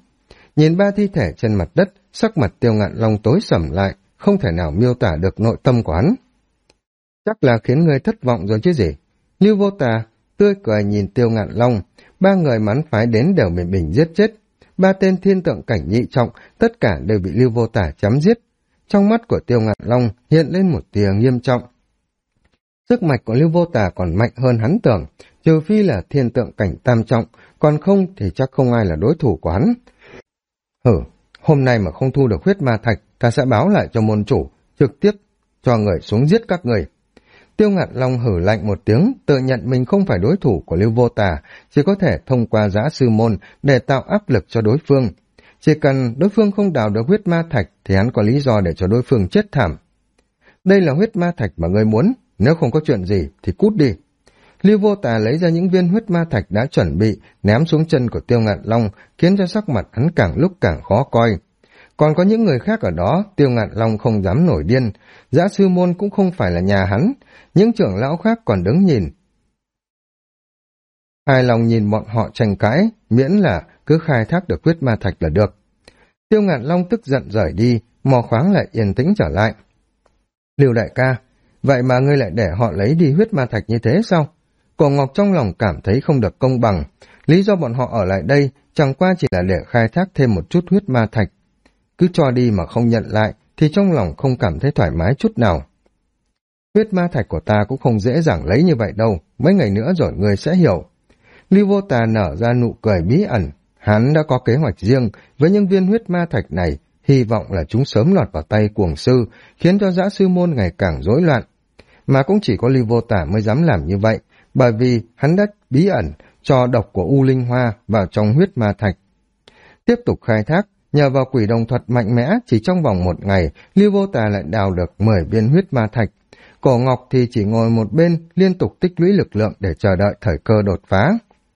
Nhìn ba thi thể trên mặt đất, sắc mặt Tiêu Ngạn Long tối sầm lại, không thể nào miêu tả được nội tâm của hắn. Chắc là khiến người thất vọng rồi chứ gì. Lưu Vô Tà tươi cười nhìn Tiêu Ngạn Long, ba người mắn phái đến đều bị mình giết chết. Ba tên thiên tượng cảnh nhị trọng, tất cả đều bị Lưu Vô Tà chém giết. Trong mắt của Tiêu Ngạn Long hiện lên một tia nghiêm trọng. Sức mạch của Lưu Vô Tà còn mạnh hơn hắn tưởng, trừ phi là thiên tượng cảnh tam trọng, còn không thì chắc không ai là đối thủ của hắn. Hôm nay mà không thu được huyết ma thạch, ta sẽ báo lại cho môn chủ, trực tiếp cho người xuống giết các người. Tiêu Ngạn Long hử lạnh một tiếng, tự nhận mình không phải đối thủ của Lưu Vô Tà, chỉ có thể thông qua Giã Sư Môn để tạo áp lực cho đối phương. Chỉ cần đối phương không đào được huyết ma thạch thì hắn có lý do để cho đối phương chết thảm. Đây là huyết ma thạch mà ngươi muốn, nếu không có chuyện gì thì cút đi. Lưu Vô Tà lấy ra những viên huyết ma thạch đã chuẩn bị, ném xuống chân của Tiêu Ngạn Long, khiến cho sắc mặt hắn càng lúc càng khó coi. Còn có những người khác ở đó, Tiêu Ngạn Long không dám nổi điên. Giã Sư Môn cũng không phải là nhà hắn, những trưởng lão khác còn đứng nhìn. Hài lòng nhìn bọn họ tranh cãi, miễn là cứ khai thác được huyết ma thạch là được. Tiêu Ngạn Long tức giận rời đi, mò khoáng lại yên tĩnh trở lại. Lưu đại ca, vậy mà ngươi lại để họ lấy đi huyết ma thạch như thế sao? Cổ Ngọc trong lòng cảm thấy không được công bằng, lý do bọn họ ở lại đây chẳng qua chỉ là để khai thác thêm một chút huyết ma thạch. Cứ cho đi mà không nhận lại thì trong lòng không cảm thấy thoải mái chút nào. Huyết ma thạch của ta cũng không dễ dàng lấy như vậy đâu, mấy ngày nữa rồi ngươi sẽ hiểu. Lưu Vô Tà nở ra nụ cười bí ẩn, hắn đã có kế hoạch riêng với những viên huyết ma thạch này, hy vọng là chúng sớm lọt vào tay cuồng sư, khiến cho Giã Sư Môn ngày càng rối loạn. Mà cũng chỉ có Lưu Vô Tà mới dám làm như vậy, bởi vì hắn đã bí ẩn cho độc của U Linh Hoa vào trong huyết ma thạch. Tiếp tục khai thác, nhờ vào quỷ đồng thuật mạnh mẽ, chỉ trong vòng một ngày, Lưu Vô Tà lại đào được 10 viên huyết ma thạch. Cổ Ngọc thì chỉ ngồi một bên, liên tục tích lũy lực lượng để chờ đợi thời cơ đột phá.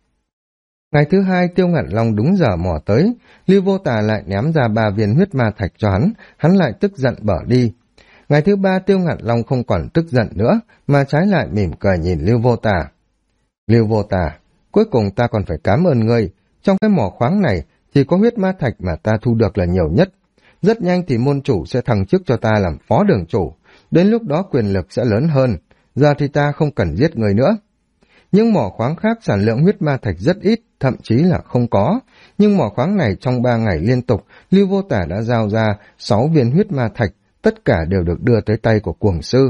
Ngày thứ hai, Tiêu Ngạn Long đúng giờ mò tới, Lưu Vô Tà lại ném ra 3 viên huyết ma thạch cho hắn lại tức giận bỏ đi. Ngày thứ ba, Tiêu Ngạn Long không còn tức giận nữa, mà trái lại mỉm cười nhìn Lưu Vô Tà. Lưu Vô Tà, cuối cùng ta còn phải cảm ơn ngươi, trong cái mỏ khoáng này chỉ có huyết ma thạch mà ta thu được là nhiều nhất. Rất nhanh thì môn chủ sẽ thăng chức cho ta làm phó đường chủ, đến lúc đó quyền lực sẽ lớn hơn, giờ thì ta không cần giết người nữa. Những mỏ khoáng khác sản lượng huyết ma thạch rất ít, thậm chí là không có, nhưng mỏ khoáng này trong 3 ngày liên tục, Lưu Vô Tà đã giao ra 6 viên huyết ma thạch, tất cả đều được đưa tới tay của cuồng sư.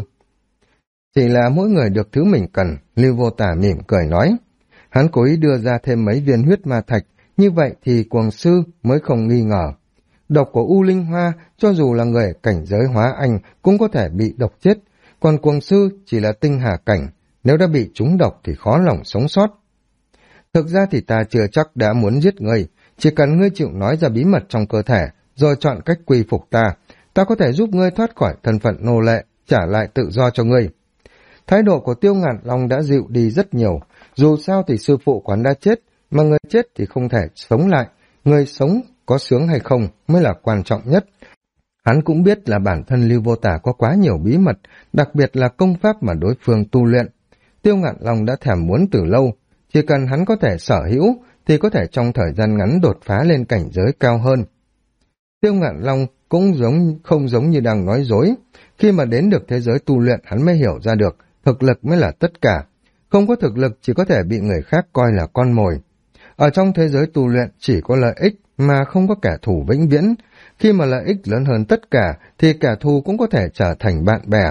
Chỉ là mỗi người được thứ mình cần, Lưu Vô Tà mỉm cười nói. Hắn cố ý đưa ra thêm mấy viên huyết ma thạch, như vậy thì cuồng sư mới không nghi ngờ. Độc của U Linh Hoa, cho dù là người cảnh giới hóa anh, cũng có thể bị độc chết, còn cuồng sư chỉ là tinh hà cảnh, nếu đã bị trúng độc thì khó lòng sống sót. Thực ra thì ta chưa chắc đã muốn giết ngươi, chỉ cần ngươi chịu nói ra bí mật trong cơ thể, rồi chọn cách quy phục ta có thể giúp ngươi thoát khỏi thân phận nô lệ, trả lại tự do cho ngươi. Thái độ của Tiêu Ngạn Long đã dịu đi rất nhiều, dù sao thì sư phụ quán đã chết, mà người chết thì không thể sống lại, người sống có sướng hay không mới là quan trọng nhất. Hắn cũng biết là bản thân Lưu Vô Tà có quá nhiều bí mật, đặc biệt là công pháp mà đối phương tu luyện. Tiêu Ngạn Long đã thèm muốn từ lâu, chỉ cần hắn có thể sở hữu thì có thể trong thời gian ngắn đột phá lên cảnh giới cao hơn. Tiêu Ngạn Long cũng không giống như đang nói dối, khi mà đến được thế giới tu luyện hắn mới hiểu ra được, thực lực mới là tất cả, không có thực lực chỉ có thể bị người khác coi là con mồi. Ở trong thế giới tu luyện chỉ có lợi ích mà không có kẻ thù vĩnh viễn, khi mà lợi ích lớn hơn tất cả thì kẻ thù cũng có thể trở thành bạn bè.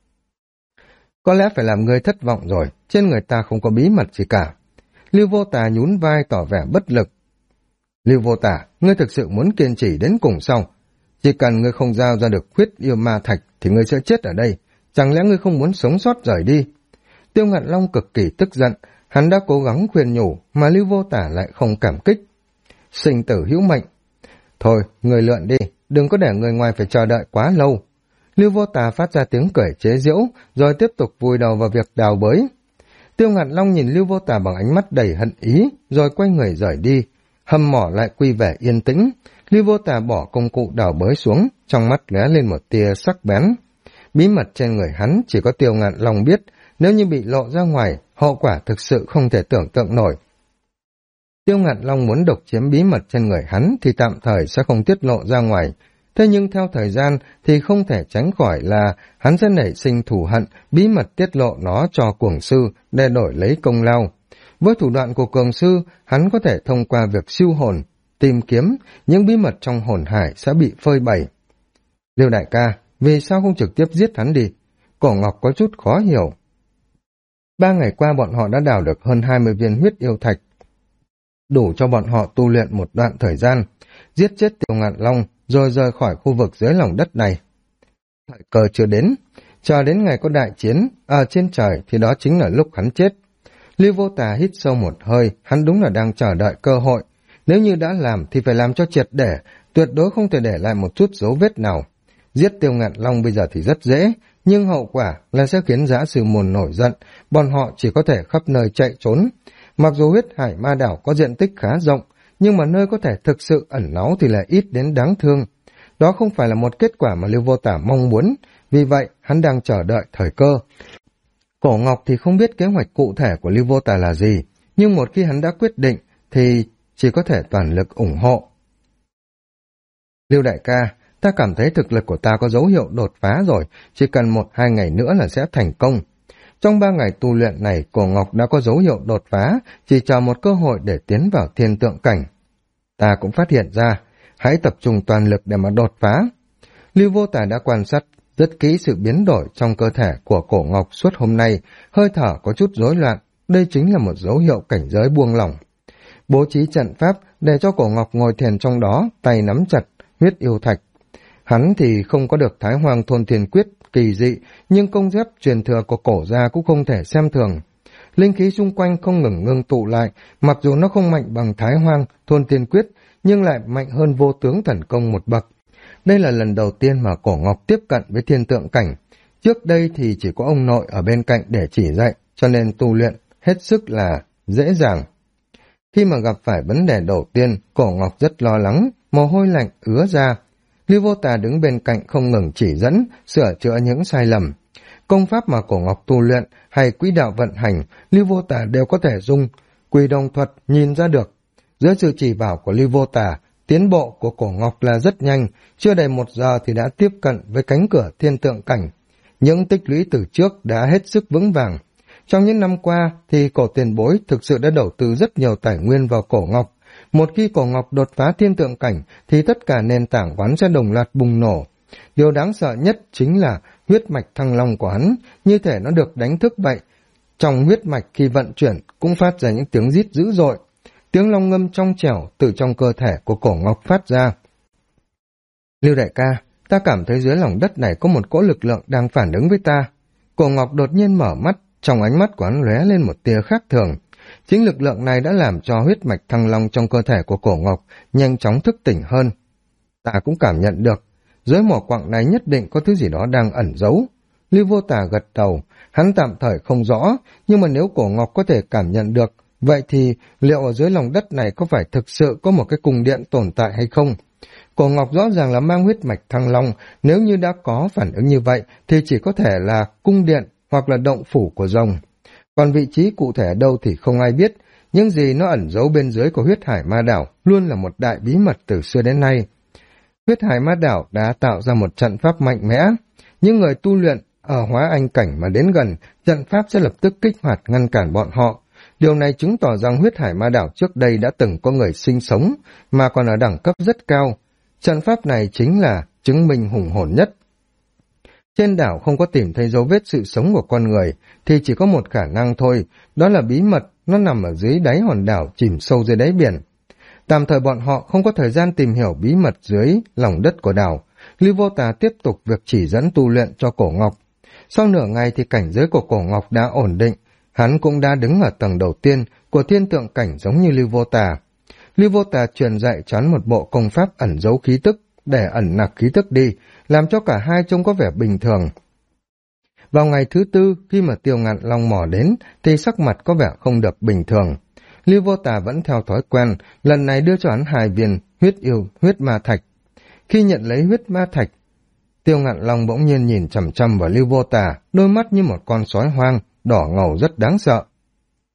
Có lẽ phải làm ngươi thất vọng rồi, trên người ta không có bí mật gì cả. Lưu Vô Tà nhún vai tỏ vẻ bất lực. Lưu Vô Tà, ngươi thực sự muốn kiên trì đến cùng sao? Chỉ cần ngươi không giao ra được huyết yêu ma thạch thì ngươi sẽ chết ở đây, chẳng lẽ ngươi không muốn sống sót rời đi? Tiêu Ngạn Long cực kỳ tức giận, hắn đã cố gắng khuyên nhủ mà Lưu Vô Tà lại không cảm kích. Sinh tử hữu mệnh. Thôi, ngươi lượn đi, đừng có để người ngoài phải chờ đợi quá lâu. Lưu Vô Tà phát ra tiếng cười chế giễu, rồi tiếp tục vùi đầu vào việc đào bới. Tiêu Ngạn Long nhìn Lưu Vô Tà bằng ánh mắt đầy hận ý, rồi quay người rời đi. Hầm mỏ lại quy về yên tĩnh. Lưu Vô Tà bỏ công cụ đào bới xuống, trong mắt lóe lên một tia sắc bén. Bí mật trên người hắn chỉ có Tiêu Ngạn Long biết, nếu như bị lộ ra ngoài, hậu quả thực sự không thể tưởng tượng nổi. Tiêu Ngạn Long muốn độc chiếm bí mật trên người hắn thì tạm thời sẽ không tiết lộ ra ngoài. Thế nhưng theo thời gian thì không thể tránh khỏi là hắn sẽ nảy sinh thù hận, bí mật tiết lộ nó cho Cuồng Sư để đổi lấy công lao. Với thủ đoạn của Cuồng Sư, hắn có thể thông qua việc siêu hồn, tìm kiếm, những bí mật trong hồn hải sẽ bị phơi bày. Liêu đại ca, vì sao không trực tiếp giết hắn đi? Cổ Ngọc có chút khó hiểu. 3 ngày qua bọn họ đã đào được hơn 20 viên huyết yêu thạch, đủ cho bọn họ tu luyện một đoạn thời gian, giết chết Tiêu Ngạn Long rồi rời khỏi khu vực dưới lòng đất này. Thời cơ chưa đến, chờ đến ngày có đại chiến ở trên trời thì đó chính là lúc hắn chết. Lưu Vô Tà hít sâu một hơi, hắn đúng là đang chờ đợi cơ hội. Nếu như đã làm thì phải làm cho triệt để, tuyệt đối không thể để lại một chút dấu vết nào. Giết Tiêu Ngạn Long bây giờ thì rất dễ, nhưng hậu quả là sẽ khiến Dã Sư Môn nổi giận, bọn họ chỉ có thể khắp nơi chạy trốn. Mặc dù huyết hải ma đảo có diện tích khá rộng, nhưng mà nơi có thể thực sự ẩn náu thì là ít đến đáng thương. Đó không phải là một kết quả mà Lưu Vô Tả mong muốn, vì vậy hắn đang chờ đợi thời cơ. Cổ Ngọc thì không biết kế hoạch cụ thể của Lưu Vô Tả là gì, nhưng một khi hắn đã quyết định thì chỉ có thể toàn lực ủng hộ. Lưu đại ca, ta cảm thấy thực lực của ta có dấu hiệu đột phá rồi, chỉ cần 1-2 ngày nữa là sẽ thành công. Trong 3 ngày tu luyện này, Cổ Ngọc đã có dấu hiệu đột phá, chỉ chờ một cơ hội để tiến vào thiên tượng cảnh. Ta cũng phát hiện ra, hãy tập trung toàn lực để mà đột phá. Lưu Vô Tà đã quan sát rất kỹ sự biến đổi trong cơ thể của Cổ Ngọc suốt hôm nay, hơi thở có chút rối loạn, đây chính là một dấu hiệu cảnh giới buông lỏng. Bố trí trận pháp để cho Cổ Ngọc ngồi thiền trong đó, tay nắm chặt huyết yêu thạch. Hắn thì không có được Thái Hoang Thôn Thiên Quyết kỳ dị, nhưng công pháp truyền thừa của Cổ gia cũng không thể xem thường. Linh khí xung quanh không ngừng ngưng tụ lại, mặc dù nó không mạnh bằng Thái Hoang Thôn Thiên Quyết, nhưng lại mạnh hơn Vô Tướng Thần Công một bậc. Đây là lần đầu tiên mà Cổ Ngọc tiếp cận với thiên tượng cảnh. Trước đây thì chỉ có ông nội ở bên cạnh để chỉ dạy, cho nên tu luyện hết sức là dễ dàng. Khi mà gặp phải vấn đề đầu tiên, Cổ Ngọc rất lo lắng, mồ hôi lạnh ứa ra. Lưu Vô Tà đứng bên cạnh không ngừng chỉ dẫn, sửa chữa những sai lầm. Công pháp mà Cổ Ngọc tu luyện hay quỹ đạo vận hành, Lưu Vô Tà đều có thể dùng Quỷ Đồng Thuật nhìn ra được. Dưới sự chỉ bảo của Lưu Vô Tà, tiến bộ của Cổ Ngọc là rất nhanh, chưa đầy 1 giờ thì đã tiếp cận với cánh cửa thiên tượng cảnh. Những tích lũy từ trước đã hết sức vững vàng. Trong những năm qua thì Cổ tiền bối thực sự đã đầu tư rất nhiều tài nguyên vào Cổ Ngọc. Một khi Cổ Ngọc đột phá thiên tượng cảnh thì tất cả nền tảng của hắn sẽ đồng loạt bùng nổ. Điều đáng sợ nhất chính là huyết mạch thăng long của hắn, như thể nó được đánh thức vậy. Trong huyết mạch khi vận chuyển cũng phát ra những tiếng rít dữ dội. Tiếng long ngâm trong trẻo từ trong cơ thể của Cổ Ngọc phát ra. Lưu đại ca, ta cảm thấy dưới lòng đất này có một cỗ lực lượng đang phản ứng với ta. Cổ Ngọc đột nhiên mở mắt, trong ánh mắt của hắn lóe lên một tia khác thường. Chính lực lượng này đã làm cho huyết mạch thăng long trong cơ thể của Cổ Ngọc nhanh chóng thức tỉnh hơn. Ta cũng cảm nhận được, dưới mỏ quặng này nhất định có thứ gì đó đang ẩn giấu. Lưu Vô Tà gật đầu, hắn tạm thời không rõ, nhưng mà nếu Cổ Ngọc có thể cảm nhận được, vậy thì liệu ở dưới lòng đất này có phải thực sự có một cái cung điện tồn tại hay không? Cổ Ngọc rõ ràng là mang huyết mạch thăng long, nếu như đã có phản ứng như vậy thì chỉ có thể là cung điện hoặc là động phủ của rồng. Còn vị trí cụ thể ở đâu thì không ai biết, những gì nó ẩn giấu bên dưới của huyết hải ma đảo luôn là một đại bí mật từ xưa đến nay. Huyết hải ma đảo đã tạo ra một trận pháp mạnh mẽ, những người tu luyện ở hóa anh cảnh mà đến gần, trận pháp sẽ lập tức kích hoạt ngăn cản bọn họ. Điều này chứng tỏ rằng huyết hải ma đảo trước đây đã từng có người sinh sống, mà còn ở đẳng cấp rất cao. Trận pháp này chính là chứng minh hùng hồn nhất. Trên đảo không có tìm thấy dấu vết sự sống của con người, thì chỉ có một khả năng thôi, đó là bí mật, nó nằm ở dưới đáy hòn đảo chìm sâu dưới đáy biển. Tạm thời bọn họ không có thời gian tìm hiểu bí mật dưới lòng đất của đảo. Lưu Vô Tà tiếp tục việc chỉ dẫn tu luyện cho Cổ Ngọc. Sau nửa ngày thì cảnh giới của Cổ Ngọc đã ổn định, hắn cũng đã đứng ở tầng đầu tiên của thiên tượng cảnh giống như Lưu Vô Tà. Lưu Vô Tà truyền dạy cho hắn một bộ công pháp ẩn giấu khí tức, để ẩn nặc khí tức đi, làm cho cả hai trông có vẻ bình thường. Vào ngày thứ 4, khi mà Tiêu Ngạn Long mò đến, thì sắc mặt có vẻ không được bình thường. Lưu Vô Tà vẫn theo thói quen, lần này đưa cho hắn 2 viên huyết ma thạch. Khi nhận lấy huyết ma thạch, Tiêu Ngạn Long bỗng nhiên nhìn chằm chằm vào Lưu Vô Tà, đôi mắt như một con sói hoang, đỏ ngầu rất đáng sợ.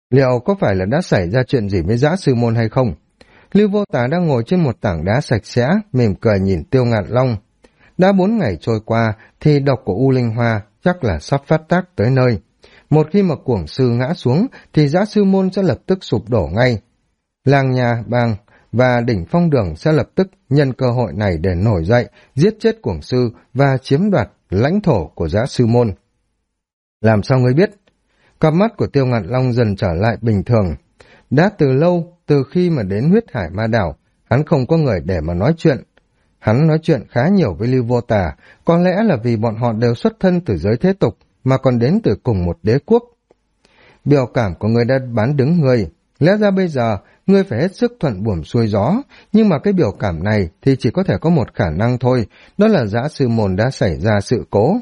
Liệu có phải là đã xảy ra chuyện gì với Dã Sư Môn hay không? Lưu Vô Tà đang ngồi trên một tảng đá sạch sẽ, mỉm cười nhìn Tiêu Ngạn Long. Đã 4 ngày trôi qua thì độc của U Linh Hoa chắc là sắp phát tác tới nơi. Một khi mà cuồng sư ngã xuống thì Dã Sư Môn sẽ lập tức sụp đổ ngay. Làng nhà bang và đỉnh phong đường sẽ lập tức nhân cơ hội này để nổi dậy, giết chết cuồng sư và chiếm đoạt lãnh thổ của Dã Sư Môn. Làm sao ngươi biết? Cặp mắt của Tiêu Ngạn Long dần trở lại bình thường. Đã từ lâu, từ khi mà đến huyết hải ma đảo, hắn không có người để mà nói chuyện. Hắn nói chuyện khá nhiều với Lưu Vô Tà, có lẽ là vì bọn họ đều xuất thân từ giới thế tục, mà còn đến từ cùng một đế quốc. Biểu cảm của người đã bán đứng người, lẽ ra bây giờ ngươi phải hết sức thuận buồm xuôi gió, nhưng mà cái biểu cảm này thì chỉ có thể có một khả năng thôi, đó là Dã Sư Môn đã xảy ra sự cố.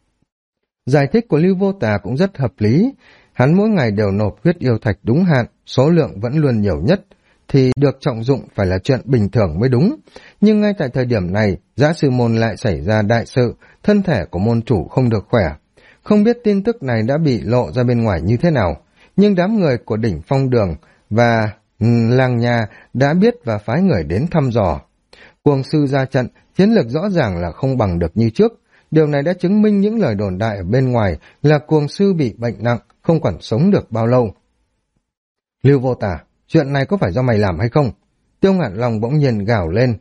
Giải thích của Lưu Vô Tà cũng rất hợp lý, hắn mỗi ngày đều nộp huyết yêu thạch đúng hạn, số lượng vẫn luôn nhiều nhất, thì được trọng dụng phải là chuyện bình thường mới đúng. Nhưng ngay tại thời điểm này, Dã Sư Môn lại xảy ra đại sự, thân thể của môn chủ không được khỏe. Không biết tin tức này đã bị lộ ra bên ngoài như thế nào, nhưng đám người của đỉnh phong đường và làng nhà đã biết và phái người đến thăm dò. Cuồng sư ra trận, chiến lược rõ ràng là không bằng được như trước. Điều này đã chứng minh những lời đồn đại ở bên ngoài là cuồng sư bị bệnh nặng, không còn sống được bao lâu. Lưu Vô Tà, chuyện này có phải do mày làm hay không? Tiêu Ngạn Long bỗng nhiên gào lên.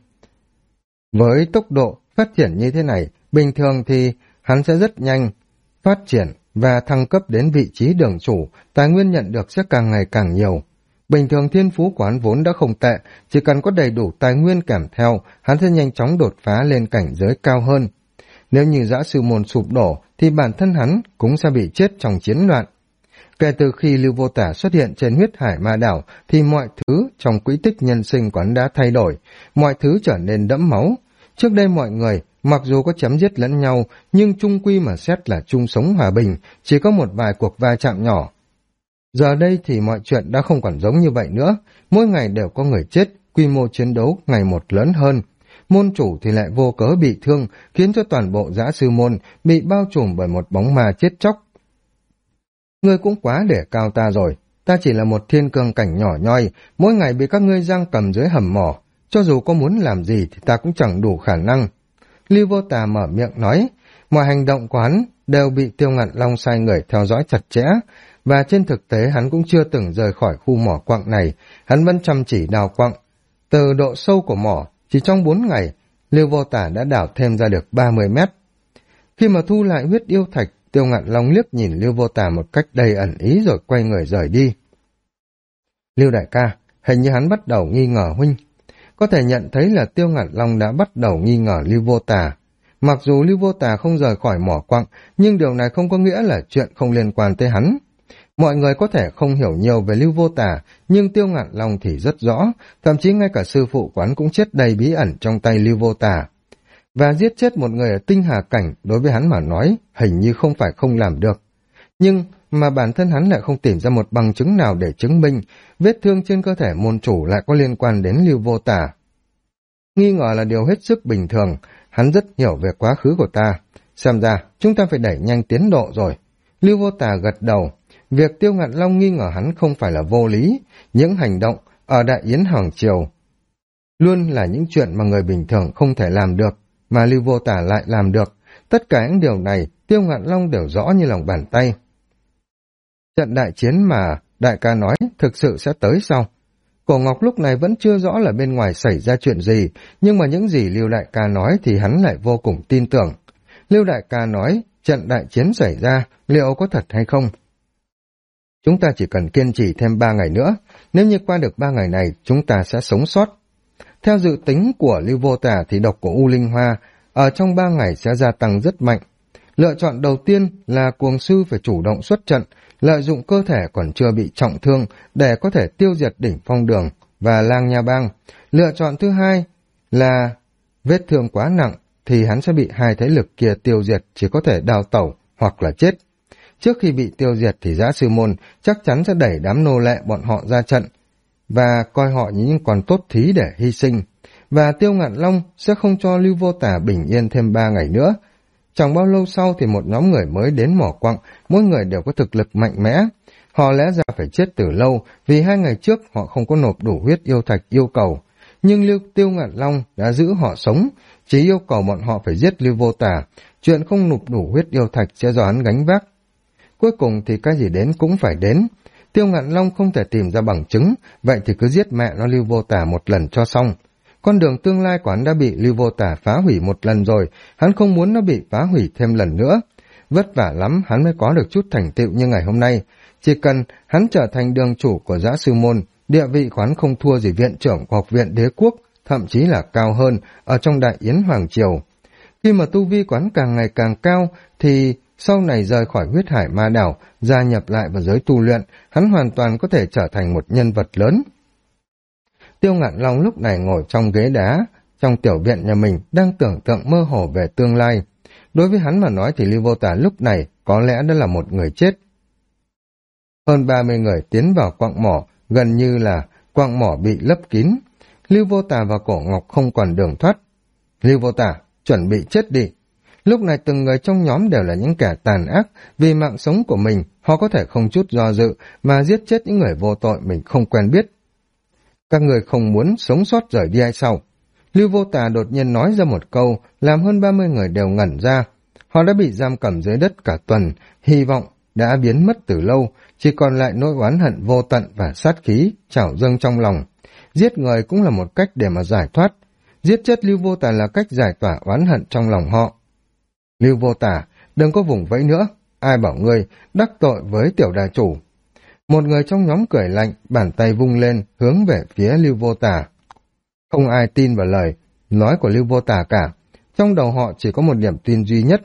Với tốc độ phát triển như thế này, bình thường thì hắn sẽ rất nhanh phát triển và thăng cấp đến vị trí đường chủ, tài nguyên nhận được sẽ càng ngày càng nhiều. Bình thường thiên phú của hắn vốn đã không tệ, chỉ cần có đầy đủ tài nguyên kèm theo, hắn sẽ nhanh chóng đột phá lên cảnh giới cao hơn. Nếu như Dã Sư Môn sụp đổ, thì bản thân hắn cũng sẽ bị chết trong chiến loạn. Kể từ khi Lưu Vô Tà xuất hiện trên huyết hải ma đảo, thì mọi thứ trong quỹ tích nhân sinh của hắn đã thay đổi, mọi thứ trở nên đẫm máu. Trước đây mọi người, mặc dù có chém giết lẫn nhau, nhưng chung quy mà xét là chung sống hòa bình, chỉ có một vài cuộc va chạm nhỏ. Giờ đây thì mọi chuyện đã không còn giống như vậy nữa, mỗi ngày đều có người chết, quy mô chiến đấu ngày một lớn hơn. Môn chủ thì lại vô cớ bị thương, khiến cho toàn bộ Dã Sư Môn bị bao trùm bởi một bóng ma chết chóc. Ngươi cũng quá để cao ta rồi, ta chỉ là một thiên cương cảnh nhỏ nhoi, mỗi ngày bị các ngươi giam cầm dưới hầm mỏ, cho dù có muốn làm gì thì ta cũng chẳng đủ khả năng. Lưu Vô Tà mở miệng nói, mọi hành động của hắn đều bị Tiêu Ngạn Long sai người theo dõi chặt chẽ, và trên thực tế hắn cũng chưa từng rời khỏi khu mỏ quặng này, hắn vẫn chăm chỉ đào quặng. Từ độ sâu của mỏ, chỉ trong 4 ngày, Lưu Vô Tà đã đào thêm ra được 30 mét. Khi mà thu lại huyết yêu thạch, Tiêu Ngạn Long liếc nhìn Lưu Vô Tà một cách đầy ẩn ý rồi quay người rời đi. Lưu đại ca, hình như hắn bắt đầu nghi ngờ huynh. Có thể nhận thấy là Tiêu Ngạn Long đã bắt đầu nghi ngờ Lưu Vô Tà. Mặc dù Lưu Vô Tà không rời khỏi mỏ quặng, nhưng điều này không có nghĩa là chuyện không liên quan tới hắn. Mọi người có thể không hiểu nhiều về Lưu Vô Tà, nhưng Tiêu Ngạn Long thì rất rõ, thậm chí ngay cả sư phụ quán cũng chết đầy bí ẩn trong tay Lưu Vô Tà. Và giết chết một người ở tinh hà cảnh đối với hắn mà nói, hình như không phải không làm được. Nhưng mà bản thân hắn lại không tìm ra một bằng chứng nào để chứng minh vết thương trên cơ thể môn chủ lại có liên quan đến Lưu Vô Tà. Nghi ngờ là điều hết sức bình thường, hắn rất hiểu về quá khứ của ta. Xem ra, chúng ta phải đẩy nhanh tiến độ rồi. Lưu Vô Tà gật đầu. Việc Tiêu Ngạn Long nghi ngờ hắn không phải là vô lý. Những hành động ở Đại Yến Hoàng Triều luôn là những chuyện mà người bình thường không thể làm được, mà Lưu Vô Tà lại làm được. Tất cả những điều này, Tiêu Ngạn Long đều rõ như lòng bàn tay. Trận đại chiến mà đại ca nói thực sự sẽ tới sau. Cổ Ngọc lúc này vẫn chưa rõ là bên ngoài xảy ra chuyện gì, nhưng mà những gì Lưu đại ca nói thì hắn lại vô cùng tin tưởng. Lưu đại ca nói, trận đại chiến xảy ra, liệu có thật hay không? Chúng ta chỉ cần kiên trì thêm 3 ngày nữa, nếu như qua được 3 ngày này, chúng ta sẽ sống sót. Theo dự tính của Lưu Vô Tà thì độc của U Linh Hoa ở trong 3 ngày sẽ gia tăng rất mạnh. Lựa chọn đầu tiên là cuồng sư phải chủ động xuất trận, lợi dụng cơ thể còn chưa bị trọng thương để có thể tiêu diệt đỉnh phong đường và lang nha bang. Lựa chọn thứ hai là vết thương quá nặng thì hắn sẽ bị hai thế lực kia tiêu diệt, chỉ có thể đào tẩu hoặc là chết. Trước khi bị tiêu diệt thì Dã Sư Môn chắc chắn sẽ đẩy đám nô lệ bọn họ ra trận và coi họ như những con tốt thí để hy sinh. Và Tiêu Ngạn Long sẽ không cho Lưu Vô Tà bình yên thêm 3 ngày nữa. Chẳng bao lâu sau thì một nhóm người mới đến mỏ quặng, mỗi người đều có thực lực mạnh mẽ. Họ lẽ ra phải chết từ lâu vì 2 ngày trước họ không có nộp đủ huyết yêu thạch yêu cầu. Nhưng Tiêu Ngạn Long đã giữ họ sống, chỉ yêu cầu bọn họ phải giết Lưu Vô Tà, chuyện không nộp đủ huyết yêu thạch sẽ do hắn gánh vác. Cuối cùng thì cái gì đến cũng phải đến. Tiêu Ngạn Long không thể tìm ra bằng chứng, vậy thì cứ giết mẹ nó Lưu Vô Tà một lần cho xong. Con đường tương lai của hắn đã bị Lưu Vô Tà phá hủy một lần rồi, hắn không muốn nó bị phá hủy thêm lần nữa. Vất vả lắm hắn mới có được chút thành tựu như ngày hôm nay. Chỉ cần hắn trở thành đường chủ của Dã Sư Môn, địa vị của hắn không thua gì viện trưởng của Học viện Đế Quốc, thậm chí là cao hơn ở trong Đại Yến Hoàng Triều. Khi mà tu vi của hắn càng ngày càng cao, thì sau này rời khỏi huyết hải ma đảo, gia nhập lại vào giới tu luyện, hắn hoàn toàn có thể trở thành một nhân vật lớn. Tiêu Ngạn Long lúc này ngồi trong ghế đá, trong tiểu viện nhà mình, đang tưởng tượng mơ hồ về tương lai. Đối với hắn mà nói thì Lưu Vô Tà lúc này có lẽ đã là một người chết. Hơn 30 người tiến vào quặng mỏ, gần như là quặng mỏ bị lấp kín. Lưu Vô Tà và Cổ Ngọc không còn đường thoát. Lưu Vô Tà, chuẩn bị chết đi. Lúc này từng người trong nhóm đều là những kẻ tàn ác, vì mạng sống của mình, họ có thể không chút do dự mà giết chết những người vô tội mình không quen biết. Các người không muốn sống sót rời đi hay sao? Lưu Vô Tà đột nhiên nói ra một câu, làm hơn 30 người đều ngẩn ra. Họ đã bị giam cầm dưới đất cả tuần, hy vọng đã biến mất từ lâu, chỉ còn lại nỗi oán hận vô tận và sát khí trào dâng trong lòng. Giết người cũng là một cách để mà giải thoát. Giết chết Lưu Vô Tà là cách giải tỏa oán hận trong lòng họ. Lưu Vô Tà, đừng có vùng vẫy nữa. Ai bảo ngươi đắc tội với tiểu đà chủ? Một người trong nhóm cười lạnh, bàn tay vung lên, hướng về phía Lưu Vô Tà. Không ai tin vào lời nói của Lưu Vô Tà cả. Trong đầu họ chỉ có một điểm tin duy nhất.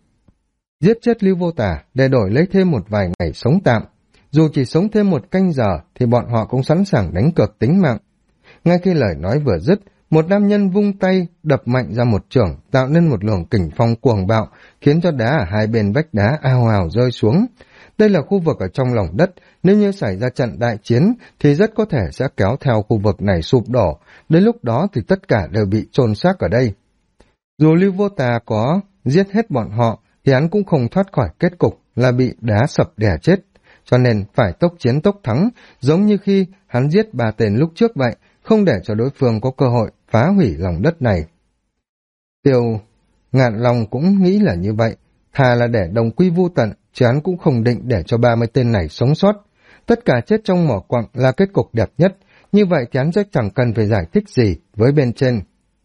Giết chết Lưu Vô Tà để đổi lấy thêm một vài ngày sống tạm. Dù chỉ sống thêm một canh giờ thì bọn họ cũng sẵn sàng đánh cược tính mạng. Ngay khi lời nói vừa dứt, một nam nhân vung tay đập mạnh ra một chưởng, tạo nên một luồng kình phong cuồng bạo, khiến cho đá ở hai bên vách đá ào ào rơi xuống. Đây là khu vực ở trong lòng đất, nếu như xảy ra trận đại chiến thì rất có thể sẽ kéo theo khu vực này sụp đổ, đến lúc đó thì tất cả đều bị chôn xác ở đây. Dù Lưu Vô Tà có giết hết bọn họ thì hắn cũng không thoát khỏi kết cục là bị đá sập đè chết, cho nên phải tốc chiến tốc thắng, giống như khi hắn giết 3 tên lúc trước vậy, không để cho đối phương có cơ hội phá hủy lòng đất này. Tiêu Ngạn Long cũng nghĩ là như vậy, thà là để đồng quy vu tận, chứ hắn cũng không định để cho 30 tên này sống sót. Tất cả chết trong mỏ quặng là kết cục đẹp nhất, như vậy thì hắn sẽ chẳng cần phải giải thích gì với bên trên.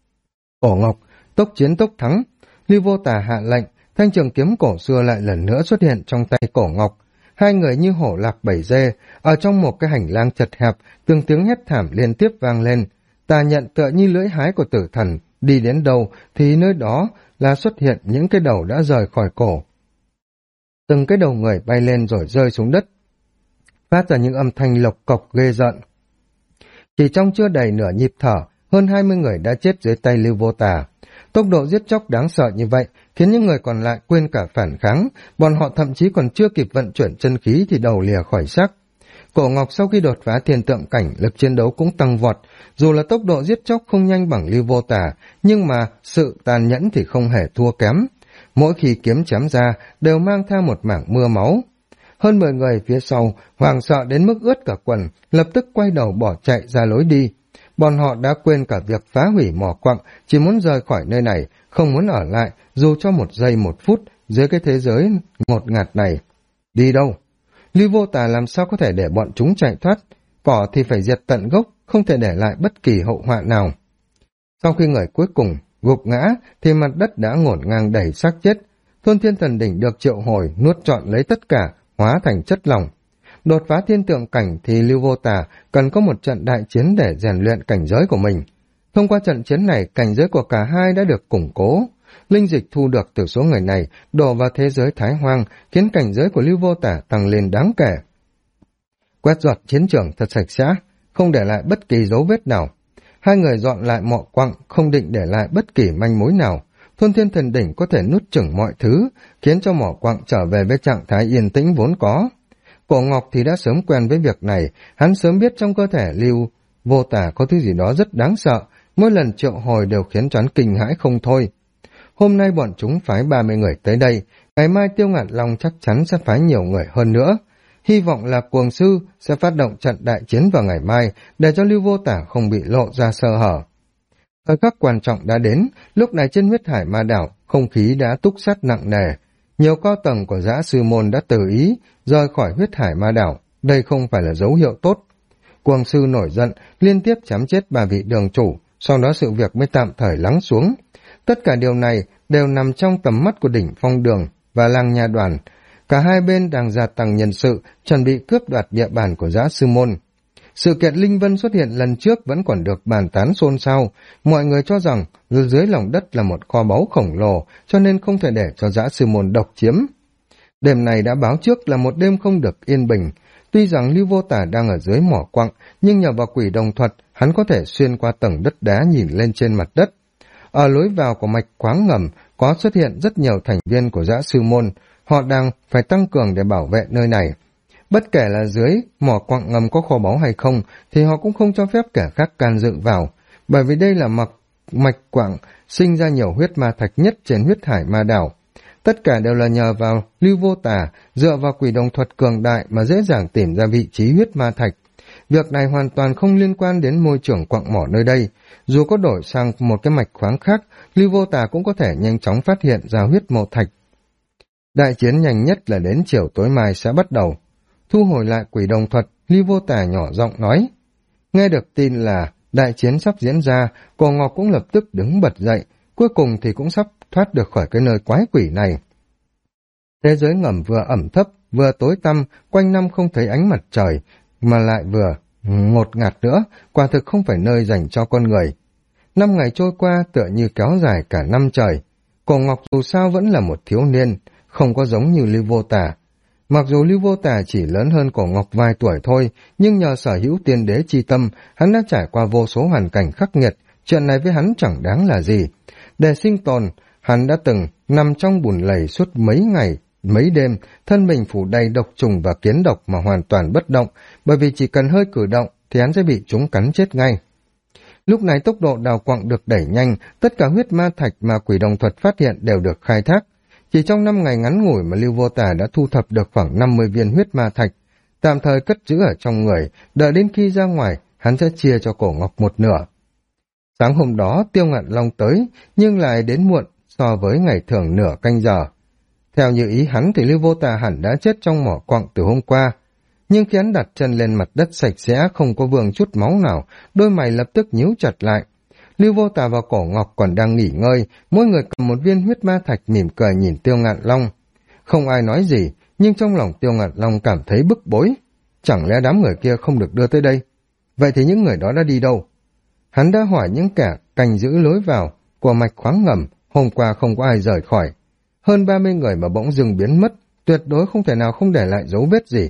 Cổ Ngọc, tốc chiến tốc thắng. Lưu Vô Tà hạ lệnh, thanh trường kiếm cổ xưa lại lần nữa xuất hiện trong tay Cổ Ngọc. Hai người như hổ lạc bảy dê, ở trong một cái hành lang chật hẹp, từng tiếng hét thảm liên tiếp vang lên. Tà nhận tựa như lưỡi hái của tử thần, đi đến đâu thì nơi đó là xuất hiện những cái đầu đã rời khỏi cổ. Từng cái đầu người bay lên rồi rơi xuống đất, phát ra những âm thanh lộc cộc ghê rợn. Chỉ trong chưa đầy nửa nhịp thở, hơn 20 người đã chết dưới tay Lưu Vô Tà. Tốc độ giết chóc đáng sợ như vậy khiến những người còn lại quên cả phản kháng, bọn họ thậm chí còn chưa kịp vận chuyển chân khí thì đầu lìa khỏi xác. Cổ Ngọc sau khi đột phá thiên tượng cảnh, lực chiến đấu cũng tăng vọt, dù là tốc độ giết chóc không nhanh bằng Lưu Vô Tà, nhưng mà sự tàn nhẫn thì không hề thua kém. Mỗi khi kiếm chém ra đều mang theo một mảng mưa máu. Hơn 10 người phía sau hoảng sợ đến mức ướt cả quần, lập tức quay đầu bỏ chạy ra lối đi. Bọn họ đã quên cả việc phá hủy mỏ quặng, chỉ muốn rời khỏi nơi này, không muốn ở lại dù cho 1 giây 1 phút dưới cái thế giới ngột ngạt này. Đi đâu? Lưu Vô Tà làm sao có thể để bọn chúng chạy thoát? Cỏ thì phải diệt tận gốc, không thể để lại bất kỳ hậu họa nào. Sau khi người cuối cùng gục ngã thì mặt đất đã ngổn ngang đầy xác chết. Thôn Thiên Thần Đỉnh được triệu hồi nuốt trọn lấy tất cả, hóa thành chất lỏng. Đột phá thiên tượng cảnh thì Lưu Vô Tà cần có một trận đại chiến để rèn luyện cảnh giới của mình. Thông qua trận chiến này, cảnh giới của cả hai đã được củng cố. Linh dịch thu được từ số người này đổ vào thế giới Thái Hoang, khiến cảnh giới của Lưu Vô Tà tăng lên đáng kể. Quét dọn chiến trường thật sạch sẽ, không để lại bất kỳ dấu vết nào. Hai người dọn lại mỏ quặng, không định để lại bất kỳ manh mối nào. Thôn Thiên Thần Đỉnh có thể nuốt chửng mọi thứ, khiến cho mỏ quặng trở về với trạng thái yên tĩnh vốn có. Cổ Ngọc thì đã sớm quen với việc này, hắn sớm biết trong cơ thể Lưu Vô Tà có thứ gì đó rất đáng sợ, mỗi lần triệu hồi đều khiến cho hắn kinh hãi không thôi. Hôm nay bọn chúng phái 30 người tới đây, ngày mai Tiêu Ngạn Long chắc chắn sẽ phái nhiều người hơn nữa. hy vọng là Cuồng Sư sẽ phát động trận đại chiến vào ngày mai để cho Lưu Vô Tả không bị lộ ra sơ hở. Thời khắc quan trọng đã đến, lúc này trên huyết hải ma đảo, không khí đã túc sắt nặng nề. Nhiều cao tầng của Dã Sư Môn đã tự ý rời khỏi huyết hải ma đảo, đây không phải là dấu hiệu tốt. Cuồng Sư nổi giận, liên tiếp chém chết 3 vị đường chủ, sau đó sự việc mới tạm thời lắng xuống. Tất cả điều này đều nằm trong tầm mắt của đỉnh Phong Đường và Lăng Nha Đoàn. Cả hai bên đang gia tăng nhân sự, chuẩn bị cướp đoạt địa bàn của Dã Sư Môn. Sự kiện Linh Vân xuất hiện lần trước vẫn còn được bàn tán xôn xao. Mọi người cho rằng dưới lòng đất là một kho báu khổng lồ, cho nên không thể để cho Dã Sư Môn độc chiếm. Đêm này đã báo trước là một đêm không được yên bình. Tuy rằng Lưu Vô Tả đang ở dưới mỏ quặng, nhưng nhờ vào quỷ đồng thuật, hắn có thể xuyên qua tầng đất đá nhìn lên trên mặt đất. Ở lối vào của mạch khoáng ngầm có xuất hiện rất nhiều thành viên của Dã Sư Môn, họ đang phải tăng cường để bảo vệ nơi này. Bất kể là dưới mỏ quặng ngầm có kho báu hay không, thì họ cũng không cho phép kẻ khác can dự vào, bởi vì đây là mạch quặng sinh ra nhiều huyết ma thạch nhất trên huyết hải ma đảo. Tất cả đều là nhờ vào Lưu Vô Tả, dựa vào quỷ đồng thuật cường đại mà dễ dàng tìm ra vị trí huyết ma thạch. Việc này hoàn toàn không liên quan đến môi trường quặng mỏ nơi đây. Dù có đổi sang một cái mạch khoáng khác, Lưu Vô Tả cũng có thể nhanh chóng phát hiện ra huyết mộ thạch. Đại chiến nhanh nhất là đến chiều tối mai sẽ bắt đầu. Thu hồi lại quỷ đồng thuật, Lưu Vô Tả nhỏ giọng nói. Nghe được tin là đại chiến sắp diễn ra, Cổ Ngọc cũng lập tức đứng bật dậy, cuối cùng thì cũng sắp thoát được khỏi cái nơi quái quỷ này. Thế giới ngầm vừa ẩm thấp, vừa tối tăm, quanh năm không thấy ánh mặt trời, mà lại vừa ngột ngạt nữa, quả thực không phải nơi dành cho con người. 5 ngày trôi qua tựa như kéo dài cả năm trời. Cổ Ngọc dù sao vẫn là một thiếu niên, không có giống như Lưu Vô Tả. Mặc dù Lưu Vô Tả chỉ lớn hơn Cổ Ngọc vài tuổi thôi, nhưng nhờ sở hữu tiên đế chi tâm, hắn đã trải qua vô số hoàn cảnh khắc nghiệt, chuyện này với hắn chẳng đáng là gì. Để sinh tồn, hắn đã từng nằm trong bùn lầy suốt mấy ngày, mấy đêm, thân mình phủ đầy độc trùng và kiến độc mà hoàn toàn bất động, bởi vì chỉ cần hơi cử động thì hắn sẽ bị chúng cắn chết ngay. Lúc này tốc độ đào quặng được đẩy nhanh, tất cả huyết ma thạch mà quỷ đồng thuật phát hiện đều được khai thác. Chỉ trong 5 ngày ngắn ngủi mà Lưu Vô Tả đã thu thập được khoảng 50 viên huyết ma thạch, tạm thời cất giữ ở trong người, đợi đến khi ra ngoài, hắn sẽ chia cho Cổ Ngọc một nửa. Sáng hôm đó Tiêu Ngạn Long tới, nhưng lại đến muộn so với ngày thường nửa canh giờ. Theo như ý hắn thì Lưu Vô Tả hẳn đã chết trong mỏ quặng từ hôm qua. Nhưng khi hắn đặt chân lên mặt đất sạch sẽ không có vương chút máu nào, đôi mày lập tức nhíu chặt lại. Lưu Vô Tả và Cổ Ngọc còn đang nghỉ ngơi, mỗi người cầm một viên huyết ma thạch mỉm cười nhìn Tiêu Ngạn Long. Không ai nói gì, nhưng trong lòng Tiêu Ngạn Long cảm thấy bức bối. Chẳng lẽ đám người kia không được đưa tới đây? Vậy thì những người đó đã đi đâu? Hắn đã hỏi những kẻ canh giữ lối vào của mạch khoáng ngầm, hôm qua không có ai rời khỏi. Hơn 30 người mà bỗng dưng biến mất, tuyệt đối không thể nào không để lại dấu vết gì.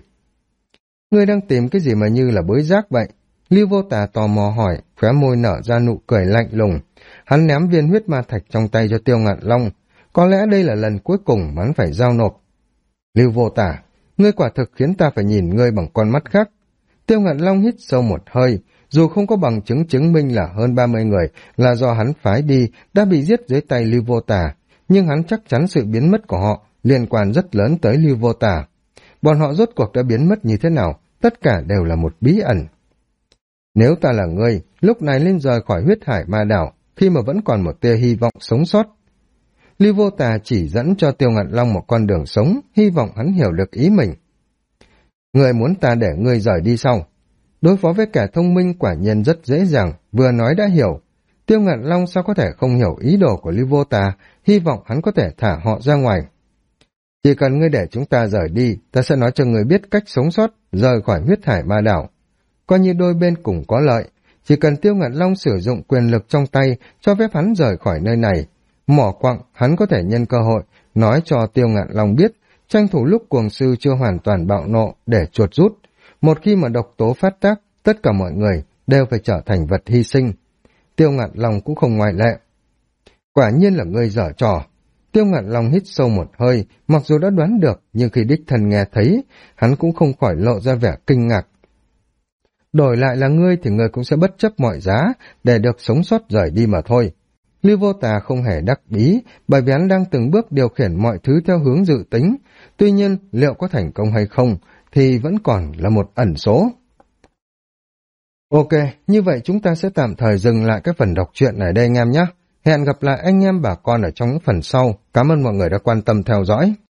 Ngươi đang tìm cái gì mà như là bới rác vậy? Lưu Vô Tả tò mò hỏi, khóe môi nở ra nụ cười lạnh lùng. Hắn ném viên huyết ma thạch trong tay cho Tiêu Ngạn Long. Có lẽ đây là lần cuối cùng mà hắn phải giao nộp. Lưu Vô Tả, ngươi quả thực khiến ta phải nhìn ngươi bằng con mắt khác. Tiêu Ngạn Long hít sâu một hơi, dù không có bằng chứng chứng minh là hơn 30 người là do hắn phái đi đã bị giết dưới tay Lưu Vô Tả, nhưng hắn chắc chắn sự biến mất của họ liên quan rất lớn tới Lưu Vô Tả. Bọn họ rốt cuộc đã biến mất như thế nào, tất cả đều là một bí ẩn. Nếu ta là ngươi, lúc này nên rời khỏi huyết hải ma đảo, khi mà vẫn còn một tia hy vọng sống sót. Lưu Vô Tả chỉ dẫn cho Tiêu Ngạn Long một con đường sống, hy vọng hắn hiểu được ý mình. Ngươi muốn ta để ngươi rời đi sau? Đối phó với kẻ thông minh quả nhiên rất dễ dàng, vừa nói đã hiểu. Tiêu Ngạn Long sao có thể không hiểu ý đồ của Lưu Vô Tả, hy vọng hắn có thể thả họ ra ngoài. Chỉ cần ngươi để chúng ta rời đi, ta sẽ nói cho ngươi biết cách sống sót, rời khỏi huyết hải ma đảo. Coi như đôi bên cùng có lợi, chỉ cần Tiêu Ngạn Long sử dụng quyền lực trong tay, cho phép hắn rời khỏi nơi này. Mỏ quặng, hắn có thể nhân cơ hội, nói cho Tiêu Ngạn Long biết, tranh thủ lúc cuồng sư chưa hoàn toàn bạo nộ để chuột rút. Một khi mà độc tố phát tác, tất cả mọi người đều phải trở thành vật hy sinh. Tiêu Ngạn Long cũng không ngoại lệ. Quả nhiên là ngươi dở trò. Tiêu Ngạn Long hít sâu một hơi, mặc dù đã đoán được, nhưng khi đích thân nghe thấy, hắn cũng không khỏi lộ ra vẻ kinh ngạc. Đổi lại là ngươi thì ngươi cũng sẽ bất chấp mọi giá để được sống sót rời đi mà thôi. Lưu Vô Tả không hề đắc ý, bởi vì hắn đang từng bước điều khiển mọi thứ theo hướng dự tính. Tuy nhiên, liệu có thành công hay không, thì vẫn còn là một ẩn số. Ok, như vậy chúng ta sẽ tạm thời dừng lại cái phần đọc truyện này đây anh em nhé. Hẹn gặp lại anh em bà con ở trong những phần sau. Cảm ơn mọi người đã quan tâm theo dõi.